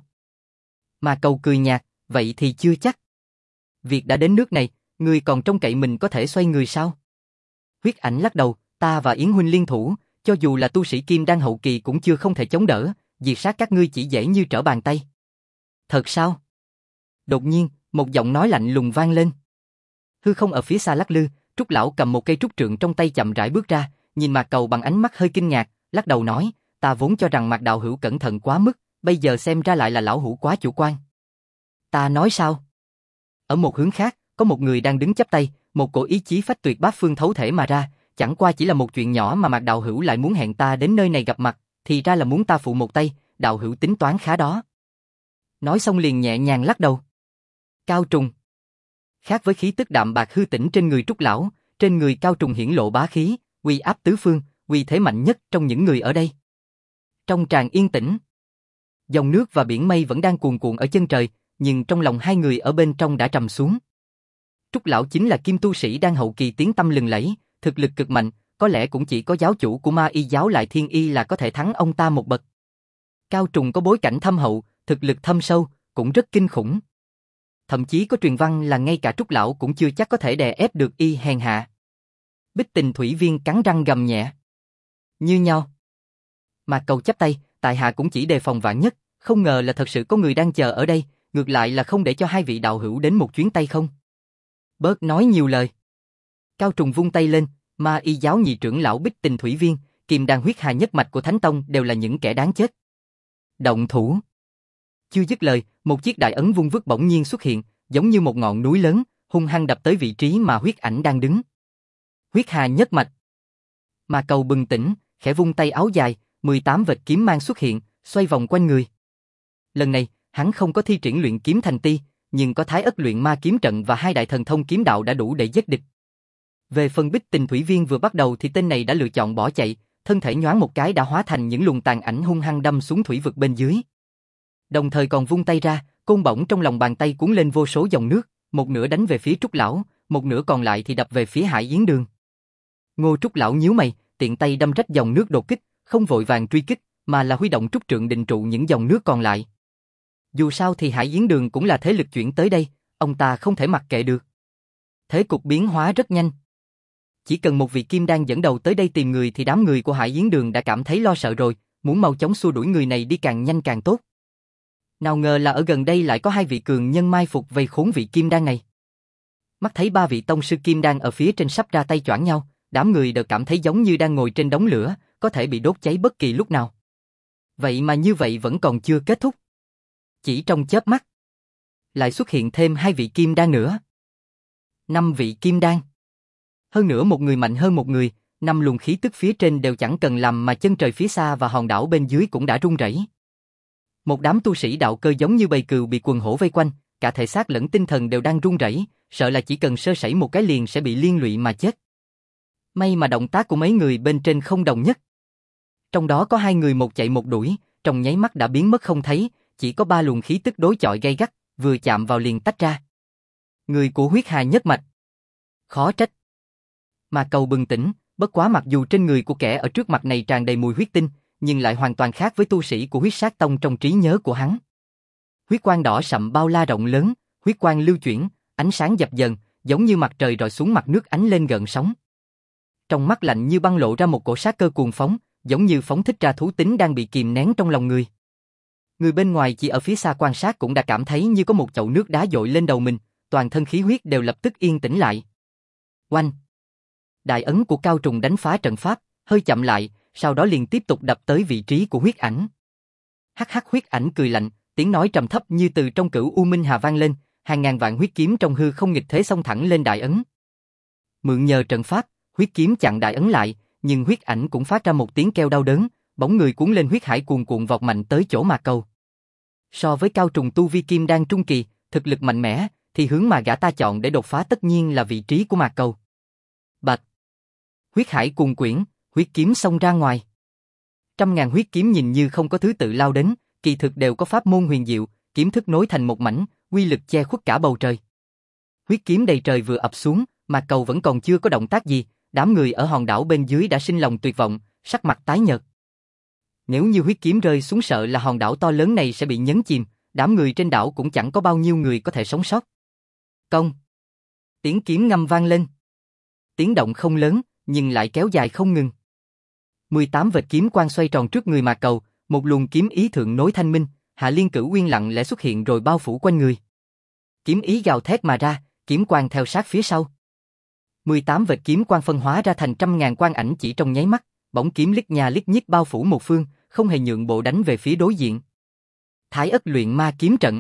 Mà Cầu cười nhạt, vậy thì chưa chắc. Việc đã đến nước này, ngươi còn trông cậy mình có thể xoay người sao? Huyết Ảnh lắc đầu, ta và Yến huynh liên thủ, cho dù là tu sĩ kim đan hậu kỳ cũng chưa không thể chống đỡ, diệt sát các ngươi chỉ dễ như trở bàn tay. Thật sao? Đột nhiên, một giọng nói lạnh lùng vang lên. Hư không ở phía xa lắc lư, Trúc lão cầm một cây trúc trượng trong tay chậm rãi bước ra, nhìn Mạc Cầu bằng ánh mắt hơi kinh ngạc, lắc đầu nói, ta vốn cho rằng Mạc đạo hữu cẩn thận quá mức, bây giờ xem ra lại là lão hữu quá chủ quan. Ta nói sao? Ở một hướng khác, có một người đang đứng chắp tay, một cổ ý chí phách tuyệt bát phương thấu thể mà ra, chẳng qua chỉ là một chuyện nhỏ mà Mạc đạo hữu lại muốn hẹn ta đến nơi này gặp mặt, thì ra là muốn ta phụ một tay, đạo hữu tính toán khá đó. Nói xong liền nhẹ nhàng lắc đầu. Cao Trùng. Khác với khí tức đạm bạc hư tĩnh trên người Trúc lão, trên người Cao Trùng hiển lộ bá khí, uy áp tứ phương, uy thế mạnh nhất trong những người ở đây. Trong tràng yên tĩnh, dòng nước và biển mây vẫn đang cuồn cuộn ở chân trời, nhưng trong lòng hai người ở bên trong đã trầm xuống. Trúc lão chính là kim tu sĩ đang hậu kỳ tiếng tăm lừng lẫy, thực lực cực mạnh, có lẽ cũng chỉ có giáo chủ của Ma Y giáo Lại Thiên Y là có thể thắng ông ta một bậc. Cao Trùng có bối cảnh thâm hậu, thực lực thâm sâu, cũng rất kinh khủng. Thậm chí có truyền văn là ngay cả Trúc lão cũng chưa chắc có thể đè ép được y hèn hạ. Bích Tình Thủy Viên cắn răng gầm nhẹ. Như nhau. Mạc Cầu chắp tay, tại hạ cũng chỉ đề phòng vạn nhất, không ngờ là thật sự có người đang chờ ở đây, ngược lại là không để cho hai vị đạo hữu đến một chuyến tay không. Bớt nói nhiều lời. Cao Trùng vung tay lên, Ma Y giáo nhị trưởng lão Bích Tình Thủy Viên, Kim Đan huyết hà nhất mạch của Thánh Tông đều là những kẻ đáng chết. Động thủ. Chưa dứt lời, một chiếc đại ấn vung vức bỗng nhiên xuất hiện, giống như một ngọn núi lớn, hung hăng đập tới vị trí mà Huyết Ảnh đang đứng. Huyết hà nhất mạch. Mà Cầu bừng tỉnh, khẽ vung tay áo dài, 18 vệt kiếm mang xuất hiện, xoay vòng quanh người. Lần này, hắn không có thi triển luyện kiếm thành ti, nhưng có Thái Ất luyện ma kiếm trận và hai đại thần thông kiếm đạo đã đủ để giết địch. Về phần Bích Tình Thủy Viên vừa bắt đầu thì tên này đã lựa chọn bỏ chạy, thân thể nhoáng một cái đã hóa thành những luồng tàn ảnh hung hăng đâm xuống thủy vực bên dưới. Đồng thời còn vung tay ra, côn bổng trong lòng bàn tay cuốn lên vô số dòng nước, một nửa đánh về phía Trúc lão, một nửa còn lại thì đập về phía Hải Yến Đường. Ngô Trúc lão nhíu mày, tiện tay đâm rách dòng nước đột kích, không vội vàng truy kích, mà là huy động trúc trượng định trụ những dòng nước còn lại. Dù sao thì Hải Yến Đường cũng là thế lực chuyển tới đây, ông ta không thể mặc kệ được. Thế cục biến hóa rất nhanh. Chỉ cần một vị kim đan dẫn đầu tới đây tìm người thì đám người của Hải Yến Đường đã cảm thấy lo sợ rồi, muốn mau chóng xua đuổi người này đi càng nhanh càng tốt. Nào ngờ là ở gần đây lại có hai vị cường nhân mai phục vây khốn vị kim đan này. Mắt thấy ba vị tông sư kim đan ở phía trên sắp ra tay choảng nhau, đám người đều cảm thấy giống như đang ngồi trên đống lửa, có thể bị đốt cháy bất kỳ lúc nào. Vậy mà như vậy vẫn còn chưa kết thúc. Chỉ trong chớp mắt, lại xuất hiện thêm hai vị kim đan nữa. 5 vị kim đan. Hơn nữa một người mạnh hơn một người, 5 luồng khí tức phía trên đều chẳng cần làm mà chân trời phía xa và hòn đảo bên dưới cũng đã rung rẩy. Một đám tu sĩ đạo cơ giống như bầy cừu bị quần hổ vây quanh, cả thể xác lẫn tinh thần đều đang run rẩy, sợ là chỉ cần sơ sẩy một cái liền sẽ bị liên lụy mà chết. May mà động tác của mấy người bên trên không đồng nhất. Trong đó có 2 người một chạy một đuổi, trong nháy mắt đã biến mất không thấy, chỉ có 3 luồng khí tức đối chọi gay gắt, vừa chạm vào liền tách ra. Người của huyết hà nhất mạch. Khó trách. Mà Cầu bừng tỉnh, bất quá mặc dù trên người của kẻ ở trước mặt này tràn đầy mùi huyết tinh, nhưng lại hoàn toàn khác với tu sĩ của huyết sát tông trong trí nhớ của hắn. Huyết quang đỏ sậm bao la rộng lớn, huyết quang lưu chuyển, ánh sáng dập dần, giống như mặt trời rọi xuống mặt nước ánh lên gợn sóng. Trong mắt lạnh như băng lộ ra một cổ sát cơ cuồng phóng, giống như phóng thích ra thú tính đang bị kìm nén trong lòng người. Người bên ngoài chỉ ở phía xa quan sát cũng đã cảm thấy như có một chậu nước đá dội lên đầu mình, toàn thân khí huyết đều lập tức yên tĩnh lại. Oanh! Đại ấn của Cao Trùng đánh phá trận pháp, hơi chậm lại, sau đó liền tiếp tục đập tới vị trí của huyết ảnh. Hắc hắc, huyết ảnh cười lạnh, tiếng nói trầm thấp như từ trong cửu U Minh Hà vang lên, hàng ngàn vạn huyết kiếm trong hư không nghịch thế xông thẳng lên đại ấn. Mượn nhờ trận pháp, huyết kiếm chặn đại ấn lại, nhưng huyết ảnh cũng phát ra một tiếng kêu đau đớn, bóng người cuốn lên huyết hải cuồn cuộn vọt mạnh tới chỗ Mạc Cầu. So với Cao Trùng tu vi kim đan trung kỳ, thực lực mạnh mẽ, thì hướng mà gã ta chọn để đột phá tất nhiên là vị trí của Mạc Cầu. Bạch! Huyết hải cuồn quyển, huyết kiếm xông ra ngoài. Trăm ngàn huyết kiếm nhìn như không có thứ tự lao đến, kỳ thực đều có pháp môn huyền diệu, kiếm thức nối thành một mảnh, uy lực che khuất cả bầu trời. Huyết kiếm đầy trời vừa ập xuống, Mạc Cầu vẫn còn chưa có động tác gì, đám người ở hòn đảo bên dưới đã sinh lòng tuyệt vọng, sắc mặt tái nhợt. Nếu như huyết kiếm rơi xuống sợ là hòn đảo to lớn này sẽ bị nhấn chìm, đám người trên đảo cũng chẳng có bao nhiêu người có thể sống sót. Công! Tiếng kiếm ngâm vang lên. Tiếng động không lớn, nhưng lại kéo dài không ngừng. 18 vệt kiếm quang xoay tròn trước người Mạc Cầu, một luồng kiếm ý thượng nối thanh minh, Hạ Liên Cửu Uyên lặng lẽ xuất hiện rồi bao phủ quanh người. Kiếm ý gào thét mà ra, kiếm quang theo sát phía sau. 18 vệt kiếm quang phân hóa ra thành trăm ngàn quang ảnh chỉ trong nháy mắt, bóng kiếm lít nha lít nhít bao phủ một phương, không hề nhượng bộ đánh về phía đối diện. Thái Ất luyện ma kiếm trận.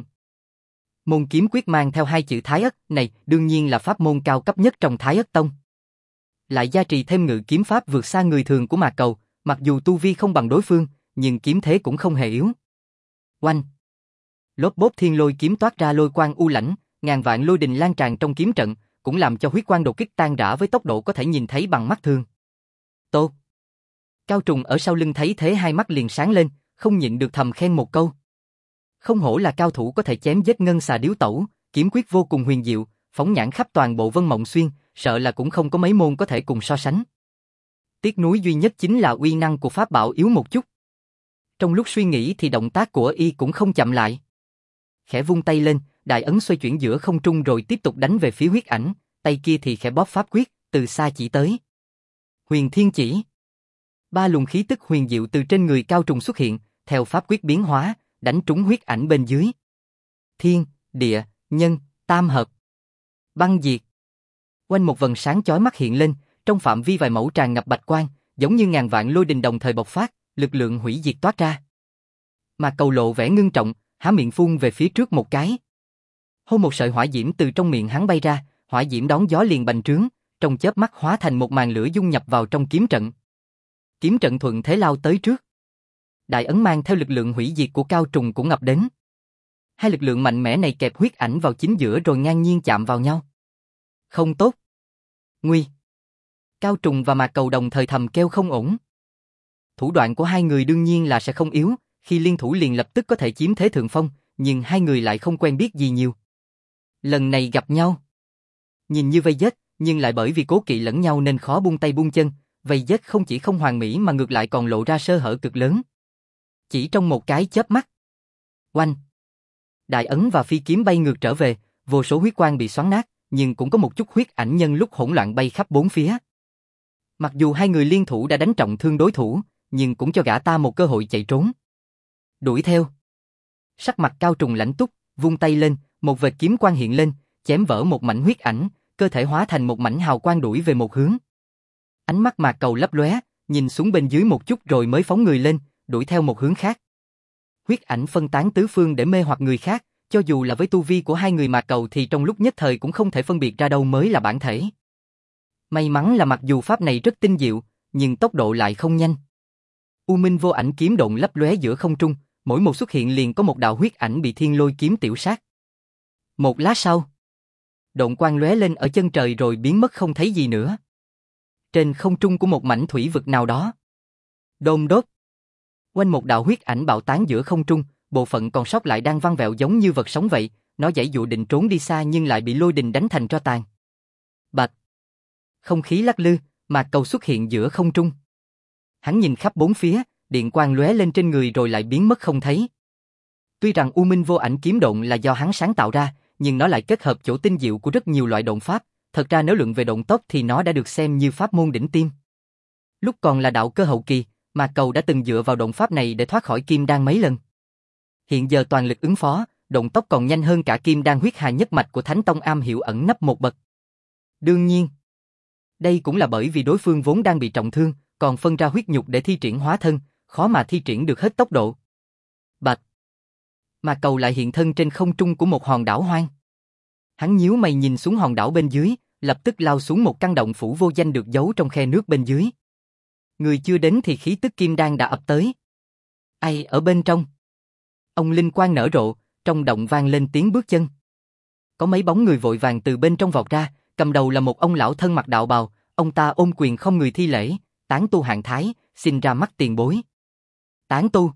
Môn kiếm quyết mang theo 2 chữ Thái Ất này đương nhiên là pháp môn cao cấp nhất trong Thái Ất Tông. Lại gia trì thêm ngự kiếm pháp vượt xa người thường của Mạc Cầu, mặc dù tu vi không bằng đối phương, nhưng kiếm thế cũng không hề yếu. Oanh! Lốp bốp thiên lôi kiếm toát ra lôi quang u lãnh, ngàn vạn lôi đình lan tràn trong kiếm trận, cũng làm cho huyết quang đột kích tan rã với tốc độ có thể nhìn thấy bằng mắt thường. Tốt! Cao Trùng ở sau lưng thấy thế hai mắt liền sáng lên, không nhịn được thầm khen một câu. Không hổ là cao thủ có thể chém giết ngân xà điếu tẩu, kiếm quyết vô cùng huyền diệu, phóng nhãn khắp toàn bộ Vân Mộng Xuyên, sợ là cũng không có mấy môn có thể cùng so sánh. Tiếc nuối duy nhất chính là uy năng của pháp bảo yếu một chút. Trong lúc suy nghĩ thì động tác của y cũng không chậm lại. Khẽ vung tay lên, đại ấn xoay chuyển giữa không trung rồi tiếp tục đánh về phía huyết ảnh, tay kia thì khẽ bóp pháp quyết, từ xa chỉ tới. Huyền Thiên Chỉ. 3 luồng khí tức huyền diệu từ trên người Cao Trùng xuất hiện, theo pháp quyết biến hóa, đánh trúng huyết ảnh bên dưới. Thiên, địa, nhân, tam hợp. Băng diệt. Quanh một vầng sáng chói mắt hiện lên, trong phạm vi vài mẫu tràn ngập bạch quang, giống như ngàn vạn lôi đình đồng thời bộc phát, lực lượng hủy diệt toát ra. Mà Cầu lộ vẻ ngưng trọng, há miệng phun về phía trước một cái. Hô, một sợi hỏa diễm từ trong miệng hắn bay ra, hỏa diễm đón gió liền bành trướng, trong chớp mắt hóa thành một màn lửa dung nhập vào trong kiếm trận. Kiếm trận thuận thế lao tới trước. Đại ấn mang theo lực lượng hủy diệt của Cao Trùng cũng ngập đến. Hai lực lượng mạnh mẽ này kẹp huyết ảnh vào chính giữa rồi ngang nhiên chạm vào nhau. Không tốt. Nguy. Cao Trùng và Mạc Cầu đồng thời thầm kêu không ổn. Thủ đoạn của hai người đương nhiên là sẽ không yếu, khi liên thủ liền lập tức có thể chiếm thế thượng phong, nhưng hai người lại không quen biết gì nhiều. Lần này gặp nhau. Nhìn như vây giết, nhưng lại bởi vì cố kỵ lẫn nhau nên khó buông tay buông chân, vây giết không chỉ không hoàn mỹ mà ngược lại còn lộ ra sơ hở cực lớn. Chỉ trong một cái chớp mắt. Oanh. Đại ấn và phi kiếm bay ngược trở về, vô số huyết quang bị xoắn nát, nhưng cũng có một chút huyết ảnh nhân lúc hỗn loạn bay khắp bốn phía. Mặc dù hai người liên thủ đã đánh trọng thương đối thủ, nhưng cũng cho gã ta một cơ hội chạy trốn. Đuổi theo. Sắc mặt Cao Trùng lãnh túc, vung tay lên, một vệt kiếm quang hiện lên, chém vỡ một mảnh huyết ảnh, cơ thể hóa thành một mảnh hào quang đuổi về một hướng. Ánh mắt Mạc Cầu lấp lóe, nhìn xuống bên dưới một chút rồi mới phóng người lên, đuổi theo một hướng khác. Huyết ảnh phân tán tứ phương để mê hoặc người khác, cho dù là với tu vi của hai người Mạc Cầu thì trong lúc nhất thời cũng không thể phân biệt ra đâu mới là bản thể. May mắn là mặc dù pháp này rất tinh diệu, nhưng tốc độ lại không nhanh. U Minh Vô Ảnh kiếm độn lấp lóe giữa không trung, mỗi một xuất hiện liền có một đạo huyết ảnh bị Thiên Lôi kiếm tiểu sát. Một lát sau, độn quang lóe lên ở chân trời rồi biến mất không thấy gì nữa. Trên không trung của một mảnh thủy vực nào đó. Đôn đốt. Quanh một đạo huyết ảnh bạo tán giữa không trung, bộ phận còn sót lại đang văng vẹo giống như vật sống vậy, nó giãy dụa định trốn đi xa nhưng lại bị lôi đình đánh thành tro tàn. Bạch. Không khí lắc lư, Mạc Cầu xuất hiện giữa không trung. Hắn nhìn khắp bốn phía, điện quang lóe lên trên người rồi lại biến mất không thấy. Tuy rằng U Minh Vô Ảnh kiếm độn là do hắn sáng tạo ra, nhưng nó lại kết hợp chỗ tinh diệu của rất nhiều loại độn pháp, thật ra nếu luận về độn tốc thì nó đã được xem như pháp môn đỉnh tiêm. Lúc còn là đạo cơ hậu kỳ, Mạc Cầu đã từng dựa vào độn pháp này để thoát khỏi kim đan mấy lần. Hiện giờ toàn lực ứng phó, độn tốc còn nhanh hơn cả kim đan huyết hà nhất mạch của Thánh Tông am hiểu ẩn nấp một bậc. Đương nhiên, đây cũng là bởi vì đối phương vốn đang bị trọng thương, còn phân ra huyết nhục để thi triển hóa thân, khó mà thi triển được hết tốc độ. Bạch. Mạc Cầu lại hiện thân trên không trung của một hòn đảo hoang. Hắn nhíu mày nhìn xuống hòn đảo bên dưới, lập tức lao xuống một căn động phủ vô danh được giấu trong khe nước bên dưới. Người chưa đến thì khí tức kim đan đã ập tới. Ai ở bên trong? Ông linh quang nở rộ, trong động vang lên tiếng bước chân. Có mấy bóng người vội vàng từ bên trong vọt ra, cầm đầu là một ông lão thân mặc đạo bào, ông ta ôm quyền không người thi lễ, tán tu hạng thái, xin ra mắt tiền bối. Tán tu?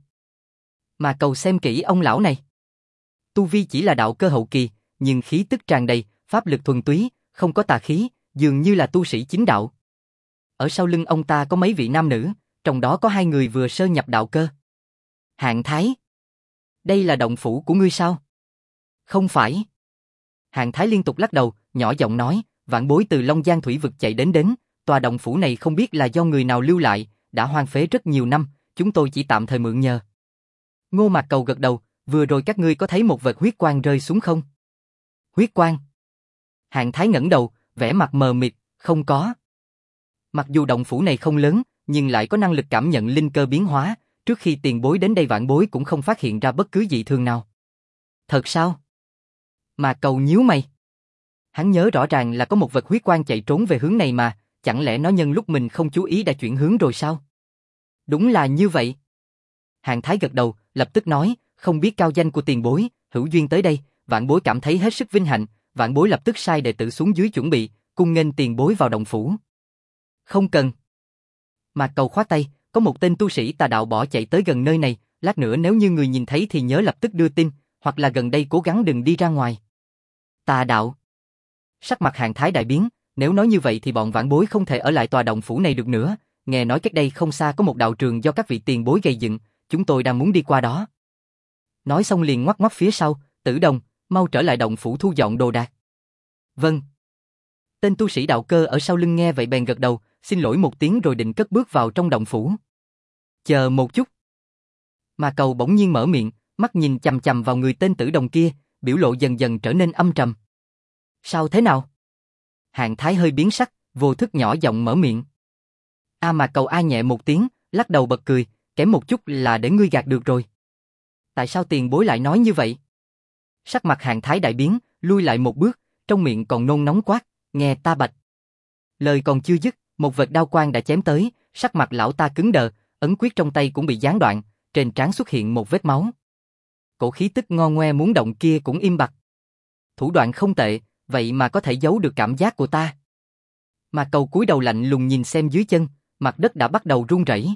Mà Cầu xem kỹ ông lão này. Tu vi chỉ là đạo cơ hậu kỳ, nhưng khí tức tràn đầy, pháp lực thuần túy, không có tà khí, dường như là tu sĩ chính đạo. Ở sau lưng ông ta có mấy vị nam nữ, trong đó có hai người vừa sơ nhập đạo cơ. Hạng thái. Đây là động phủ của ngươi sao? Không phải. Hạng thái liên tục lắc đầu, nhỏ giọng nói, vãn bối từ Long Giang thủy vực chạy đến, tòa động phủ này không biết là do người nào lưu lại, đã hoang phế rất nhiều năm, chúng tôi chỉ tạm thời mượn nhờ. Ngô Mạc Cầu gật đầu, vừa rồi các ngươi có thấy một vệt huyết quang rơi xuống không? Huyết quang? Hạng thái ngẩng đầu, vẻ mặt mờ mịt, không có. Mặc dù động phủ này không lớn, nhưng lại có năng lực cảm nhận linh cơ biến hóa, trước khi tiền bối đến đây vãn bối cũng không phát hiện ra bất cứ dị thường nào. Thật sao? Mạc Cầu nhíu mày. Hắn nhớ rõ ràng là có một vật huyết quang chạy trốn về hướng này mà, chẳng lẽ nó nhân lúc mình không chú ý đã chuyển hướng rồi sao? Đúng là như vậy. Hạng thái gật đầu, lập tức nói, không biết cao danh của tiền bối, hữu duyên tới đây, vãn bối cảm thấy hết sức vinh hạnh, vãn bối lập tức sai đệ tử xuống dưới chuẩn bị, cung nghênh tiền bối vào động phủ. Không cần. Mạc Cầu khoát tay, có một tên tu sĩ tà đạo bỏ chạy tới gần nơi này, lát nữa nếu như người nhìn thấy thì nhớ lập tức đưa tin, hoặc là gần đây cố gắng đừng đi ra ngoài. Tà đạo. Sắc mặt Hạng thái đại biến, nếu nói như vậy thì bọn vãn bối không thể ở lại tòa động phủ này được nữa, nghe nói cách đây không xa có một đạo trường do các vị tiền bối gây dựng, chúng tôi đang muốn đi qua đó. Nói xong liền ngoắc ngoắc phía sau, Tử Đồng, mau trở lại động phủ thu dọn đồ đạc. Vâng. Tên tu sĩ đạo cơ ở sau lưng nghe vậy bèn gật đầu, xin lỗi một tiếng rồi định cất bước vào trong động phủ. Chờ một chút. Mà Cầu bỗng nhiên mở miệng, mắt nhìn chằm chằm vào người tên Tử Đồng kia, biểu lộ dần dần trở nên âm trầm. Sao thế nào? Hạng thái hơi biến sắc, vô thức nhỏ giọng mở miệng. Mà Cầu a nhẹ một tiếng, lắc đầu bật cười, kém một chút là để ngươi gạt được rồi. Tại sao tiền bối lại nói như vậy? Sắc mặt Hạng thái đại biến, lui lại một bước, trong miệng còn nôn nóng quát, nghe ta bạch. Lời còn chưa dứt, một vệt đao quang đã chém tới, sắc mặt lão ta cứng đờ, ấn quyết trong tay cũng bị gián đoạn, trên trán xuất hiện một vết máu. cổ khí tức ngo ngoe muốn động kia cũng im bặt. Thủ đoạn không tệ, vậy mà có thể giấu được cảm giác của ta. Mà Cầu cúi đầu lạnh lùng nhìn xem dưới chân, mặt đất đã bắt đầu rung rẩy.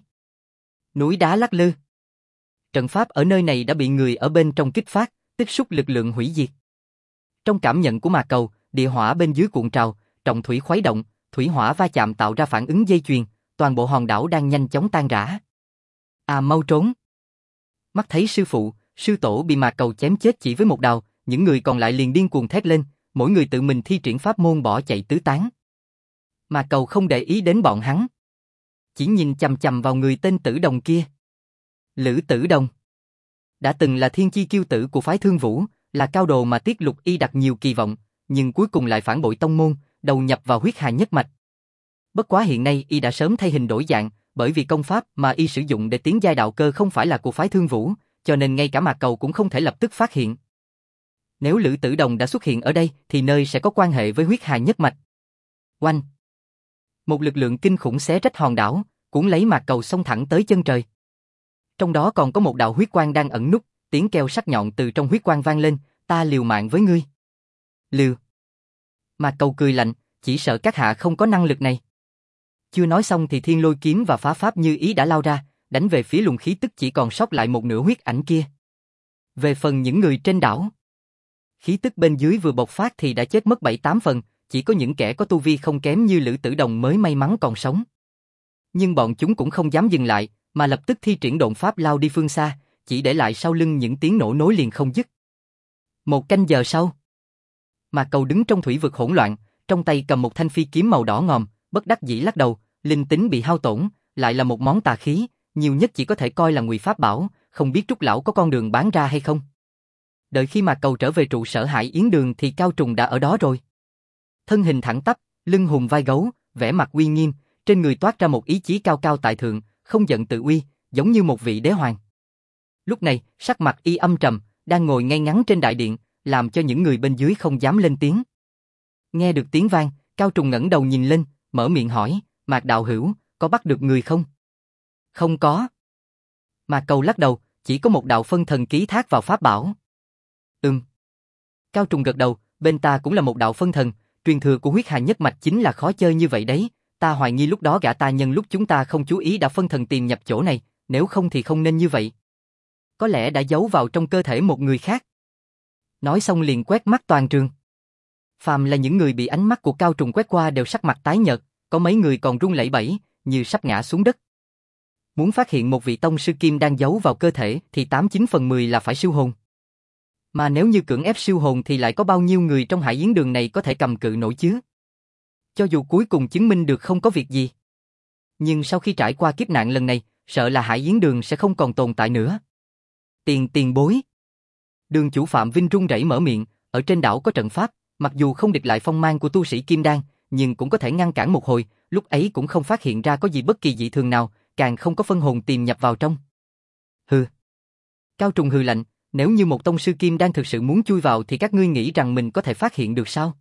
Núi đá lắc lư. Trận pháp ở nơi này đã bị người ở bên trong kích phát, tích xúc lực lượng hủy diệt. Trong cảm nhận của Mạc Cầu, địa hỏa bên dưới cuộn trào, trọng thủy khuấy động, thủy hỏa va chạm tạo ra phản ứng dây chuyền, toàn bộ hòn đảo đang nhanh chóng tan rã. À mau trốn. Mắt thấy sư phụ, sư tổ bị Mạc Cầu chém chết chỉ với một đao, những người còn lại liền điên cuồng thét lên, mỗi người tự mình thi triển pháp môn bỏ chạy tứ tán. Mạc Cầu không để ý đến bọn hắn, chỉ nhìn chằm chằm vào người tên Tử Đồng kia. Lữ Tử Đồng đã từng là thiên chi kiêu tử của phái Thương Vũ, là cao đồ mà Tiết Lục Y đặt nhiều kỳ vọng, nhưng cuối cùng lại phản bội tông môn, đầu nhập vào huyết hà nhất mạch. Bất quá hiện nay y đã sớm thay hình đổi dạng, bởi vì công pháp mà y sử dụng để tiến giai đạo cơ không phải là của phái Thương Vũ, cho nên ngay cả Mạc Cầu cũng không thể lập tức phát hiện. Nếu Lữ Tử Đồng đã xuất hiện ở đây thì nơi sẽ có quan hệ với huyết hà nhất mạch. Oanh! Một lực lượng kinh khủng xé rách hòn đảo, cuốn lấy Mạc Cầu xông thẳng tới chân trời. Trong đó còn có một đạo huyết quang đang ẩn núp, tiếng kêu sắc nhọn từ trong huyết quang vang lên, ta liều mạng với ngươi. Liều. Mạc Cầu cười lạnh, chỉ sợ các hạ không có năng lực này. Chưa nói xong thì thiên lôi kiếm và phá pháp như ý đã lao ra, đánh về phía luồng khí tức chỉ còn sót lại một nửa huyết ảnh kia. Về phần những người trên đảo, khí tức bên dưới vừa bộc phát thì đã chết mất 7-8 phần, chỉ có những kẻ có tu vi không kém như Lữ Tử Đồng mới may mắn còn sống. Nhưng bọn chúng cũng không dám dừng lại, mà lập tức thi triển độn pháp lao đi phương xa, chỉ để lại sau lưng những tiếng nổ nối liền không dứt. Một canh giờ sau, Mạc Cầu đứng trong thủy vực hỗn loạn, trong tay cầm một thanh phi kiếm màu đỏ ngòm, bất đắc dĩ lắc đầu, linh tính bị hao tổn, lại là một món tà khí, nhiều nhất chỉ có thể coi là ngụy pháp bảo, không biết Trúc lão có con đường bán ra hay không. Đợi khi Mạc Cầu trở về trụ sở Hải Yến Đường thì Cao Trùng đã ở đó rồi. Thân hình thẳng tắp, lưng hùm vai gấu, vẻ mặt uy nghiêm, trên người toát ra một ý chí cao cao tại thượng, không giận tự uy, giống như một vị đế hoàng. Lúc này, sắc mặt y âm trầm, đang ngồi ngay ngắn trên đại điện, làm cho những người bên dưới không dám lên tiếng. Nghe được tiếng vang, Cao Trùng ngẩng đầu nhìn lên, mở miệng hỏi, Mạc đạo hữu, có bắt được người không? Không có. Mạc Cầu lắc đầu, chỉ có một đạo phân thần ký thác vào pháp bảo. Cao Trùng gật đầu, bên ta cũng là một đạo phân thần, truyền thừa của huyết hà nhất mạch chính là khó chơi như vậy đấy, ta hoài nghi lúc đó gã ta nhân lúc chúng ta không chú ý đã phân thần tìm nhập chỗ này, nếu không thì không nên như vậy. Có lẽ đã giấu vào trong cơ thể một người khác. Nói xong liền quét mắt toàn trường. Phàm là những người bị ánh mắt của Cao Trùng quét qua đều sắc mặt tái nhợt, có mấy người còn run lẩy bẩy, như sắp ngã xuống đất. Muốn phát hiện một vị tông sư kim đang giấu vào cơ thể thì 89 phần 10 là phải siêu hồn. Mà nếu như cưỡng ép siêu hồn thì lại có bao nhiêu người trong Hải Yến Đường này có thể cầm cự nổi chứ? Cho dù cuối cùng chứng minh được không có việc gì. Nhưng sau khi trải qua kiếp nạn lần này, sợ là Hải Yến Đường sẽ không còn tồn tại nữa. Tiền bối. Đường chủ Phạm Vinh run rẩy mở miệng, ở trên đảo có trận pháp, mặc dù không địch lại phong mang của tu sĩ Kim Đan, nhưng cũng có thể ngăn cản một hồi, lúc ấy cũng không phát hiện ra có gì bất kỳ dị thường nào, càng không có phân hồn tiềm nhập vào trong. Hừ. Cao Trùng hừ lạnh, nếu như một tông sư Kim Đan thực sự muốn chui vào thì các ngươi nghĩ rằng mình có thể phát hiện được sao?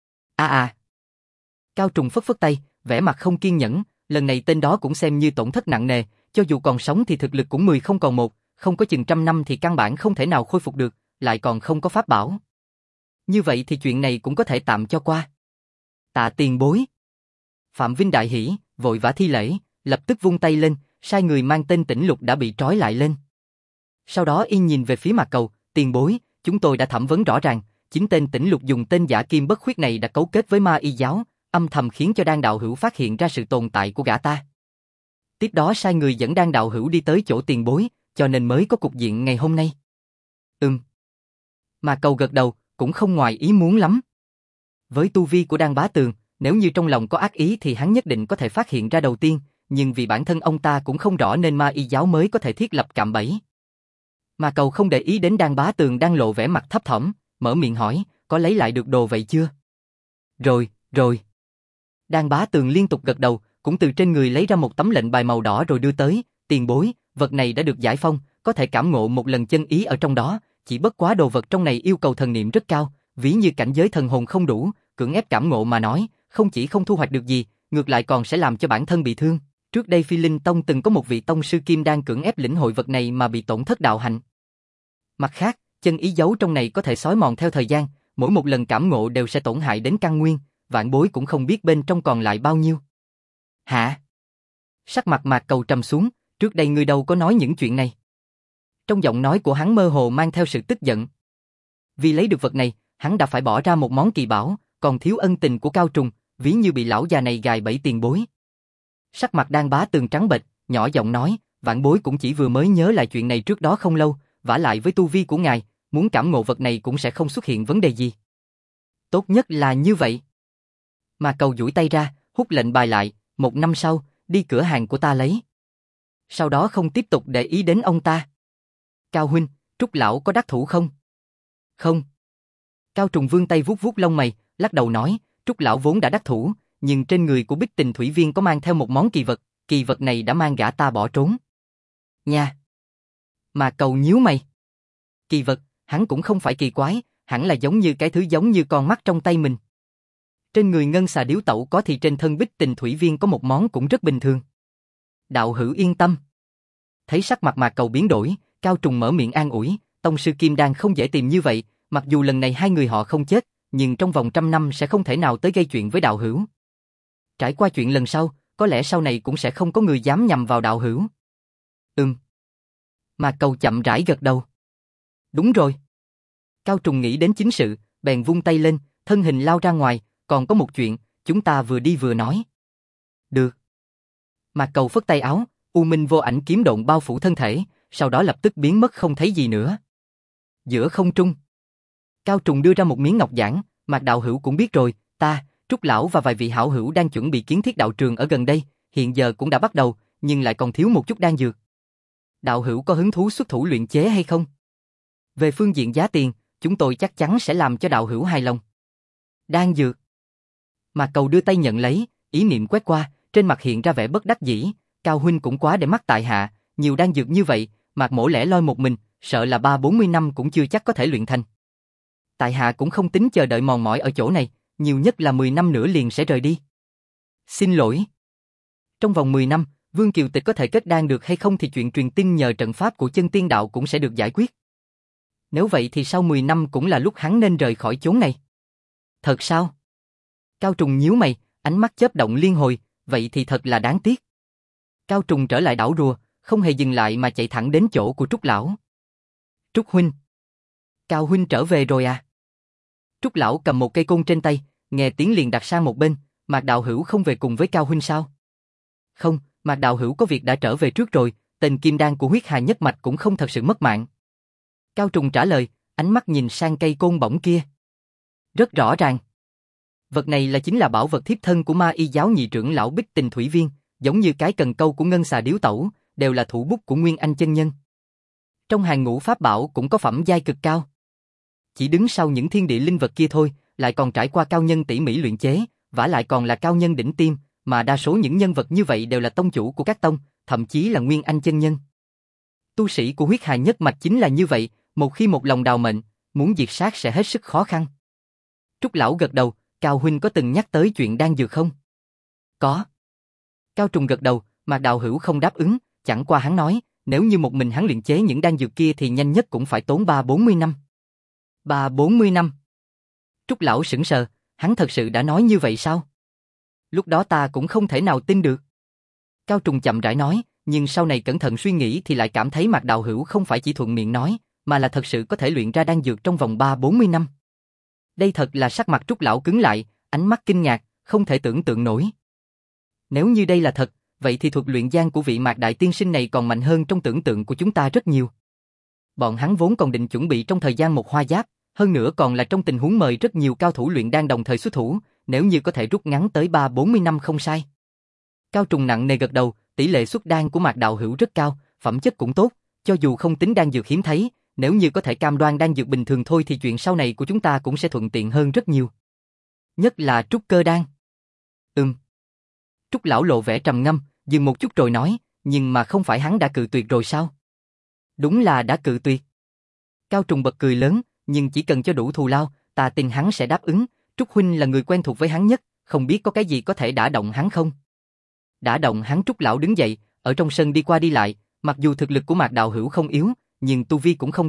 Cao Trùng phất phất tay, vẻ mặt không kiên nhẫn, lần này tên đó cũng xem như tổn thất nặng nề, cho dù còn sống thì thực lực cũng 10 không còn một, không có chừng 100 năm thì căn bản không thể nào khôi phục được, lại còn không có pháp bảo. Như vậy thì chuyện này cũng có thể tạm cho qua. Tạ tiền bối. Phạm Vinh đại hỉ, vội vã thi lễ, lập tức vung tay lên, sai người mang tên Tĩnh Lục đã bị trói lại lên. Sau đó y nhìn về phía Mạc Cầu, tiền bối, chúng tôi đã thẩm vấn rõ ràng, chính tên Tĩnh Lục dùng tên giả Kim Bất Khuyết này đã cấu kết với Ma Y giáo, âm thầm khiến cho Đan đạo hữu phát hiện ra sự tồn tại của gã ta. Tiếp đó sai người dẫn Đan đạo hữu đi tới chỗ tiền bối, cho nên mới có cục diện ngày hôm nay. Mạc Cầu gật đầu, cũng không ngoài ý muốn lắm. Với tu vi của Đan Bá Tường, nếu như trong lòng có ác ý thì hắn nhất định có thể phát hiện ra đầu tiên, nhưng vì bản thân ông ta cũng không rõ nên Ma Y giáo mới có thể thiết lập cạm bẫy. Mạc Cầu không để ý đến Đan Bá Tường đang lộ vẻ mặt thấp thỏm, mở miệng hỏi, có lấy lại được đồ vậy chưa? Rồi. Đan Bá Tường liên tục gật đầu, cũng từ trên người lấy ra một tấm lệnh bài màu đỏ rồi đưa tới, tiền bối, vật này đã được giải phong, có thể cảm ngộ một lần chân ý ở trong đó, chỉ bất quá đồ vật trong này yêu cầu thần niệm rất cao, ví như cảnh giới thần hồn không đủ, cưỡng ép cảm ngộ mà nói, không chỉ không thu hoạch được gì, ngược lại còn sẽ làm cho bản thân bị thương. Trước đây Phi Linh Tông từng có một vị tông sư kim đan cưỡng ép lĩnh hội vật này mà bị tổn thất đạo hạnh. Mặt khác, chân ý giấu trong này có thể xói mòn theo thời gian, mỗi một lần cảm ngộ đều sẽ tổn hại đến căn nguyên, vạn bối cũng không biết bên trong còn lại bao nhiêu. Hả? Sắc mặt Mạc Cầu trầm xuống, trước đây ngươi đâu có nói những chuyện này. Trong giọng nói của hắn mơ hồ mang theo sự tức giận. Vì lấy được vật này, hắn đã phải bỏ ra một món kỳ bảo, còn thiếu ân tình của Cao Trùng, ví như bị lão già này gài bẫy tiền bối. Sắc mặt Đan Bá Tường trắng bệch, nhỏ giọng nói, vạn bối cũng chỉ vừa mới nhớ lại chuyện này trước đó không lâu, vả lại với tu vi của ngài, muốn cảm ngộ vật này cũng sẽ không xuất hiện vấn đề gì. Tốt nhất là như vậy. Mà Cầu duỗi tay ra, hút lệnh bài lại, 1 năm sau, đi cửa hàng của ta lấy. Sau đó không tiếp tục để ý đến ông ta. Cao huynh, Trúc lão có đắc thủ không? Không. Cao Trùng vươn tay vuốt vuốt lông mày, lắc đầu nói, Trúc lão vốn đã đắc thủ, nhưng trên người của Bích Tình Thủy Viên có mang theo một món kỳ vật này đã mang gã ta bỏ trốn. Nha. Mà Cầu nhíu mày. Kỳ vật, hắn cũng không phải kỳ quái, hẳn là giống như cái thứ giống như con mắt trong tay mình. Trên người ngân xà điếu tẩu có thì trên thân Bích Tình Thủy Viên có một món cũng rất bình thường. Đạo hữu yên tâm. Thấy sắc mặt Mạc Cầu biến đổi, Cao Trùng mở miệng an ủi, tông sư Kim Đan không dễ tìm như vậy, mặc dù lần này hai người họ không chết, nhưng trong vòng 100 năm sẽ không thể nào tới gây chuyện với đạo hữu. Trải qua chuyện lần sau, có lẽ sau này cũng sẽ không có người dám nhằm vào đạo hữu. Mạc Cầu chậm rãi gật đầu. Đúng rồi. Cao Trùng nghĩ đến chính sự, bèn vung tay lên, thân hình lao ra ngoài, còn có một chuyện, chúng ta vừa đi vừa nói. Được. Mạc Cầu phất tay áo, U Minh vô ảnh kiếm độn bao phủ thân thể, sau đó lập tức biến mất không thấy gì nữa. Giữa không trung, Cao Trùng đưa ra một miếng ngọc giản, Mạc đạo hữu cũng biết rồi, ta, Trúc lão và vài vị hảo hữu đang chuẩn bị kiến thiết đạo trường ở gần đây, hiện giờ cũng đã bắt đầu, nhưng lại còn thiếu một chút đan dược. Đạo hữu có hứng thú xuất thủ luyện chế hay không? Về phương diện giá tiền, chúng tôi chắc chắn sẽ làm cho đạo hữu hài lòng. Đan dược. Mạc Cầu đưa tay nhận lấy, ý niệm quét qua, trên mặt hiện ra vẻ bất đắc dĩ, Cao huynh cũng quá để mắt tại hạ, nhiều đan dược như vậy, Mạc mỗ lẻ loi một mình, sợ là 30-40 năm cũng chưa chắc có thể luyện thành. Tại hạ cũng không tính chờ đợi mòn mỏi ở chỗ này, nhiều nhất là 10 năm nữa liền sẽ rời đi. Xin lỗi. Trong vòng 10 năm, Vương Kiều Tịch có thể kết đan được hay không thì chuyện truyền tin nhờ trận pháp của chân tiên đạo cũng sẽ được giải quyết. Nếu vậy thì sau 10 năm cũng là lúc hắn nên rời khỏi chốn này. Thật sao? Cao Trùng nhíu mày, ánh mắt chớp động liên hồi, vậy thì thật là đáng tiếc. Cao Trùng trở lại đảo rùa, không hề dừng lại mà chạy thẳng đến chỗ của Trúc lão. Trúc huynh. Cao huynh trở về rồi à? Trúc lão cầm một cây côn trên tay, nghe tiếng liền đặt sang một bên, Mạc đạo hữu không về cùng với Cao huynh sao? Không, Mạc đạo hữu có việc đã trở về trước rồi, tên kim đan của huyết hà nhất mạch cũng không thật sự mất mạng. Cao Trùng trả lời, ánh mắt nhìn sang cây côn bổng kia. Rất rõ ràng. Vật này chính là bảo vật thiếp thân của ma y giáo nhị trưởng lão Bích Tình Thủy Viên, giống như cái cần câu của ngân xà điếu tẩu, đều là thủ bút của Nguyên Anh chân nhân. Trong hàng ngũ pháp bảo cũng có phẩm giai cực cao. Chỉ đứng sau những thiên địa linh vật kia thôi, lại còn trải qua cao nhân tỉ mỉ luyện chế, vả lại còn là cao nhân đỉnh tiêm, mà đa số những nhân vật như vậy đều là tông chủ của các tông, thậm chí là Nguyên Anh chân nhân. Tu sĩ của huyết hà nhất mạch chính là như vậy, một khi một lòng đào mệnh, muốn diệt sát sẽ hết sức khó khăn. Trúc lão gật đầu, Cao huynh có từng nhắc tới chuyện đan dược không? Có. Cao Trùng gật đầu, mà đạo hữu không đáp ứng, chẳng qua hắn nói, nếu như một mình hắn luyện chế những đan dược kia thì nhanh nhất cũng phải tốn 30-40 năm. 30-40 năm? Trúc lão sững sờ, hắn thật sự đã nói như vậy sao? Lúc đó ta cũng không thể nào tin được. Cao Trùng chậm rãi nói, nhưng sau này cẩn thận suy nghĩ thì lại cảm thấy Mạc đạo hữu không phải chỉ thuận miệng nói, mà là thật sự có thể luyện ra đan dược trong vòng 30-40 năm. Đây thật là sắc mặt Trúc lão cứng lại, ánh mắt kinh ngạc, không thể tưởng tượng nổi. Nếu như đây là thật, vậy thì thuật luyện đan của vị Mạc đại tiên sinh này còn mạnh hơn trong tưởng tượng của chúng ta rất nhiều. Bọn hắn vốn còn định chuẩn bị trong thời gian một hoa giáp, hơn nữa còn là trong tình huống mời rất nhiều cao thủ luyện đan đồng thời xuất thủ, nếu như có thể rút ngắn tới 30-40 năm không sai. Cao Trùng nặng nề gật đầu, tỷ lệ xuất đan của Mạc đạo hữu rất cao, phẩm chất cũng tốt, cho dù không tính đan dược hiếm thấy, nếu như có thể cam đoan đan dược bình thường thôi thì chuyện sau này của chúng ta cũng sẽ thuận tiện hơn rất nhiều. Nhất là trúc cơ đan. Trúc lão lộ vẻ trầm ngâm, dừng một chút rồi nói, nhưng mà không phải hắn đã cự tuyệt rồi sao? Đúng là đã cự tuyệt. Cao Trùng bật cười lớn, nhưng chỉ cần cho đủ thù lao, ta tin hắn sẽ đáp ứng, Trúc huynh là người quen thuộc với hắn nhất, không biết có cái gì có thể đả động hắn không? Đả động hắn? Trúc lão đứng dậy, ở trong sân đi qua đi lại, mặc dù thực lực của Mạc đạo hữu không yếu, nhưng tu vi cũng không cao,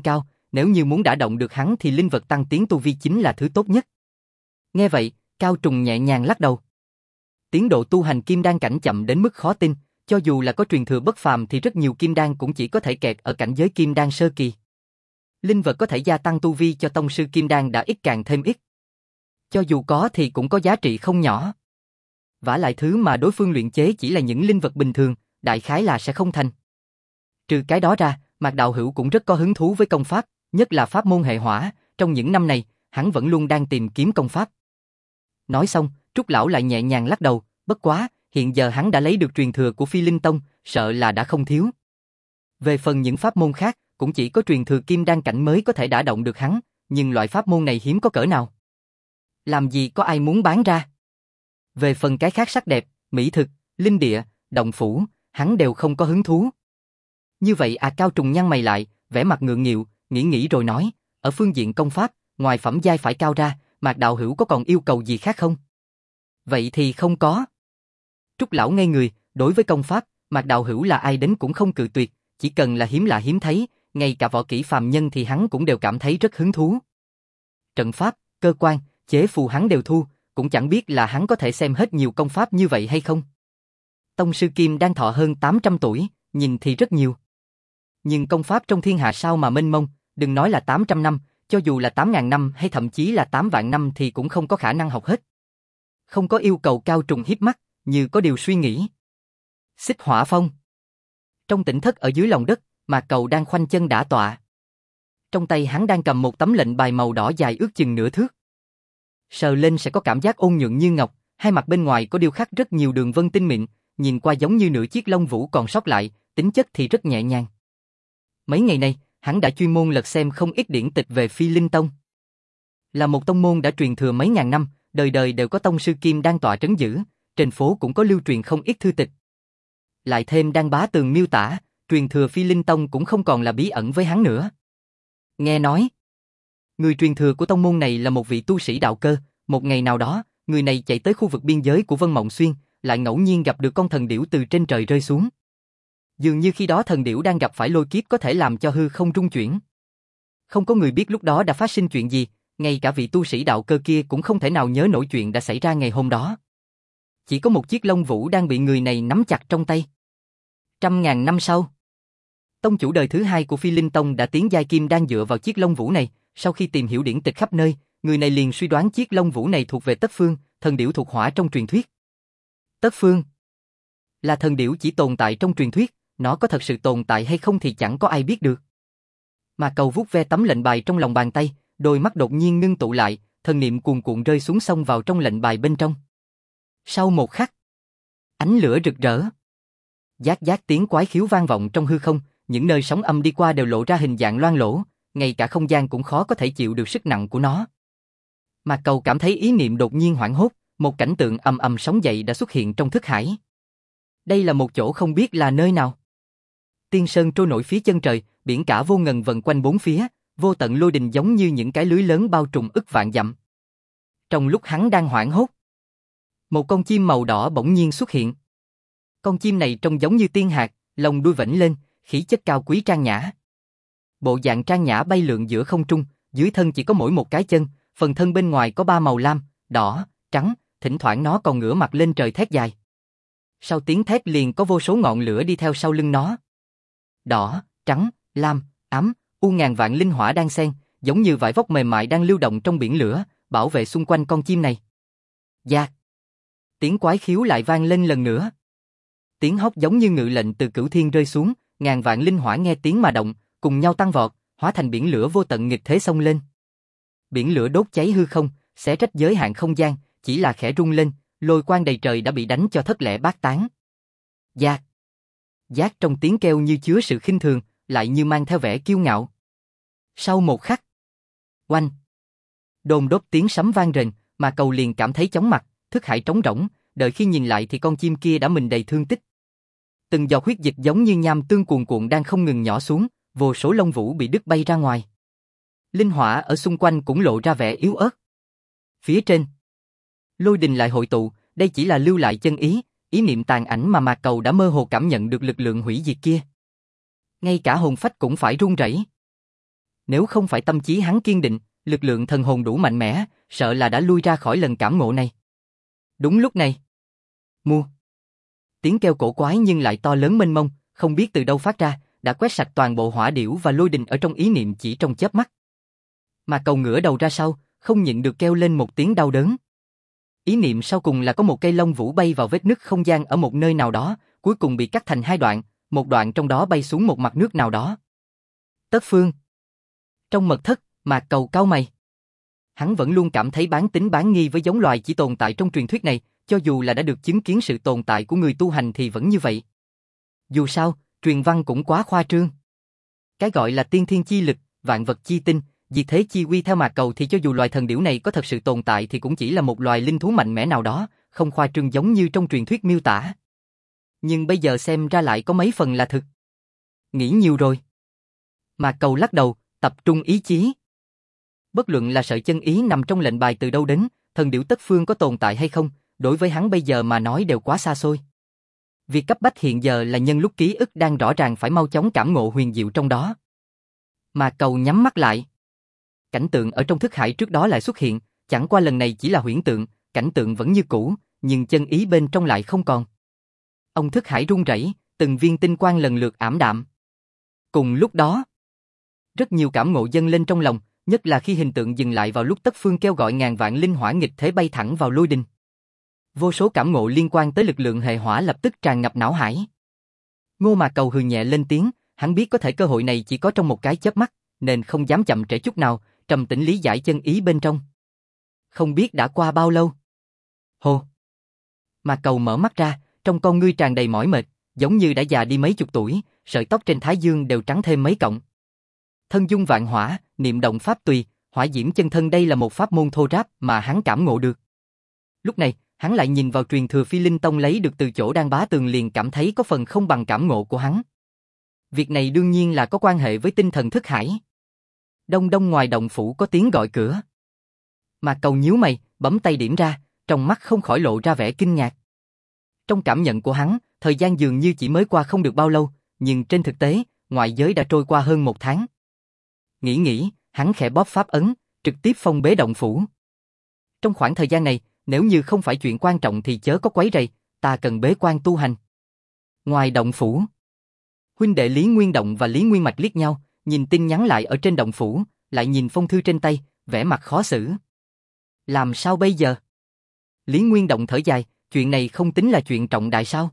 nếu như muốn đả động được hắn thì linh vật tăng tiến tu vi chính là thứ tốt nhất. Nghe vậy, Cao Trùng nhẹ nhàng lắc đầu. Tiến độ tu hành kim đan cảnh chậm đến mức khó tin, cho dù là có truyền thừa bất phàm thì rất nhiều kim đan cũng chỉ có thể kẹt ở cảnh giới kim đan sơ kỳ. Linh vật có thể gia tăng tu vi cho tông sư kim đan đã ít càng thêm ít. Cho dù có thì cũng có giá trị không nhỏ. Vả lại thứ mà đối phương luyện chế chỉ là những linh vật bình thường, đại khái là sẽ không thành. Trừ cái đó ra, Mạc Đạo Hữu cũng rất có hứng thú với công pháp, nhất là pháp môn hệ hỏa, trong những năm này, hắn vẫn luôn đang tìm kiếm công pháp. Nói xong, Trúc Lão lại nhẹ nhàng lắc đầu, bất quá, hiện giờ hắn đã lấy được truyền thừa của Phi Linh Tông, sợ là đã không thiếu. Về phần những pháp môn khác, cũng chỉ có truyền thừa kim đan cảnh mới có thể đả động được hắn, nhưng loại pháp môn này hiếm có cỡ nào. Làm gì có ai muốn bán ra. Về phần cái khác sắc đẹp, mỹ thực, linh địa, động phủ, hắn đều không có hứng thú. Như vậy Cao Trùng nhăn mày lại, vẻ mặt ngượng nghịu, nghĩ rồi nói, ở phương diện công pháp, ngoài phẩm giai phải cao ra, Mạc Đạo Hữu có còn yêu cầu gì khác không? Vậy thì không có. Trúc Lão ngây người, đối với công pháp, Mạc Đạo Hữu là ai đến cũng không cự tuyệt, chỉ cần là hiếm lạ hiếm thấy, ngay cả võ kỹ phàm nhân thì hắn cũng đều cảm thấy rất hứng thú. Trận pháp, cơ quan, chế phù hắn đều thu, cũng chẳng biết là hắn có thể xem hết nhiều công pháp như vậy hay không. Tông sư Kim đang thọ hơn 800 tuổi, nhìn thì rất nhiều. Nhưng công pháp trong thiên hạ sao mà mênh mông, đừng nói là 800 năm, cho dù là 8.000 năm hay thậm chí là 8 vạn năm thì cũng không có khả năng học hết. Không có yêu cầu. Cao Trùng híp mắt, như có điều suy nghĩ. Xích Hỏa Phong. Trong tỉnh thất ở dưới lòng đất, Mạc Cầu đang khoanh chân đả tọa. Trong tay hắn đang cầm một tấm lệnh bài màu đỏ dài ước chừng nửa thước. Sờ lên sẽ có cảm giác ôn nhuận như ngọc, hai mặt bên ngoài có điêu khắc rất nhiều đường vân tinh mịn, nhìn qua giống như nửa chiếc lông vũ còn sót lại, tính chất thì rất nhẹ nhàng. Mấy ngày nay, hắn đã chuyên môn lật xem không ít điển tịch về Phi Linh Tông. Là một tông môn đã truyền thừa mấy ngàn năm, đời đời đều có tông sư kim đang tọa trấn giữ, trên phố cũng có lưu truyền không ít thư tịch. Lại thêm Đan Bá Tường miêu tả, truyền thừa Phi Linh Tông cũng không còn là bí ẩn với hắn nữa. Nghe nói, người truyền thừa của tông môn này là một vị tu sĩ đạo cơ, một ngày nào đó, người này chạy tới khu vực biên giới của Vân Mộng Xuyên, lại ngẫu nhiên gặp được con thần điểu từ trên trời rơi xuống. Dường như khi đó thần điểu đang gặp phải lôi kiếp có thể làm cho hư không rung chuyển. Không có người biết lúc đó đã phát sinh chuyện gì, ngay cả vị tu sĩ đạo cơ kia cũng không thể nào nhớ nổi chuyện đã xảy ra ngày hôm đó. Chỉ có một chiếc lông vũ đang bị người này nắm chặt trong tay. 100.000 năm sau, tông chủ đời thứ hai của Phi Linh Tông đã tiến giai kim đang dựa vào chiếc lông vũ này. Sau khi tìm hiểu điển tịch khắp nơi, người này liền suy đoán chiếc lông vũ này thuộc về Tất Phương, thần điểu thuộc hỏa trong truyền thuyết. Tất Phương là thần điểu chỉ tồn tại trong truyền thuyết, nó có thật sự tồn tại hay không thì chẳng có ai biết được. Mà Cầu vuốt ve tấm lệnh bài trong lòng bàn tay, đôi mắt đột nhiên ngưng tụ lại, thần niệm cuồn cuộn rơi xuống xông vào trong lệnh bài bên trong. Sau một khắc, ánh lửa rực rỡ. Giác giác tiếng quái khiếu vang vọng trong hư không, những nơi sóng âm đi qua đều lộ ra hình dạng loang lổ, ngay cả không gian cũng khó có thể chịu được sức nặng của nó. Mà Cầu cảm thấy ý niệm đột nhiên hoảng hốt, một cảnh tượng ầm ầm sóng dậy đã xuất hiện trong thức hải. Đây là một chỗ không biết là nơi nào. Tiên sơn trôi nổi phía chân trời, biển cả vô ngần vần quanh bốn phía, vô tận lôi đình giống như những cái lưới lớn bao trùm ức vạn dặm. Trong lúc hắn đang hoảng hốt, một con chim màu đỏ bỗng nhiên xuất hiện. Con chim này trông giống như tiên hạc, lông đuôi vểnh lên, khí chất cao quý trang nhã. Bộ dạng trang nhã bay lượn giữa không trung, dưới thân chỉ có mỗi một cái chân, phần thân bên ngoài có ba màu lam, đỏ, trắng, thỉnh thoảng nó còn ngửa mặt lên trời thét dài. Sau tiếng thét liền có vô số ngọn lửa đi theo sau lưng nó. Đỏ, trắng, lam, ám, ngàn vạn linh hỏa đang xen, giống như vải vóc mềm mại đang lưu động trong biển lửa, bảo vệ xung quanh con chim này. Giác. Tiếng quái khiếu lại vang lên lần nữa. Tiếng hóc giống như ngự lệnh từ cửu thiên rơi xuống, ngàn vạn linh hỏa nghe tiếng mà động, cùng nhau tăng vọt, hóa thành biển lửa vô tận nghịch thế xông lên. Biển lửa đốt cháy hư không, xé rách giới hạn không gian, chỉ là khẽ rung lên, lôi quang đầy trời đã bị đánh cho thất lẻ bát tán. Giác. Giác trong tiếng kêu như chứa sự khinh thường, lại như mang theo vẻ kiêu ngạo. Sau một khắc, oanh, đồn đốt tiếng sấm vang rền, mà Cầu liền cảm thấy chóng mặt, thức hải trống rỗng, đợi khi nhìn lại thì con chim kia đã mình đầy thương tích. Từng giọt huyết dịch giống như nham tương cuồn cuộn đang không ngừng nhỏ xuống, vô số lông vũ bị đứt bay ra ngoài. Linh hỏa ở xung quanh cũng lộ ra vẻ yếu ớt. Phía trên, lôi đình lại hội tụ, đây chỉ là lưu lại chân ý, ý niệm tàn ảnh mà Mạc Cầu đã mơ hồ cảm nhận được lực lượng hủy diệt kia. Ngay cả hồn phách cũng phải run rẩy. Nếu không phải tâm trí hắn kiên định, lực lượng thần hồn đủ mạnh mẽ, sợ là đã lui ra khỏi lần cảm ngộ này. Đúng lúc này, mu, tiếng kêu cổ quái nhưng lại to lớn mênh mông, không biết từ đâu phát ra, đã quét sạch toàn bộ hỏa điểu và lôi đình ở trong ý niệm chỉ trong chớp mắt. Mà Cầu ngửa đầu ra sau, không nhịn được kêu lên một tiếng đau đớn. Ý niệm sau cùng là có một cây lông vũ bay vào vết nứt không gian ở một nơi nào đó, cuối cùng bị cắt thành hai đoạn, một đoạn trong đó bay xuống một mặt nước nào đó. Tất Phương. Trong mật thất, Mạc Cầu cau mày. Hắn vẫn luôn cảm thấy bán tín bán nghi với giống loài chỉ tồn tại trong truyền thuyết này, cho dù là đã được chứng kiến sự tồn tại của người tu hành thì vẫn như vậy. Dù sao, truyền văn cũng quá khoa trương. Cái gọi là tiên thiên chi lực, vạn vật chi tinh, diệt thế chi uy theo Mạc Cầu thì cho dù loài thần điểu này có thật sự tồn tại thì cũng chỉ là một loài linh thú mạnh mẽ nào đó, không khoa trương giống như trong truyền thuyết miêu tả. Nhưng bây giờ xem ra lại có mấy phần là thực. Nghĩ nhiều rồi. Mạc Cầu lắc đầu, tập trung ý chí. Bất luận là sợi chân ý nằm trong lệnh bài từ đâu đến, thần điểu Tất Phương có tồn tại hay không, đối với hắn bây giờ mà nói đều quá xa xôi. Việc cấp bách hiện giờ là nhân lúc ký ức đang rõ ràng phải mau chóng cảm ngộ huyền diệu trong đó. Mạc Cầu nhắm mắt lại. Cảnh tượng ở trong thức hải trước đó lại xuất hiện, chẳng qua lần này chỉ là huyễn tượng, cảnh tượng vẫn như cũ, nhưng chân ý bên trong lại không còn. Ông thức hải run rẩy, từng viên tinh quang lần lượt ảm đạm. Cùng lúc đó, rất nhiều cảm ngộ dâng lên trong lòng, nhất là khi hình tượng dừng lại vào lúc Tất Phương kêu gọi ngàn vạn linh hỏa nghịch thế bay thẳng vào lôi đình. Vô số cảm ngộ liên quan tới lực lượng hệ hỏa lập tức tràn ngập não hải. Ngô Mạc Cầu hừ nhẹ lên tiếng, hắn biết có thể cơ hội này chỉ có trong một cái chớp mắt, nên không dám chậm trễ chút nào, trầm tĩnh lý giải chân ý bên trong. Không biết đã qua bao lâu. Hồ. Mạc Cầu mở mắt ra, trong con ngươi tràn đầy mỏi mệt, giống như đã già đi mấy chục tuổi, sợi tóc trên thái dương đều trắng thêm mấy cọng. Thân dung vạn hỏa, niệm động pháp tùy, hỏa diễm chân thân, đây là một pháp môn thô ráp mà hắn cảm ngộ được. Lúc này, hắn lại nhìn vào truyền thừa Phi Linh Tông lấy được từ chỗ Đan Bá Tường liền cảm thấy có phần không bằng cảm ngộ của hắn. Việc này đương nhiên là có quan hệ với tinh thần thức hải. Đông đông ngoài động phủ có tiếng gọi cửa. Mạc Cầu nhíu mày, bấm tay điểm ra, trong mắt không khỏi lộ ra vẻ kinh ngạc. Trong cảm nhận của hắn, thời gian dường như chỉ mới qua không được bao lâu, nhưng trên thực tế, ngoại giới đã trôi qua hơn 1 tháng. Nghĩ, hắn khẽ bóp pháp ấn, trực tiếp phong bế động phủ. Trong khoảng thời gian này, nếu như không phải chuyện quan trọng thì chớ có quấy rầy, ta cần bế quan tu hành. Ngoài động phủ, huynh đệ Lý Nguyên Động và Lý Nguyên Mạch liếc nhau, nhìn tin nhắn lại ở trên động phủ, lại nhìn phong thư trên tay, vẻ mặt khó xử. Làm sao bây giờ? Lý Nguyên Động thở dài, chuyện này không tính là chuyện trọng đại sao?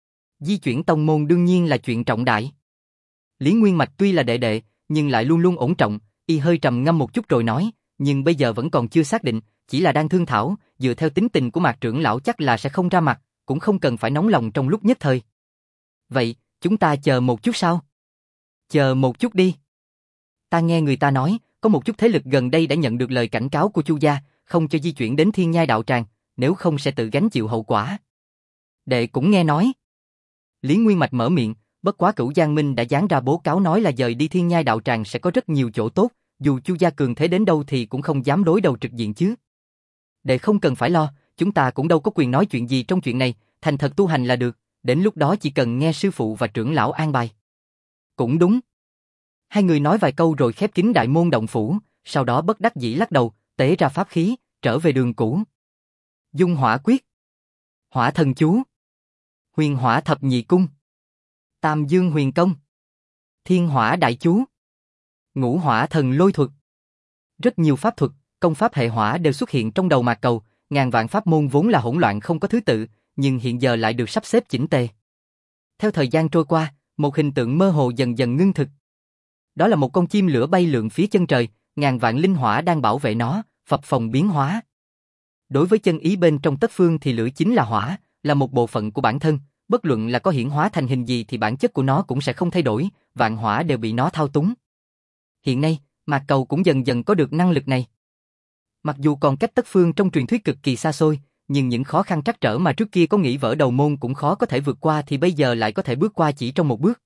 Di chuyển tông môn đương nhiên là chuyện trọng đại. Lý Nguyên Mạch tuy là đệ đệ, nhưng lại luôn luôn ổn trọng, y hơi trầm ngâm một chút rồi nói, nhưng bây giờ vẫn còn chưa xác định, chỉ là đang thương thảo, dựa theo tính tình của Mạc trưởng lão chắc là sẽ không ra mặt, cũng không cần phải nóng lòng trong lúc nhất thời. Vậy, chúng ta chờ một chút sao? Chờ một chút đi. Ta nghe người ta nói, có một chút thế lực gần đây đã nhận được lời cảnh cáo của Chu gia, không cho di chuyển đến Thiên Nhai đạo tràng, nếu không sẽ tự gánh chịu hậu quả. Đệ cũng nghe nói. Lý Nguyên Mạch mở miệng, bất quá Cửu Giang Minh đã giáng ra bố cáo nói là dời đi Thiên Nhai đạo tràng sẽ có rất nhiều chỗ tốt, dù Chu gia cường thế đến đâu thì cũng không dám đối đầu trực diện chứ. Đệ không cần phải lo, chúng ta cũng đâu có quyền nói chuyện gì trong chuyện này, thành thật tu hành là được, đến lúc đó chỉ cần nghe sư phụ và trưởng lão an bài. Cũng đúng. Hai người nói vài câu rồi khép kín đại môn động phủ, sau đó bất đắc dĩ lắc đầu, tế ra pháp khí, trở về đường cũ. Dung hỏa quyết, hỏa thần chú, huyền hỏa thập nhị cung, tam dương huyền công, thiên hỏa đại chú, ngũ hỏa thần lôi thuật. Rất nhiều pháp thuật, công pháp hệ hỏa đều xuất hiện trong đầu Mạc Cầu, ngàn vạn pháp môn vốn là hỗn loạn không có thứ tự, nhưng hiện giờ lại được sắp xếp chỉnh tề. Theo thời gian trôi qua, một hình tượng mơ hồ dần dần ngưng thực. Đó là một con chim lửa bay lượn phía chân trời, ngàn vạn linh hỏa đang bảo vệ nó, phập phồng biến hóa. Đối với chân ý bên trong Tất Phương thì lửa chính là hỏa, là một bộ phận của bản thân, bất luận là có hiển hóa thành hình gì thì bản chất của nó cũng sẽ không thay đổi, vạn hỏa đều bị nó thao túng. Hiện nay, Mạc Cầu cũng dần dần có được năng lực này. Mặc dù còn cách Tất Phương trong truyền thuyết cực kỳ xa xôi, nhưng những khó khăn trắc trở mà trước kia có nghĩ vỡ đầu môn cũng khó có thể vượt qua thì bây giờ lại có thể bước qua chỉ trong một bước.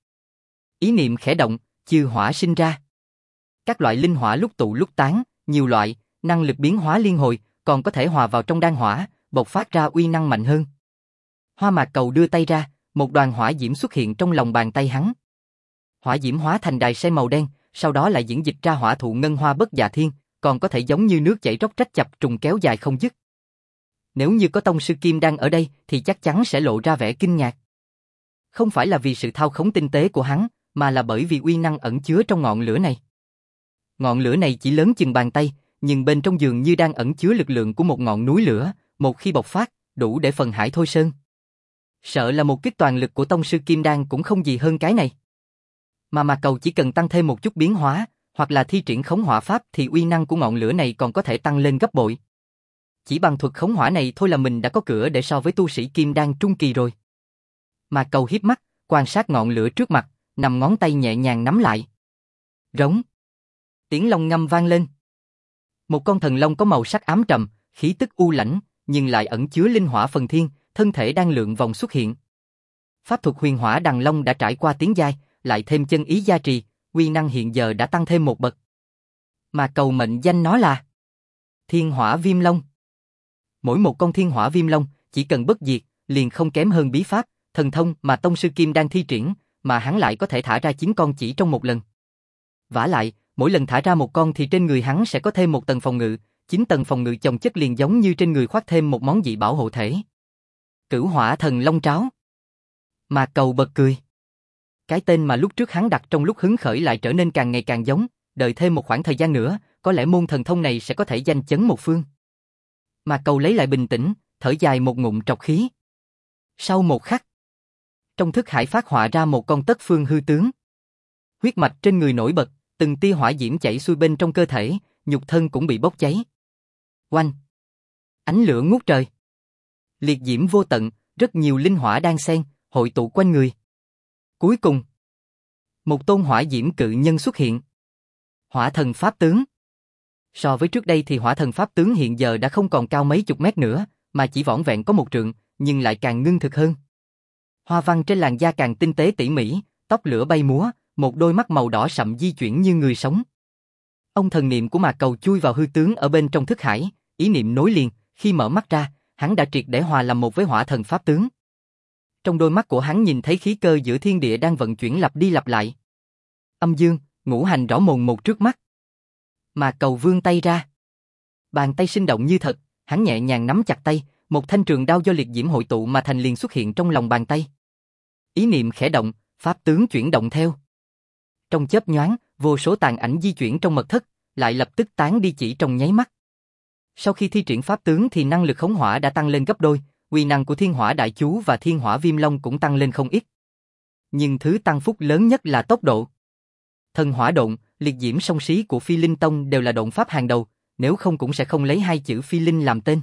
Ý niệm khẽ động, chư hỏa sinh ra. Các loại linh hỏa lúc tụ lúc tán, nhiều loại, năng lực biến hóa liên hồi, còn có thể hòa vào trong đan hỏa, bộc phát ra uy năng mạnh hơn. Hoa Mạc Cầu đưa tay ra, một đoàn hỏa diễm xuất hiện trong lòng bàn tay hắn. Hỏa diễm hóa thành đài sen màu đen, sau đó lại diễn dịch ra hỏa thụ ngân hoa bất dạ thiên, còn có thể giống như nước chảy róc rách chập trùng kéo dài không dứt. Nếu như có tông sư Kim Đan ở đây thì chắc chắn sẽ lộ ra vẻ kinh ngạc. Không phải là vì sự thao khống tinh tế của hắn, mà là bởi vì uy năng ẩn chứa trong ngọn lửa này. Ngọn lửa này chỉ lớn chừng bàn tay, nhưng bên trong dường như đang ẩn chứa lực lượng của một ngọn núi lửa, một khi bộc phát, đủ để phần hải thôi sơn. Sợ là một kích toàn lực của tông sư Kim Đan cũng không gì hơn cái này. Mà Mạc Cầu chỉ cần tăng thêm một chút biến hóa, hoặc là thi triển khống hỏa pháp thì uy năng của ngọn lửa này còn có thể tăng lên gấp bội. Chỉ bằng thuật khống hỏa này thôi là mình đã có cửa để so với tu sĩ Kim Đan trung kỳ rồi. Mạc Cầu hiếp mắt, quan sát ngọn lửa trước mặt, nằm ngón tay nhẹ nhàng nắm lại. Rống. Tiếng long ngâm vang lên. Một con thần long có màu sắc ám trầm, khí tức u lãnh, nhưng lại ẩn chứa linh hỏa phần thiên, thân thể đang lượn vòng xuất hiện. Pháp thuật huyền hỏa đằng long đã trải qua tiến giai, lại thêm chân ý gia trì, uy năng hiện giờ đã tăng thêm một bậc. Mà Cầu mệnh danh nó là Thiên Hỏa Viêm Long. Mỗi một con Thiên Hỏa Viêm Long chỉ cần bất diệt, liền không kém hơn bí pháp, thần thông mà tông sư Kim đang thi triển, mà hắn lại có thể thả ra 9 con chỉ trong một lần. Vả lại, mỗi lần thả ra một con thì trên người hắn sẽ có thêm một tầng phòng ngự, 9 tầng phòng ngự chồng chất liền giống như trên người khoác thêm một món dị bảo hộ thể. Cửu Hỏa Thần Long Tráo. Mà Cầu bật cười. Cái tên mà lúc trước hắn đặt trong lúc hứng khởi lại trở nên càng ngày càng giống, đợi thêm một khoảng thời gian nữa, có lẽ môn thần thông này sẽ có thể danh chấn một phương. Mà Cầu lấy lại bình tĩnh, thở dài một ngụm trọc khí. Sau một khắc, trong thức hải phát họa ra một con tất phương hư tướng. Huyết mạch trên người nổi bật, từng tia hỏa diễm chảy xuôi bên trong cơ thể, nhục thân cũng bị bốc cháy. Oanh! Ánh lửa ngút trời. Liệt diễm vô tận, rất nhiều linh hỏa đan xen, hội tụ quanh người. Cuối cùng, một tôn hỏa diễm cự nhân xuất hiện. Hỏa thần pháp tướng. So với trước đây thì hỏa thần pháp tướng hiện giờ đã không còn cao mấy chục mét nữa, mà chỉ vỏn vẹn có 1 trượng, nhưng lại càng ngưng thực hơn. Hoa văn trên làn da càng tinh tế tỉ mỉ, tóc lửa bay múa, một đôi mắt màu đỏ sậm di chuyển như người sống. Ông thần niệm của Mạc Cầu chui vào hư tướng ở bên trong thức hải, ý niệm nối liền, khi mở mắt ra, hắn đã triệt để hòa làm một với hỏa thần pháp tướng. Trong đôi mắt của hắn nhìn thấy khí cơ giữa thiên địa đang vận chuyển lặp đi lặp lại. Âm dương, ngũ hành rõ mồn một trước mắt. Mạc Cầu vươn tay ra. Bàn tay sinh động như thật, hắn nhẹ nhàng nắm chặt tay, một thanh trường đao do liệt diễm hội tụ mà thành liền xuất hiện trong lòng bàn tay. Ý niệm khẽ động, pháp tướng chuyển động theo. Trong chớp nhoáng, vô số tàn ảnh di chuyển trong mật thất, lại lập tức tán đi chỉ trong nháy mắt. Sau khi thi triển pháp tướng thì năng lực khống hỏa đã tăng lên gấp đôi, uy năng của Thiên Hỏa Đại Chú và Thiên Hỏa Viêm Long cũng tăng lên không ít. Nhưng thứ tăng phúc lớn nhất là tốc độ. Thần Hỏa Độn, liệt diễm song xí của Phi Linh Tông đều là độn pháp hàng đầu, nếu không cũng sẽ không lấy 2 chữ Phi Linh làm tên.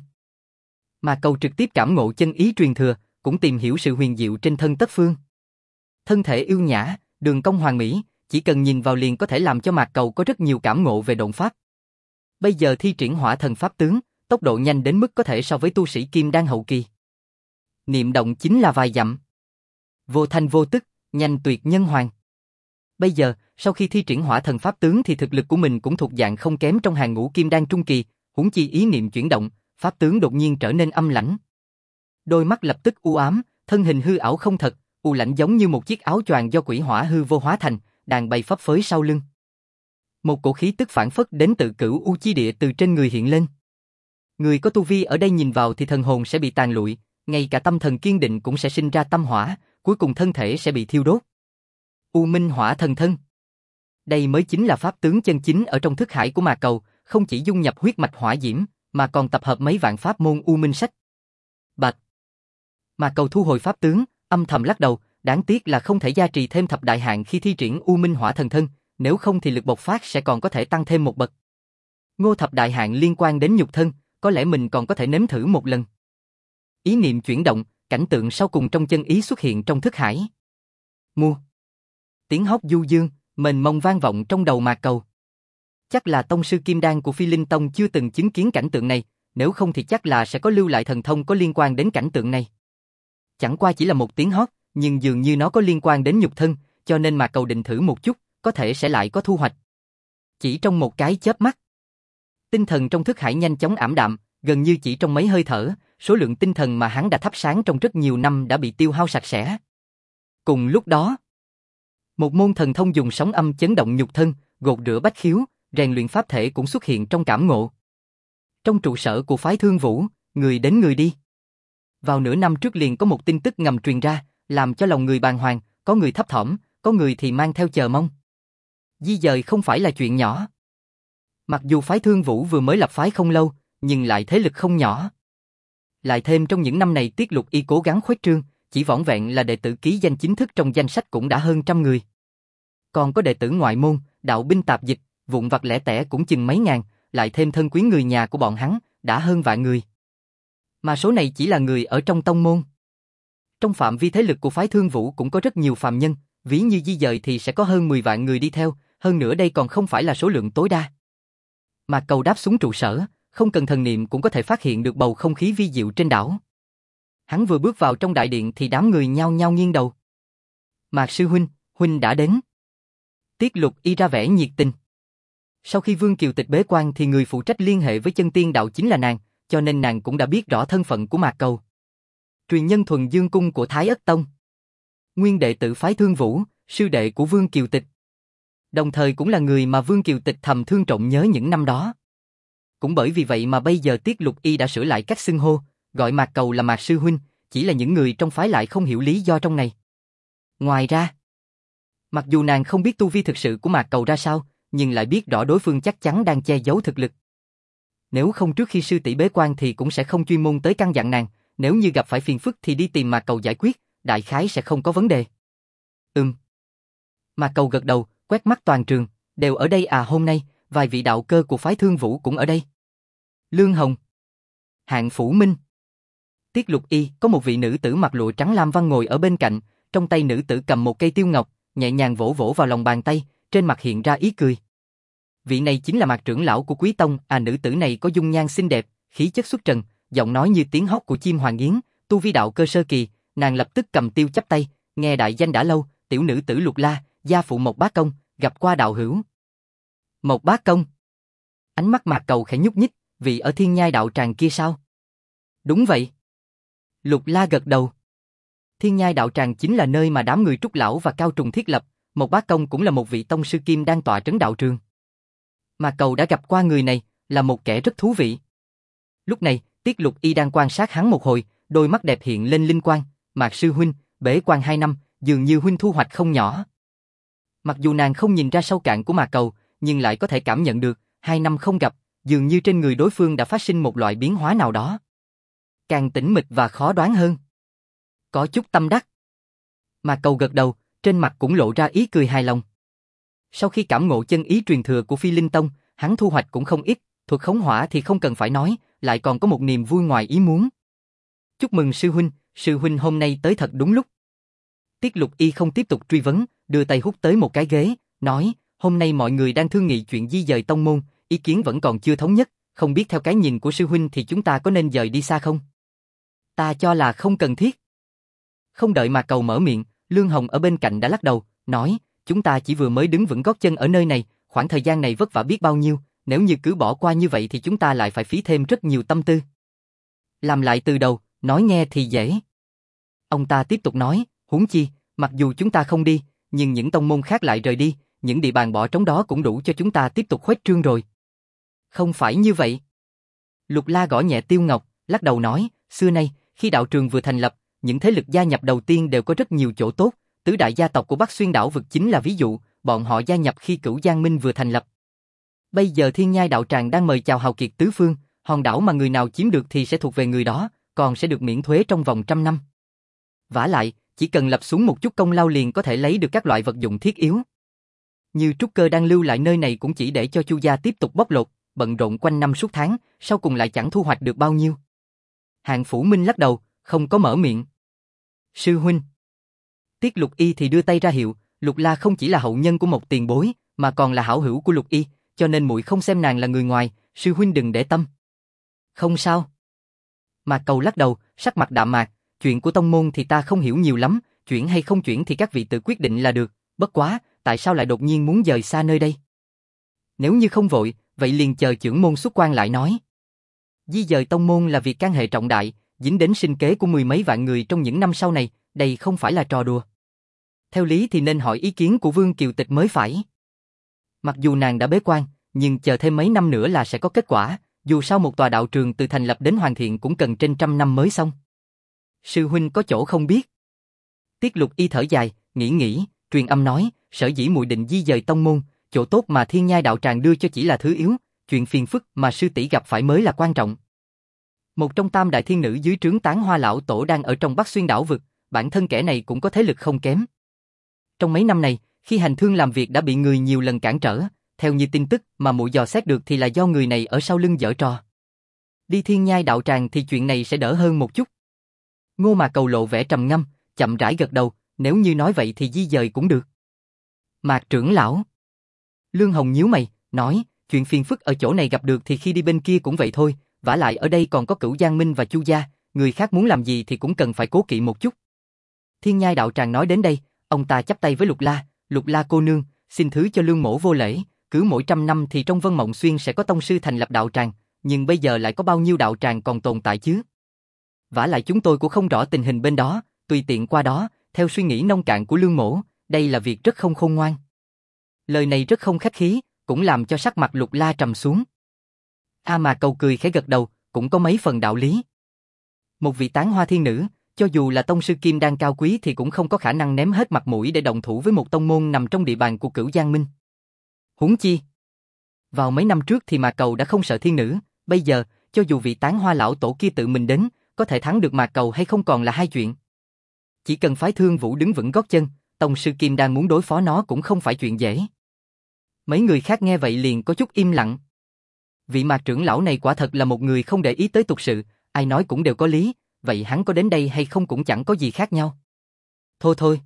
Mà Cầu trực tiếp cảm ngộ chân ý truyền thừa, cũng tìm hiểu sự huyền diệu trên thân Tất Phương. Thân thể yêu nhã, đường cong hoàn mỹ, chỉ cần nhìn vào liền có thể làm cho Mạc Cầu có rất nhiều cảm ngộ về độn pháp. Bây giờ thi triển hỏa thần pháp tướng, tốc độ nhanh đến mức có thể so với tu sĩ Kim Đan hậu kỳ. Niệm động chính là vài dặm. Vô thanh vô tức, nhanh tuyệt nhân hoàng. Bây giờ, sau khi thi triển hỏa thần pháp tướng thì thực lực của mình cũng thuộc dạng không kém trong hàng ngũ Kim Đan trung kỳ, huống chi ý niệm chuyển động, pháp tướng đột nhiên trở nên âm lãnh. Đôi mắt lập tức u ám, thân hình hư ảo không thật, u lãnh giống như một chiếc áo choàng do quỷ hỏa hư vô hóa thành, đàn bay phấp phới sau lưng. Một cổ khí tức phản phất đến từ Cửu U chi địa từ trên người hiện lên. Người có tu vi ở đây nhìn vào thì thần hồn sẽ bị tàn lụi, ngay cả tâm thần kiên định cũng sẽ sinh ra tâm hỏa, cuối cùng thân thể sẽ bị thiêu đốt. U Minh Hỏa Thần Thân. Đây mới chính là pháp tướng chân chính ở trong thức hải của Mạc Cầu, không chỉ dung nhập huyết mạch hỏa diễm, mà còn tập hợp mấy vạn pháp môn U Minh sách. Bạch. Mạc Cầu thu hồi pháp tướng, âm thầm lắc đầu, đáng tiếc là không thể gia trì thêm thập đại hạn khi thi triển U Minh Hỏa Thần Thân, nếu không thì lực bộc phát sẽ còn có thể tăng thêm một bậc. Ngô thập đại hạn liên quan đến nhục thân, có lẽ mình còn có thể nếm thử một lần. Ý niệm chuyển động, cảnh tượng sau cùng trong chân ý xuất hiện trong thức hải. Mua. Tiếng hót du dương, mênh mông vang vọng trong đầu Mạc Cầu. Chắc là tông sư Kim Đan của Phi Linh Tông chưa từng chứng kiến cảnh tượng này, nếu không thì chắc là sẽ có lưu lại thần thông có liên quan đến cảnh tượng này. Chẳng qua chỉ là một tiếng hót, nhưng dường như nó có liên quan đến nhục thân, cho nên Mạc Cầu định thử một chút, có thể sẽ lại có thu hoạch. Chỉ trong một cái chớp mắt, tinh thần trong thức hải nhanh chóng ảm đạm, gần như chỉ trong mấy hơi thở, số lượng tinh thần mà hắn đã thắp sáng trong rất nhiều năm đã bị tiêu hao sạch sẽ. Cùng lúc đó, một môn thần thông dùng sóng âm chấn động nhục thân, gột rửa bách khiếu, rèn luyện pháp thể cũng xuất hiện trong cảm ngộ. Trong trụ sở của phái Thương Vũ, người đến người đi. Vào nửa năm trước liền có một tin tức ngầm truyền ra, làm cho lòng người bàng hoàng, có người thấp thỏm, có người thì mang theo chờ mong. Di dời không phải là chuyện nhỏ. Mặc dù phái Thương Vũ vừa mới lập phái không lâu, nhưng lại thế lực không nhỏ. Lại thêm trong những năm này Tiết Lục Y cố gắng khuếch trương, chỉ vỏn vẹn là đệ tử ký danh chính thức trong danh sách cũng đã hơn 100 người. Còn có đệ tử ngoại môn, đạo binh tạp dịch, vụn vặt lẻ tẻ cũng chừng mấy ngàn, lại thêm thân quyến người nhà của bọn hắn, đã hơn vạn người. Mà số này chỉ là người ở trong tông môn. Trong phạm vi thế lực của phái Thương Vũ cũng có rất nhiều phàm nhân, ví như di dời thì sẽ có hơn 10 vạn người đi theo, hơn nữa đây còn không phải là số lượng tối đa. Mạc Cầu đáp xuống trụ sở, không cần thần niệm cũng có thể phát hiện được bầu không khí vi diệu trên đảo. Hắn vừa bước vào trong đại điện thì đám người nhao nhao nghiêng đầu. Mạc sư huynh, huynh đã đến. Tiết Lục Y ra vẻ nhiệt tình. Sau khi Vương Kiều Tịch bế quan thì người phụ trách liên hệ với chân tiên đạo chính là nàng, cho nên nàng cũng đã biết rõ thân phận của Mạc Cầu. Truyền nhân Thuần Dương Cung của Thái Ất Tông. Nguyên đệ tử phái Thương Vũ, sư đệ của Vương Kiều Tịch. Đồng thời cũng là người mà Vương Kiều Tịch thầm thương trọng nhớ những năm đó. Cũng bởi vì vậy mà bây giờ Tiết Lục Y đã sửa lại cách xưng hô, gọi Mạc Cầu là Mạc sư huynh, chỉ là những người trong phái lại không hiểu lý do trong này. Ngoài ra, mặc dù nàng không biết tu vi thực sự của Mạc Cầu ra sao, nhưng lại biết rõ đối phương chắc chắn đang che giấu thực lực. Nếu không trước khi sư tỷ bế quan thì cũng sẽ không chuyên môn tới căn dặn nàng, nếu như gặp phải phiền phức thì đi tìm Mạc Cầu giải quyết, đại khái sẽ không có vấn đề. Mạc Cầu gật đầu, quét mắt toàn trường, đều ở đây à? Hôm nay, vài vị đạo cơ của phái Thương Vũ cũng ở đây. Lương Hồng, Hạng Phủ Minh, Tiết Lục Y, có một vị nữ tử mặc lụa trắng lam văn ngồi ở bên cạnh, trong tay nữ tử cầm một cây tiêu ngọc, nhẹ nhàng vỗ vỗ vào lòng bàn tay, trên mặt hiện ra ý cười. Vị này chính là Mạc trưởng lão của Quý Tông, nữ tử này có dung nhan xinh đẹp, khí chất xuất trần, giọng nói như tiếng hót của chim hoàng yến, tu vi đạo cơ sơ kỳ, nàng lập tức cầm tiêu chắp tay, nghe đại danh đã lâu, tiểu nữ tử Lục La, gia phụ Mộc Bá Công, gặp qua đạo hữu. Mộc Bá Công. Ánh mắt Mạc Cầu khẽ nhúc nhích, vị ở Thiên Nhai đạo tràng kia sao? Đúng vậy. Lục La gật đầu. Thiên Nhai đạo tràng chính là nơi mà đám người Trúc lão và Cao Trùng thiết lập, Mộc Bá Công cũng là một vị tông sư kim đang tọa trấn đạo trường. Mạc Cầu đã gặp qua người này, là một kẻ rất thú vị. Lúc này, Tiết Lục Y đang quan sát hắn một hồi, đôi mắt đẹp hiện lên linh quang. Mạc sư huynh, bế quan 2 năm, dường như huynh thu hoạch không nhỏ. Mặc dù nàng không nhìn ra sâu cạn của Mạc Cầu, nhưng lại có thể cảm nhận được, 2 năm không gặp, dường như trên người đối phương đã phát sinh một loại biến hóa nào đó. Càng tĩnh mịch và khó đoán hơn. Có chút tâm đắc. Mạc Cầu gật đầu, trên mặt cũng lộ ra ý cười hài lòng. Sau khi cảm ngộ chân ý truyền thừa của Phi Linh Tông, hắn thu hoạch cũng không ít, thuật khống hỏa thì không cần phải nói, lại còn có một niềm vui ngoài ý muốn. Chúc mừng sư huynh hôm nay tới thật đúng lúc. Tiết Lục Y không tiếp tục truy vấn, đưa tay hút tới một cái ghế, nói, hôm nay mọi người đang thương nghị chuyện di dời tông môn, ý kiến vẫn còn chưa thống nhất, không biết theo cái nhìn của sư huynh thì chúng ta có nên dời đi xa không? Ta cho là không cần thiết. Không đợi Mạc Cầu mở miệng, Lương Hồng ở bên cạnh đã lắc đầu, nói, chúng ta chỉ vừa mới đứng vững gót chân ở nơi này, khoảng thời gian này vất vả biết bao nhiêu, nếu như cứ bỏ qua như vậy thì chúng ta lại phải phí thêm rất nhiều tâm tư. Làm lại từ đầu, nói nghe thì dễ. Ông ta tiếp tục nói, huống chi, mặc dù chúng ta không đi, nhưng những tông môn khác lại rời đi, những địa bàn bỏ trống đó cũng đủ cho chúng ta tiếp tục khuếch trương rồi. Không phải như vậy. Lục La gõ nhẹ tiêu ngọc, lắc đầu nói, xưa nay, khi đạo trường vừa thành lập, những thế lực gia nhập đầu tiên đều có rất nhiều chỗ tốt, tứ đại gia tộc của Bắc Xuyên đảo vực chính là ví dụ, bọn họ gia nhập khi Cửu Giang Minh vừa thành lập. Bây giờ Thiên Nhai đạo tràng đang mời chào hào kiệt tứ phương, hòn đảo mà người nào chiếm được thì sẽ thuộc về người đó, còn sẽ được miễn thuế trong vòng 100 năm. Vả lại, chỉ cần lập xuống một chút công lao liền có thể lấy được các loại vật dụng thiết yếu. Như trúc cơ đang lưu lại nơi này cũng chỉ để cho Chu gia tiếp tục bóc lột, bận rộn quanh năm suốt tháng, sau cùng lại chẳng thu hoạch được bao nhiêu. Hạng Phủ Minh lắc đầu, không có mở miệng. Sư huynh. Tiết Lục Y thì đưa tay ra hiệu, Lục La không chỉ là hậu nhân của một tiền bối, mà còn là hảo hữu của Lục Y, cho nên muội không xem nàng là người ngoài, sư huynh đừng để tâm. Không sao. Mạc Cầu lắc đầu, sắc mặt đạm mạc, chuyện của tông môn thì ta không hiểu nhiều lắm, chuyển hay không chuyển thì các vị tự quyết định là được, bất quá, tại sao lại đột nhiên muốn dời xa nơi đây? Nếu như không vội, vậy liền chờ chưởng môn xuất quan lại nói. Di dời tông môn là việc can hệ trọng đại, dính đến sinh kế của mười mấy vạn người trong những năm sau này, đây không phải là trò đùa. Theo lý thì nên hỏi ý kiến của Vương Kiều Tịch mới phải. Mặc dù nàng đã bế quan, nhưng chờ thêm mấy năm nữa là sẽ có kết quả, dù sao một tòa đạo trường từ thành lập đến hoàn thiện cũng cần trên 100 năm mới xong. Sư huynh có chỗ không biết. Tiết Lục Y thở dài, nghĩ, truyền âm nói, sở dĩ muội định di dời tông môn, chỗ tốt mà Thiên Nhai đạo tràng đưa cho chỉ là thứ yếu, chuyện phiền phức mà sư tỷ gặp phải mới là quan trọng. Một trong tam đại thiên nữ dưới trướng Tán Hoa lão tổ đang ở trong Bắc Xuyên đảo vực, bản thân kẻ này cũng có thế lực không kém. Trong mấy năm này, khi hành thương làm việc đã bị người nhiều lần cản trở, theo như tin tức mà muội dò xét được thì là do người này ở sau lưng giở trò. Đi Thiên Nhai đạo tràng thì chuyện này sẽ đỡ hơn một chút. Ngô Mạc Cầu lộ vẻ trầm ngâm, chậm rãi gật đầu, nếu như nói vậy thì di dời cũng được. Mạc trưởng lão. Lương Hồng nhíu mày, nói, chuyện phiền phức ở chỗ này gặp được thì khi đi bên kia cũng vậy thôi, vả lại ở đây còn có Cửu Giang Minh và Chu gia, người khác muốn làm gì thì cũng cần phải cố kỵ một chút. Thiên Nhai đạo tràng nói đến đây, ông ta chắp tay với Lục La cô nương, xin thứ cho Lương mỗ vô lễ, cứ mỗi 100 năm thì trong Vân Mộng Xuyên sẽ có tông sư thành lập đạo tràng, nhưng bây giờ lại có bao nhiêu đạo tràng còn tồn tại chứ? Vả lại chúng tôi cũng không rõ tình hình bên đó, tùy tiện qua đó, theo suy nghĩ nông cạn của Lương mỗ, đây là việc rất không khôn ngoan. Lời này rất không khách khí, cũng làm cho sắc mặt Lục La trầm xuống. Mà Cầu cười khẽ gật đầu, cũng có mấy phần đạo lý. Một vị tán hoa thiên nữ, cho dù là tông sư kim đan cao quý thì cũng không có khả năng ném hết mặt mũi để động thủ với một tông môn nằm trong địa bàn của Cửu Giang Minh. Huống chi, vào mấy năm trước thì Mạc Cầu đã không sợ thiên nữ, bây giờ, cho dù vị tán hoa lão tổ kia tự mình đến, có thể thắng được Mạc Cầu hay không còn là hai chuyện. Chỉ cần phái Thương Vũ đứng vững gót chân, tông sư kim đan muốn đối phó nó cũng không phải chuyện dễ. Mấy người khác nghe vậy liền có chút im lặng. Vị Mạc trưởng lão này quả thật là một người không để ý tới tục sự, ai nói cũng đều có lý, vậy hắn có đến đây hay không cũng chẳng có gì khác nhau. Thôi.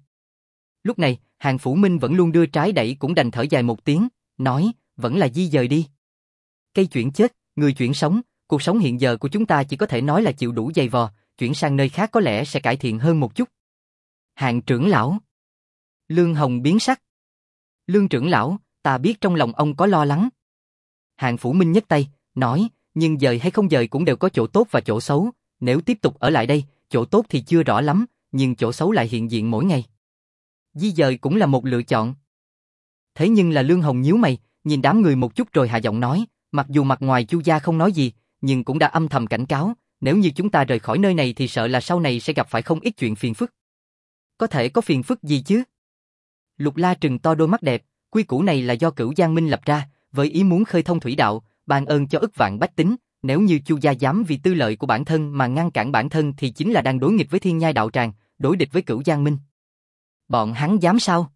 Lúc này, Hàng Phủ Minh vẫn luôn đưa trái đẩy cũng đành thở dài một tiếng, nói, vẫn là di dời đi. Cây chuyển chết, người chuyển sống, cuộc sống hiện giờ của chúng ta chỉ có thể nói là chịu đủ dày vò, chuyển sang nơi khác có lẽ sẽ cải thiện hơn một chút. Hàng trưởng lão. Lương Hồng biến sắc. Lương trưởng lão, ta biết trong lòng ông có lo lắng. Hàng Phủ Minh nhấc tay, nói, nhưng dời hay không dời cũng đều có chỗ tốt và chỗ xấu, nếu tiếp tục ở lại đây, chỗ tốt thì chưa rõ lắm, nhưng chỗ xấu lại hiện diện mỗi ngày. Di dời cũng là một lựa chọn. Thế nhưng là Lương Hồng nhíu mày, nhìn đám người một chút rồi hạ giọng nói, mặc dù mặt ngoài Chu gia không nói gì, nhưng cũng đã âm thầm cảnh cáo, nếu như chúng ta rời khỏi nơi này thì sợ là sau này sẽ gặp phải không ít chuyện phiền phức. Có thể có phiền phức gì chứ? Lục La trừng to đôi mắt đẹp, quy củ này là do Cửu Giang Minh lập ra, với ý muốn khơi thông thủy đạo, ban ơn cho ức vạn bách tính, nếu như Chu gia dám vì tư lợi của bản thân mà ngăn cản bản thân thì chính là đang đối nghịch với Thiên Nhai đạo tràng, đối địch với Cửu Giang Minh. Bọn hắn dám sao?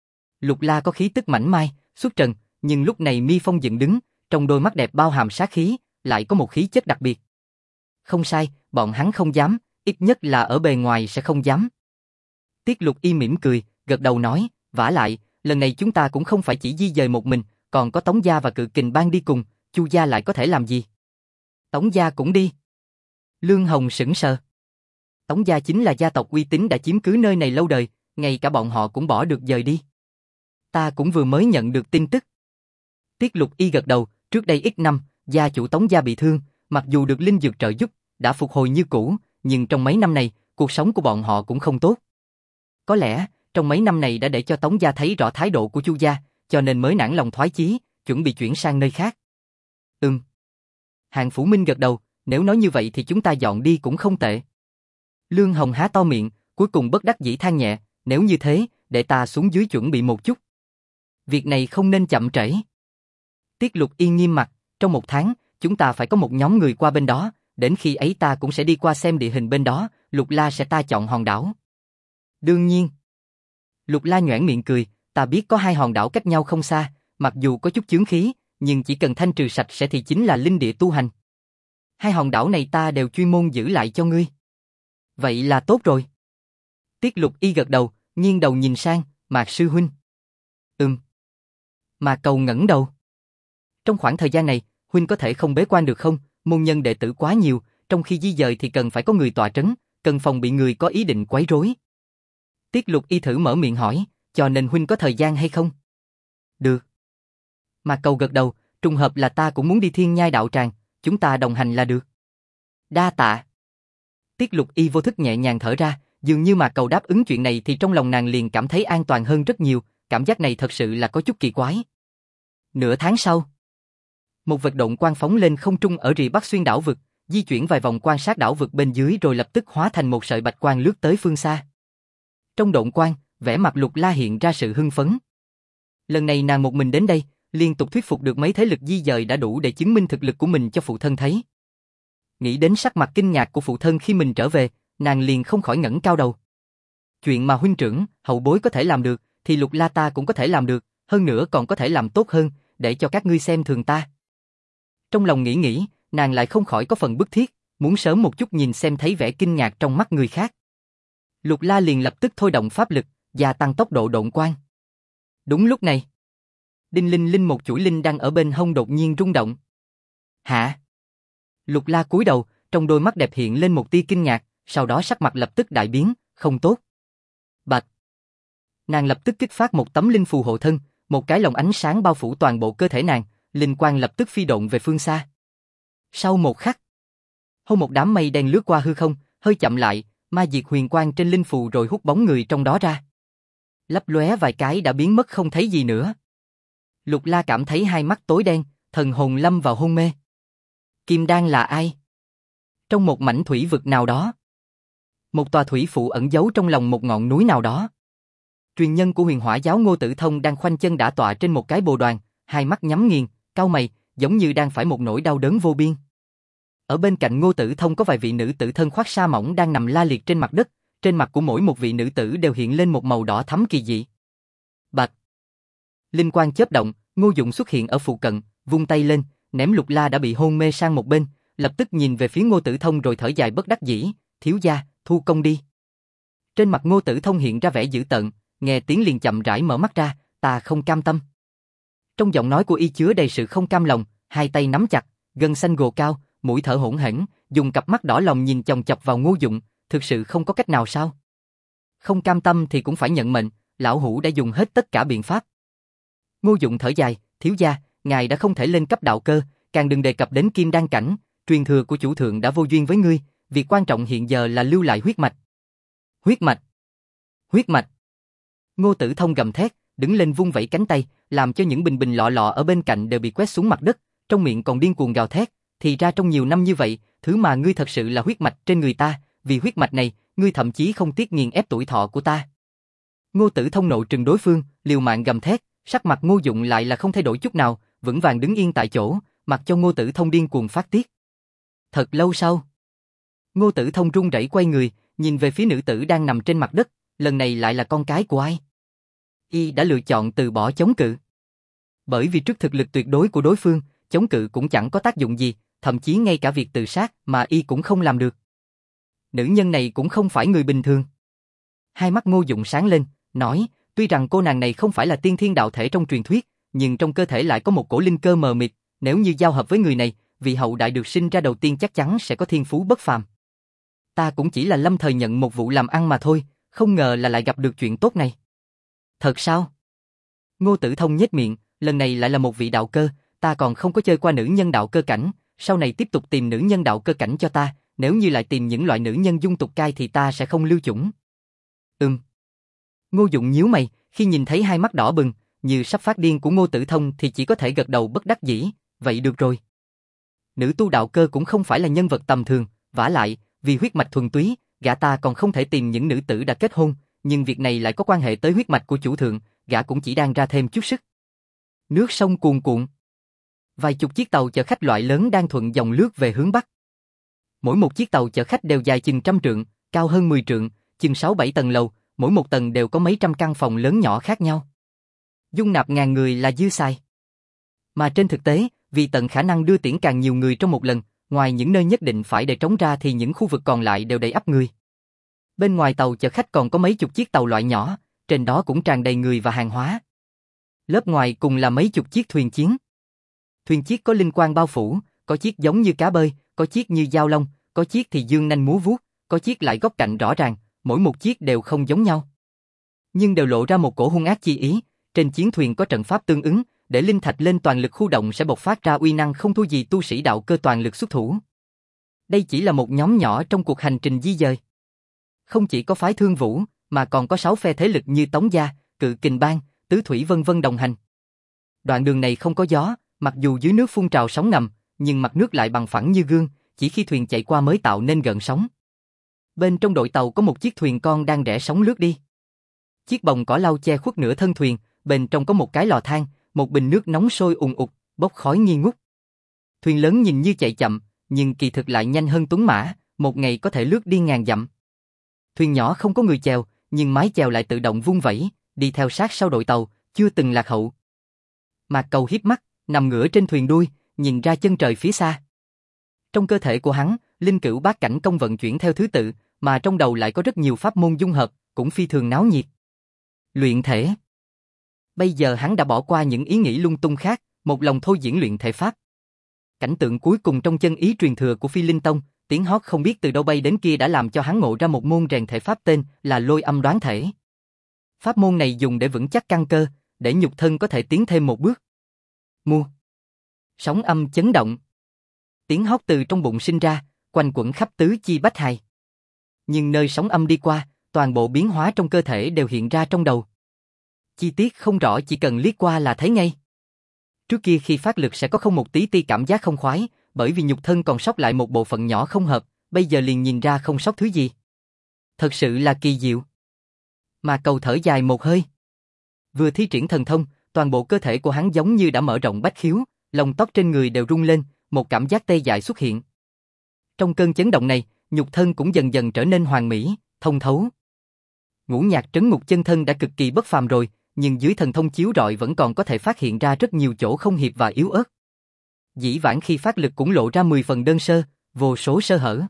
Lục La có khí tức mảnh mai, xuất trần, nhưng lúc này mi phong dựng đứng, trong đôi mắt đẹp bao hàm sát khí, lại có một khí chất đặc biệt. Không sai, bọn hắn không dám, ít nhất là ở bề ngoài sẽ không dám. Tiết Lục Y mỉm cười, gật đầu nói, vả lại, lần này chúng ta cũng không phải chỉ di dời một mình, còn có Tống gia và Cự Kình Bang đi cùng, Chu gia lại có thể làm gì? Tống gia cũng đi. Lương Hồng sững sờ. Tống gia chính là gia tộc uy tín đã chiếm cứ nơi này lâu đời, ngay cả bọn họ cũng bỏ được dời đi. Ta cũng vừa mới nhận được tin tức. Tiết Lục Y gật đầu, trước đây ít năm, gia chủ Tống gia bị thương, mặc dù được linh dược trợ giúp, đã phục hồi như cũ, nhưng trong mấy năm này, cuộc sống của bọn họ cũng không tốt. Có lẽ, trong mấy năm này đã để cho Tống gia thấy rõ thái độ của Chu gia, cho nên mới nản lòng thoái chí, chuẩn bị chuyển sang nơi khác. Hàng Phủ Minh gật đầu, nếu nói như vậy thì chúng ta dọn đi cũng không tệ. Lương Hồng há to miệng, cuối cùng bất đắc dĩ than nhẹ, nếu như thế, để ta xuống dưới chuẩn bị một chút. Việc này không nên chậm trễ. Tiết Lục Y nghiêm mặt, trong 1 tháng, chúng ta phải có một nhóm người qua bên đó, đến khi ấy ta cũng sẽ đi qua xem địa hình bên đó, Lục La sẽ ta chọn hòn đảo. Đương nhiên. Lục La nhoẻn miệng cười, ta biết có 2 hòn đảo cách nhau không xa, mặc dù có chút chướng khí, nhưng chỉ cần thanh trừ sạch sẽ thì chính là linh địa tu hành. 2 hòn đảo này ta đều chuyên môn giữ lại cho ngươi. Vậy là tốt rồi. Tiết Lục Y gật đầu, nghiêng đầu nhìn sang, Mạc sư huynh. Mạc Cầu ngẩng đầu. Trong khoảng thời gian này, huynh có thể không bế quan được không? Môn nhân đệ tử quá nhiều, trong khi di dời thì cần phải có người tọa trấn, cần phòng bị người có ý định quấy rối. Tiết Lục Y thử mở miệng hỏi, cho nên huynh có thời gian hay không? Được. Mạc Cầu gật đầu, trùng hợp là ta cũng muốn đi Thiên Nhai đạo tràng, chúng ta đồng hành là được. Đa tạ. Tiết Lục Y vô thức nhẹ nhàng thở ra, dường như Mạc Cầu đáp ứng chuyện này thì trong lòng nàng liền cảm thấy an toàn hơn rất nhiều, cảm giác này thật sự là có chút kỳ quái. Nửa tháng sau, một vệt độn quang phóng lên không trung ở rìa bắc xuyên đảo vực, di chuyển vài vòng quan sát đảo vực bên dưới rồi lập tức hóa thành một sợi bạch quang lướt tới phương xa. Trong độn quang, vẻ mặt Lục La hiện ra sự hưng phấn. Lần này nàng một mình đến đây, liên tục thuyết phục được mấy thế lực di dời đã đủ để chứng minh thực lực của mình cho phụ thân thấy. Nghĩ đến sắc mặt kinh ngạc của phụ thân khi mình trở về, nàng liền không khỏi ngẩng cao đầu. Chuyện mà huynh trưởng, hậu bối có thể làm được, thì Lục La ta cũng có thể làm được, hơn nữa còn có thể làm tốt hơn, để cho các ngươi xem thường ta. Trong lòng nghĩ, nàng lại không khỏi có phần bức thiết, muốn sớm một chút nhìn xem thấy vẻ kinh ngạc trong mắt người khác. Lục La liền lập tức thôi động pháp lực, gia tăng tốc độ độn quang. Đúng lúc này, đinh linh linh một chuỗi linh đang ở bên hông đột nhiên rung động. Hả? Lục La cúi đầu, trong đôi mắt đẹp hiện lên một tia kinh ngạc, sau đó sắc mặt lập tức đại biến, không tốt. Bạch! Nàng lập tức kích phát một tấm linh phù hộ thân, một cái lồng ánh sáng bao phủ toàn bộ cơ thể nàng, linh quang lập tức phi độn về phương xa. Sau một khắc, một đám mây đen lướt qua hư không, hơi chậm lại, ma diệt huyền quang trên linh phù rồi hút bóng người trong đó ra. Lấp lóe vài cái đã biến mất không thấy gì nữa. Lục La cảm thấy hai mắt tối đen, thần hồn lâm vào hôn mê. Kim Đan là ai? Trong một mảnh thủy vực nào đó. Một tòa thủy phụ ẩn giấu trong lòng một ngọn núi nào đó. Truyền nhân của Huyền Hỏa giáo Ngô Tử Thông đang khoanh chân đả tọa trên một cái bồ đoàn, hai mắt nhắm nghiền, cau mày, giống như đang phải một nỗi đau đớn vô biên. Ở bên cạnh Ngô Tử Thông có vài vị nữ tử thân khoác sa mỏng đang nằm la liệt trên mặt đất, trên mặt của mỗi một vị nữ tử đều hiện lên một màu đỏ thắm kỳ dị. Bạch! Linh quang chớp động, Ngô Dụng xuất hiện ở phụ cận, vung tay lên, ném Lục La đã bị hôn mê sang một bên, lập tức nhìn về phía Ngô Tử Thông rồi thở dài bất đắc dĩ, thiếu gia, thu công đi. Trên mặt Ngô Tử Thông hiện ra vẻ dữ tợn, nghe tiếng liền chậm rãi mở mắt ra, ta không cam tâm. Trong giọng nói của y chứa đầy sự không cam lòng, hai tay nắm chặt, gân xanh gồ cao, mũi thở hỗn hển, dùng cặp mắt đỏ lòng nhìn chòng chọc vào Ngô Dụng, thực sự không có cách nào sao? Không cam tâm thì cũng phải nhận mệnh, lão hủ đã dùng hết tất cả biện pháp. Ngô Dụng thở dài, thiếu gia, ngài đã không thể lên cấp đạo cơ, càng đừng đề cập đến kim đan cảnh, truyền thừa của chủ thượng đã vô duyên với ngươi, việc quan trọng hiện giờ là lưu lại huyết mạch. Huyết mạch! Huyết mạch! Ngô Tử Thông gầm thét, đứng lên vung vẩy cánh tay, làm cho những bình bình lọ lọ ở bên cạnh đều bị quét xuống mặt đất, trong miệng còn điên cuồng gào thét, thì ra trong nhiều năm như vậy, thứ mà ngươi thật sự là huyết mạch trên người ta, vì huyết mạch này, ngươi thậm chí không tiếc nghiền ép tuổi thọ của ta. Ngô Tử Thông nộ trừng đối phương, liều mạng gầm thét, sắc mặt Ngô Dụng lại là không thay đổi chút nào, vững vàng đứng yên tại chỗ, mặc cho Ngô Tử Thông điên cuồng phát tiết. Thật lâu sau, Ngô Tử Thông run rẩy quay người, nhìn về phía nữ tử đang nằm trên mặt đất, lần này lại là con cái của ai? Y đã lựa chọn từ bỏ chống cự. Bởi vì trước thực lực tuyệt đối của đối phương, chống cự cũng chẳng có tác dụng gì, thậm chí ngay cả việc tự sát mà Y cũng không làm được. Nữ nhân này cũng không phải người bình thường. Hai mắt Ngô Dụng sáng lên, nói, tuy rằng cô nàng này không phải là tiên thiên đạo thể trong truyền thuyết, nhưng trong cơ thể lại có một cổ linh cơ mờ mịt, nếu như giao hợp với người này, vị hậu đại được sinh ra đầu tiên chắc chắn sẽ có thiên phú bất phàm. Ta cũng chỉ là lâm thời nhận một vụ làm ăn mà thôi, không ngờ là lại gặp được chuyện tốt này. Thật sao? Ngô Tử Thông nhếch miệng, lần này lại là một vị đạo cơ, ta còn không có chơi qua nữ nhân đạo cơ cảnh, sau này tiếp tục tìm nữ nhân đạo cơ cảnh cho ta, nếu như lại tìm những loại nữ nhân dung tục cai thì ta sẽ không lưu chủng. Ngô Dụng nhíu mày, khi nhìn thấy hai mắt đỏ bừng, như sắp phát điên của Ngô Tử Thông thì chỉ có thể gật đầu bất đắc dĩ, vậy được rồi. Nữ tu đạo cơ cũng không phải là nhân vật tầm thường, vả lại, vì huyết mạch thuần túy, gã ta còn không thể tìm những nữ tử đã kết hôn, nhưng việc này lại có quan hệ tới huyết mạch của chủ thượng, gã cũng chỉ đang ra thêm chút sức. Nước sông cuồn cuộn. Vài chục chiếc tàu chở khách loại lớn đang thuận dòng lướt về hướng bắc. Mỗi một chiếc tàu chở khách đều dài chừng 100 trượng, cao hơn 10 trượng, chừng 6-7 tầng lầu, mỗi một tầng đều có mấy trăm căn phòng lớn nhỏ khác nhau. Dung nạp ngàn người là dư xài. Mà trên thực tế, vì tận khả năng đưa tiễn càng nhiều người trong một lần, ngoài những nơi nhất định phải để trống ra thì những khu vực còn lại đều đầy ắp người. Bên ngoài tàu chở khách còn có mấy chục chiếc tàu loại nhỏ, trên đó cũng tràn đầy người và hàng hóa. Lớp ngoài cùng là mấy chục chiếc thuyền chiến. Thuyền chiếc có linh quang bao phủ, có chiếc giống như cá bơi, có chiếc như dao long, có chiếc thì dương nanh múa vuốt, có chiếc lại góc cạnh rõ ràng, mỗi một chiếc đều không giống nhau. Nhưng đều lộ ra một cổ hung ác chi ý, trên chiến thuyền có trận pháp tương ứng, để linh thạch lên toàn lực khu động sẽ bộc phát ra uy năng không thua gì tu sĩ đạo cơ toàn lực xuất thủ. Đây chỉ là một nhóm nhỏ trong cuộc hành trình di dời. Không chỉ có phái Thương Vũ, mà còn có 6 phe thế lực như Tống Gia, Cự Kình Bang, Tứ Thủy vân vân đồng hành. Đoạn đường này không có gió, mặc dù dưới nước phun trào sóng ngầm, nhưng mặt nước lại bằng phẳng như gương, chỉ khi thuyền chạy qua mới tạo nên gợn sóng. Bên trong đội tàu có một chiếc thuyền con đang rẽ sóng lướt đi. Chiếc bồng cỏ lau che khuất nửa thân thuyền, bên trong có một cái lò than, một bình nước nóng sôi ùn ụt, bốc khói nghi ngút. Thuyền lớn nhìn như chạy chậm, nhưng kỳ thực lại nhanh hơn tuấn mã, một ngày có thể lướt đi ngàn dặm. Thuyền nhỏ không có người chèo, nhưng mái chèo lại tự động vung vẩy, đi theo sát sau đội tàu, chưa từng lạc hậu. Mạc Cầu hiếp mắt, nằm ngửa trên thuyền đuôi, nhìn ra chân trời phía xa. Trong cơ thể của hắn, linh cữu bát cảnh công vận chuyển theo thứ tự, mà trong đầu lại có rất nhiều pháp môn dung hợp, cũng phi thường náo nhiệt. Luyện thể. Bây giờ hắn đã bỏ qua những ý nghĩ lung tung khác, một lòng thôi diễn luyện thể pháp. Cảnh tượng cuối cùng trong chân ý truyền thừa của Phi Linh Tông, tiếng hót không biết từ đâu bay đến kia đã làm cho hắn ngộ ra một môn rèn thể pháp tên là Lôi Âm Đoán Thể. Pháp môn này dùng để vững chắc căn cơ, để nhục thân có thể tiến thêm một bước. Mu. Sóng âm chấn động. Tiếng hót từ trong bụng sinh ra, quanh quẩn khắp tứ chi bách hài. Nhưng nơi sóng âm đi qua, toàn bộ biến hóa trong cơ thể đều hiện ra trong đầu. Chi tiết không rõ chỉ cần liếc qua là thấy ngay. Trước kia khi phát lực sẽ có không một tí ti cảm giác không khoái, bởi vì nhục thân còn sót lại một bộ phận nhỏ không hợp, bây giờ liền nhìn ra không sót thứ gì. Thật sự là kỳ diệu. Mà Cầu thở dài một hơi. Vừa thi triển thần thông, toàn bộ cơ thể của hắn giống như đã mở rộng bách khiếu, lông tóc trên người đều rung lên, một cảm giác tê dại xuất hiện. Trong cơn chấn động này, nhục thân cũng dần dần trở nên hoàn mỹ, thông thấu. Ngũ nhạc trấn ngục chân thân đã cực kỳ bất phàm rồi, nhưng dưới thần thông chiếu rọi vẫn còn có thể phát hiện ra rất nhiều chỗ không hiệp và yếu ớt. Dĩ vãng khi phát lực cũng lộ ra 10 phần đơn sơ, vô số sơ hở.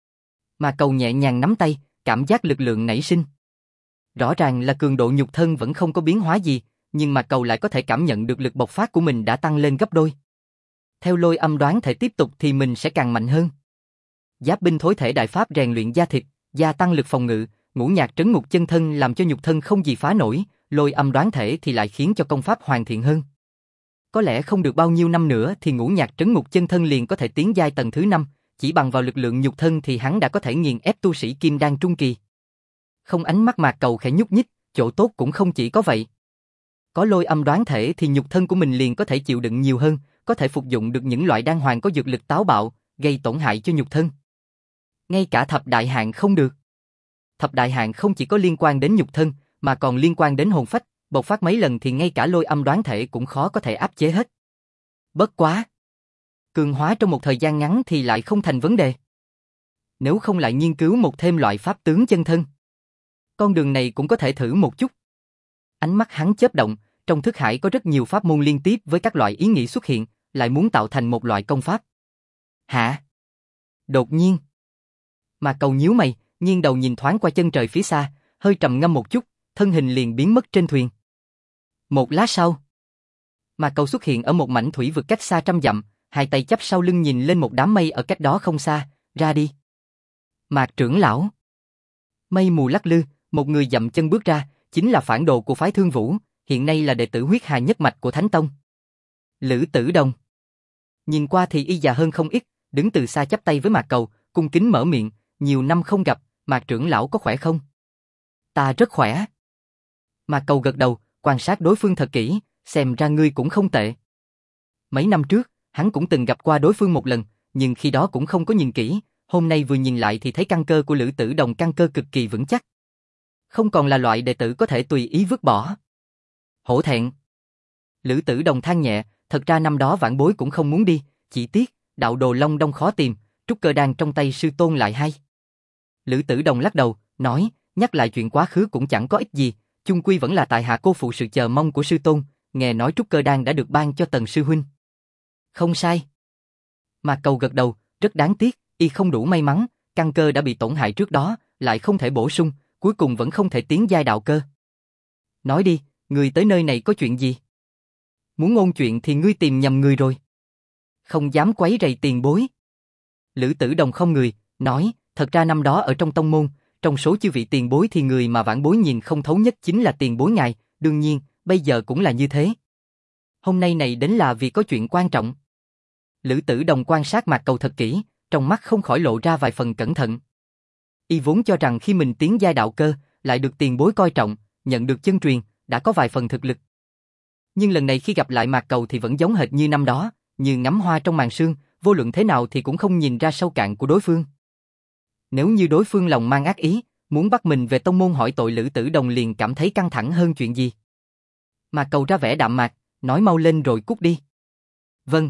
Mà Cầu nhẹ nhàng nắm tay, cảm giác lực lượng nảy sinh. Rõ ràng là cường độ nhục thân vẫn không có biến hóa gì, nhưng mà Cầu lại có thể cảm nhận được lực bộc phát của mình đã tăng lên gấp đôi. Theo Lôi Âm Đoán Thể tiếp tục thì mình sẽ càng mạnh hơn. Giáp binh thối thể đại pháp rèn luyện da thịt, gia tăng lực phòng ngự, ngũ nhạc trấn ngục chân thân làm cho nhục thân không gì phá nổi, Lôi Âm Đoán Thể thì lại khiến cho công pháp hoàn thiện hơn. Có lẽ không được bao nhiêu năm nữa thì ngũ nhạc trấn ngục chân thân liền có thể tiến giai tầng thứ 5, chỉ bằng vào lực lượng nhục thân thì hắn đã có thể nghiền ép tu sĩ kim đan trung kỳ. Không, ánh mắt Mạc Cầu khẽ nhúc nhích, chỗ tốt cũng không chỉ có vậy. Có Lôi Âm Đoán Thể thì nhục thân của mình liền có thể chịu đựng nhiều hơn, có thể phục dụng được những loại đan hoàng có dược lực táo bạo, gây tổn hại cho nhục thân. Ngay cả thập đại hạn không được. Thập đại hạn không chỉ có liên quan đến nhục thân, mà còn liên quan đến hồn phách, bộc phát mấy lần thì ngay cả Lôi Âm Đoán Thể cũng khó có thể áp chế hết. Bất quá, cường hóa trong một thời gian ngắn thì lại không thành vấn đề. Nếu không lại nghiên cứu một thêm loại pháp tướng chân thân. Con đường này cũng có thể thử một chút. Ánh mắt hắn chớp động, trong thức hải có rất nhiều pháp môn liên tiếp với các loại ý nghĩ xuất hiện, lại muốn tạo thành một loại công pháp. Hả? Đột nhiên. Mà Cầu nhíu mày, nghiêng đầu nhìn thoáng qua chân trời phía xa, hơi trầm ngâm một chút, thân hình liền biến mất trên thuyền. Một lát sau, Mà Cầu xuất hiện ở một mảnh thủy vực cách xa trăm dặm, hai tay chắp sau lưng nhìn lên một đám mây ở cách đó không xa, ra đi. Mạc trưởng lão. Mây mù lắc lư, một người dậm chân bước ra, chính là phản đồ của phái Thương Vũ, hiện nay là đệ tử huyết hà nhất mạch của Thánh Tông. Lữ Tử Đồng. Nhìn qua thì y già hơn không ít, đứng từ xa chắp tay với Mạc Cầu, cung kính mở miệng, nhiều năm không gặp, Mạc trưởng lão có khỏe không? Ta rất khỏe. Mạc Cầu gật đầu, quan sát đối phương thật kỹ, xem ra ngươi cũng không tệ. Mấy năm trước, hắn cũng từng gặp qua đối phương một lần, nhưng khi đó cũng không có nhìn kỹ, hôm nay vừa nhìn lại thì thấy căn cơ của Lữ Tử Đồng căn cơ cực kỳ vững chắc. Không còn là loại đệ tử có thể tùy ý vứt bỏ. Hổ thẹn. Lữ Tử Đồng than nhẹ, thật ra năm đó vãn bối cũng không muốn đi, chỉ tiếc, đạo đồ Long Đông khó tìm, trúc cơ đan trong tay sư tôn lại hay. Lữ Tử Đồng lắc đầu, nói, nhắc lại chuyện quá khứ cũng chẳng có ích gì, chung quy vẫn là tại hạ cô phụ sự chờ mong của sư tôn, nghe nói trúc cơ đan đã được ban cho Tần sư huynh. Không sai. Mạc Cầu gật đầu, rất đáng tiếc, y không đủ may mắn, căn cơ đã bị tổn hại trước đó, lại không thể bổ sung, cuối cùng vẫn không thể tiến giai đạo cơ. Nói đi, người tới nơi này có chuyện gì? Muốn ngôn chuyện thì ngươi tìm nhầm người rồi. Không dám quấy rầy tiền bối. Lữ Tử Đồng không người, nói, thật ra năm đó ở trong tông môn, trong số chư vị tiền bối thì người mà vãn bối nhìn không thấu nhất chính là tiền bối ngài, đương nhiên, bây giờ cũng là như thế. Hôm nay này đến là vì có chuyện quan trọng. Lữ Tử Đồng quan sát Mạc Cầu thật kỹ, trong mắt không khỏi lộ ra vài phần cẩn thận. Y vốn cho rằng khi mình tiến giai đạo cơ, lại được tiền bối coi trọng, nhận được chân truyền, đã có vài phần thực lực. Nhưng lần này khi gặp lại Mạc Cầu thì vẫn giống hệt như năm đó, như ngắm hoa trong màn sương, vô luận thế nào thì cũng không nhìn ra sâu cạn của đối phương. Nếu như đối phương lòng mang ác ý, muốn bắt mình về tông môn hỏi tội Lữ Tử Đồng liền cảm thấy căng thẳng hơn chuyện gì. Mạc Cầu ra vẻ đạm mạc, nói mau lên rồi cút đi. Vâng.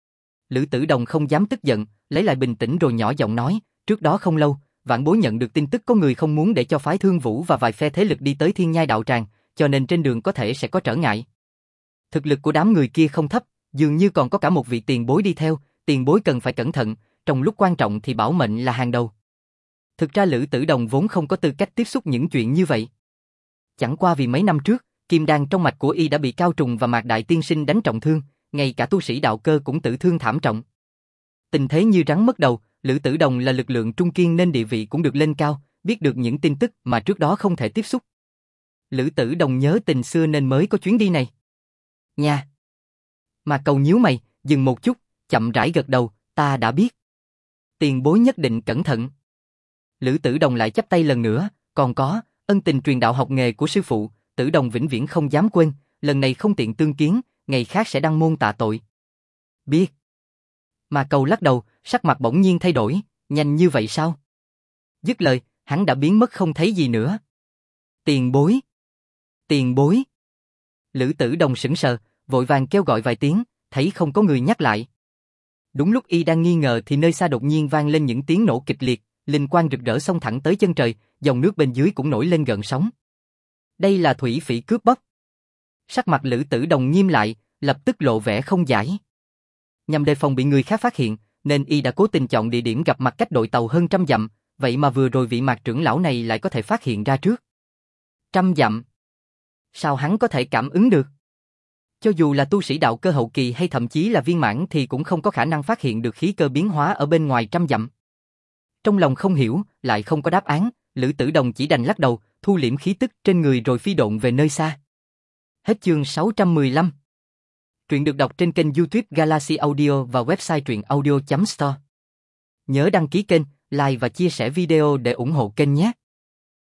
Lữ Tử Đồng không dám tức giận, lấy lại bình tĩnh rồi nhỏ giọng nói, trước đó không lâu, vãn bối nhận được tin tức có người không muốn để cho phái Thương Vũ và vài phe thế lực đi tới Thiên Nhai đạo tràng, cho nên trên đường có thể sẽ có trở ngại. Thực lực của đám người kia không thấp, dường như còn có cả một vị tiền bối đi theo, tiền bối cần phải cẩn thận, trong lúc quan trọng thì bảo mệnh là hàng đầu. Thực ra Lữ Tử Đồng vốn không có tư cách tiếp xúc những chuyện như vậy. Chẳng qua vì mấy năm trước, kim đan trong mạch của y đã bị Cao Trùng và Mạc Đại Tiên Sinh đánh trọng thương, ngay cả tu sĩ đạo cơ cũng tử thương thảm trọng. Tình thế như rắn mất đầu, Lữ Tử Đồng là lực lượng trung kiên nên địa vị cũng được lên cao, biết được những tin tức mà trước đó không thể tiếp xúc. Lữ Tử Đồng nhớ tình xưa nên mới có chuyến đi này. Nha. Mạc Cầu nhíu mày, dừng một chút, chậm rãi gật đầu, ta đã biết. Tiền bối nhất định cẩn thận. Lữ Tử Đồng lại chắp tay lần nữa, còn có, ân tình truyền đạo học nghề của sư phụ, Tử Đồng vĩnh viễn không dám quên, lần này không tiện tương kiến, ngày khác sẽ đăng môn tạ tội. Biết. Mà Cầu lắc đầu, sắc mặt bỗng nhiên thay đổi, nhanh như vậy sao? Dứt lời, hắn đã biến mất không thấy gì nữa. Tiền bối. Tiền bối. Lữ Tử Đồng sững sờ, vội vàng kêu gọi vài tiếng, thấy không có người nhắc lại. Đúng lúc y đang nghi ngờ thì nơi xa đột nhiên vang lên những tiếng nổ kịch liệt, linh quang rực rỡ xông thẳng tới chân trời, dòng nước bên dưới cũng nổi lên gợn sóng. Đây là thủy phỉ cướp bóc. Sắc mặt Lữ Tử Đồng nghiêm lại, lập tức lộ vẻ không giải. Nhằm đề phòng bị người khác phát hiện, nên y đã cố tình chọn địa điểm gặp mặt cách đội tàu hơn 100 dặm, vậy mà vừa rồi vị Mạc trưởng lão này lại có thể phát hiện ra trước. 100 dặm. Sao hắn có thể cảm ứng được? Cho dù là tu sĩ đạo cơ hậu kỳ hay thậm chí là viên mãn thì cũng không có khả năng phát hiện được khí cơ biến hóa ở bên ngoài 100 dặm. Trong lòng không hiểu, lại không có đáp án, Lữ Tử Đồng chỉ đành lắc đầu, thu liễm khí tức trên người rồi phi độn về nơi xa. Hết chương 615. Truyện được đọc trên kênh YouTube Galaxy Audio và website truyệnaudio.store. Nhớ đăng ký kênh, like và chia sẻ video để ủng hộ kênh nhé.